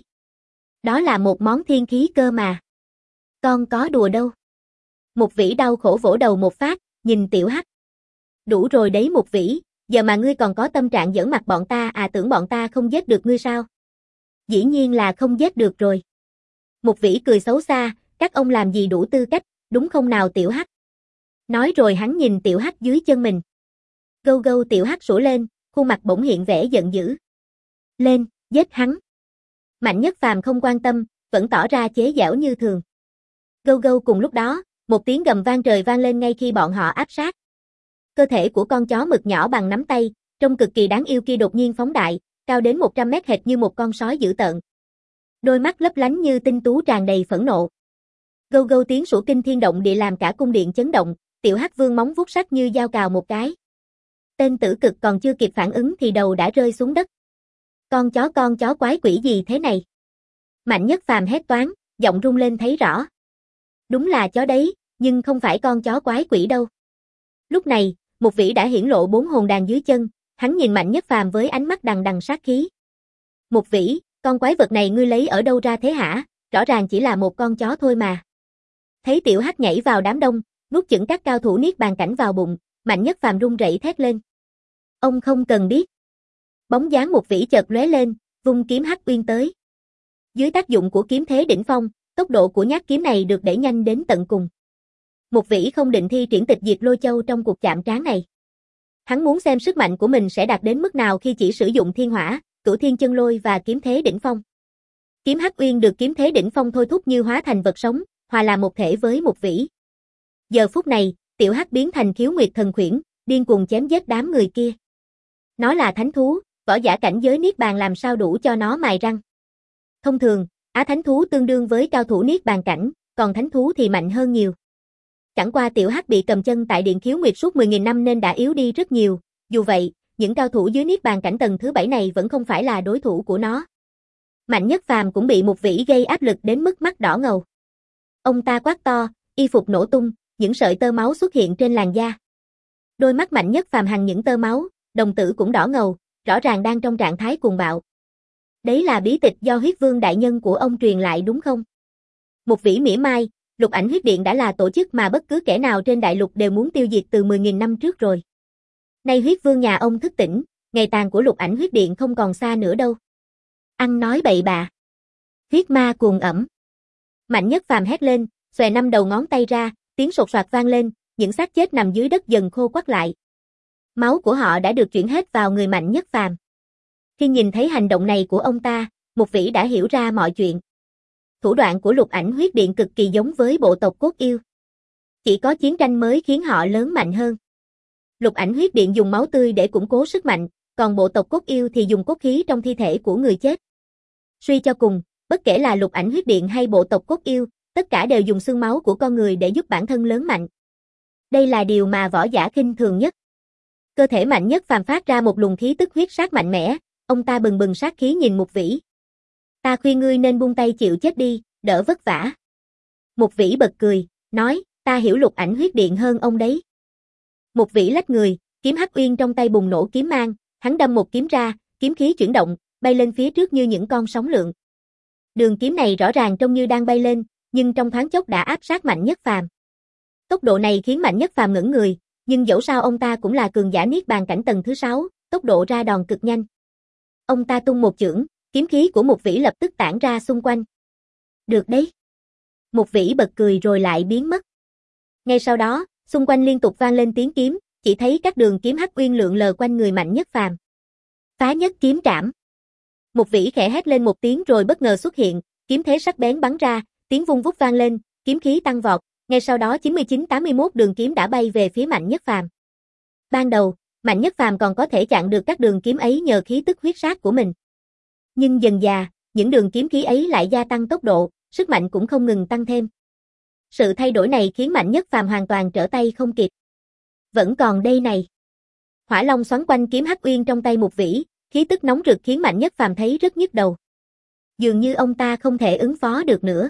Đó là một món thiên khí cơ mà. Con có đùa đâu. Một Vĩ đau khổ vỗ đầu một phát, nhìn Tiểu Hắc. Đủ rồi đấy Một Vĩ, giờ mà ngươi còn có tâm trạng giỡn mặt bọn ta à? Tưởng bọn ta không giết được ngươi sao? Dĩ nhiên là không giết được rồi. Một Vĩ cười xấu xa, các ông làm gì đủ tư cách, đúng không nào Tiểu Hắc? Nói rồi hắn nhìn Tiểu Hắc dưới chân mình. Gâu gâu, Tiểu Hắc sủa lên, khuôn mặt bỗng hiện vẻ giận dữ. Lên, giết hắn. Mạnh Nhất Phàm không quan tâm, vẫn tỏ ra chế giễu như thường. Gâu gâu, cùng lúc đó, một tiếng gầm vang trời vang lên ngay khi bọn họ áp sát. Cơ thể của con chó mực nhỏ bằng nắm tay, trông cực kỳ đáng yêu kia đột nhiên phóng đại, cao đến một trăm mét hệt như một con sói dữ tợn. Đôi mắt lấp lánh như tinh tú tràn đầy phẫn nộ. Gâu gâu, tiếng sủa kinh thiên động địa làm cả cung điện chấn động, Tiểu Hắc vương móng vuốt sắc như dao cào một cái. Tên Tử Cực còn chưa kịp phản ứng thì đầu đã rơi xuống đất. Con chó con chó quái quỷ gì thế này? Mạnh Nhất Phàm hét toáng, giọng rung lên thấy rõ. Đúng là chó đấy, nhưng không phải con chó quái quỷ đâu. Lúc này, Một Vĩ đã hiển lộ bốn hồn đàn dưới chân, hắn nhìn Mạnh Nhất Phàm với ánh mắt đằng đằng sát khí. Một Vĩ, con quái vật này ngươi lấy ở đâu ra thế hả? Rõ ràng chỉ là một con chó thôi mà. Thấy Tiểu Hắc nhảy vào đám đông, nuốt chửng các cao thủ niết bàn cảnh vào bụng, Mạnh Nhất Phàm run rẩy thét lên. Ông không cần biết. Bóng dáng Một Vĩ chợt lóe lên, vung kiếm Hắc Uyên tới. Dưới tác dụng của kiếm thế đỉnh phong, tốc độ của nhát kiếm này được đẩy nhanh đến tận cùng. Một Vĩ không định thi triển tịch diệt lôi châu trong cuộc chạm trán này. Hắn muốn xem sức mạnh của mình sẽ đạt đến mức nào khi chỉ sử dụng thiên hỏa, cửu thiên chân lôi và kiếm thế đỉnh phong. Kiếm Hắc Uyên được kiếm thế đỉnh phong thôi thúc như hóa thành vật sống, hòa làm một thể với Một Vĩ. Giờ phút này, Tiểu Hắc biến thành Khiếu Nguyệt Thần Khuyển, điên cuồng chém giết đám người kia. Nó là thánh thú, võ giả cảnh giới niết bàn làm sao đủ cho nó mài răng. Thông thường, á thánh thú tương đương với cao thủ niết bàn cảnh, còn thánh thú thì mạnh hơn nhiều. Chẳng qua Tiểu Hắc bị cầm chân tại Điện Khiếu Nguyệt suốt mười nghìn năm nên đã yếu đi rất nhiều, dù vậy, những cao thủ dưới niết bàn cảnh tầng thứ bảy này vẫn không phải là đối thủ của nó. Mạnh Nhất Phàm cũng bị Một Vĩ gây áp lực đến mức mắt đỏ ngầu. Ông ta quát to, y phục nổ tung, những sợi tơ máu xuất hiện trên làn da. Đôi mắt Mạnh Nhất Phàm hằn những tơ máu, đồng tử cũng đỏ ngầu, rõ ràng đang trong trạng thái cuồng bạo. Đấy là bí tịch do Huyết Vương đại nhân của ông truyền lại đúng không? Một Vĩ mỉa mai, Lục Ảnh Huyết Điện đã là tổ chức mà bất cứ kẻ nào trên đại lục đều muốn tiêu diệt từ mười nghìn năm trước rồi. Nay Huyết Vương nhà ông thức tỉnh, ngày tàn của Lục Ảnh Huyết Điện không còn xa nữa đâu. Ăn nói bậy bạ. Huyết ma cuồng ẩm. Mạnh Nhất Phàm hét lên, xòe năm đầu ngón tay ra, tiếng sột soạt vang lên, những xác chết nằm dưới đất dần khô quắt lại. Máu của họ đã được chuyển hết vào người Mạnh Nhất Phàm. Khi nhìn thấy hành động này của ông ta, Mục Vĩ đã hiểu ra mọi chuyện. Thủ đoạn của Lục Ảnh Huyết Điện cực kỳ giống với bộ tộc Cốt Yêu. Chỉ có chiến tranh mới khiến họ lớn mạnh hơn. Lục Ảnh Huyết Điện dùng máu tươi để củng cố sức mạnh, còn bộ tộc Cốt Yêu thì dùng cốt khí trong thi thể của người chết. Suy cho cùng, bất kể là Lục Ảnh Huyết Điện hay bộ tộc Cốt Yêu, tất cả đều dùng xương máu của con người để giúp bản thân lớn mạnh. Đây là điều mà võ giả khinh thường nhất. Cơ thể Mạnh Nhất Phàm phát ra một luồng khí tức huyết sát mạnh mẽ, ông ta bừng bừng sát khí nhìn Mục Vĩ. Ta khuyên ngươi nên buông tay chịu chết đi, đỡ vất vả. Mục Vĩ bật cười, nói, ta hiểu Lục Ảnh Huyết Điện hơn ông đấy. Mục Vĩ lách người, kiếm hắc uyên trong tay bùng nổ kiếm mang, hắn đâm một kiếm ra, kiếm khí chuyển động, bay lên phía trước như những con sóng lượn. Đường kiếm này rõ ràng trông như đang bay lên, nhưng trong thoáng chốc đã áp sát Mạnh Nhất Phàm. Tốc độ này khiến Mạnh Nhất Phàm ngẩn người, nhưng dẫu sao ông ta cũng là cường giả niết bàn cảnh tầng thứ sáu, tốc độ ra đòn cực nhanh. Ông ta tung một chưởng, kiếm khí của Mục Vĩ lập tức tản ra xung quanh. Được đấy. Mục Vĩ bật cười rồi lại biến mất. Ngay sau đó, xung quanh liên tục vang lên tiếng kiếm, chỉ thấy các đường kiếm hắc uyên lượn lờ quanh người Mạnh Nhất Phàm. Phá nhất kiếm trảm. Mục Vĩ khẽ hét lên một tiếng rồi bất ngờ xuất hiện, kiếm thế sắc bén bắn ra, tiếng vung vút vang lên, kiếm khí tăng vọt, ngay sau đó chín mươi chín tám mươi mốt đường kiếm đã bay về phía Mạnh Nhất Phàm. Ban đầu, Mạnh Nhất Phàm còn có thể chặn được các đường kiếm ấy nhờ khí tức huyết sát của mình. Nhưng dần dà, những đường kiếm khí ấy lại gia tăng tốc độ, sức mạnh cũng không ngừng tăng thêm. Sự thay đổi này khiến Mạnh Nhất Phàm hoàn toàn trở tay không kịp. Vẫn còn đây này. Hỏa Long xoắn quanh kiếm hắc uyên trong tay Mục Vĩ, khí tức nóng rực khiến Mạnh Nhất Phàm thấy rất nhức đầu. Dường như ông ta không thể ứng phó được nữa.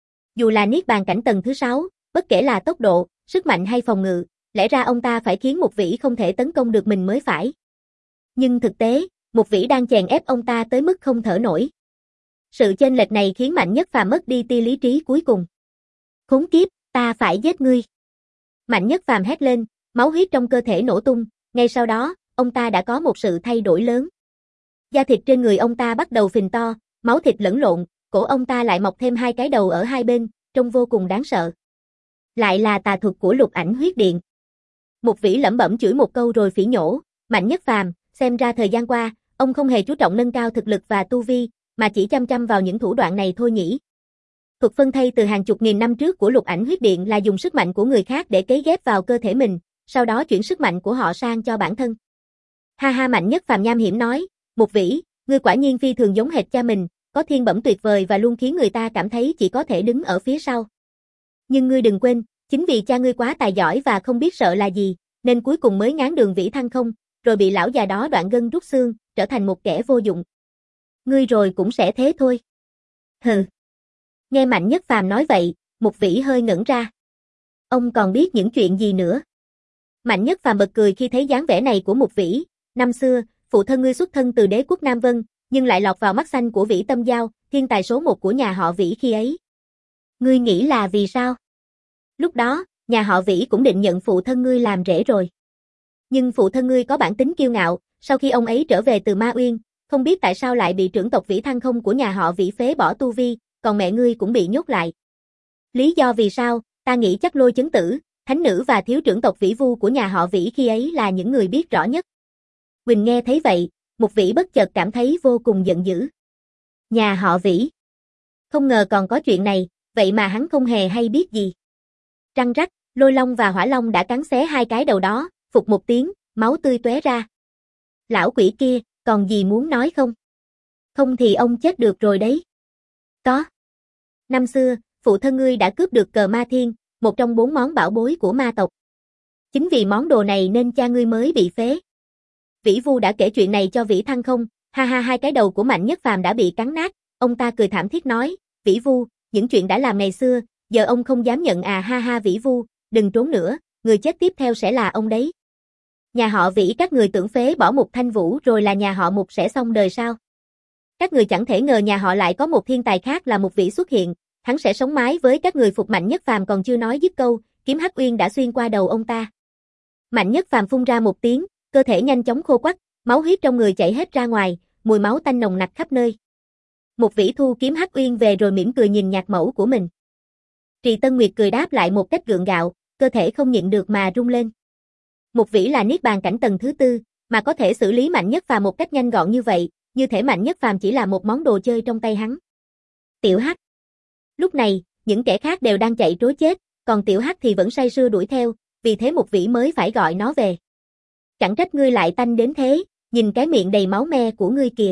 Dù là niết bàn cảnh tầng thứ sáu, bất kể là tốc độ, sức mạnh hay phòng ngự, lẽ ra ông ta phải khiến Mục Vĩ không thể tấn công được mình mới phải. Nhưng thực tế, Mục Vĩ đang chèn ép ông ta tới mức không thở nổi. Sự chênh lệch này khiến Mạnh Nhất Phàm mất đi tia lý trí cuối cùng. Khốn kiếp, ta phải giết ngươi. Mạnh Nhất Phàm hét lên, máu huyết trong cơ thể nổ tung, ngay sau đó, ông ta đã có một sự thay đổi lớn. Da thịt trên người ông ta bắt đầu phình to, máu thịt lẫn lộn, cổ ông ta lại mọc thêm hai cái đầu ở hai bên, trông vô cùng đáng sợ. Lại là tà thuật của Lục Ảnh Huyết Điện. Mục Vĩ lẩm bẩm chửi một câu rồi phỉ nhổ, Mạnh Nhất Phàm, xem ra thời gian qua, ông không hề chú trọng nâng cao thực lực và tu vi, mà chỉ chăm chăm vào những thủ đoạn này thôi nhỉ. Thuật phân thây từ hàng chục nghìn năm trước của Lục Ảnh Huyết Điện là dùng sức mạnh của người khác để cấy ghép vào cơ thể mình, sau đó chuyển sức mạnh của họ sang cho bản thân. Ha ha, Mạnh Nhất Phàm nham hiểm nói, Mục Vĩ, ngươi quả nhiên phi thường giống hệt cha mình, có thiên bẩm tuyệt vời và luôn khiến người ta cảm thấy chỉ có thể đứng ở phía sau. Nhưng ngươi đừng quên, chính vì cha ngươi quá tài giỏi và không biết sợ là gì, nên cuối cùng mới ngáng đường vĩ thăng không, rồi bị lão già đó đoạn gân rút xương, trở thành một kẻ vô dụng. Ngươi rồi cũng sẽ thế thôi. Hừ. Nghe Mạnh Nhất Phàm nói vậy, Mục Vĩ hơi ngẩn ra. Ông còn biết những chuyện gì nữa? Mạnh Nhất Phàm bật cười khi thấy dáng vẻ này của Mục Vĩ. Năm xưa, phụ thân ngươi xuất thân từ đế quốc Nam Vân, nhưng lại lọt vào mắt xanh của Vĩ Tâm Giao, thiên tài số một của nhà họ Vĩ khi ấy. Ngươi nghĩ là vì sao? Lúc đó, nhà họ Vĩ cũng định nhận phụ thân ngươi làm rể rồi. Nhưng phụ thân ngươi có bản tính kiêu ngạo, sau khi ông ấy trở về từ Ma Uyên, không biết tại sao lại bị trưởng tộc Vĩ Thăng Không của nhà họ Vĩ phế bỏ tu vi, còn mẹ ngươi cũng bị nhốt lại. Lý do vì sao, ta nghĩ chắc Lôi Chấn Tử, thánh nữ và thiếu trưởng tộc Vĩ Vu của nhà họ Vĩ khi ấy là những người biết rõ nhất. Quỳnh nghe thấy vậy, Mục Vĩ bất chợt cảm thấy vô cùng giận dữ. Nhà họ Vĩ. Không ngờ còn có chuyện này, vậy mà hắn không hề hay biết gì. Răng rắc, Lôi Long và Hỏa Long đã cắn xé hai cái đầu đó, phụt một tiếng, máu tươi tóe ra. Lão quỷ kia, còn gì muốn nói không? Không thì ông chết được rồi đấy. Có. Năm xưa, phụ thân ngươi đã cướp được cờ Ma Thiên, một trong bốn món bảo bối của ma tộc. Chính vì món đồ này nên cha ngươi mới bị phế. Vĩ Vu đã kể chuyện này cho Vĩ Thăng Không, ha ha, hai cái đầu của Mạnh Nhất Phàm đã bị cắn nát, ông ta cười thảm thiết nói, Vĩ Vu, những chuyện đã làm ngày xưa, giờ ông không dám nhận à, ha ha. Vĩ Vu, đừng trốn nữa, người chết tiếp theo sẽ là ông đấy. Nhà họ Vĩ các người tưởng phế bỏ Mục Thanh Vũ rồi là nhà họ Mục sẽ xong đời sao? Các người chẳng thể ngờ nhà họ lại có một thiên tài khác là Mục Vĩ xuất hiện, hắn sẽ sống mái với các người. Phục Mạnh Nhất Phàm còn chưa nói dứt câu, kiếm hắc uyên đã xuyên qua đầu ông ta. Mạnh Nhất Phàm phun ra một tiếng, cơ thể nhanh chóng khô quắt, máu huyết trong người chảy hết ra ngoài, mùi máu tanh nồng nặc khắp nơi. Một vĩ thu kiếm hắc uyên về rồi mỉm cười nhìn nhạc mẫu của mình. Trì Tân Nguyệt cười đáp lại một cách gượng gạo, cơ thể không nhịn được mà rung lên. Một vĩ là niết bàn cảnh tầng thứ tư, mà có thể xử lý Mạnh Nhất Phàm một cách nhanh gọn như vậy, như thể Mạnh Nhất Phàm chỉ là một món đồ chơi trong tay hắn. Tiểu Hắc. Lúc này, những kẻ khác đều đang chạy trối chết, còn Tiểu Hắc thì vẫn say sưa đuổi theo, vì thế một vĩ mới phải gọi nó về. Chẳng trách ngươi lại tanh đến thế, nhìn cái miệng đầy máu me của ngươi kìa.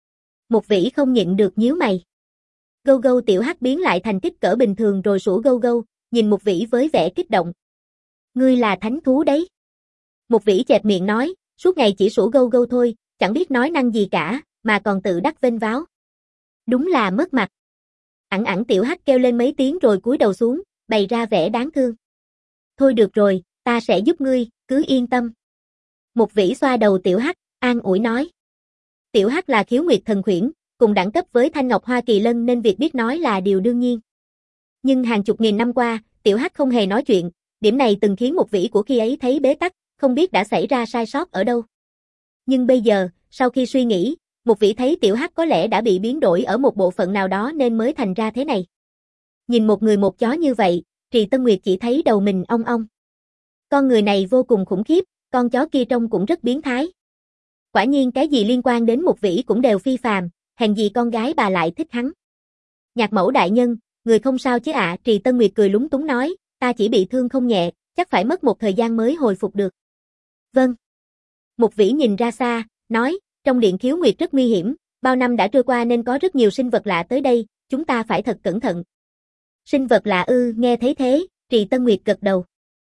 Một vĩ không nhịn được nhíu mày. Gâu gâu Tiểu Hắc biến lại thành kích cỡ bình thường rồi sủa gâu gâu, nhìn một vĩ với vẻ kích động. Ngươi là thánh thú đấy. Một vĩ chẹp miệng nói, suốt ngày chỉ sủa gâu gâu thôi, chẳng biết nói năng gì cả, mà còn tự đắc vênh váo. Đúng là mất mặt. Ẵn ẵn Tiểu Hắc kêu lên mấy tiếng rồi cúi đầu xuống, bày ra vẻ đáng thương. Thôi được rồi, ta sẽ giúp ngươi, cứ yên tâm. Một vĩ xoa đầu Tiểu Hắc, an ủi nói. Tiểu Hắc là khiếu nguyệt thần khuyển, cùng đẳng cấp với Thanh Ngọc Hoa Kỳ Lân nên việc biết nói là điều đương nhiên. Nhưng hàng chục nghìn năm qua, Tiểu Hắc không hề nói chuyện, điểm này từng khiến một vĩ của khi ấy thấy bế tắc, không biết đã xảy ra sai sót ở đâu. Nhưng bây giờ, sau khi suy nghĩ, một vĩ thấy Tiểu Hắc có lẽ đã bị biến đổi ở một bộ phận nào đó nên mới thành ra thế này. Nhìn một người một chó như vậy, Trì Tân Nguyệt chỉ thấy đầu mình ong ong. Con người này vô cùng khủng khiếp, con chó kia trông cũng rất biến thái. Quả nhiên cái gì liên quan đến một vĩ cũng đều phi phàm, hèn gì con gái bà lại thích hắn. Nhạc mẫu đại nhân, người không sao chứ ạ? Trì Tân Nguyệt cười lúng túng nói, ta chỉ bị thương không nhẹ, chắc phải mất một thời gian mới hồi phục được. Vâng. Một vĩ nhìn ra xa, nói, trong điện khiếu nguyệt rất nguy hiểm, bao năm đã trôi qua nên có rất nhiều sinh vật lạ tới đây, chúng ta phải thật cẩn thận. Sinh vật lạ ư? Nghe thấy thế, Trì Tân Nguyệt gật đầu.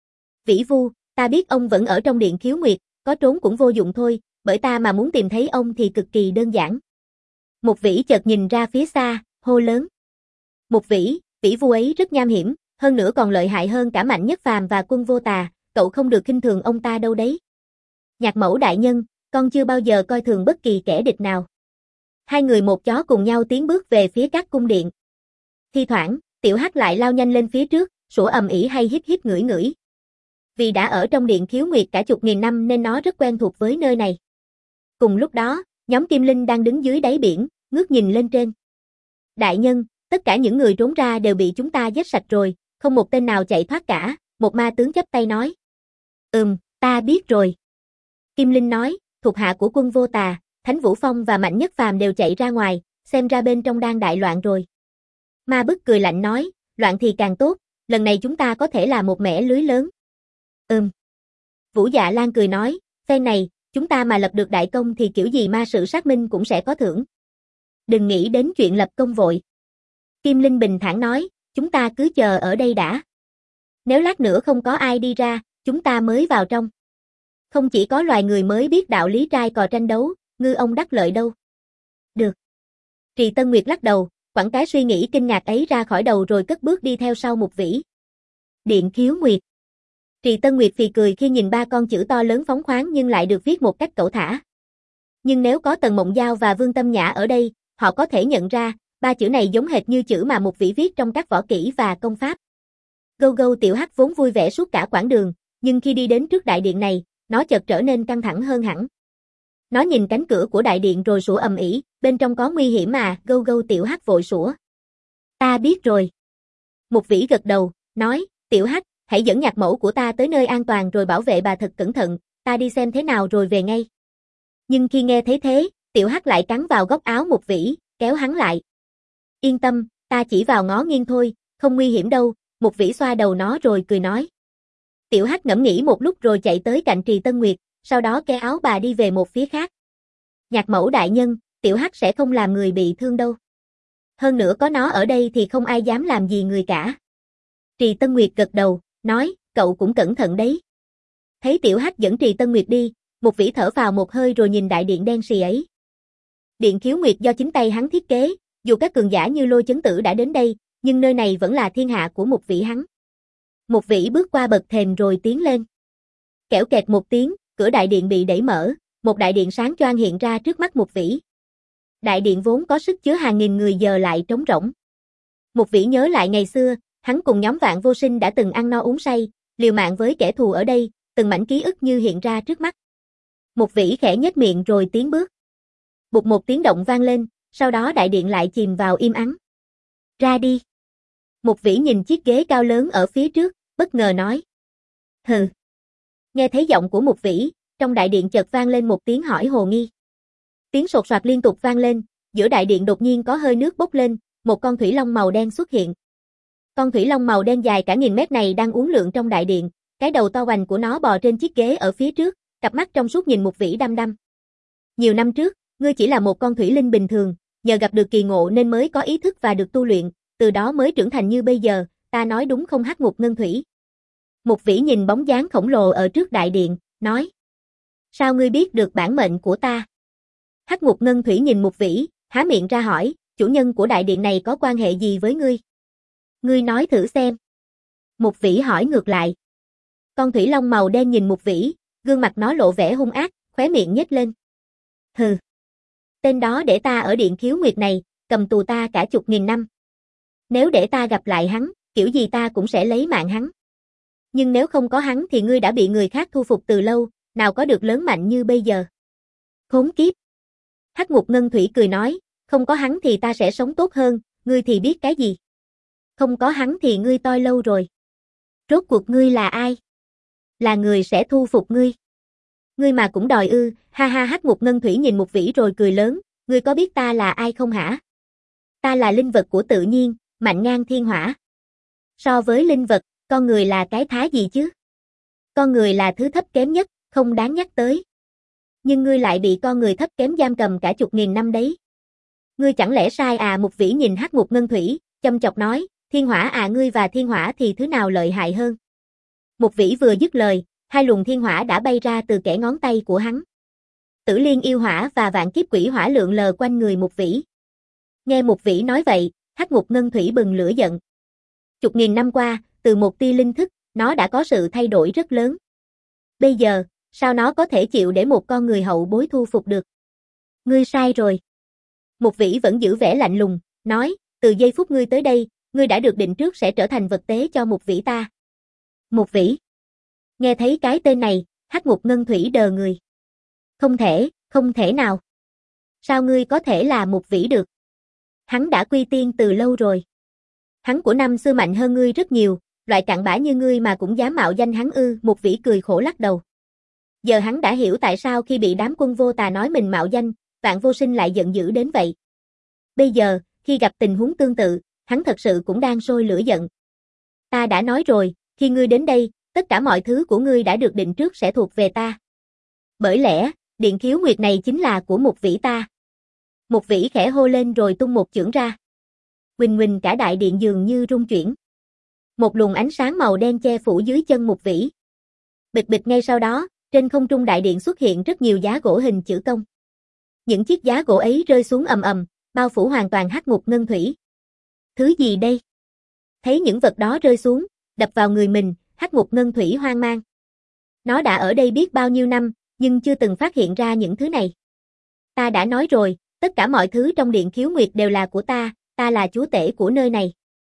Vĩ Vu, ta biết ông vẫn ở trong điện khiếu nguyệt, có trốn cũng vô dụng thôi, bởi ta mà muốn tìm thấy ông thì cực kỳ đơn giản. Một vĩ chợt nhìn ra phía xa, hô lớn. Một vĩ, Vĩ Vu ấy rất nham hiểm, hơn nữa còn lợi hại hơn cả Mạnh Nhất Phàm và Quân Vô Tà, cậu không được khinh thường ông ta đâu đấy. Nhạc mẫu đại nhân, con chưa bao giờ coi thường bất kỳ kẻ địch nào. Hai người một chó cùng nhau tiến bước về phía các cung điện. Thi thoảng, Tiểu Hắc lại lao nhanh lên phía trước, sủa ầm ĩ hay hít hít ngửi ngửi. Vì đã ở trong điện khiếu nguyệt cả chục nghìn năm nên nó rất quen thuộc với nơi này. Cùng lúc đó, nhóm Kim Linh đang đứng dưới đáy biển, ngước nhìn lên trên. Đại nhân, tất cả những người trốn ra đều bị chúng ta giết sạch rồi, không một tên nào chạy thoát cả, một ma tướng chắp tay nói. Ừm, ta biết rồi. Kim Linh nói, thuộc hạ của Quân Vô Tà, Thánh Vũ Phong và Mạnh Nhất Phàm đều chạy ra ngoài, xem ra bên trong đang đại loạn rồi. Ma Bức cười lạnh nói, loạn thì càng tốt, lần này chúng ta có thể là một mẻ lưới lớn. Ừm. Vũ Dạ Lan cười nói, phen này, chúng ta mà lập được đại công thì kiểu gì ma sự xác minh cũng sẽ có thưởng. Đừng nghĩ đến chuyện lập công vội. Kim Linh bình thản nói, chúng ta cứ chờ ở đây đã. Nếu lát nữa không có ai đi ra, chúng ta mới vào trong. Không chỉ có loài người mới biết đạo lý trai cò tranh đấu, ngư ông đắc lợi đâu. Được. Trì Tân Nguyệt lắc đầu, quẳng cái suy nghĩ kinh ngạc ấy ra khỏi đầu rồi cất bước đi theo sau một vĩ. Điện khiếu nguyệt. Trì Tân Nguyệt phì cười khi nhìn ba con chữ to lớn phóng khoáng nhưng lại được viết một cách cẩu thả. Nhưng nếu có Tần Mộng Giao và Vương Tâm Nhã ở đây, họ có thể nhận ra, ba chữ này giống hệt như chữ mà một vĩ viết trong các võ kỹ và công pháp. Gâu gâu Tiểu Hắc vốn vui vẻ suốt cả quãng đường, nhưng khi đi đến trước đại điện này, nó chợt trở nên căng thẳng hơn hẳn. Nó nhìn cánh cửa của đại điện rồi sủa ầm ĩ, bên trong có nguy hiểm à? Gâu gâu Tiểu Hắc vội sủa. Ta biết rồi. Một vĩ gật đầu, nói, Tiểu Hắc, hãy dẫn nhạc mẫu của ta tới nơi an toàn rồi bảo vệ bà thật cẩn thận, ta đi xem thế nào rồi về ngay. Nhưng khi nghe thấy thế, Tiểu Hắc lại cắn vào góc áo một vĩ, kéo hắn lại. Yên tâm, ta chỉ vào ngó nghiêng thôi, không nguy hiểm đâu, một vĩ xoa đầu nó rồi cười nói. Tiểu Hắc ngẫm nghĩ một lúc rồi chạy tới cạnh Trì Tân Nguyệt, sau đó kéo áo bà đi về một phía khác. Nhạc mẫu đại nhân, Tiểu Hắc sẽ không làm người bị thương đâu. Hơn nữa có nó ở đây thì không ai dám làm gì người cả. Trì Tân Nguyệt gật đầu, nói, cậu cũng cẩn thận đấy. Thấy Tiểu Hắc dẫn Trì Tân Nguyệt đi, một vĩ thở vào một hơi rồi nhìn đại điện đen sì ấy. Điện khiếu nguyệt do chính tay hắn thiết kế, dù các cường giả như Lôi Chấn Tử đã đến đây, nhưng nơi này vẫn là thiên hạ của một vĩ hắn. Một vĩ bước qua bậc thềm rồi tiến lên. Kẽo kẹt một tiếng, cửa đại điện bị đẩy mở, một đại điện sáng choang hiện ra trước mắt một vĩ. Đại điện vốn có sức chứa hàng nghìn người giờ lại trống rỗng. Một vĩ nhớ lại ngày xưa, hắn cùng nhóm Vạn Vô Sinh đã từng ăn no uống say, liều mạng với kẻ thù ở đây, từng mảnh ký ức như hiện ra trước mắt. Một vĩ khẽ nhếch miệng rồi tiến bước. Bụt một tiếng động vang lên, Sau đó đại điện lại chìm vào im ắng. Ra đi. Mục Vĩ nhìn chiếc ghế cao lớn ở phía trước, bất ngờ nói. Hừ. Nghe thấy giọng của Mục Vĩ, trong đại điện chợt vang lên một tiếng hỏi hồ nghi. Tiếng sột soạt liên tục vang lên, giữa đại điện đột nhiên có hơi nước bốc lên, một con thủy long màu đen xuất hiện. Con thủy long màu đen dài cả nghìn mét này đang uốn lượn trong đại điện, cái đầu to hoành của nó bò trên chiếc ghế ở phía trước, cặp mắt trong suốt nhìn Mục Vĩ đăm đăm. Nhiều năm trước, ngươi chỉ là một con thủy linh bình thường, nhờ gặp được kỳ ngộ nên mới có ý thức và được tu luyện, từ đó mới trưởng thành như bây giờ, ta nói đúng không Hắc Ngục Ngân Thủy? Mục Vĩ nhìn bóng dáng khổng lồ ở trước đại điện, nói. Sao ngươi biết được bản mệnh của ta? Hắc Ngục Ngân Thủy nhìn Mục Vĩ, há miệng ra hỏi, chủ nhân của đại điện này có quan hệ gì với ngươi? Ngươi nói thử xem. Mục Vĩ hỏi ngược lại. Con thủy long màu đen nhìn Mục Vĩ, gương mặt nó lộ vẻ hung ác, khóe miệng nhếch lên. Hừ. Tên đó để ta ở điện khiếu nguyệt này, cầm tù ta cả chục nghìn năm. Nếu để ta gặp lại hắn, kiểu gì ta cũng sẽ lấy mạng hắn. Nhưng nếu không có hắn thì ngươi đã bị người khác thu phục từ lâu, nào có được lớn mạnh như bây giờ. Khốn kiếp. Hắc Ngục Ngân Thủy cười nói, không có hắn thì ta sẽ sống tốt hơn, ngươi thì biết cái gì. Không có hắn thì ngươi toi lâu rồi. Rốt cuộc ngươi là ai? Là người sẽ thu phục ngươi. Ngươi mà cũng đòi ư, ha ha. Hắc Ngục Ngân Thủy nhìn Mục Vĩ rồi cười lớn, ngươi có biết ta là ai không hả? Ta là linh vật của tự nhiên, mạnh ngang thiên hỏa. So với linh vật, con người là cái thá gì chứ? Con người là thứ thấp kém nhất, không đáng nhắc tới. Nhưng ngươi lại bị con người thấp kém giam cầm cả chục nghìn năm đấy. Ngươi chẳng lẽ sai à? Mục Vĩ nhìn Hắc Ngục Ngân Thủy, châm chọc nói, thiên hỏa à, ngươi và thiên hỏa thì thứ nào lợi hại hơn? Mục Vĩ vừa dứt lời, hai luồng thiên hỏa đã bay ra từ kẽ ngón tay của hắn. Tử Liên yêu hỏa và vạn kiếp quỷ hỏa lượn lờ quanh người Mục Vĩ. Nghe Mục Vĩ nói vậy, Hắc Ngục Ngân Thủy bừng lửa giận. Chục nghìn năm qua, từ một tia linh thức, nó đã có sự thay đổi rất lớn. Bây giờ, sao nó có thể chịu để một con người hậu bối thu phục được? Ngươi sai rồi. Mục Vĩ vẫn giữ vẻ lạnh lùng, nói, từ giây phút ngươi tới đây, ngươi đã được định trước sẽ trở thành vật tế cho Mục Vĩ ta. Mục Vĩ. Nghe thấy cái tên này, Hắc Ngục Ngân Thủy đờ người. Không thể, không thể nào. Sao ngươi có thể là Mục Vĩ được? Hắn đã quy tiên từ lâu rồi. Hắn của năm xưa mạnh hơn ngươi rất nhiều, loại cặn bã như ngươi mà cũng dám mạo danh hắn ư? Mục Vĩ cười khổ lắc đầu. Giờ hắn đã hiểu tại sao khi bị đám quân vô tà nói mình mạo danh, Vạn Vô Sinh lại giận dữ đến vậy. Bây giờ, khi gặp tình huống tương tự, hắn thật sự cũng đang sôi lửa giận. Ta đã nói rồi, khi ngươi đến đây, tất cả mọi thứ của ngươi đã được định trước sẽ thuộc về ta. Bởi lẽ, điện khiếu nguyệt này chính là của Mục Vĩ ta. Mục Vĩ khẽ hô lên rồi tung một chưởng ra. Huỳnh huỳnh cả đại điện dường như rung chuyển. Một luồng ánh sáng màu đen che phủ dưới chân Mục Vĩ. Bịch bịch ngay sau đó, trên không trung đại điện xuất hiện rất nhiều giá gỗ hình chữ công. Những chiếc giá gỗ ấy rơi xuống ầm ầm, bao phủ hoàn toàn Hắc Ngục Ngân Thủy. Thứ gì đây? Thấy những vật đó rơi xuống, đập vào người mình, Hắc Ngục Ngân Thủy hoang mang. Nó đã ở đây biết bao nhiêu năm, nhưng chưa từng phát hiện ra những thứ này. Ta đã nói rồi, tất cả mọi thứ trong điện khiếu nguyệt đều là của ta, ta là chúa tể của nơi này.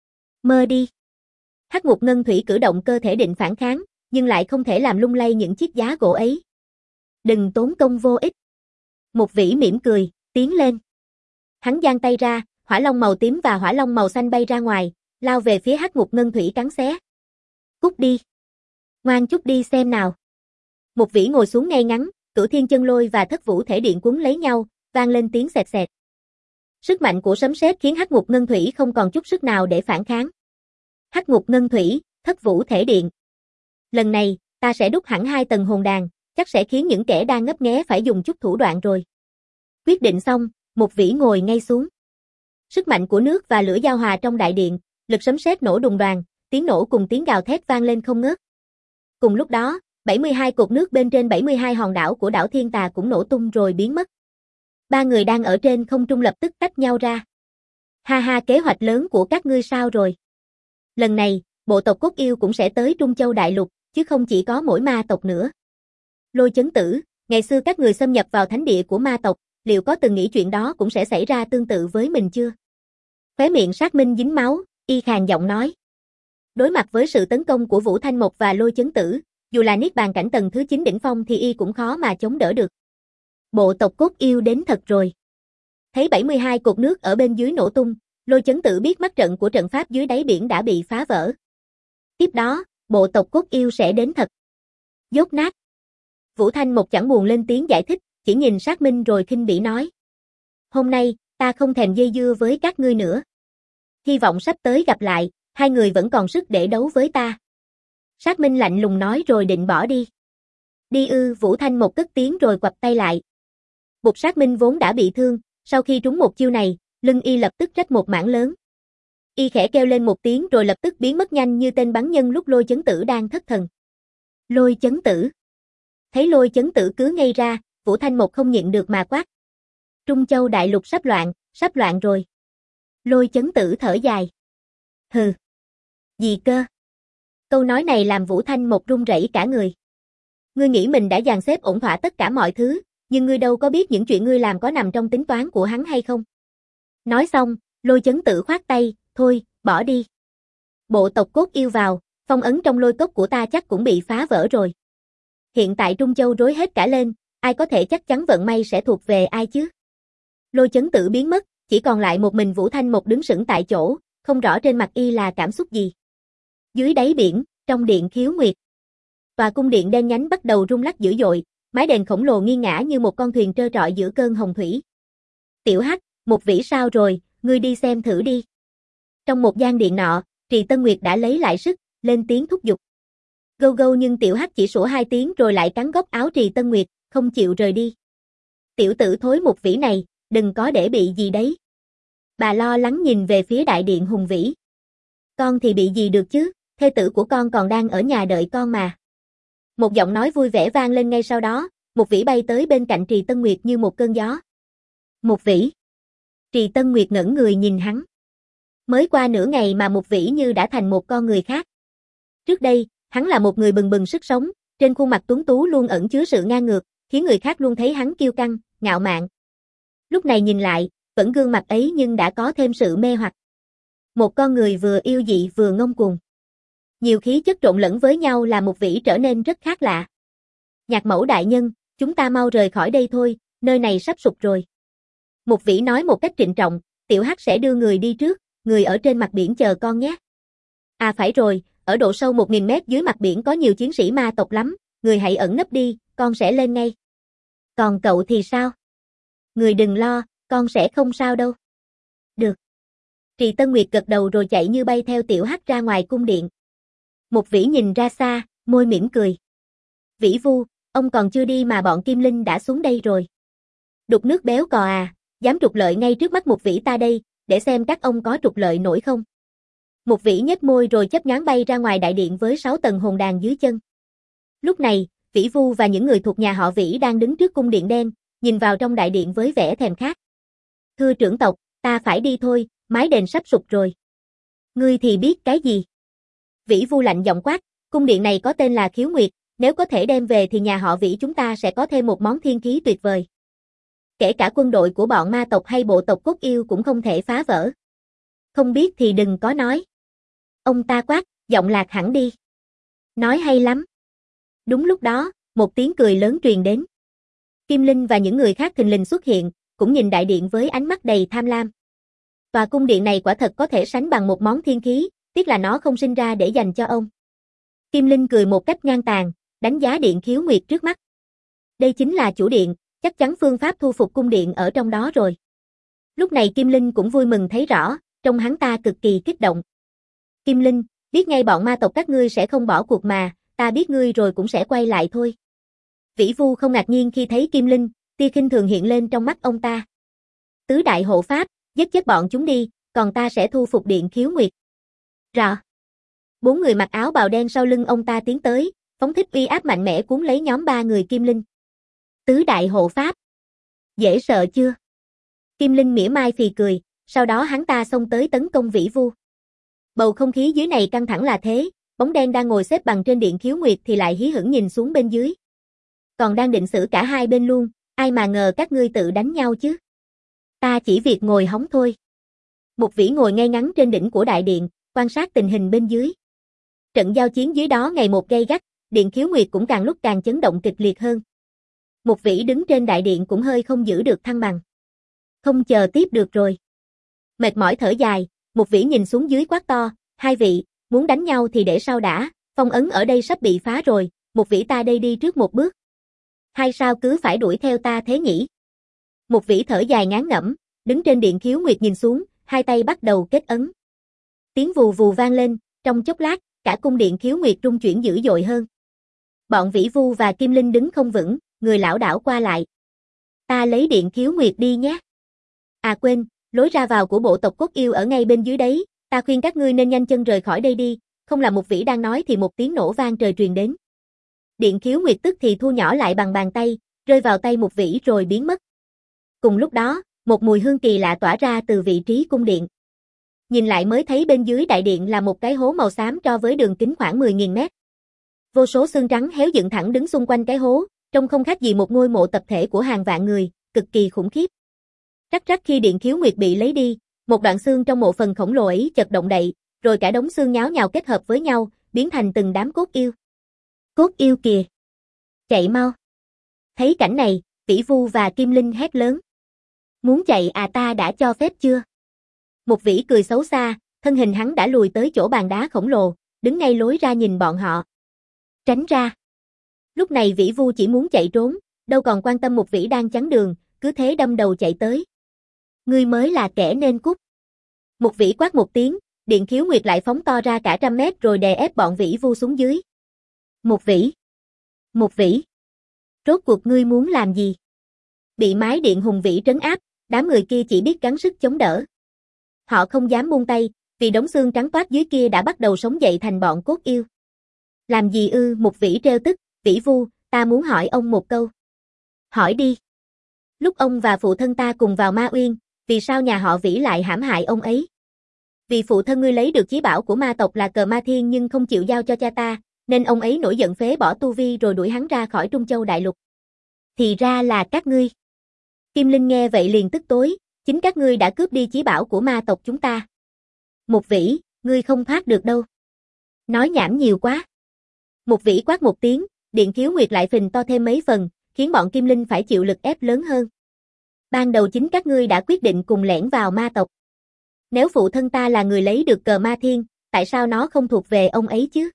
Mơ đi. Hắc Ngục Ngân Thủy cử động cơ thể định phản kháng, nhưng lại không thể làm lung lay những chiếc giá gỗ ấy. Đừng tốn công vô ích. Mục Vĩ mỉm cười, tiến lên. Hắn giang tay ra, hỏa long màu tím và hỏa long màu xanh bay ra ngoài, lao về phía Hắc Ngục Ngân Thủy cắn xé. Cút đi. Ngoan chút đi xem nào. Mục Vĩ ngồi xuống ngay ngắn, Cửu Thiên Chân Lôi và Thất Vũ Thể Điện quấn lấy nhau, vang lên tiếng xẹt xẹt. Sức mạnh của sấm sét khiến Hắc Ngục Ngân Thủy không còn chút sức nào để phản kháng. Hắc Ngục Ngân Thủy, Thất Vũ Thể Điện. Lần này, ta sẽ đúc hẳn hai tầng hồn đàn, chắc sẽ khiến những kẻ đang ngấp nghé phải dùng chút thủ đoạn rồi. Quyết định xong, Mục Vĩ ngồi ngay xuống. Sức mạnh của nước và lửa giao hòa trong đại điện, lực sấm sét nổ đùng đoàng, tiếng nổ cùng tiếng gào thét vang lên không ngớt. Cùng lúc đó, bảy mươi hai cột nước bên trên bảy mươi hai hòn đảo của đảo Thiên Tà cũng nổ tung rồi biến mất. Ba người đang ở trên không trung lập tức tách nhau ra. Ha ha, kế hoạch lớn của các ngươi sao rồi? Lần này, bộ tộc Cốt Yêu cũng sẽ tới Trung Châu Đại Lục, chứ không chỉ có mỗi ma tộc nữa. Lôi Chấn Tử, ngày xưa các người xâm nhập vào thánh địa của ma tộc, liệu có từng nghĩ chuyện đó cũng sẽ xảy ra tương tự với mình chưa? Khóe miệng Sát Minh dính máu, y khàn giọng nói. Đối mặt với sự tấn công của Vũ Thanh Mộc và Lôi Chấn Tử, dù là niết bàn cảnh tầng thứ chín đỉnh phong thì y cũng khó mà chống đỡ được. Bộ tộc Cốt Yêu đến thật rồi. Thấy bảy mươi hai cột nước ở bên dưới nổ tung, Lôi Chấn Tử biết mắt trận của trận pháp dưới đáy biển đã bị phá vỡ. Tiếp đó, bộ tộc cốt yêu sẽ đến thật. Dốt nát. Vũ Thanh Mộc chẳng buồn lên tiếng giải thích, chỉ nhìn Sát Minh rồi khinh bỉ nói. Hôm nay, ta không thèm dây dưa với các ngươi nữa. Hy vọng sắp tới gặp lại, hai người vẫn còn sức để đấu với ta. Sát Minh lạnh lùng nói rồi định bỏ đi. Đi ư, Vũ Thanh Mộc cất tiếng rồi quặp tay lại. Bụt Sát Minh vốn đã bị thương, sau khi trúng một chiêu này, lưng y lập tức rách một mảng lớn. Y khẽ kêu lên một tiếng rồi lập tức biến mất nhanh như tên bắn nhân lúc Lôi Chấn Tử đang thất thần. Lôi Chấn Tử. Thấy Lôi Chấn Tử cứ ngây ra, Vũ Thanh Mộc không nhịn được mà quát. Trung Châu đại lục sắp loạn, sắp loạn rồi. Lôi Chấn Tử thở dài. Hừ. Gì cơ? Câu nói này làm Vũ Thanh Mộc run rẩy cả người. Ngươi nghĩ mình đã dàn xếp ổn thỏa tất cả mọi thứ, nhưng ngươi đâu có biết những chuyện ngươi làm có nằm trong tính toán của hắn hay không. Nói xong, Lôi Chấn Tử khoát tay, thôi, bỏ đi. Bộ tộc cốt yêu vào, phong ấn trong lôi cốc của ta chắc cũng bị phá vỡ rồi. Hiện tại Trung Châu rối hết cả lên, ai có thể chắc chắn vận may sẽ thuộc về ai chứ? Lôi Chấn Tử biến mất, chỉ còn lại một mình Vũ Thanh Mộc đứng sững tại chỗ, không rõ trên mặt y là cảm xúc gì. Dưới đáy biển, trong điện Khiếu Nguyệt. Tòa cung điện đen nhánh bắt đầu rung lắc dữ dội, mái đèn khổng lồ nghiêng ngả như một con thuyền trơ trọi giữa cơn hồng thủy. Tiểu Hắc, một vĩ sao rồi, ngươi đi xem thử đi. Trong một gian điện nọ, Trì Tân Nguyệt đã lấy lại sức, lên tiếng thúc giục. Gâu gâu nhưng Tiểu Hắc chỉ sủa hai tiếng rồi lại cắn góc áo Trì Tân Nguyệt, không chịu rời đi. Tiểu tử thối một vĩ này, đừng có để bị gì đấy. Bà lo lắng nhìn về phía đại điện hùng vĩ. Con thì bị gì được chứ, thê tử của con còn đang ở nhà đợi con mà. Một giọng nói vui vẻ vang lên ngay sau đó, một vĩ bay tới bên cạnh Trì Tân Nguyệt như một cơn gió. Một vĩ. Trì Tân Nguyệt ngẩn người nhìn hắn. Mới qua nửa ngày mà một vĩ như đã thành một con người khác. Trước đây, hắn là một người bừng bừng sức sống, trên khuôn mặt tuấn tú luôn ẩn chứa sự ngang ngược, khiến người khác luôn thấy hắn kiêu căng, ngạo mạn. Lúc này nhìn lại, vẫn gương mặt ấy nhưng đã có thêm sự mê hoặc. Một con người vừa yêu dị vừa ngông cuồng. Nhiều khí chất trộn lẫn với nhau là một vĩ trở nên rất khác lạ. Nhạc mẫu đại nhân, chúng ta mau rời khỏi đây thôi, nơi này sắp sụp rồi. Một vĩ nói một cách trịnh trọng, Tiểu Hắc sẽ đưa người đi trước, người ở trên mặt biển chờ con nhé. À phải rồi, ở độ sâu một nghìn mét dưới mặt biển có nhiều chiến sĩ ma tộc lắm, người hãy ẩn nấp đi, con sẽ lên ngay. Còn cậu thì sao? Người đừng lo, con sẽ không sao đâu. Được. Trì Tân Nguyệt gật đầu rồi chạy như bay theo Tiểu Hắc ra ngoài cung điện. Một vĩ nhìn ra xa, môi mỉm cười. Vĩ Vu, ông còn chưa đi mà bọn Kim Linh đã xuống đây rồi. Đục nước béo cò à, dám trục lợi ngay trước mắt một vĩ ta đây, để xem các ông có trục lợi nổi không. Một vĩ nhếch môi rồi chớp nhoáng bay ra ngoài đại điện với sáu tầng hồn đàn dưới chân. Lúc này, Vĩ Vu và những người thuộc nhà họ Vĩ đang đứng trước cung điện đen, nhìn vào trong đại điện với vẻ thèm khát. Thưa trưởng tộc, ta phải đi thôi, mái đền sắp sụp rồi. Ngươi thì biết cái gì? Vĩ Vu lạnh giọng quát, cung điện này có tên là Khiếu Nguyệt, nếu có thể đem về thì nhà họ Vĩ chúng ta sẽ có thêm một món thiên khí tuyệt vời. Kể cả quân đội của bọn ma tộc hay bộ tộc cốt yêu cũng không thể phá vỡ. Không biết thì đừng có nói. Ông ta quát, giọng lạc hẳn đi. Nói hay lắm. Đúng lúc đó, một tiếng cười lớn truyền đến. Kim Linh và những người khác thình lình xuất hiện, cũng nhìn đại điện với ánh mắt đầy tham lam. Tòa cung điện này quả thật có thể sánh bằng một món thiên khí, tiếc là nó không sinh ra để dành cho ông. Kim Linh cười một cách ngang tàn, đánh giá điện Khiếu Nguyệt trước mắt. Đây chính là chủ điện, chắc chắn phương pháp thu phục cung điện ở trong đó rồi. Lúc này Kim Linh cũng vui mừng thấy rõ, trông hắn ta cực kỳ kích động. Kim Linh, biết ngay bọn ma tộc các ngươi sẽ không bỏ cuộc mà, ta biết ngươi rồi cũng sẽ quay lại thôi. Vĩ Vu không ngạc nhiên khi thấy Kim Linh, tia khinh thường hiện lên trong mắt ông ta. Tứ đại hộ pháp, giết chết bọn chúng đi, còn ta sẽ thu phục điện Khiếu Nguyệt. Rọ. Bốn người mặc áo bào đen sau lưng ông ta tiến tới, phóng thích uy áp mạnh mẽ cuốn lấy nhóm ba người Kim Linh. Tứ đại hộ pháp. Dễ sợ chưa? Kim Linh mỉa mai phì cười, sau đó hắn ta xông tới tấn công Vĩ Vu. Bầu không khí dưới này căng thẳng là thế, bóng đen đang ngồi xếp bằng trên điện Khiếu Nguyệt thì lại hí hửng nhìn xuống bên dưới. Còn đang định xử cả hai bên luôn, ai mà ngờ các ngươi tự đánh nhau chứ. Ta chỉ việc ngồi hóng thôi. Một vĩ ngồi ngay ngắn trên đỉnh của đại điện, quan sát tình hình bên dưới. Trận giao chiến dưới đó ngày một gay gắt, điện Khiếu Nguyệt cũng càng lúc càng chấn động kịch liệt hơn. Một vĩ đứng trên đại điện cũng hơi không giữ được thăng bằng. Không chờ tiếp được rồi. Mệt mỏi thở dài, một vĩ nhìn xuống dưới quát to, hai vị, muốn đánh nhau thì để sau đã, phong ấn ở đây sắp bị phá rồi, một vĩ ta đây đi trước một bước. Hay sao cứ phải đuổi theo ta thế nhỉ? Một vĩ thở dài ngán ngẩm, đứng trên điện khiếu nguyệt nhìn xuống, hai tay bắt đầu kết ấn. Tiếng vù vù vang lên, trong chốc lát, cả cung điện khiếu nguyệt rung chuyển dữ dội hơn. Bọn Vĩ Vu và Kim Linh đứng không vững, người lảo đảo qua lại. Ta lấy điện khiếu nguyệt đi nhé. À quên, lối ra vào của bộ tộc cốt yêu ở ngay bên dưới đấy, ta khuyên các ngươi nên nhanh chân rời khỏi đây đi, không là một vĩ đang nói thì một tiếng nổ vang trời truyền đến. Điện khiếu nguyệt tức thì thu nhỏ lại bằng bàn tay, rơi vào tay một vĩ rồi biến mất. Cùng lúc đó, một mùi hương kỳ lạ tỏa ra từ vị trí cung điện. Nhìn lại mới thấy bên dưới đại điện là một cái hố màu xám cho với đường kính khoảng mười nghìn mét. Vô số xương trắng héo dựng thẳng đứng xung quanh cái hố, trông không khác gì một ngôi mộ tập thể của hàng vạn người, cực kỳ khủng khiếp. Rắc rắc khi điện khiếu nguyệt bị lấy đi, một đoạn xương trong mộ phần khổng lồ ấy chợt động đậy, rồi cả đống xương nháo nhào kết hợp với nhau, biến thành từng đám cốt yêu. Cốt yêu kìa! Chạy mau! Thấy cảnh này, Vĩ Vu và Kim Linh hét lớn. Muốn chạy à, ta đã cho phép chưa? Một vĩ cười xấu xa, thân hình hắn đã lùi tới chỗ bàn đá khổng lồ, đứng ngay lối ra nhìn bọn họ. Tránh ra! Lúc này Vĩ Vu chỉ muốn chạy trốn, đâu còn quan tâm một vĩ đang chắn đường, cứ thế đâm đầu chạy tới. Ngươi mới là kẻ nên cút. Một vĩ quát một tiếng, điện khiếu nguyệt lại phóng to ra cả trăm mét rồi đè ép bọn Vĩ Vu xuống dưới. Một vĩ! Một vĩ! Rốt cuộc ngươi muốn làm gì? Bị mái điện hùng vĩ trấn áp, đám người kia chỉ biết gắng sức chống đỡ. Họ không dám buông tay, vì đống xương trắng toát dưới kia đã bắt đầu sống dậy thành bọn cốt yêu. Làm gì ư? Một vĩ trêu tức, Vĩ Vu, ta muốn hỏi ông một câu. Hỏi đi. Lúc ông và phụ thân ta cùng vào Ma Uyên, vì sao nhà họ Vĩ lại hãm hại ông ấy? Vì phụ thân ngươi lấy được chí bảo của ma tộc là cờ ma thiên nhưng không chịu giao cho cha ta, nên ông ấy nổi giận phế bỏ tu vi rồi đuổi hắn ra khỏi Trung Châu Đại Lục. Thì ra là các ngươi. Kim Linh nghe vậy liền tức tối, chính các ngươi đã cướp đi chí bảo của ma tộc chúng ta. Một vĩ, ngươi không thoát được đâu. Nói nhảm nhiều quá. Một vĩ quát một tiếng, điện khiếu nguyệt lại phình to thêm mấy phần, khiến bọn Kim Linh phải chịu lực ép lớn hơn. Ban đầu chính các ngươi đã quyết định cùng lẻn vào ma tộc. Nếu phụ thân ta là người lấy được cờ ma thiên, tại sao nó không thuộc về ông ấy chứ?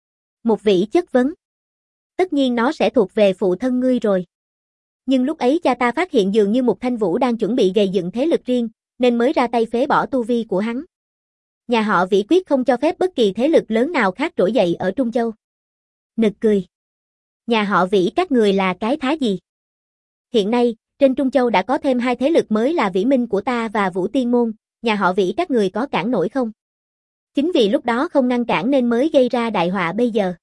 Một vĩ chất vấn. Tất nhiên nó sẽ thuộc về phụ thân ngươi rồi. Nhưng lúc ấy cha ta phát hiện dường như Mục Thanh Vũ đang chuẩn bị gây dựng thế lực riêng, nên mới ra tay phế bỏ tu vi của hắn. Nhà họ Vĩ quyết không cho phép bất kỳ thế lực lớn nào khác trỗi dậy ở Trung Châu. Nực cười. Nhà họ Vĩ các người là cái thá gì? Hiện nay, trên Trung Châu đã có thêm hai thế lực mới là Vĩ Minh của ta và Vũ Tiên Môn, nhà họ Vĩ các người có cản nổi không? Chính vì lúc đó không ngăn cản nên mới gây ra đại họa bây giờ.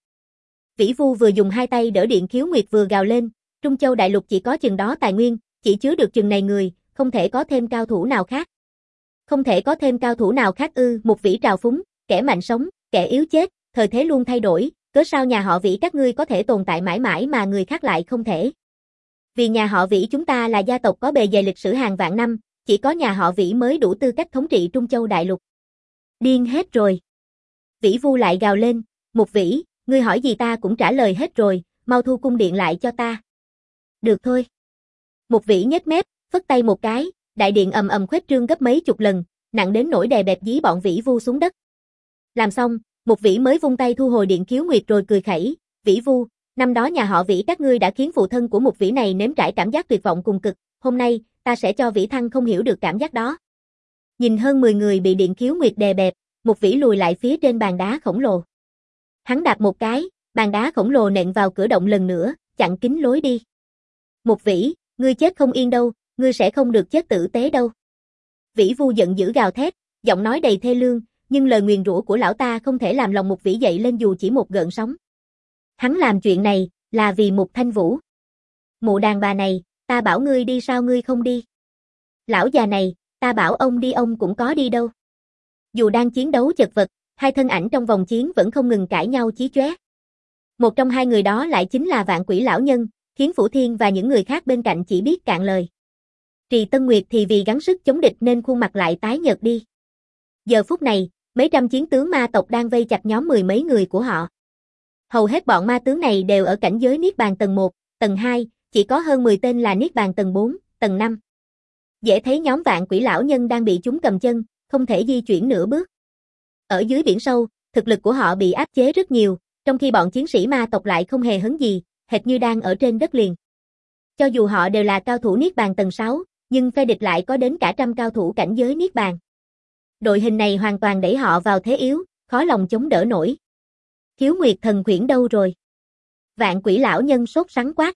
Vĩ Vu vừa dùng hai tay đỡ điện khiếu nguyệt vừa gào lên, Trung Châu Đại Lục chỉ có chừng đó tài nguyên, chỉ chứa được chừng này người, không thể có thêm cao thủ nào khác. Không thể có thêm cao thủ nào khác ư? Một vĩ trào phúng, kẻ mạnh sống, kẻ yếu chết, thời thế luôn thay đổi, cớ sao nhà họ Vĩ các ngươi có thể tồn tại mãi mãi mà người khác lại không thể? Vì nhà họ Vĩ chúng ta là gia tộc có bề dày lịch sử hàng vạn năm, chỉ có nhà họ Vĩ mới đủ tư cách thống trị Trung Châu Đại Lục. Điên hết rồi. Vĩ Vu lại gào lên, một vĩ, ngươi hỏi gì ta cũng trả lời hết rồi, mau thu cung điện lại cho ta. Được thôi. Một vĩ nhếch mép, phất tay một cái, đại điện ầm ầm khuếch trương gấp mấy chục lần, nặng đến nỗi đè bẹp dí bọn Vĩ Vu xuống đất. Làm xong, một vĩ mới vung tay thu hồi điện khiếu nguyệt rồi cười khẩy, Vĩ Vu, năm đó nhà họ Vĩ các ngươi đã khiến phụ thân của một vĩ này nếm trải cảm giác tuyệt vọng cùng cực, hôm nay, ta sẽ cho Vĩ Thăng không hiểu được cảm giác đó. Nhìn hơn mười người bị điện khiếu nguyệt đè bẹp, một vĩ lùi lại phía trên bàn đá khổng lồ. Hắn đạp một cái, bàn đá khổng lồ nện vào cửa động lần nữa, chặn kín lối đi. Một vĩ, ngươi chết không yên đâu, ngươi sẽ không được chết tử tế đâu. Vĩ Vu giận dữ gào thét, giọng nói đầy thê lương, nhưng lời nguyền rủa của lão ta không thể làm lòng một vĩ dậy lên dù chỉ một gợn sóng. Hắn làm chuyện này, là vì Mục Thanh Vũ. Mụ đàn bà này, ta bảo ngươi đi sao ngươi không đi? Lão già này, ta bảo ông đi ông cũng có đi đâu. Dù đang chiến đấu chật vật, hai thân ảnh trong vòng chiến vẫn không ngừng cãi nhau chí chóe. Một trong hai người đó lại chính là Vạn Quỷ lão nhân, khiến Phủ Thiên và những người khác bên cạnh chỉ biết cạn lời. Trì Tân Nguyệt thì vì gắng sức chống địch nên khuôn mặt lại tái nhợt đi. Giờ phút này, mấy trăm chiến tướng ma tộc đang vây chặt nhóm mười mấy người của họ. Hầu hết bọn ma tướng này đều ở cảnh giới Niết Bàn tầng một, tầng hai, chỉ có hơn mười tên là Niết Bàn tầng bốn, tầng năm. Dễ thấy nhóm Vạn Quỷ lão nhân đang bị chúng cầm chân, không thể di chuyển nửa bước. Ở dưới biển sâu, thực lực của họ bị áp chế rất nhiều, trong khi bọn chiến sĩ ma tộc lại không hề hấn gì, hệt như đang ở trên đất liền. Cho dù họ đều là cao thủ Niết Bàn tầng sáu, nhưng phe địch lại có đến cả trăm cao thủ cảnh giới Niết Bàn. Đội hình này hoàn toàn đẩy họ vào thế yếu, khó lòng chống đỡ nổi. Khiếu Nguyệt Thần Quyển đâu rồi? Vạn Quỷ lão nhân sốt sắng quát.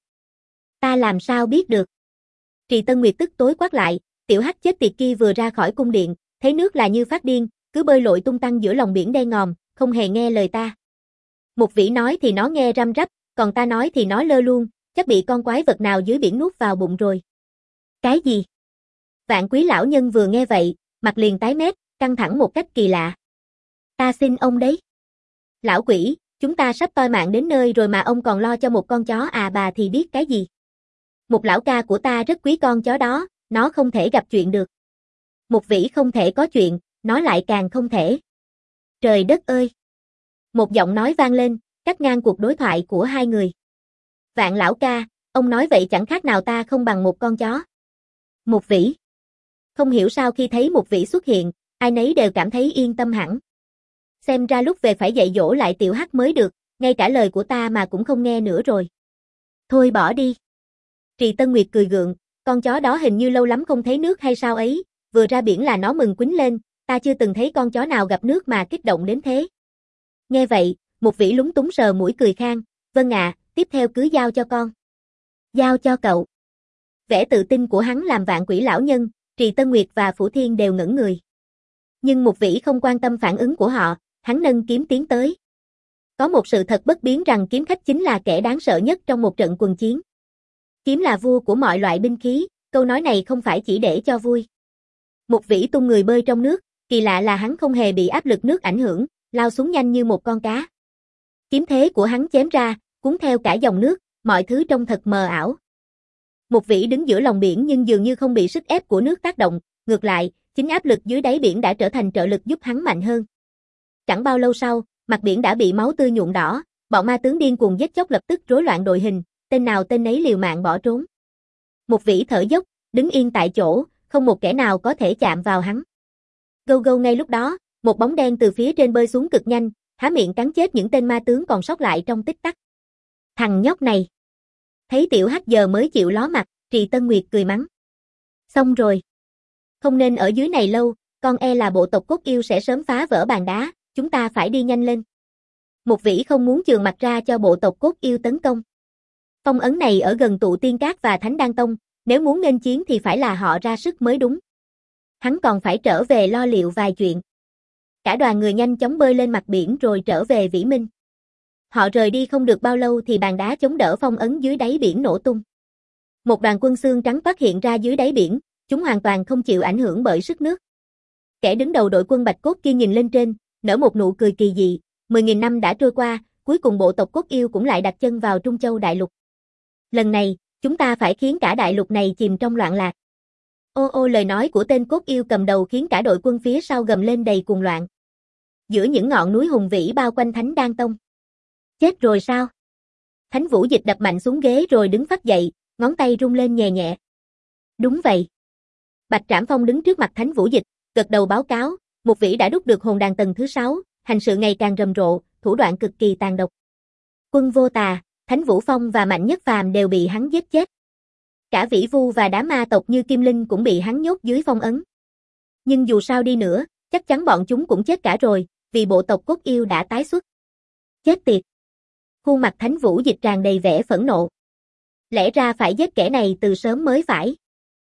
Ta làm sao biết được? Trì Tân Nguyệt tức tối quát lại, tiểu hắc chết tiệt kia vừa ra khỏi cung điện, thấy nước là như phát điên, cứ bơi lội tung tăng giữa lòng biển đen ngòm, không hề nghe lời ta. Mục Vĩ nói thì nó nghe răm rắp, còn ta nói thì nó lơ luôn, chắc bị con quái vật nào dưới biển nuốt vào bụng rồi. Cái gì? Vạn Quý lão nhân vừa nghe vậy, mặt liền tái mét, căng thẳng một cách kỳ lạ. Ta xin ông đấy. Lão quỷ, chúng ta sắp toi mạng đến nơi rồi mà ông còn lo cho một con chó à, bà thì biết cái gì. Một lão ca của ta rất quý con chó đó, nó không thể gặp chuyện được. Mục Vĩ không thể có chuyện, nó lại càng không thể. Trời đất ơi! Một giọng nói vang lên, cắt ngang cuộc đối thoại của hai người. Vạn lão ca, ông nói vậy chẳng khác nào ta không bằng một con chó. Mục Vĩ. Không hiểu sao khi thấy Mục Vĩ xuất hiện, ai nấy đều cảm thấy yên tâm hẳn. Xem ra lúc về phải dạy dỗ lại tiểu hắc mới được, ngay cả lời của ta mà cũng không nghe nữa rồi. Thôi bỏ đi. Trì Tân Nguyệt cười gượng, con chó đó hình như lâu lắm không thấy nước hay sao ấy, vừa ra biển là nó mừng quýnh lên, ta chưa từng thấy con chó nào gặp nước mà kích động đến thế. Nghe vậy, Mục Vĩ lúng túng sờ mũi cười khang, vâng ạ, tiếp theo cứ giao cho con. Giao cho cậu. Vẻ tự tin của hắn làm Vạn Quỷ lão nhân, Trì Tân Nguyệt và Phủ Thiên đều ngẩn người. Nhưng Mục Vĩ không quan tâm phản ứng của họ, hắn nâng kiếm tiến tới. Có một sự thật bất biến rằng kiếm khách chính là kẻ đáng sợ nhất trong một trận quần chiến. Kiếm là vua của mọi loại binh khí, câu nói này không phải chỉ để cho vui. Mục Vĩ tung người bơi trong nước, kỳ lạ là hắn không hề bị áp lực nước ảnh hưởng, lao xuống nhanh như một con cá. Kiếm thế của hắn chém ra, cuốn theo cả dòng nước, mọi thứ trông thật mờ ảo. Mục Vĩ đứng giữa lòng biển nhưng dường như không bị sức ép của nước tác động, ngược lại, chính áp lực dưới đáy biển đã trở thành trợ lực giúp hắn mạnh hơn. Chẳng bao lâu sau, mặt biển đã bị máu tươi nhuộm đỏ, bọn ma tướng điên cuồng giết chóc lập tức rối loạn đội hình, tên nào tên nấy liều mạng bỏ trốn. Mục Vĩ thở dốc, đứng yên tại chỗ, không một kẻ nào có thể chạm vào hắn. Gâu gâu ngay lúc đó, một bóng đen từ phía trên bơi xuống cực nhanh, há miệng cắn chết những tên ma tướng còn sót lại trong tích tắc. Thằng nhóc này. Thấy tiểu hắc giờ mới chịu ló mặt, Trì Tân Nguyệt cười mắng. Xong rồi. Không nên ở dưới này lâu, con e là bộ tộc cốt yêu sẽ sớm phá vỡ bàn đá, chúng ta phải đi nhanh lên. Mục Vĩ không muốn chườm mặt ra cho bộ tộc cốt yêu tấn công. Phong ấn này ở gần tụ Tiên Cát và Thánh Đan Tông, nếu muốn nghênh chiến thì phải là họ ra sức mới đúng. Hắn còn phải trở về lo liệu vài chuyện. Cả đoàn người nhanh chóng bơi lên mặt biển rồi trở về Vĩ Minh. Họ rời đi không được bao lâu thì bàn đá chống đỡ phong ấn dưới đáy biển nổ tung. Một đoàn quân xương trắng toát hiện ra dưới đáy biển, chúng hoàn toàn không chịu ảnh hưởng bởi sức nước. Kẻ đứng đầu đội quân Bạch Cốt kia nhìn lên trên, nở một nụ cười kỳ dị, mười nghìn năm đã trôi qua, cuối cùng bộ tộc cốt yêu cũng lại đặt chân vào Trung Châu Đại Lục. Lần này, chúng ta phải khiến cả đại lục này chìm trong loạn lạc. Ô ô lời nói của tên cốt yêu cầm đầu khiến cả đội quân phía sau gầm lên đầy cuồng loạn. Giữa những ngọn núi hùng vĩ bao quanh Thánh Đan Tông. Chết rồi sao? Thánh Vũ Dịch đập mạnh xuống ghế rồi đứng phắt dậy, ngón tay rung lên nhẹ nhẹ. Đúng vậy. Bạch Trảm Phong đứng trước mặt Thánh Vũ Dịch, gật đầu báo cáo, Mục Vĩ đã đúc được hồn đàn tầng thứ sáu, hành sự ngày càng rầm rộ, thủ đoạn cực kỳ tàn độc. Quân Vô Tà, Thánh Vũ Phong và Mạnh Nhất Phàm đều bị hắn giết chết. Cả Vĩ Vu và đám ma tộc như Kim Linh cũng bị hắn nhốt dưới phong ấn. Nhưng dù sao đi nữa, chắc chắn bọn chúng cũng chết cả rồi, vì bộ tộc cốt yêu đã tái xuất. Chết tiệt. Khuôn mặt Thánh Vũ Dịch tràn đầy vẻ phẫn nộ. Lẽ ra phải giết kẻ này từ sớm mới phải.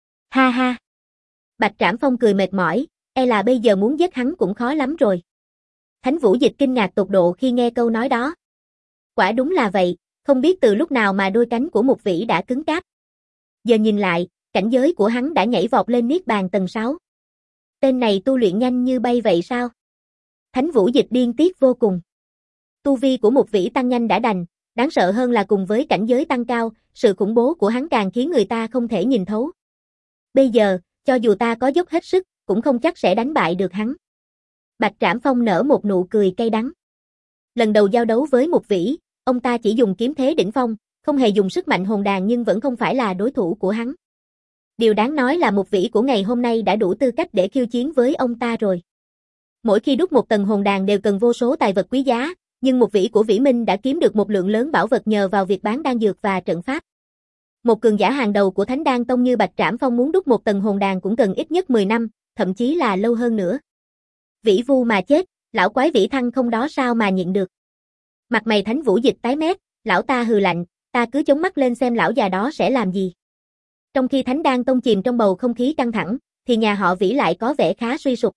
Ha ha. Bạch Trảm Phong cười mệt mỏi, e là bây giờ muốn giết hắn cũng khó lắm rồi. Thánh Vũ Dịch kinh ngạc tột độ khi nghe câu nói đó. Quả đúng là vậy, không biết từ lúc nào mà đôi cánh của Mục Vĩ đã cứng cáp. Giờ nhìn lại, cảnh giới của hắn đã nhảy vọt lên Niết Bàn tầng sáu. Tên này tu luyện nhanh như bay vậy sao? Thánh Vũ Dịch điên tiết vô cùng. Tu vi của Mục Vĩ tăng nhanh đã đành, đáng sợ hơn là cùng với cảnh giới tăng cao, sự khủng bố của hắn càng khiến người ta không thể nhìn thấu. Bây giờ, cho dù ta có dốc hết sức, cũng không chắc sẽ đánh bại được hắn. Bạch Trảm Phong nở một nụ cười cay đắng. Lần đầu giao đấu với Mục Vĩ, ông ta chỉ dùng kiếm thế đỉnh phong, không hề dùng sức mạnh hồn đàn nhưng vẫn không phải là đối thủ của hắn. Điều đáng nói là Mục Vĩ của ngày hôm nay đã đủ tư cách để khiêu chiến với ông ta rồi. Mỗi khi đúc một tầng hồn đàn đều cần vô số tài vật quý giá, nhưng Mục Vĩ của Vĩ Minh đã kiếm được một lượng lớn bảo vật nhờ vào việc bán đan dược và trận pháp. Một cường giả hàng đầu của Thánh Đan Tông như Bạch Trảm Phong muốn đúc một tầng hồn đàn cũng cần ít nhất mười năm, thậm chí là lâu hơn nữa. Vĩ Vu mà chết, lão quái Vĩ Thăng không đó sao mà nhịn được. Mặt mày Thánh Vũ Dịch tái mét, lão ta hừ lạnh, ta cứ chống mắt lên xem lão già đó sẽ làm gì. Trong khi Thánh Đan Tông chìm trong bầu không khí căng thẳng, thì nhà họ Vĩ lại có vẻ khá suy sụp.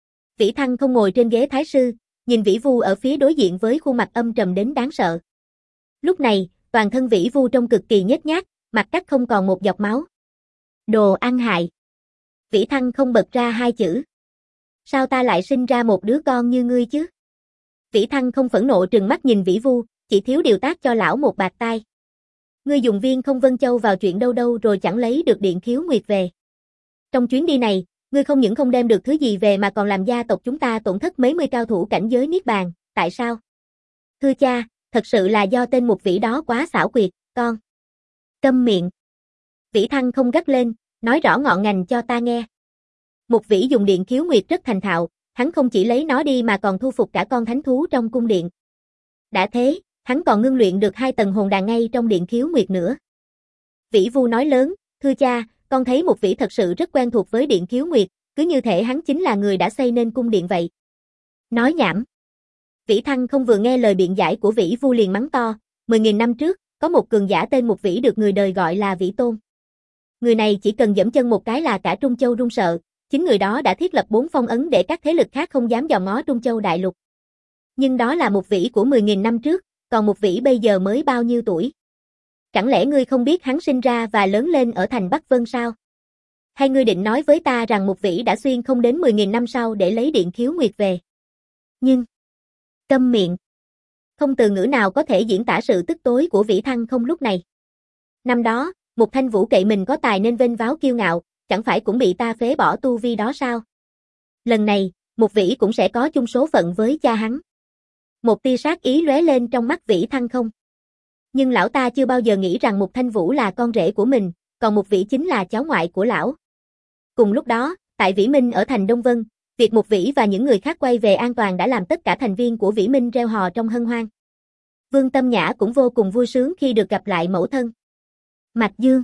Vĩ Thăng không ngồi trên ghế thái sư, nhìn Vĩ Vu ở phía đối diện với khuôn mặt âm trầm đến đáng sợ. Lúc này, toàn thân Vĩ Vu trông cực kỳ nhếch nhác, mặt cắt không còn một giọt máu. Đồ ăn hại. Vĩ Thăng không bật ra hai chữ. Sao ta lại sinh ra một đứa con như ngươi chứ? Vĩ Thăng không phẫn nộ trừng mắt nhìn Vĩ Vu, chỉ thiếu điều tác cho lão một bạt tai. Ngươi dùng viên không Vân Châu vào chuyện đâu đâu rồi chẳng lấy được Điện Khiếu Nguyệt về. Trong chuyến đi này, ngươi không những không đem được thứ gì về mà còn làm gia tộc chúng ta tổn thất mấy mươi cao thủ cảnh giới Niết Bàn, tại sao? Thưa cha, thật sự là do tên Mục Vĩ đó quá xảo quyệt, con. Câm miệng. Vĩ Thăng không gắt lên, nói rõ ngọn ngành cho ta nghe. Mục Vĩ dùng Điện Khiếu Nguyệt rất thành thạo, hắn không chỉ lấy nó đi mà còn thu phục cả con thánh thú trong cung điện. Đã thế, hắn còn ngưng luyện được hai tầng hồn đàn ngay trong Điện Khiếu Nguyệt nữa. Vĩ Vu nói lớn, thưa cha, con thấy Mục Vĩ thật sự rất quen thuộc với Điện Khiếu Nguyệt, cứ như thể hắn chính là người đã xây nên cung điện vậy. Nói nhảm. Vĩ Thăng không vừa nghe lời biện giải của Vĩ Vu liền mắng to, mười nghìn năm trước, có một cường giả tên Mục Vĩ được người đời gọi là Vĩ Tôn. Người này chỉ cần giẫm chân một cái là cả Trung Châu run sợ, chính người đó đã thiết lập bốn phong ấn để các thế lực khác không dám dòm ngó Trung Châu đại lục. Nhưng đó là Mục Vĩ của mười nghìn năm trước, còn Mục Vĩ bây giờ mới bao nhiêu tuổi? Chẳng lẽ ngươi không biết hắn sinh ra và lớn lên ở thành Bắc Vân sao? Hay ngươi định nói với ta rằng Mục Vĩ đã xuyên không đến mười nghìn năm sau để lấy Điện Khiếu Nguyệt về? Nhưng... Câm miệng. Không từ ngữ nào có thể diễn tả sự tức tối của Vĩ Thăng không lúc này. Năm đó, Mục Thanh Vũ cậy mình có tài nên vênh váo kiêu ngạo, chẳng phải cũng bị ta phế bỏ tu vi đó sao? Lần này, Mục Vĩ cũng sẽ có chung số phận với cha hắn. Một tia sát ý lóe lên trong mắt Vĩ Thăng không. Nhưng lão ta chưa bao giờ nghĩ rằng Mục Thanh Vũ là con rể của mình, còn Mục Vĩ chính là cháu ngoại của lão. Cùng lúc đó, tại Vĩ Minh ở thành Đông Vân, việc Mục Vĩ và những người khác quay về an toàn đã làm tất cả thành viên của Vĩ Minh reo hò trong hân hoan. Vương Tâm Nhã cũng vô cùng vui sướng khi được gặp lại mẫu thân. Mạch Dương.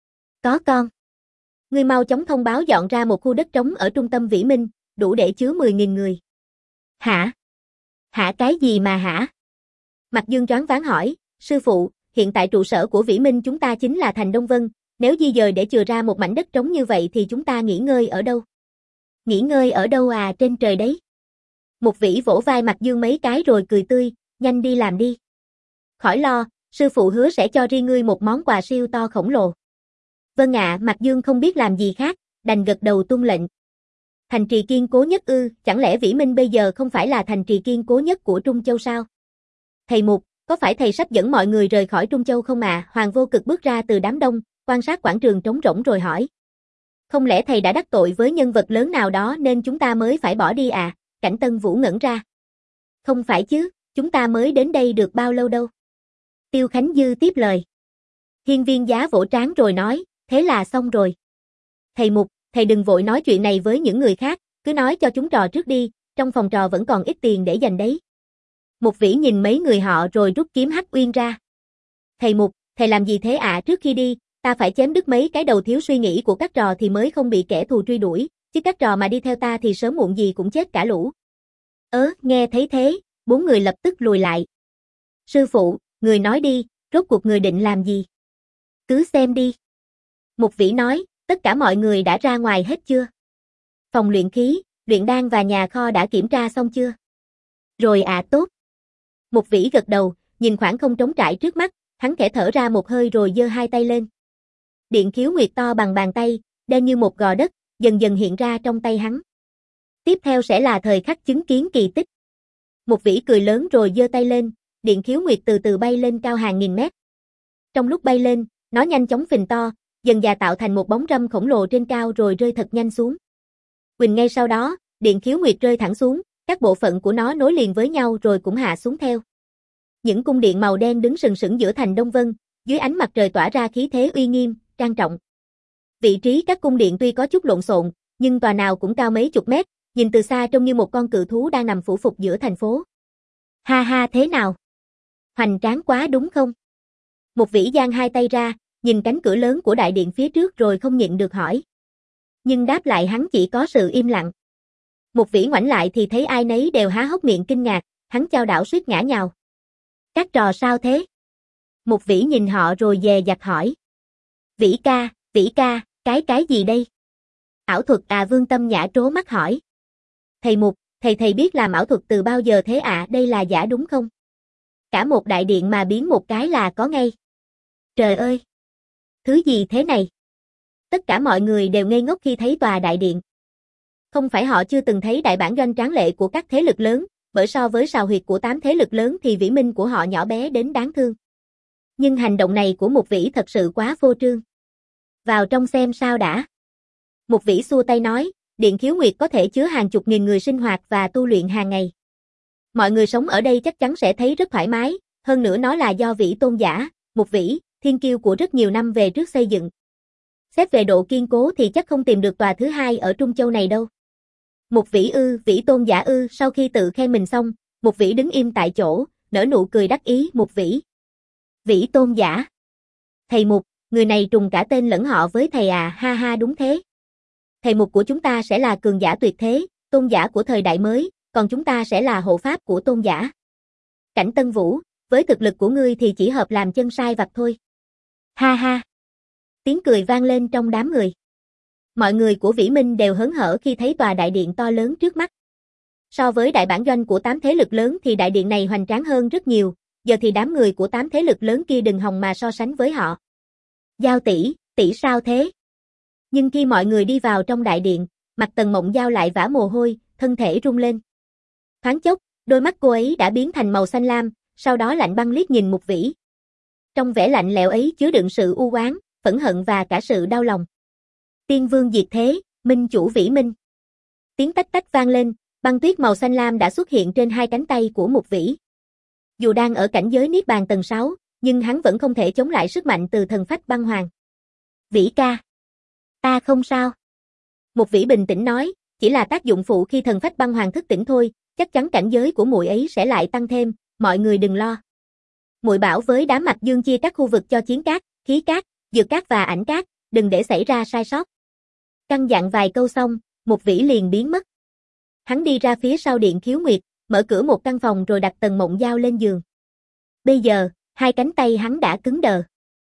Có con. Ngươi mau chóng thông báo dọn ra một khu đất trống ở trung tâm Vĩ Minh, đủ để chứa mười nghìn người. Hả? Hả cái gì mà hả? Mạch Dương choáng váng hỏi, sư phụ, hiện tại trụ sở của Vĩ Minh chúng ta chính là thành Đông Vân, nếu di dời để chừa ra một mảnh đất trống như vậy thì chúng ta nghỉ ngơi ở đâu? Nghỉ ngơi ở đâu à, trên trời đấy? Mục Vĩ vỗ vai Mạch Dương mấy cái rồi cười tươi, nhanh đi làm đi. Khỏi lo, sư phụ hứa sẽ cho riêng ngươi một món quà siêu to khổng lồ. Vâng ạ, Mạch Dương không biết làm gì khác, đành gật đầu tuân lệnh. Thành trì kiên cố nhất ư, chẳng lẽ Vĩ Minh bây giờ không phải là thành trì kiên cố nhất của Trung Châu sao? Thầy Mục, có phải thầy sắp dẫn mọi người rời khỏi Trung Châu không à? Hoàng Vô Cực bước ra từ đám đông, quan sát quảng trường trống rỗng rồi hỏi. Không lẽ thầy đã đắc tội với nhân vật lớn nào đó nên chúng ta mới phải bỏ đi à? Cảnh Tân Vũ ngẩn ra. Không phải chứ, chúng ta mới đến đây được bao lâu đâu. Tiêu Khánh Dư tiếp lời. Hiên Viên Giá vỗ trán rồi nói, thế là xong rồi. Thầy Mục, thầy đừng vội nói chuyện này với những người khác, cứ nói cho chúng trò trước đi, trong phòng trò vẫn còn ít tiền để dành đấy. Mục Vĩ nhìn mấy người họ rồi rút kiếm Hắc Uyên ra. Thầy Mục, thầy làm gì thế ạ? À? Trước khi đi, ta phải chém đứt mấy cái đầu thiếu suy nghĩ của các trò thì mới không bị kẻ thù truy đuổi, chứ các trò mà đi theo ta thì sớm muộn gì cũng chết cả lũ. Ớ, nghe thấy thế, bốn người lập tức lùi lại. Sư phụ, người nói đi, rốt cuộc người định làm gì? Cứ xem đi. Mục Vĩ nói, tất cả mọi người đã ra ngoài hết chưa? Phòng luyện khí, luyện đan và nhà kho đã kiểm tra xong chưa? Rồi à, tốt. Mục Vĩ gật đầu, nhìn khoảng không trống trải trước mắt, hắn khẽ thở ra một hơi rồi giơ hai tay lên. Điện Khiếu Nguyệt to bằng bàn tay, đen như một gò đất, dần dần hiện ra trong tay hắn. Tiếp theo sẽ là thời khắc chứng kiến kỳ tích. Mục Vĩ cười lớn rồi giơ tay lên, Điện Khiếu Nguyệt từ từ bay lên cao hàng nghìn mét. Trong lúc bay lên, nó nhanh chóng phình to, dần dà tạo thành một bóng râm khổng lồ trên cao rồi rơi thật nhanh xuống. Quỳnh ngay sau đó, Điện Khiếu Nguyệt rơi thẳng xuống, các bộ phận của nó nối liền với nhau rồi cũng hạ xuống theo. Những cung điện màu đen đứng sừng sững giữa thành Đông Vân, dưới ánh mặt trời tỏa ra khí thế uy nghiêm, trang trọng. Vị trí các cung điện tuy có chút lộn xộn, nhưng tòa nào cũng cao mấy chục mét, nhìn từ xa trông như một con cự thú đang nằm phủ phục giữa thành phố. Ha ha, thế nào? Hoành tráng quá đúng không? Một vĩ giang hai tay ra, nhìn cánh cửa lớn của đại điện phía trước rồi không nhịn được hỏi. Nhưng đáp lại hắn chỉ có sự im lặng. Một vĩ ngoảnh lại thì thấy ai nấy đều há hốc miệng kinh ngạc, hắn chao đảo suýt ngã nhào. Các trò sao thế? Một vĩ nhìn họ rồi dè dặt hỏi. Vĩ ca, vĩ ca, cái cái gì đây? Ảo thuật à? Vương Tâm Nhã trố mắt hỏi. Thầy Mục, thầy thầy biết làm ảo thuật từ bao giờ thế ạ? À? Đây là giả đúng không? Cả một đại điện mà biến một cái là có ngay. Trời ơi! Thứ gì thế này? Tất cả mọi người đều ngây ngốc khi thấy tòa đại điện. Không phải họ chưa từng thấy đại bản doanh tráng lệ của các thế lực lớn, bởi so với sào huyệt của tám thế lực lớn thì vĩ minh của họ nhỏ bé đến đáng thương. Nhưng hành động này của một vĩ thật sự quá phô trương. Vào trong xem sao đã. Một vĩ xua tay nói, Điện Khiếu Nguyệt có thể chứa hàng chục nghìn người sinh hoạt và tu luyện hàng ngày. Mọi người sống ở đây chắc chắn sẽ thấy rất thoải mái, hơn nữa nó là do vĩ tôn giả, một vĩ, thiên kiêu của rất nhiều năm về trước xây dựng. Xét về độ kiên cố thì chắc không tìm được tòa thứ hai ở Trung Châu này đâu. Một vĩ ư, vĩ tôn giả ư? Sau khi tự khen mình xong, một vĩ đứng im tại chỗ, nở nụ cười đắc ý. Một vĩ. Vĩ tôn giả. Thầy Mục, người này trùng cả tên lẫn họ với thầy à? Ha ha, đúng thế. Thầy Mục của chúng ta sẽ là cường giả tuyệt thế, tôn giả của thời đại mới, còn chúng ta sẽ là hộ pháp của tôn giả. Cảnh Tân Vũ, với thực lực của ngươi thì chỉ hợp làm chân sai vặt thôi. Ha ha. Tiếng cười vang lên trong đám người. Mọi người của Vĩ Minh đều hớn hở khi thấy tòa đại điện to lớn trước mắt. So với đại bản doanh của tám thế lực lớn thì đại điện này hoành tráng hơn rất nhiều, giờ thì đám người của tám thế lực lớn kia đừng hòng mà so sánh với họ. Giao tỷ, tỷ sao thế? Nhưng khi mọi người đi vào trong đại điện, mặt Tần Mộng Giao lại vã mồ hôi, thân thể rung lên. Thoáng chốc, đôi mắt cô ấy đã biến thành màu xanh lam, sau đó lạnh băng liếc nhìn Mục Vĩ. Trong vẻ lạnh lẽo ấy chứa đựng sự u oán, phẫn hận và cả sự đau lòng. Tiên vương diệt thế, minh chủ Vĩ Minh. Tiếng tách tách vang lên, băng tuyết màu xanh lam đã xuất hiện trên hai cánh tay của Mục Vĩ. Dù đang ở cảnh giới Niết Bàn tầng sáu, nhưng hắn vẫn không thể chống lại sức mạnh từ thần phách băng hoàng. Vĩ ca. Ta không sao. Mục Vĩ bình tĩnh nói, chỉ là tác dụng phụ khi thần phách băng hoàng thức tỉnh thôi, chắc chắn cảnh giới của muội ấy sẽ lại tăng thêm, mọi người đừng lo. Muội bảo với đám Mạch Dương chia các khu vực cho chiến cát, khí cát, dược cát và ảnh cát, đừng để xảy ra sai sót. Căn dặn vài câu xong, Mục Vĩ liền biến mất. Hắn đi ra phía sau Điện Khiếu Nguyệt, mở cửa một căn phòng rồi đặt Tần Mộng Giao lên giường. Bây giờ, hai cánh tay hắn đã cứng đờ.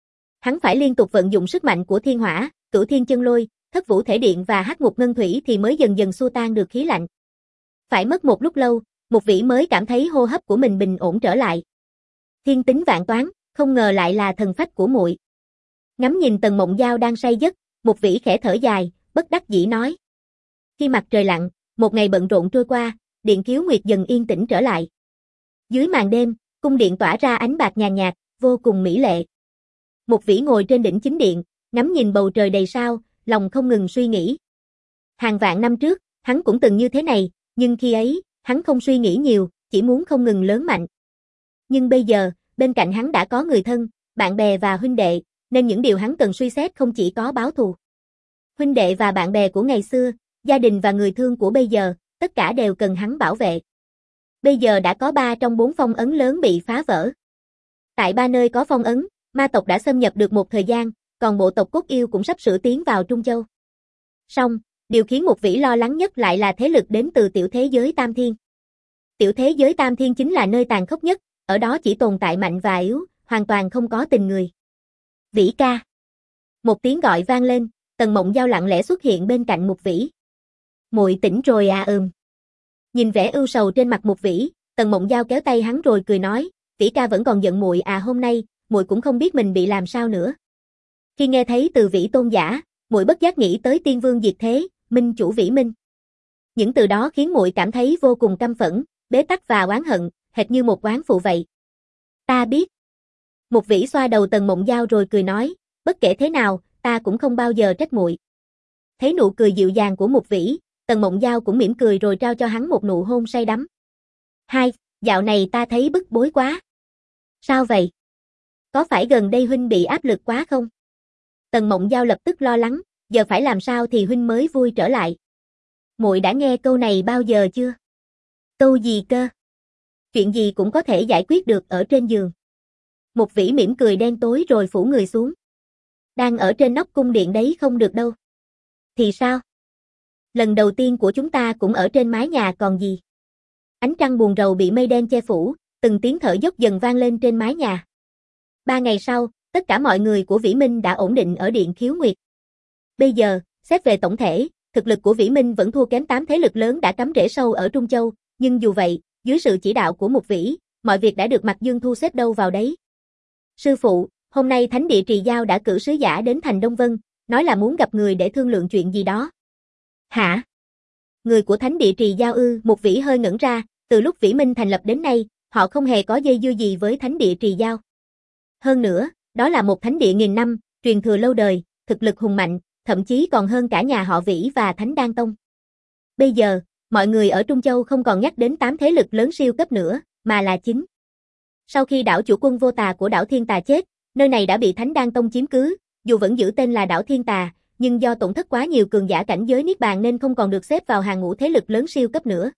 Hắn phải liên tục vận dụng sức mạnh của thiên hỏa, cửu thiên chân lôi, thất vũ thể điện và hắc ngục ngân thủy thì mới dần dần xua tan được khí lạnh. Phải mất một lúc lâu, Mục Vĩ mới cảm thấy hô hấp của mình bình ổn trở lại. Thiên tính vạn toán, không ngờ lại là thần phách của muội. Ngắm nhìn Tần Mộng Giao đang say giấc, Mục Vĩ khẽ thở dài, bất đắc dĩ nói. Khi mặt trời lặn, một ngày bận rộn trôi qua, Điện Khiếu Nguyệt dần yên tĩnh trở lại. Dưới màn đêm, cung điện tỏa ra ánh bạc nhàn nhạt, vô cùng mỹ lệ. Mục Vĩ ngồi trên đỉnh chính điện, ngắm nhìn bầu trời đầy sao, lòng không ngừng suy nghĩ. Hàng vạn năm trước, hắn cũng từng như thế này, nhưng khi ấy, hắn không suy nghĩ nhiều, chỉ muốn không ngừng lớn mạnh. Nhưng bây giờ, bên cạnh hắn đã có người thân, bạn bè và huynh đệ, nên những điều hắn cần suy xét không chỉ có báo thù. Huynh đệ và bạn bè của ngày xưa, gia đình và người thương của bây giờ, tất cả đều cần hắn bảo vệ. Bây giờ đã có ba trong bốn phong ấn lớn bị phá vỡ. Tại ba nơi có phong ấn, ma tộc đã xâm nhập được một thời gian, còn bộ tộc Cốt Yêu cũng sắp sửa tiến vào Trung Châu. Song, điều khiến Mục Vĩ lo lắng nhất lại là thế lực đến từ tiểu thế giới Tam Thiên. Tiểu thế giới Tam Thiên chính là nơi tàn khốc nhất, ở đó chỉ tồn tại mạnh và yếu, hoàn toàn không có tình người. Vĩ ca. Một tiếng gọi vang lên, Tần Mộng Giao lặng lẽ xuất hiện bên cạnh Mục Vĩ. Muội tỉnh rồi à? Ừm. Nhìn vẻ ưu sầu trên mặt Mục Vĩ, Tần Mộng Giao kéo tay hắn rồi cười nói, Vĩ ca vẫn còn giận muội à? Hôm nay, muội cũng không biết mình bị làm sao nữa. Khi nghe thấy từ Vĩ tôn giả, muội bất giác nghĩ tới Tiên vương diệt thế, minh chủ Vĩ Minh. Những từ đó khiến muội cảm thấy vô cùng căm phẫn, bế tắc và oán hận, hệt như một oán phụ vậy. Ta biết. Mục Vĩ xoa đầu Tần Mộng Giao rồi cười nói, bất kể thế nào, ta cũng không bao giờ trách muội. Thấy nụ cười dịu dàng của Mục Vĩ, Tần Mộng Giao cũng mỉm cười rồi trao cho hắn một nụ hôn say đắm. Hai, dạo này ta thấy bức bối quá. Sao vậy? Có phải gần đây huynh bị áp lực quá không? Tần Mộng Giao lập tức lo lắng, giờ phải làm sao thì huynh mới vui trở lại. Muội đã nghe câu này bao giờ chưa? Câu gì cơ? Chuyện gì cũng có thể giải quyết được ở trên giường. Mục Vĩ mỉm cười đen tối rồi phủ người xuống. Đang ở trên nóc cung điện đấy không được đâu. Thì sao? Lần đầu tiên của chúng ta cũng ở trên mái nhà còn gì. Ánh trăng buồn rầu bị mây đen che phủ, từng tiếng thở dốc dần vang lên trên mái nhà. Ba ngày sau, tất cả mọi người của Vĩ Minh đã ổn định ở Điện Khiếu Nguyệt. Bây giờ, xét về tổng thể, thực lực của Vĩ Minh vẫn thua kém tám thế lực lớn đã cắm rễ sâu ở Trung Châu, nhưng dù vậy, dưới sự chỉ đạo của Mục Vĩ, mọi việc đã được Mạc Dương thu xếp đâu vào đấy. Sư phụ, hôm nay Thánh địa Trì Giao đã cử sứ giả đến thành Đông Vân, nói là muốn gặp người để thương lượng chuyện gì đó. Hả? Người của Thánh địa Trì Giao ư? Mục Vĩ hơi ngẩn ra, từ lúc Vĩ Minh thành lập đến nay, họ không hề có dây dưa gì với Thánh địa Trì Giao. Hơn nữa, đó là một thánh địa nghìn năm, truyền thừa lâu đời, thực lực hùng mạnh, thậm chí còn hơn cả nhà họ Vĩ và Thánh Đan Tông. Bây giờ, mọi người ở Trung Châu không còn nhắc đến tám thế lực lớn siêu cấp nữa, mà là chín. Sau khi đảo chủ quân vô tà của đảo Thiên Tà chết, nơi này đã bị Thánh Đan Tông chiếm cứ, dù vẫn giữ tên là đảo Thiên Tà, nhưng do tổn thất quá nhiều cường giả cảnh giới Niết Bàn nên không còn được xếp vào hàng ngũ thế lực lớn siêu cấp nữa.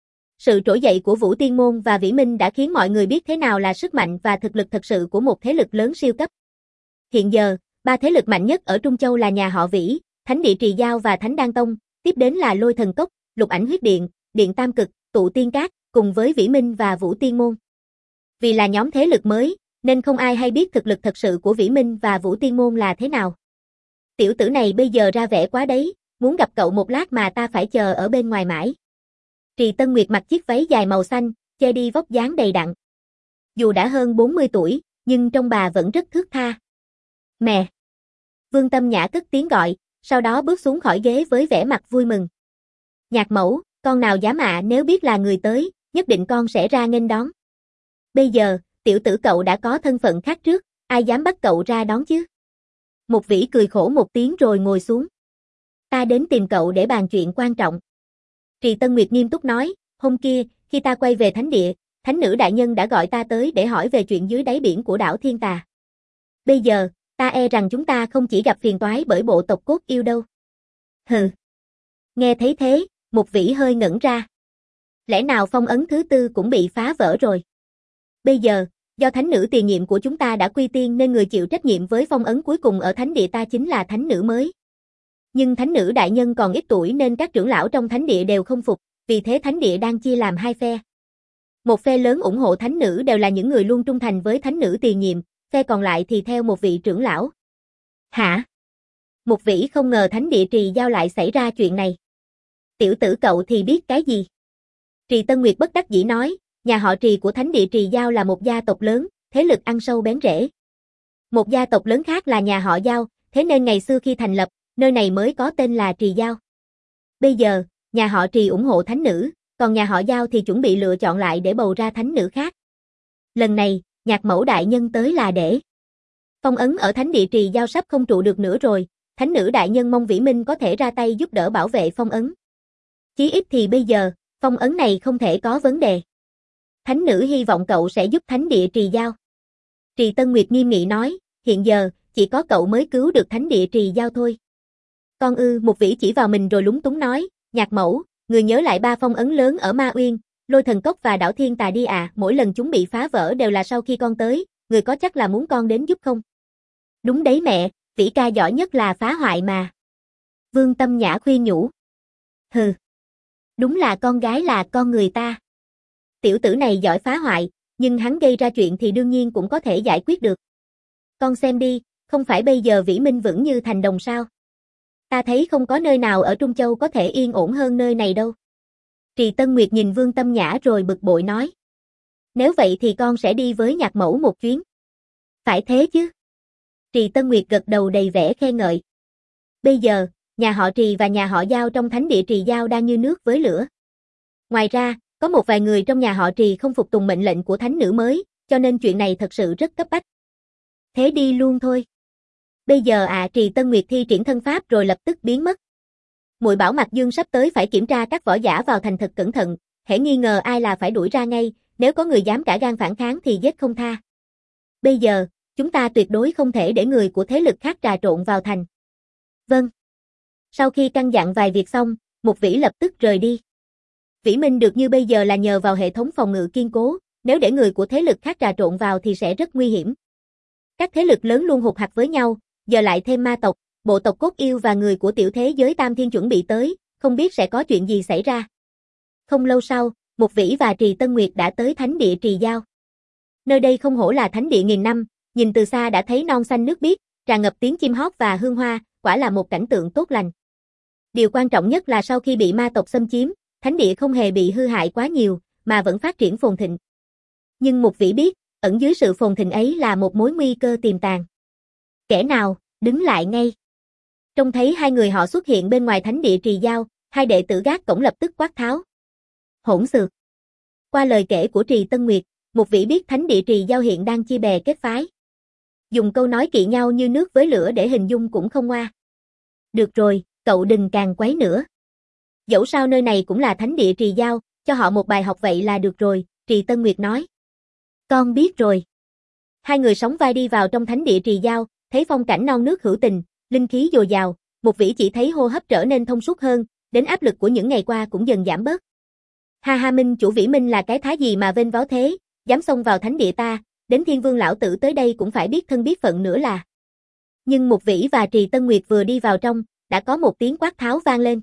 Sự trỗi dậy của Vũ Tiên Môn và Vĩ Minh đã khiến mọi người biết thế nào là sức mạnh và thực lực thật sự của một thế lực lớn siêu cấp. Hiện giờ, ba thế lực mạnh nhất ở Trung Châu là nhà họ Vĩ, Thánh địa Trì Giao và Thánh Đan Tông, tiếp đến là Lôi Thần Cốc, Lục Ảnh Huyết Điện, Điện Tam Cực, Tụ Tiên Cát, cùng với Vĩ Minh và Vũ Tiên Môn. Vì là nhóm thế lực mới, nên không ai hay biết thực lực thật sự của Vĩ Minh và Vũ Tiên Môn là thế nào. Tiểu tử này bây giờ ra vẻ quá đấy, muốn gặp cậu một lát mà ta phải chờ ở bên ngoài mãi. Trì Tân Nguyệt mặc chiếc váy dài màu xanh, che đi vóc dáng đầy đặn. Dù đã hơn bốn mươi tuổi, nhưng trông bà vẫn rất thướt tha. Mẹ! Vương Tâm Nhã cất tiếng gọi, sau đó bước xuống khỏi ghế với vẻ mặt vui mừng. Nhạc mẫu, con nào dám ạ, nếu biết là người tới, nhất định con sẽ ra nghênh đón. Bây giờ, tiểu tử cậu đã có thân phận khác trước, ai dám bắt cậu ra đón chứ? Mục Vĩ cười khổ một tiếng rồi ngồi xuống. Ta đến tìm cậu để bàn chuyện quan trọng. Trì Tân Nguyệt nghiêm túc nói, hôm kia, khi ta quay về thánh địa, thánh nữ đại nhân đã gọi ta tới để hỏi về chuyện dưới đáy biển của đảo Thiên Tà. Bây giờ, ta e rằng chúng ta không chỉ gặp phiền toái bởi bộ tộc cốt yêu đâu. Hừ. Nghe thấy thế, Mục Vĩ hơi ngẩn ra. Lẽ nào phong ấn thứ tư cũng bị phá vỡ rồi? Bây giờ, do thánh nữ tiền nhiệm của chúng ta đã quy tiên nên người chịu trách nhiệm với phong ấn cuối cùng ở thánh địa ta chính là thánh nữ mới. Nhưng thánh nữ đại nhân còn ít tuổi nên các trưởng lão trong thánh địa đều không phục, vì thế thánh địa đang chia làm hai phe. Một phe lớn ủng hộ thánh nữ đều là những người luôn trung thành với thánh nữ tiền nhiệm, phe còn lại thì theo một vị trưởng lão. Hả? Mục Vĩ không ngờ thánh địa Trì Giao lại xảy ra chuyện này. Tiểu tử cậu thì biết cái gì? Trì Tân Nguyệt bất đắc dĩ nói, nhà họ Trì của thánh địa Trì Giao là một gia tộc lớn, thế lực ăn sâu bén rễ. Một gia tộc lớn khác là nhà họ Giao, thế nên ngày xưa khi thành lập, nơi này mới có tên là Trì Giao. Bây giờ, nhà họ Trì ủng hộ thánh nữ, còn nhà họ Giao thì chuẩn bị lựa chọn lại để bầu ra thánh nữ khác. Lần này, Nhạc mẫu đại nhân tới là để phong ấn ở thánh địa Trì Giao sắp không trụ được nữa rồi, thánh nữ đại nhân mong Vĩ Minh có thể ra tay giúp đỡ bảo vệ phong ấn. Chí ít thì bây giờ, phong ấn này không thể có vấn đề. Thánh nữ hy vọng cậu sẽ giúp thánh địa Trì Giao. Trì Tân Nguyệt nghiêm nghị nói, hiện giờ, chỉ có cậu mới cứu được thánh địa Trì Giao thôi. Con ư, Mục Vĩ chỉ vào mình rồi lúng túng nói, Nhạc mẫu, người nhớ lại ba phong ấn lớn ở Ma Uyên, Lôi Thần Cốc và đảo Thiên Tà đi à, mỗi lần chúng bị phá vỡ đều là sau khi con tới, người có chắc là muốn con đến giúp không? Đúng đấy mẹ, Vĩ ca giỏi nhất là phá hoại mà. Vương Tâm Nhã khuyên nhủ. Hừ. Đúng là con gái là con người ta. Tiểu tử này giỏi phá hoại, nhưng hắn gây ra chuyện thì đương nhiên cũng có thể giải quyết được. Con xem đi, không phải bây giờ Vĩ Minh vững như thành đồng sao? Ta thấy không có nơi nào ở Trung Châu có thể yên ổn hơn nơi này đâu. Trì Tân Nguyệt nhìn Vương Tâm Nhã rồi bực bội nói. Nếu vậy thì con sẽ đi với Nhạc mẫu một chuyến. Phải thế chứ? Trì Tân Nguyệt gật đầu đầy vẻ khen ngợi. Bây giờ, nhà họ Trì và nhà họ Giao trong thánh địa Trì Giao đang như nước với lửa. Ngoài ra, có một vài người trong nhà họ Trì không phục tùng mệnh lệnh của thánh nữ mới, cho nên chuyện này thật sự rất cấp bách. Thế đi luôn thôi. Bây giờ à, Trì Tân Nguyệt thi triển thân pháp rồi lập tức biến mất. Muội bảo Mạc Dương sắp tới phải kiểm tra các võ giả vào thành thật cẩn thận, hễ nghi ngờ ai là phải đuổi ra ngay, nếu có người dám cả gan phản kháng thì giết không tha. Bây giờ, chúng ta tuyệt đối không thể để người của thế lực khác trà trộn vào thành. Vâng. Sau khi căn dặn vài việc xong, Mục Vĩ lập tức rời đi. Vĩ Minh được như bây giờ là nhờ vào hệ thống phòng ngự kiên cố, nếu để người của thế lực khác trà trộn vào thì sẽ rất nguy hiểm. Các thế lực lớn luôn hụt hặc với nhau, giờ lại thêm ma tộc, bộ tộc cốt yêu và người của tiểu thế giới Tam Thiên chuẩn bị tới, không biết sẽ có chuyện gì xảy ra. Không lâu sau, Mục Vĩ và Trì Tân Nguyệt đã tới thánh địa Trì Giao. Nơi đây không hổ là thánh địa nghìn năm, nhìn từ xa đã thấy non xanh nước biếc, tràn ngập tiếng chim hót và hương hoa, quả là một cảnh tượng tốt lành. Điều quan trọng nhất là sau khi bị ma tộc xâm chiếm, thánh địa không hề bị hư hại quá nhiều, mà vẫn phát triển phồn thịnh. Nhưng Mục Vĩ biết, ẩn dưới sự phồn thịnh ấy là một mối nguy cơ tiềm tàng. Kẻ nào, đứng lại ngay. Trông thấy hai người họ xuất hiện bên ngoài thánh địa Trì Giao, hai đệ tử gác cổng lập tức quát tháo. Hỗn xược. Qua lời kể của Trì Tân Nguyệt, Mục Vĩ biết thánh địa Trì Giao hiện đang chia bè kết phái. Dùng câu nói kỵ nhau như nước với lửa để hình dung cũng không ngoa. Được rồi, cậu đừng càng quấy nữa. Dẫu sao nơi này cũng là thánh địa Trì Giao, cho họ một bài học vậy là được rồi, Trì Tân Nguyệt nói. Con biết rồi. Hai người sóng vai đi vào trong thánh địa Trì Giao, thấy phong cảnh non nước hữu tình, linh khí dồi dào, Mục Vĩ chỉ thấy hô hấp trở nên thông suốt hơn, đến áp lực của những ngày qua cũng dần giảm bớt. Ha ha, Minh chủ Vĩ Minh là cái thá gì mà vênh váo thế, dám xông vào thánh địa ta, đến Thiên Vương lão tử tới đây cũng phải biết thân biết phận nữa là. Nhưng Mục Vĩ và Trì Tân Nguyệt vừa đi vào trong, đã có một tiếng quát tháo vang lên.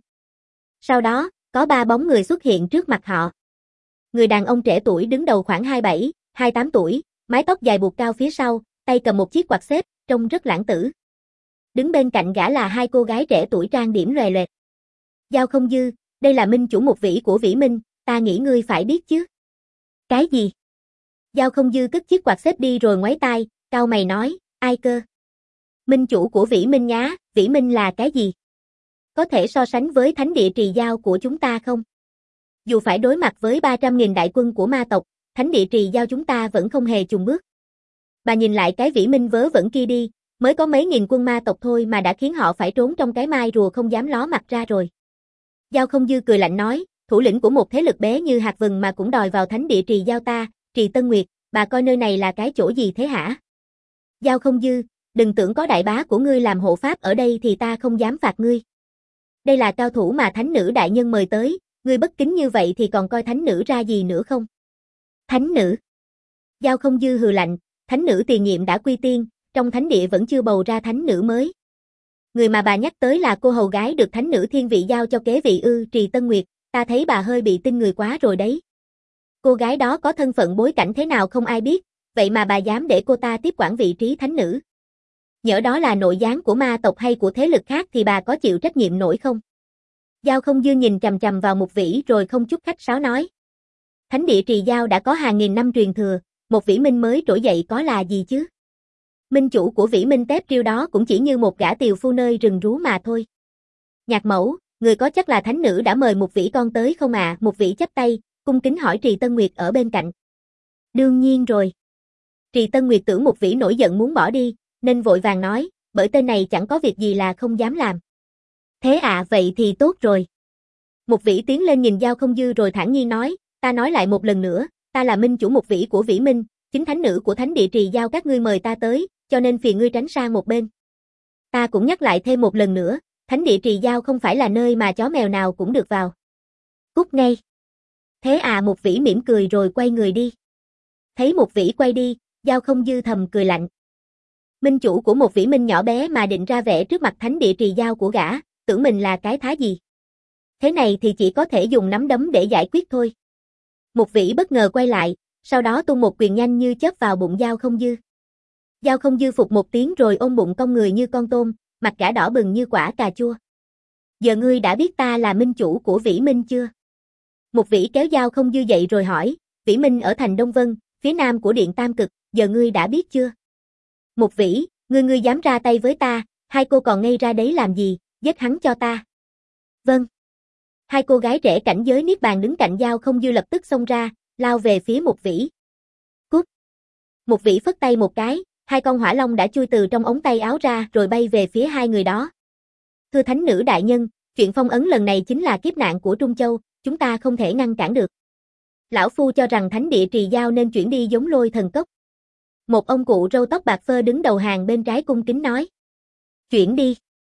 Sau đó, có ba bóng người xuất hiện trước mặt họ. Người đàn ông trẻ tuổi đứng đầu khoảng hai mươi bảy, hai mươi tám tuổi, mái tóc dài buộc cao phía sau, tay cầm một chiếc quạt xếp, trông rất lãng tử. Đứng bên cạnh gã là hai cô gái trẻ tuổi trang điểm lòe loẹt. Giao Không Dư, đây là minh chủ Mục Vĩ của Vĩ Minh, ta nghĩ ngươi phải biết chứ. Cái gì? Giao Không Dư cất chiếc quạt xếp đi rồi ngoáy tai, cau mày nói, ai cơ? Minh chủ của Vĩ Minh nhá, Vĩ Minh là cái gì? Có thể so sánh với thánh địa Trì Giao của chúng ta không? Dù phải đối mặt với ba trăm nghìn đại quân của ma tộc, thánh địa Trì Giao chúng ta vẫn không hề chùn bước. Bà nhìn lại cái Vĩ Minh vớ vẩn kia đi, mới có mấy nghìn quân ma tộc thôi mà đã khiến họ phải trốn trong cái mai rùa không dám ló mặt ra rồi. Giao Không Dư cười lạnh nói, thủ lĩnh của một thế lực bé như hạt vừng mà cũng đòi vào thánh địa Trì Giao ta, Trì Tân Nguyệt, bà coi nơi này là cái chỗ gì thế hả? Giao Không Dư, đừng tưởng có đại bá của ngươi làm hộ pháp ở đây thì ta không dám phạt ngươi. Đây là cao thủ mà thánh nữ đại nhân mời tới, ngươi bất kính như vậy thì còn coi thánh nữ ra gì nữa không? Thánh nữ? Giao Không Dư hừ lạnh, thánh nữ tiền nhiệm đã quy tiên, trong thánh địa vẫn chưa bầu ra thánh nữ mới. Người mà bà nhắc tới là cô hầu gái được thánh nữ thiên vị giao cho kế vị ư, Trì Tân Nguyệt, ta thấy bà hơi bị tin người quá rồi đấy. Cô gái đó có thân phận bối cảnh thế nào không ai biết, vậy mà bà dám để cô ta tiếp quản vị trí thánh nữ. Nhỡ đó là nội gián của ma tộc hay của thế lực khác thì bà có chịu trách nhiệm nổi không? Giao Không Dư nhìn chằm chằm vào Mục Vĩ rồi không chút khách sáo nói. Thánh địa Trì Giao đã có hàng nghìn năm truyền thừa, một Vĩ Minh mới trỗi dậy có là gì chứ? Minh chủ của Vĩ Minh tép riêu đó cũng chỉ như một gã tiều phu nơi rừng rú mà thôi. Nhạc mẫu, người có chắc là thánh nữ đã mời Mục Vĩ con tới không à? Mục Vĩ chắp tay, cung kính hỏi Trì Tân Nguyệt ở bên cạnh. Đương nhiên rồi. Trì Tân Nguyệt tưởng Mục Vĩ nổi giận muốn bỏ đi, nên vội vàng nói, bởi tên này chẳng có việc gì là không dám làm. Thế à, vậy thì tốt rồi. Mục Vĩ tiến lên nhìn Giao Không Dư rồi thản nhiên nói, ta nói lại một lần nữa, ta là minh chủ Mục Vĩ của Vĩ Minh, chính thánh nữ của thánh địa Trì Giao các ngươi mời ta tới, cho nên phiền ngươi tránh sang một bên. Ta cũng nhắc lại thêm một lần nữa, thánh địa Trì Giao không phải là nơi mà chó mèo nào cũng được vào. Cút ngay. Thế à, Mục Vĩ mỉm cười rồi quay người đi. Thấy Mục Vĩ quay đi, Giao Không Dư thầm cười lạnh. Minh chủ của một Vĩ Minh nhỏ bé mà định ra vẻ trước mặt thánh địa Trì Giao của gã, tưởng mình là cái thá gì. Thế này thì chỉ có thể dùng nắm đấm để giải quyết thôi. Mục Vĩ bất ngờ quay lại, sau đó tung một quyền nhanh như chớp vào bụng Giao Không Dư. Giao Không Dư phục một tiếng rồi ôm bụng cong người như con tôm, mặt gã đỏ bừng như quả cà chua. Giờ ngươi đã biết ta là minh chủ của Vĩ Minh chưa? Mục Vĩ kéo Giao Không Dư dậy rồi hỏi, Vĩ Minh ở thành Đông Vân, phía nam của Điện Tam Cực, giờ ngươi đã biết chưa? Mục Vĩ, ngươi ngươi dám ra tay với ta, hai cô còn ngây ra đấy làm gì, giết hắn cho ta. Vâng. Hai cô gái trẻ cảnh giới Niết Bàn đứng cạnh Giao Không Dư lập tức xông ra, lao về phía Mục Vĩ. Cút. Mục Vĩ phất tay một cái, hai con hỏa long đã chui từ trong ống tay áo ra rồi bay về phía hai người đó. Thưa thánh nữ đại nhân, chuyện phong ấn lần này chính là kiếp nạn của Trung Châu, chúng ta không thể ngăn cản được. Lão phu cho rằng thánh địa Trì Giao nên chuyển đi giống Lôi Thần Cốc. Một ông cụ râu tóc bạc phơ đứng đầu hàng bên trái cung kính nói. Chuyển đi.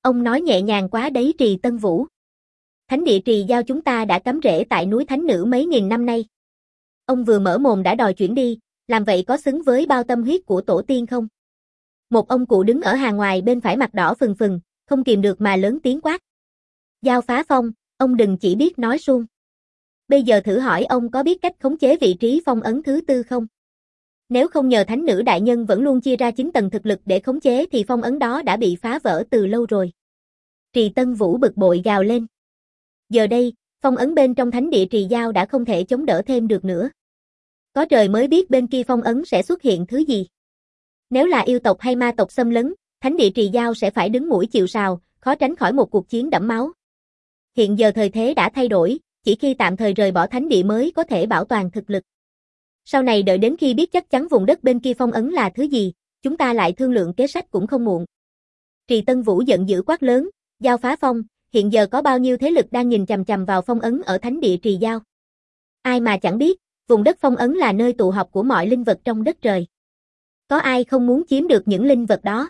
Ông nói nhẹ nhàng quá đấy Trì Tân Vũ. Thánh địa Trì Giao chúng ta đã cắm rễ tại núi Thánh Nữ mấy nghìn năm nay. Ông vừa mở mồm đã đòi chuyển đi, làm vậy có xứng với bao tâm huyết của tổ tiên không? Một ông cụ đứng ở hàng ngoài bên phải mặt đỏ phừng phừng, không kìm được mà lớn tiếng quát. Giao Phá Phong, ông đừng chỉ biết nói suông. Bây giờ thử hỏi ông có biết cách khống chế vị trí phong ấn thứ tư không? Nếu không nhờ thánh nữ đại nhân vẫn luôn chia ra chín tầng thực lực để khống chế thì phong ấn đó đã bị phá vỡ từ lâu rồi. Trì Tân Vũ bực bội gào lên. Giờ đây, phong ấn bên trong thánh địa Trì Giao đã không thể chống đỡ thêm được nữa. Có trời mới biết bên kia phong ấn sẽ xuất hiện thứ gì. Nếu là yêu tộc hay ma tộc xâm lấn, thánh địa Trì Giao sẽ phải đứng mũi chịu sào, khó tránh khỏi một cuộc chiến đẫm máu. Hiện giờ thời thế đã thay đổi, chỉ khi tạm thời rời bỏ thánh địa mới có thể bảo toàn thực lực. Sau này đợi đến khi biết chắc chắn vùng đất bên kia phong ấn là thứ gì, chúng ta lại thương lượng kế sách cũng không muộn. Trì Tân Vũ giận dữ quát lớn, Giao Phá Phong, hiện giờ có bao nhiêu thế lực đang nhìn chằm chằm vào phong ấn ở thánh địa Trì Giao. Ai mà chẳng biết, vùng đất phong ấn là nơi tụ họp của mọi linh vật trong đất trời. Có ai không muốn chiếm được những linh vật đó?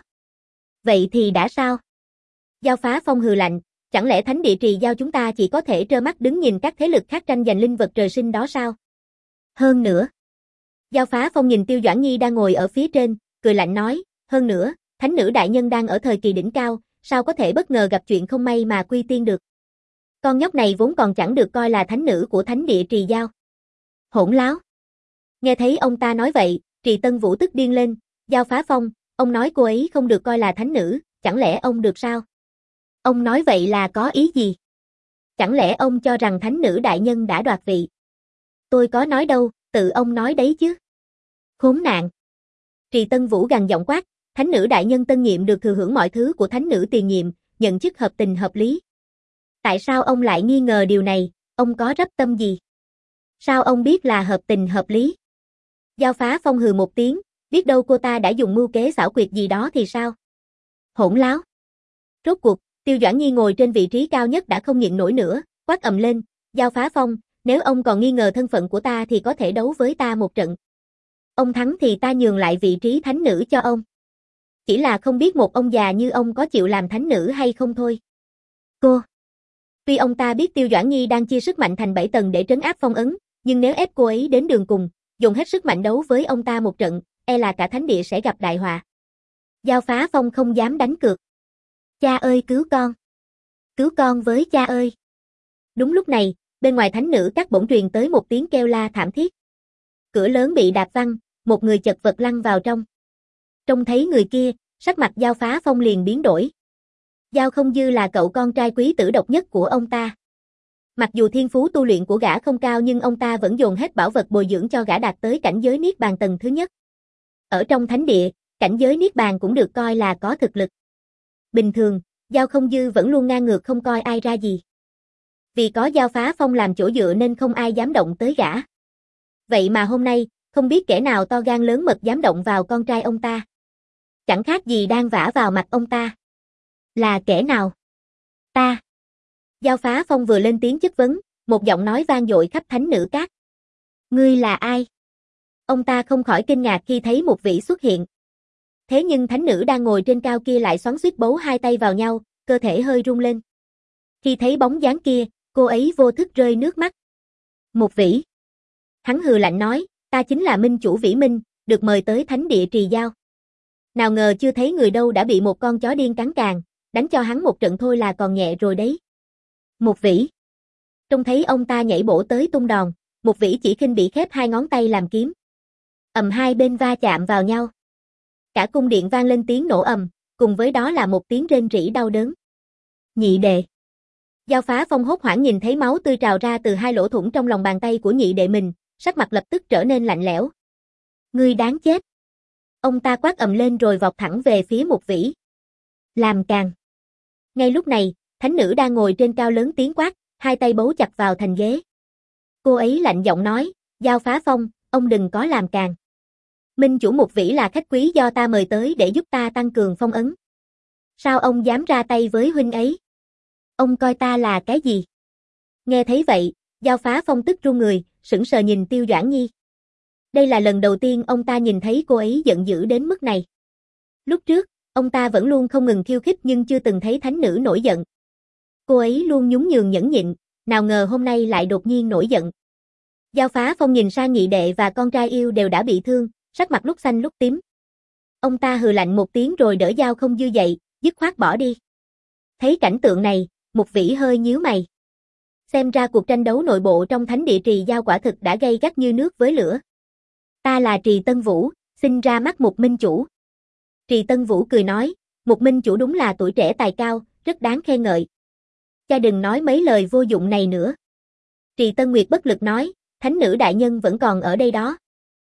Vậy thì đã sao? Giao Phá Phong hừ lạnh, chẳng lẽ thánh địa Trì Giao chúng ta chỉ có thể trơ mắt đứng nhìn các thế lực khác tranh giành linh vật trời sinh đó sao? Hơn nữa. Giao Phá Phong nhìn Tiêu Doãn Nhi đang ngồi ở phía trên, cười lạnh nói, hơn nữa, thánh nữ đại nhân đang ở thời kỳ đỉnh cao, sao có thể bất ngờ gặp chuyện không may mà quy tiên được. Con nhóc này vốn còn chẳng được coi là thánh nữ của thánh địa Trì Giao. Hỗn láo. Nghe thấy ông ta nói vậy, Trì Tân Vũ tức điên lên, Giao Phá Phong, ông nói cô ấy không được coi là thánh nữ, chẳng lẽ ông được sao? Ông nói vậy là có ý gì? Chẳng lẽ ông cho rằng thánh nữ đại nhân đã đoạt vị? Tôi có nói đâu, tự ông nói đấy chứ. Khốn nạn. Trì Tân Vũ gằn giọng quát, thánh nữ đại nhân tân nhiệm được thừa hưởng mọi thứ của thánh nữ tiền nhiệm, nhận chức hợp tình hợp lý. Tại sao ông lại nghi ngờ điều này, ông có rắp tâm gì? Sao ông biết là hợp tình hợp lý? Giao Phá Phong hừ một tiếng, biết đâu cô ta đã dùng mưu kế xảo quyệt gì đó thì sao? Hỗn láo. Rốt cuộc, Tiêu Doãn Nhi ngồi trên vị trí cao nhất đã không nhịn nổi nữa, quát ầm lên, Giao Phá Phong, nếu ông còn nghi ngờ thân phận của ta thì có thể đấu với ta một trận. Ông thắng thì ta nhường lại vị trí thánh nữ cho ông. Chỉ là không biết một ông già như ông có chịu làm thánh nữ hay không thôi. Cô. Tuy ông ta biết Tiêu Doãn Nhi đang chia sức mạnh thành bảy tầng để trấn áp phong ấn, nhưng nếu ép cô ấy đến đường cùng, dùng hết sức mạnh đấu với ông ta một trận, e là cả thánh địa sẽ gặp đại họa. Giao Phá Phong không dám đánh cược. Cha ơi cứu con. Cứu con với cha ơi. Đúng lúc này, bên ngoài thánh nữ các bỗng truyền tới một tiếng kêu la thảm thiết. Cửa lớn bị đạp văng, một người chật vật lăn vào trong. Trông thấy người kia, sắc mặt Giao Phá Phong liền biến đổi. Giao Không Dư là cậu con trai quý tử độc nhất của ông ta. Mặc dù thiên phú tu luyện của gã không cao nhưng ông ta vẫn dồn hết bảo vật bồi dưỡng cho gã đạt tới cảnh giới Niết Bàn tầng thứ nhất. Ở trong thánh địa, cảnh giới Niết Bàn cũng được coi là có thực lực. Bình thường, Giao Không Dư vẫn luôn ngang ngược không coi ai ra gì. Vì có Giao Phá Phong làm chỗ dựa nên không ai dám động tới gã. Vậy mà hôm nay, không biết kẻ nào to gan lớn mật dám động vào con trai ông ta. Chẳng khác gì đang vả vào mặt ông ta. Là kẻ nào? Ta. Giao Phá Phong vừa lên tiếng chất vấn, một giọng nói vang dội khắp thánh nữ các. Ngươi là ai? Ông ta không khỏi kinh ngạc khi thấy một vị xuất hiện. Thế nhưng thánh nữ đang ngồi trên cao kia lại xoắn xuýt bấu hai tay vào nhau, cơ thể hơi rung lên. Khi thấy bóng dáng kia, cô ấy vô thức rơi nước mắt. Một Vĩ. Hắn hừ lạnh nói, ta chính là minh chủ Vĩ Minh, được mời tới thánh địa Trì Giao. Nào ngờ chưa thấy người đâu đã bị một con chó điên cắn càng, đánh cho hắn một trận thôi là còn nhẹ rồi đấy. Một Vĩ. Trông thấy ông ta nhảy bổ tới tung đòn, Một Vĩ chỉ khinh bị khép hai ngón tay làm kiếm. Ầm hai bên va chạm vào nhau. Cả cung điện vang lên tiếng nổ ầm, cùng với đó là một tiếng rên rỉ đau đớn. Nhị đệ. Giao Phá Phong hốt hoảng nhìn thấy máu tươi trào ra từ hai lỗ thủng trong lòng bàn tay của nhị đệ mình, sắc mặt lập tức trở nên lạnh lẽo. Ngươi đáng chết. Ông ta quát ầm lên rồi vọt thẳng về phía Một Vĩ. Làm càng. Ngay lúc này, thánh nữ đang ngồi trên cao lớn tiếng quát, hai tay bấu chặt vào thành ghế. Cô ấy lạnh giọng nói, Giao Phá Phong, ông đừng có làm càng. Minh chủ Một Vĩ là khách quý do ta mời tới để giúp ta tăng cường phong ấn. Sao ông dám ra tay với huynh ấy? Ông coi ta là cái gì? Nghe thấy vậy, Giao Phá Phong tức run người, sững sờ nhìn Tiêu Doãn Nhi. Đây là lần đầu tiên ông ta nhìn thấy cô ấy giận dữ đến mức này. Lúc trước, Ông ta vẫn luôn không ngừng khiêu khích nhưng chưa từng thấy thánh nữ nổi giận. Cô ấy luôn nhún nhường nhẫn nhịn, nào ngờ hôm nay lại đột nhiên nổi giận. Giao Phá Phong nhìn sang nhị đệ và con trai yêu đều đã bị thương, sắc mặt lúc xanh lúc tím. Ông ta hừ lạnh một tiếng rồi đỡ dao không dư dậy, dứt khoát bỏ đi. Thấy cảnh tượng này, Mục Vĩ hơi nhíu mày. Xem ra cuộc tranh đấu nội bộ trong thánh địa Trì Giao quả thực đã gay gắt như nước với lửa. Ta là Trì Tân Vũ, xin ra mắt Mục minh chủ. Trì Tân Vũ cười nói, Mục minh chủ đúng là tuổi trẻ tài cao, rất đáng khen ngợi. Cha đừng nói mấy lời vô dụng này nữa. Trì Tân Nguyệt bất lực nói, thánh nữ đại nhân vẫn còn ở đây đó.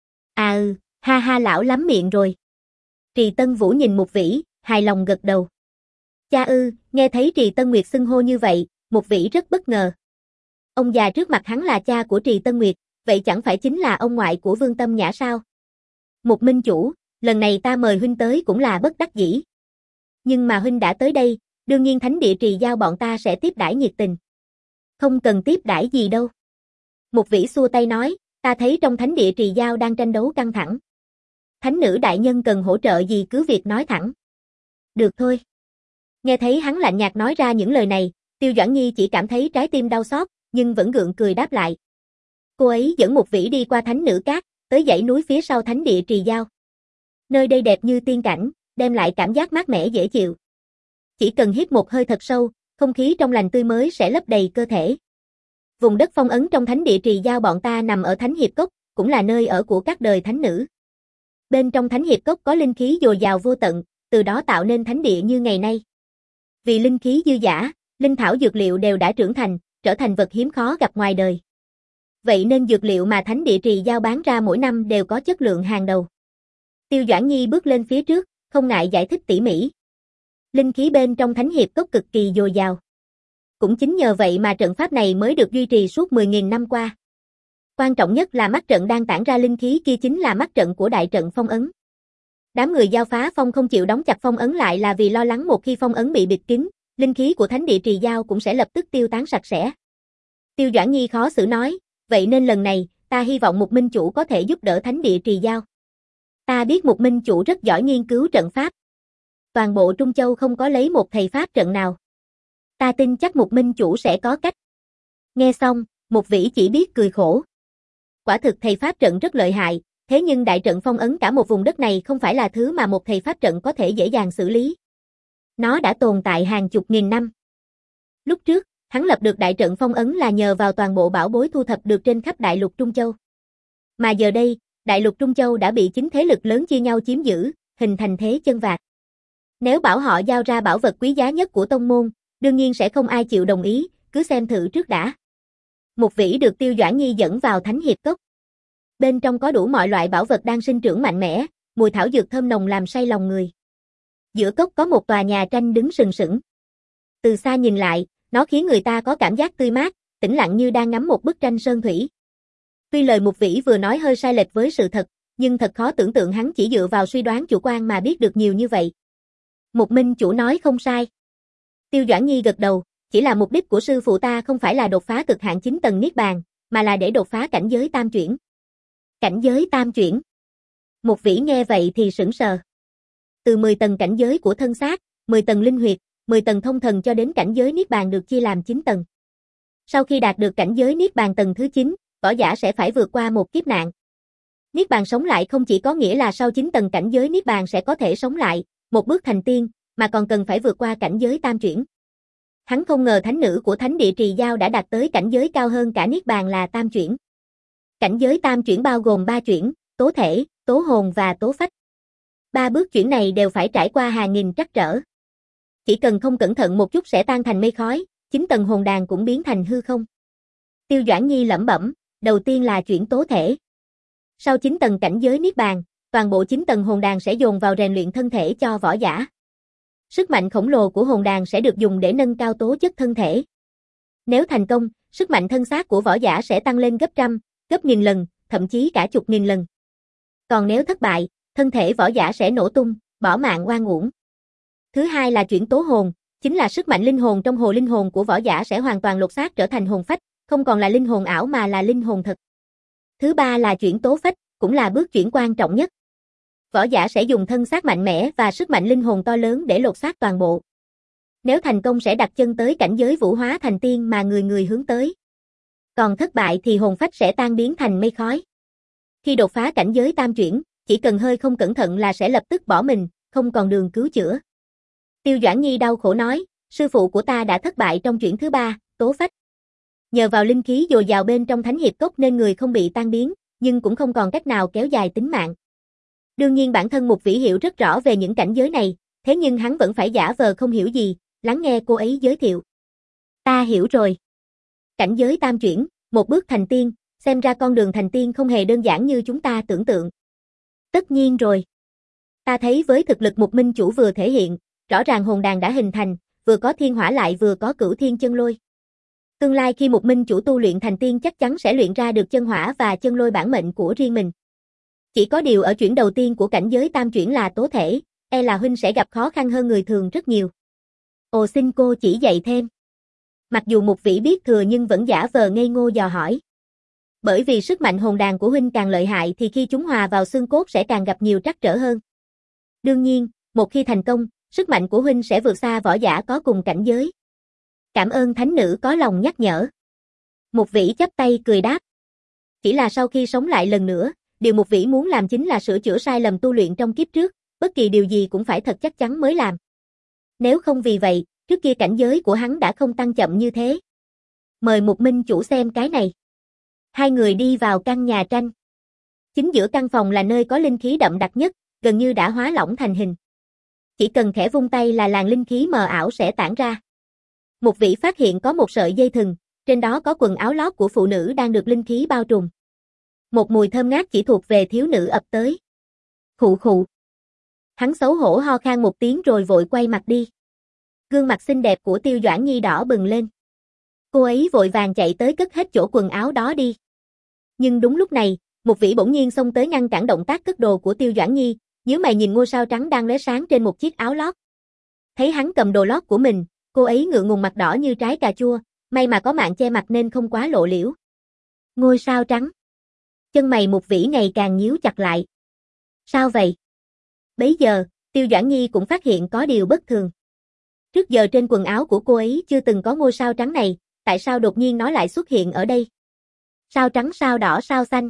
À ừ, ha ha lão lắm miệng rồi. Trì Tân Vũ nhìn Mục Vĩ, hài lòng gật đầu. Cha ư, nghe thấy Trì Tân Nguyệt xưng hô như vậy, Mục Vĩ rất bất ngờ. Ông già trước mặt hắn là cha của Trì Tân Nguyệt, vậy chẳng phải chính là ông ngoại của Vương Tâm Nhã sao? Mục minh chủ, lần này ta mời huynh tới cũng là bất đắc dĩ. Nhưng mà huynh đã tới đây, đương nhiên thánh địa Trì Giao bọn ta sẽ tiếp đãi nhiệt tình. Không cần tiếp đãi gì đâu. Mục Vĩ xua tay nói, ta thấy trong thánh địa Trì Giao đang tranh đấu căng thẳng. Thánh nữ đại nhân cần hỗ trợ gì cứ việc nói thẳng. Được thôi. Nghe thấy hắn lạnh nhạt nói ra những lời này, Tiêu Doãn Nhi chỉ cảm thấy trái tim đau xót, nhưng vẫn gượng cười đáp lại. Cô ấy dẫn Mục Vĩ đi qua thánh nữ cát, tới dãy núi phía sau thánh địa Trì Giao. Nơi đây đẹp như tiên cảnh, đem lại cảm giác mát mẻ dễ chịu. Chỉ cần hít một hơi thật sâu, không khí trong lành tươi mới sẽ lấp đầy cơ thể. Vùng đất phong ấn trong thánh địa Trì Giao bọn ta nằm ở Thánh Hiệp Cốc, cũng là nơi ở của các đời thánh nữ. Bên trong Thánh Hiệp Cốc có linh khí dồi dào vô tận, từ đó tạo nên thánh địa như ngày nay. Vì linh khí dư dả, linh thảo dược liệu đều đã trưởng thành, trở thành vật hiếm khó gặp ngoài đời. Vậy nên dược liệu mà thánh địa Trì Giao bán ra mỗi năm đều có chất lượng hàng đầu. Tiêu Doãn Nhi bước lên phía trước, không ngại giải thích tỉ mỉ. Linh khí bên trong Thánh Hiệp Cốc cực kỳ dồi dào. Cũng chính nhờ vậy mà trận pháp này mới được duy trì suốt mười nghìn năm qua. Quan trọng nhất là mắt trận đang tản ra linh khí kia chính là mắt trận của đại trận phong ấn. Đám người Giao Phá Phong không chịu đóng chặt phong ấn lại là vì lo lắng một khi phong ấn bị bịt kín, linh khí của thánh địa Trì Giao cũng sẽ lập tức tiêu tán sạch sẽ. Tiêu Doãn Nhi khó xử nói, vậy nên lần này, ta hy vọng Mục minh chủ có thể giúp đỡ thánh địa Trì Giao. Ta biết Mục minh chủ rất giỏi nghiên cứu trận pháp. Toàn bộ Trung Châu không có lấy một thầy pháp trận nào. Ta tin chắc Mục minh chủ sẽ có cách. Nghe xong, Mục Vĩ chỉ biết cười khổ. Quả thực thầy pháp trận rất lợi hại, thế nhưng đại trận phong ấn cả một vùng đất này không phải là thứ mà một thầy pháp trận có thể dễ dàng xử lý. Nó đã tồn tại hàng chục nghìn năm. Lúc trước, hắn lập được đại trận phong ấn là nhờ vào toàn bộ bảo bối thu thập được trên khắp đại lục Trung Châu. Mà giờ đây, đại lục Trung Châu đã bị chính thế lực lớn chia nhau chiếm giữ, hình thành thế chân vạc. Nếu bảo họ giao ra bảo vật quý giá nhất của tông môn, đương nhiên sẽ không ai chịu đồng ý, cứ xem thử trước đã. Mục Vĩ được Tiêu Doãn Nhi dẫn vào Thánh Hiệp Cốc. Bên trong có đủ mọi loại bảo vật đang sinh trưởng mạnh mẽ, mùi thảo dược thơm nồng làm say lòng người. Giữa cốc có một tòa nhà tranh đứng sừng sững. Từ xa nhìn lại, nó khiến người ta có cảm giác tươi mát, tĩnh lặng như đang ngắm một bức tranh sơn thủy. Tuy lời Mục Vĩ vừa nói hơi sai lệch với sự thật, nhưng thật khó tưởng tượng hắn chỉ dựa vào suy đoán chủ quan mà biết được nhiều như vậy. Mục minh chủ nói không sai. Tiêu Doãn Nhi gật đầu, chỉ là mục đích của sư phụ ta không phải là đột phá cực hạn chín tầng niết bàn, mà là để đột phá cảnh giới tam chuyển. Cảnh giới tam chuyển. Mục Vĩ nghe vậy thì sững sờ. Từ mười tầng cảnh giới của thân xác, mười tầng linh huyệt, mười tầng thông thần cho đến cảnh giới niết bàn được chia làm chín tầng. Sau khi đạt được cảnh giới niết bàn tầng thứ chín, võ giả sẽ phải vượt qua một kiếp nạn. Niết bàn sống lại không chỉ có nghĩa là sau chín tầng cảnh giới niết bàn sẽ có thể sống lại, một bước thành tiên, mà còn cần phải vượt qua cảnh giới tam chuyển. Hắn không ngờ thánh nữ của thánh địa Trì Giao đã đạt tới cảnh giới cao hơn cả niết bàn là tam chuyển. Cảnh giới tam chuyển bao gồm ba chuyển, tố thể, tố hồn và tố phách. Ba bước chuyển này đều phải trải qua hàng nghìn trắc trở. Chỉ cần không cẩn thận một chút sẽ tan thành mây khói, chín tầng hồn đàn cũng biến thành hư không. Tiêu Doãn Nhi lẩm bẩm, đầu tiên là chuyển tố thể. Sau chín tầng cảnh giới niết bàn, toàn bộ chín tầng hồn đàn sẽ dồn vào rèn luyện thân thể cho võ giả. Sức mạnh khổng lồ của hồn đàn sẽ được dùng để nâng cao tố chất thân thể. Nếu thành công, sức mạnh thân xác của võ giả sẽ tăng lên gấp trăm, gấp nghìn lần, thậm chí cả chục nghìn lần. Còn nếu thất bại, thân thể võ giả sẽ nổ tung, bỏ mạng oan uổng. Thứ hai là chuyển tố hồn, chính là sức mạnh linh hồn trong hồ linh hồn của võ giả sẽ hoàn toàn lột xác trở thành hồn phách, không còn là linh hồn ảo mà là linh hồn thật. Thứ ba là chuyển tố phách, cũng là bước chuyển quan trọng nhất. võ giả sẽ dùng thân xác mạnh mẽ và sức mạnh linh hồn to lớn để lột xác toàn bộ. Nếu thành công sẽ đặt chân tới cảnh giới vũ hóa thành tiên mà người người hướng tới. Còn thất bại thì hồn phách sẽ tan biến thành mây khói. Khi đột phá cảnh giới tam chuyển, chỉ cần hơi không cẩn thận là sẽ lập tức bỏ mình, không còn đường cứu chữa. Tiêu Doãn Nhi đau khổ nói, sư phụ của ta đã thất bại trong chuyển thứ ba, tố phách. Nhờ vào linh khí dồi dào bên trong thánh hiệp cốc nên người không bị tan biến, nhưng cũng không còn cách nào kéo dài tính mạng. Đương nhiên bản thân Mục Vĩ hiểu rất rõ về những cảnh giới này, thế nhưng hắn vẫn phải giả vờ không hiểu gì, lắng nghe cô ấy giới thiệu. Ta hiểu rồi. Cảnh giới tam chuyển, một bước thành tiên, xem ra con đường thành tiên không hề đơn giản như chúng ta tưởng tượng. Tất nhiên rồi. Ta thấy với thực lực Mục Minh Chủ vừa thể hiện, rõ ràng hồn đàn đã hình thành, vừa có thiên hỏa lại vừa có cửu thiên chân lôi. Tương lai khi Mục Minh Chủ tu luyện thành tiên chắc chắn sẽ luyện ra được chân hỏa và chân lôi bản mệnh của riêng mình. Chỉ có điều ở chuyển đầu tiên của cảnh giới tam chuyển là tố thể, e là huynh sẽ gặp khó khăn hơn người thường rất nhiều. Ồ, xin cô chỉ dạy thêm. Mặc dù Mục Vĩ biết thừa nhưng vẫn giả vờ ngây ngô dò hỏi. Bởi vì sức mạnh hồn đàn của huynh càng lợi hại thì khi chúng hòa vào xương cốt sẽ càng gặp nhiều trắc trở hơn. Đương nhiên, một khi thành công, sức mạnh của huynh sẽ vượt xa võ giả có cùng cảnh giới. Cảm ơn thánh nữ có lòng nhắc nhở. Mục Vĩ chắp tay cười đáp. Chỉ là sau khi sống lại lần nữa, điều Mục Vĩ muốn làm chính là sửa chữa sai lầm tu luyện trong kiếp trước, bất kỳ điều gì cũng phải thật chắc chắn mới làm. Nếu không vì vậy, trước kia cảnh giới của hắn đã không tăng chậm như thế. Mời Mục Minh Chủ xem cái này. Hai người đi vào căn nhà tranh. Chính giữa căn phòng là nơi có linh khí đậm đặc nhất, gần như đã hóa lỏng thành hình. Chỉ cần khẽ vung tay là làn linh khí mờ ảo sẽ tản ra. Mục Vĩ phát hiện có một sợi dây thừng, trên đó có quần áo lót của phụ nữ đang được linh khí bao trùm. Một mùi thơm ngát chỉ thuộc về thiếu nữ ập tới. Khụ khụ. Hắn xấu hổ ho khan một tiếng rồi vội quay mặt đi. Gương mặt xinh đẹp của Tiêu Doãn Nhi đỏ bừng lên. Cô ấy vội vàng chạy tới cất hết chỗ quần áo đó đi. Nhưng đúng lúc này, Mục Vĩ bỗng nhiên xông tới ngăn cản động tác cất đồ của Tiêu Doãn Nhi, nhíu mày nhìn ngôi sao trắng đang lóe sáng trên một chiếc áo lót. Thấy hắn cầm đồ lót của mình, cô ấy ngượng ngùng mặt đỏ như trái cà chua, may mà có mạng che mặt nên không quá lộ liễu. Ngôi sao trắng. Chân mày Mục Vĩ ngày càng nhíu chặt lại. Sao vậy? Bấy giờ, Tiêu Doãn Nhi cũng phát hiện có điều bất thường. Trước giờ trên quần áo của cô ấy chưa từng có ngôi sao trắng này, tại sao đột nhiên nó lại xuất hiện ở đây? Sao trắng, sao đỏ, sao xanh.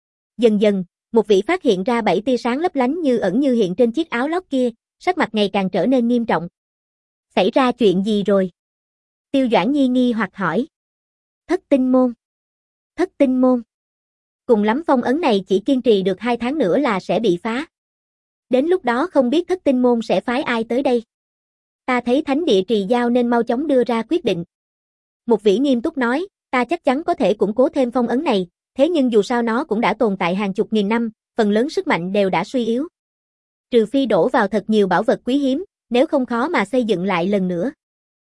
Dần dần, Mục Vĩ phát hiện ra bảy tia sáng lấp lánh như ẩn như hiện trên chiếc áo lót kia, sắc mặt ngày càng trở nên nghiêm trọng. Xảy ra chuyện gì rồi? Tiêu Doãn Nhi nghi hoặc hỏi. Thất tinh môn. Thất tinh môn. Cùng lắm phong ấn này chỉ kiên trì được hai tháng nữa là sẽ bị phá. Đến lúc đó không biết thất tinh môn sẽ phái ai tới đây. Ta thấy thánh địa trì giao nên mau chóng đưa ra quyết định. Mục Vĩ nghiêm túc nói, ta chắc chắn có thể củng cố thêm phong ấn này, thế nhưng dù sao nó cũng đã tồn tại hàng chục nghìn năm, phần lớn sức mạnh đều đã suy yếu. Trừ phi đổ vào thật nhiều bảo vật quý hiếm, nếu không khó mà xây dựng lại lần nữa.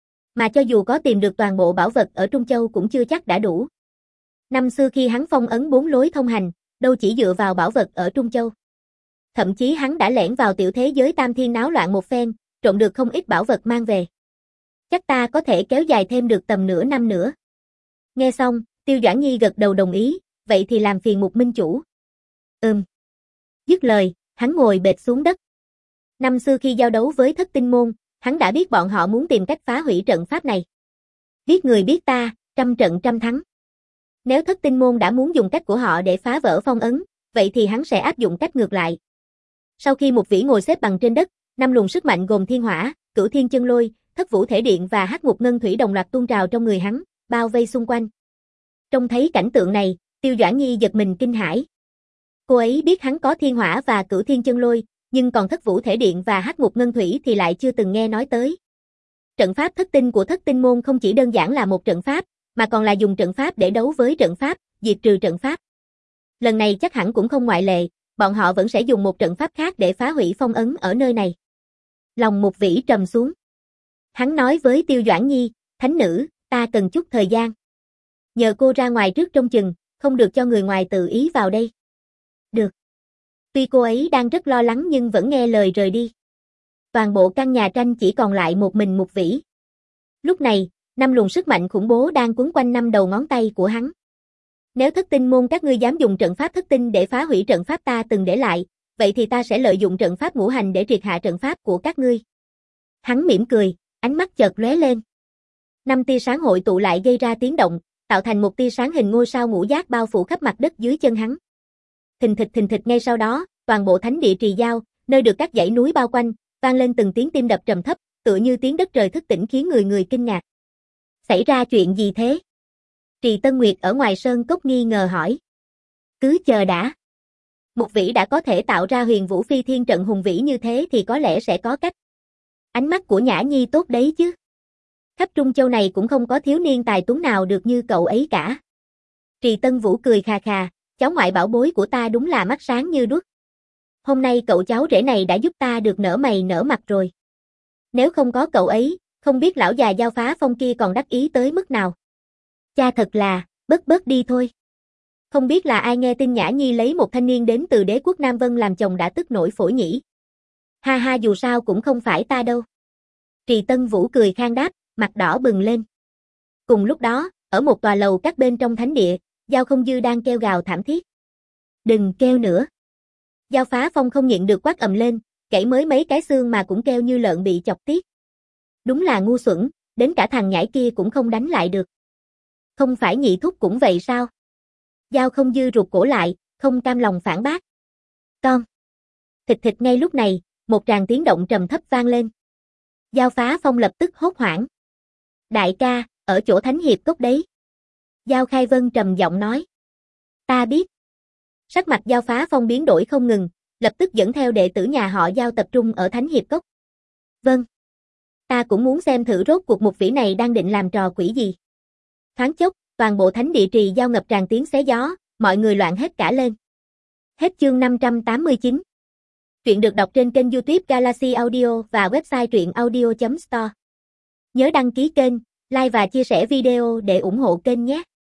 Mà cho dù có tìm được toàn bộ bảo vật ở Trung Châu cũng chưa chắc đã đủ. Năm xưa khi hắn phong ấn bốn lối thông hành, đâu chỉ dựa vào bảo vật ở Trung Châu. Thậm chí hắn đã lẻn vào tiểu thế giới Tam Thiên náo loạn một phen, trộm được không ít bảo vật mang về. Chắc ta có thể kéo dài thêm được tầm nửa năm nữa. Nghe xong, Tiêu Doãn Nhi gật đầu đồng ý, vậy thì làm phiền Mục Minh Chủ. Ừm. Dứt lời, hắn ngồi bệt xuống đất. Năm xưa khi giao đấu với Thất Tinh Môn, hắn đã biết bọn họ muốn tìm cách phá hủy trận pháp này. Biết người biết ta, trăm trận trăm thắng. Nếu Thất Tinh Môn đã muốn dùng cách của họ để phá vỡ phong ấn, vậy thì hắn sẽ áp dụng cách ngược lại. Sau khi Mục Vĩ ngồi xếp bằng trên đất, năm luồng sức mạnh gồm thiên hỏa, cửu thiên chân lôi, thất vũ thể điện và hắc ngục ngân thủy đồng loạt tuôn trào trong người hắn, bao vây xung quanh. Trông thấy cảnh tượng này, Tiêu Doãn Nhi giật mình kinh hãi. Cô ấy biết hắn có thiên hỏa và cửu thiên chân lôi, nhưng còn thất vũ thể điện và hắc ngục ngân thủy thì lại chưa từng nghe nói tới. Trận pháp thất tinh của Thất Tinh Môn không chỉ đơn giản là một trận pháp, mà còn là dùng trận pháp để đấu với trận pháp, diệt trừ trận pháp. Lần này chắc hẳn cũng không ngoại lệ, bọn họ vẫn sẽ dùng một trận pháp khác để phá hủy phong ấn ở nơi này. Lòng Mục Vĩ trầm xuống. Hắn nói với Tiêu Doãn Nhi, thánh nữ, ta cần chút thời gian. Nhờ cô ra ngoài trước trông chừng, không được cho người ngoài tự ý vào đây. Được. Tuy cô ấy đang rất lo lắng nhưng vẫn nghe lời rời đi. Toàn bộ căn nhà tranh chỉ còn lại một mình Mục Vĩ. Lúc này, năm luồng sức mạnh khủng bố đang quấn quanh năm đầu ngón tay của hắn. Nếu Thất Tinh Môn các ngươi dám dùng trận pháp thất tinh để phá hủy trận pháp ta từng để lại, vậy thì ta sẽ lợi dụng trận pháp ngũ hành để triệt hạ trận pháp của các ngươi. Hắn mỉm cười, ánh mắt chợt lóe lên. Năm tia sáng hội tụ lại gây ra tiếng động, tạo thành một tia sáng hình ngôi sao ngũ giác bao phủ khắp mặt đất dưới chân hắn. Thình thịch thình thịch ngay sau đó, toàn bộ thánh địa Trì Giao, nơi được các dãy núi bao quanh, vang lên từng tiếng tim đập trầm thấp, tựa như tiếng đất trời thức tỉnh khiến người người kinh ngạc. Xảy ra chuyện gì thế? Trì Tân Nguyệt ở ngoài sơn cốc nghi ngờ hỏi. Cứ chờ đã. Một vĩ đã có thể tạo ra huyền vũ phi thiên trận hùng vĩ như thế thì có lẽ sẽ có cách. Ánh mắt của Nhã Nhi tốt đấy chứ. Khắp Trung Châu này cũng không có thiếu niên tài tuấn nào được như cậu ấy cả. Trì Tân Vũ cười khà khà, cháu ngoại bảo bối của ta đúng là mắt sáng như đuốc. Hôm nay cậu cháu rể này đã giúp ta được nở mày nở mặt rồi. Nếu không có cậu ấy, không biết lão già Giao Phá Phong kia còn đắc ý tới mức nào. Cha thật là, bớt bớt đi thôi. Không biết là ai nghe tin Nhã Nhi lấy một thanh niên đến từ đế quốc Nam Vân làm chồng đã tức nổi phổi nhỉ. Ha ha, dù sao cũng không phải ta đâu. Trì Tân Vũ cười khang đáp, mặt đỏ bừng lên. Cùng lúc đó, ở một tòa lầu các bên trong thánh địa, Giao Không Dư đang kêu gào thảm thiết. Đừng kêu nữa. Giao Phá Phong không nhịn được quát ầm lên, gãy mới mấy cái xương mà cũng kêu như lợn bị chọc tiết. Đúng là ngu xuẩn, đến cả thằng nhãi kia cũng không đánh lại được. Không phải nhị thúc cũng vậy sao? Giao Không Dư rụt cổ lại, không cam lòng phản bác. Con. Thịt thịt ngay lúc này, một tràng tiếng động trầm thấp vang lên. Giao Phá Phong lập tức hốt hoảng. Đại ca, ở chỗ Thánh Hiệp Cốc đấy. Giao Khai Vân trầm giọng nói. Ta biết. Sắc mặt Giao Phá Phong biến đổi không ngừng, lập tức dẫn theo đệ tử nhà họ Giao tập trung ở Thánh Hiệp Cốc. Vâng. Ta cũng muốn xem thử rốt cuộc một vĩ này đang định làm trò quỷ gì. Thoáng chốc, toàn bộ thánh địa Trì Giao ngập tràn tiếng xé gió, mọi người loạn hết cả lên. Hết chương năm trăm tám mươi chín. Truyện được đọc trên kênh YouTube Galaxy Audio và website truyện audio chấm store. Nhớ đăng ký kênh, like và chia sẻ video để ủng hộ kênh nhé.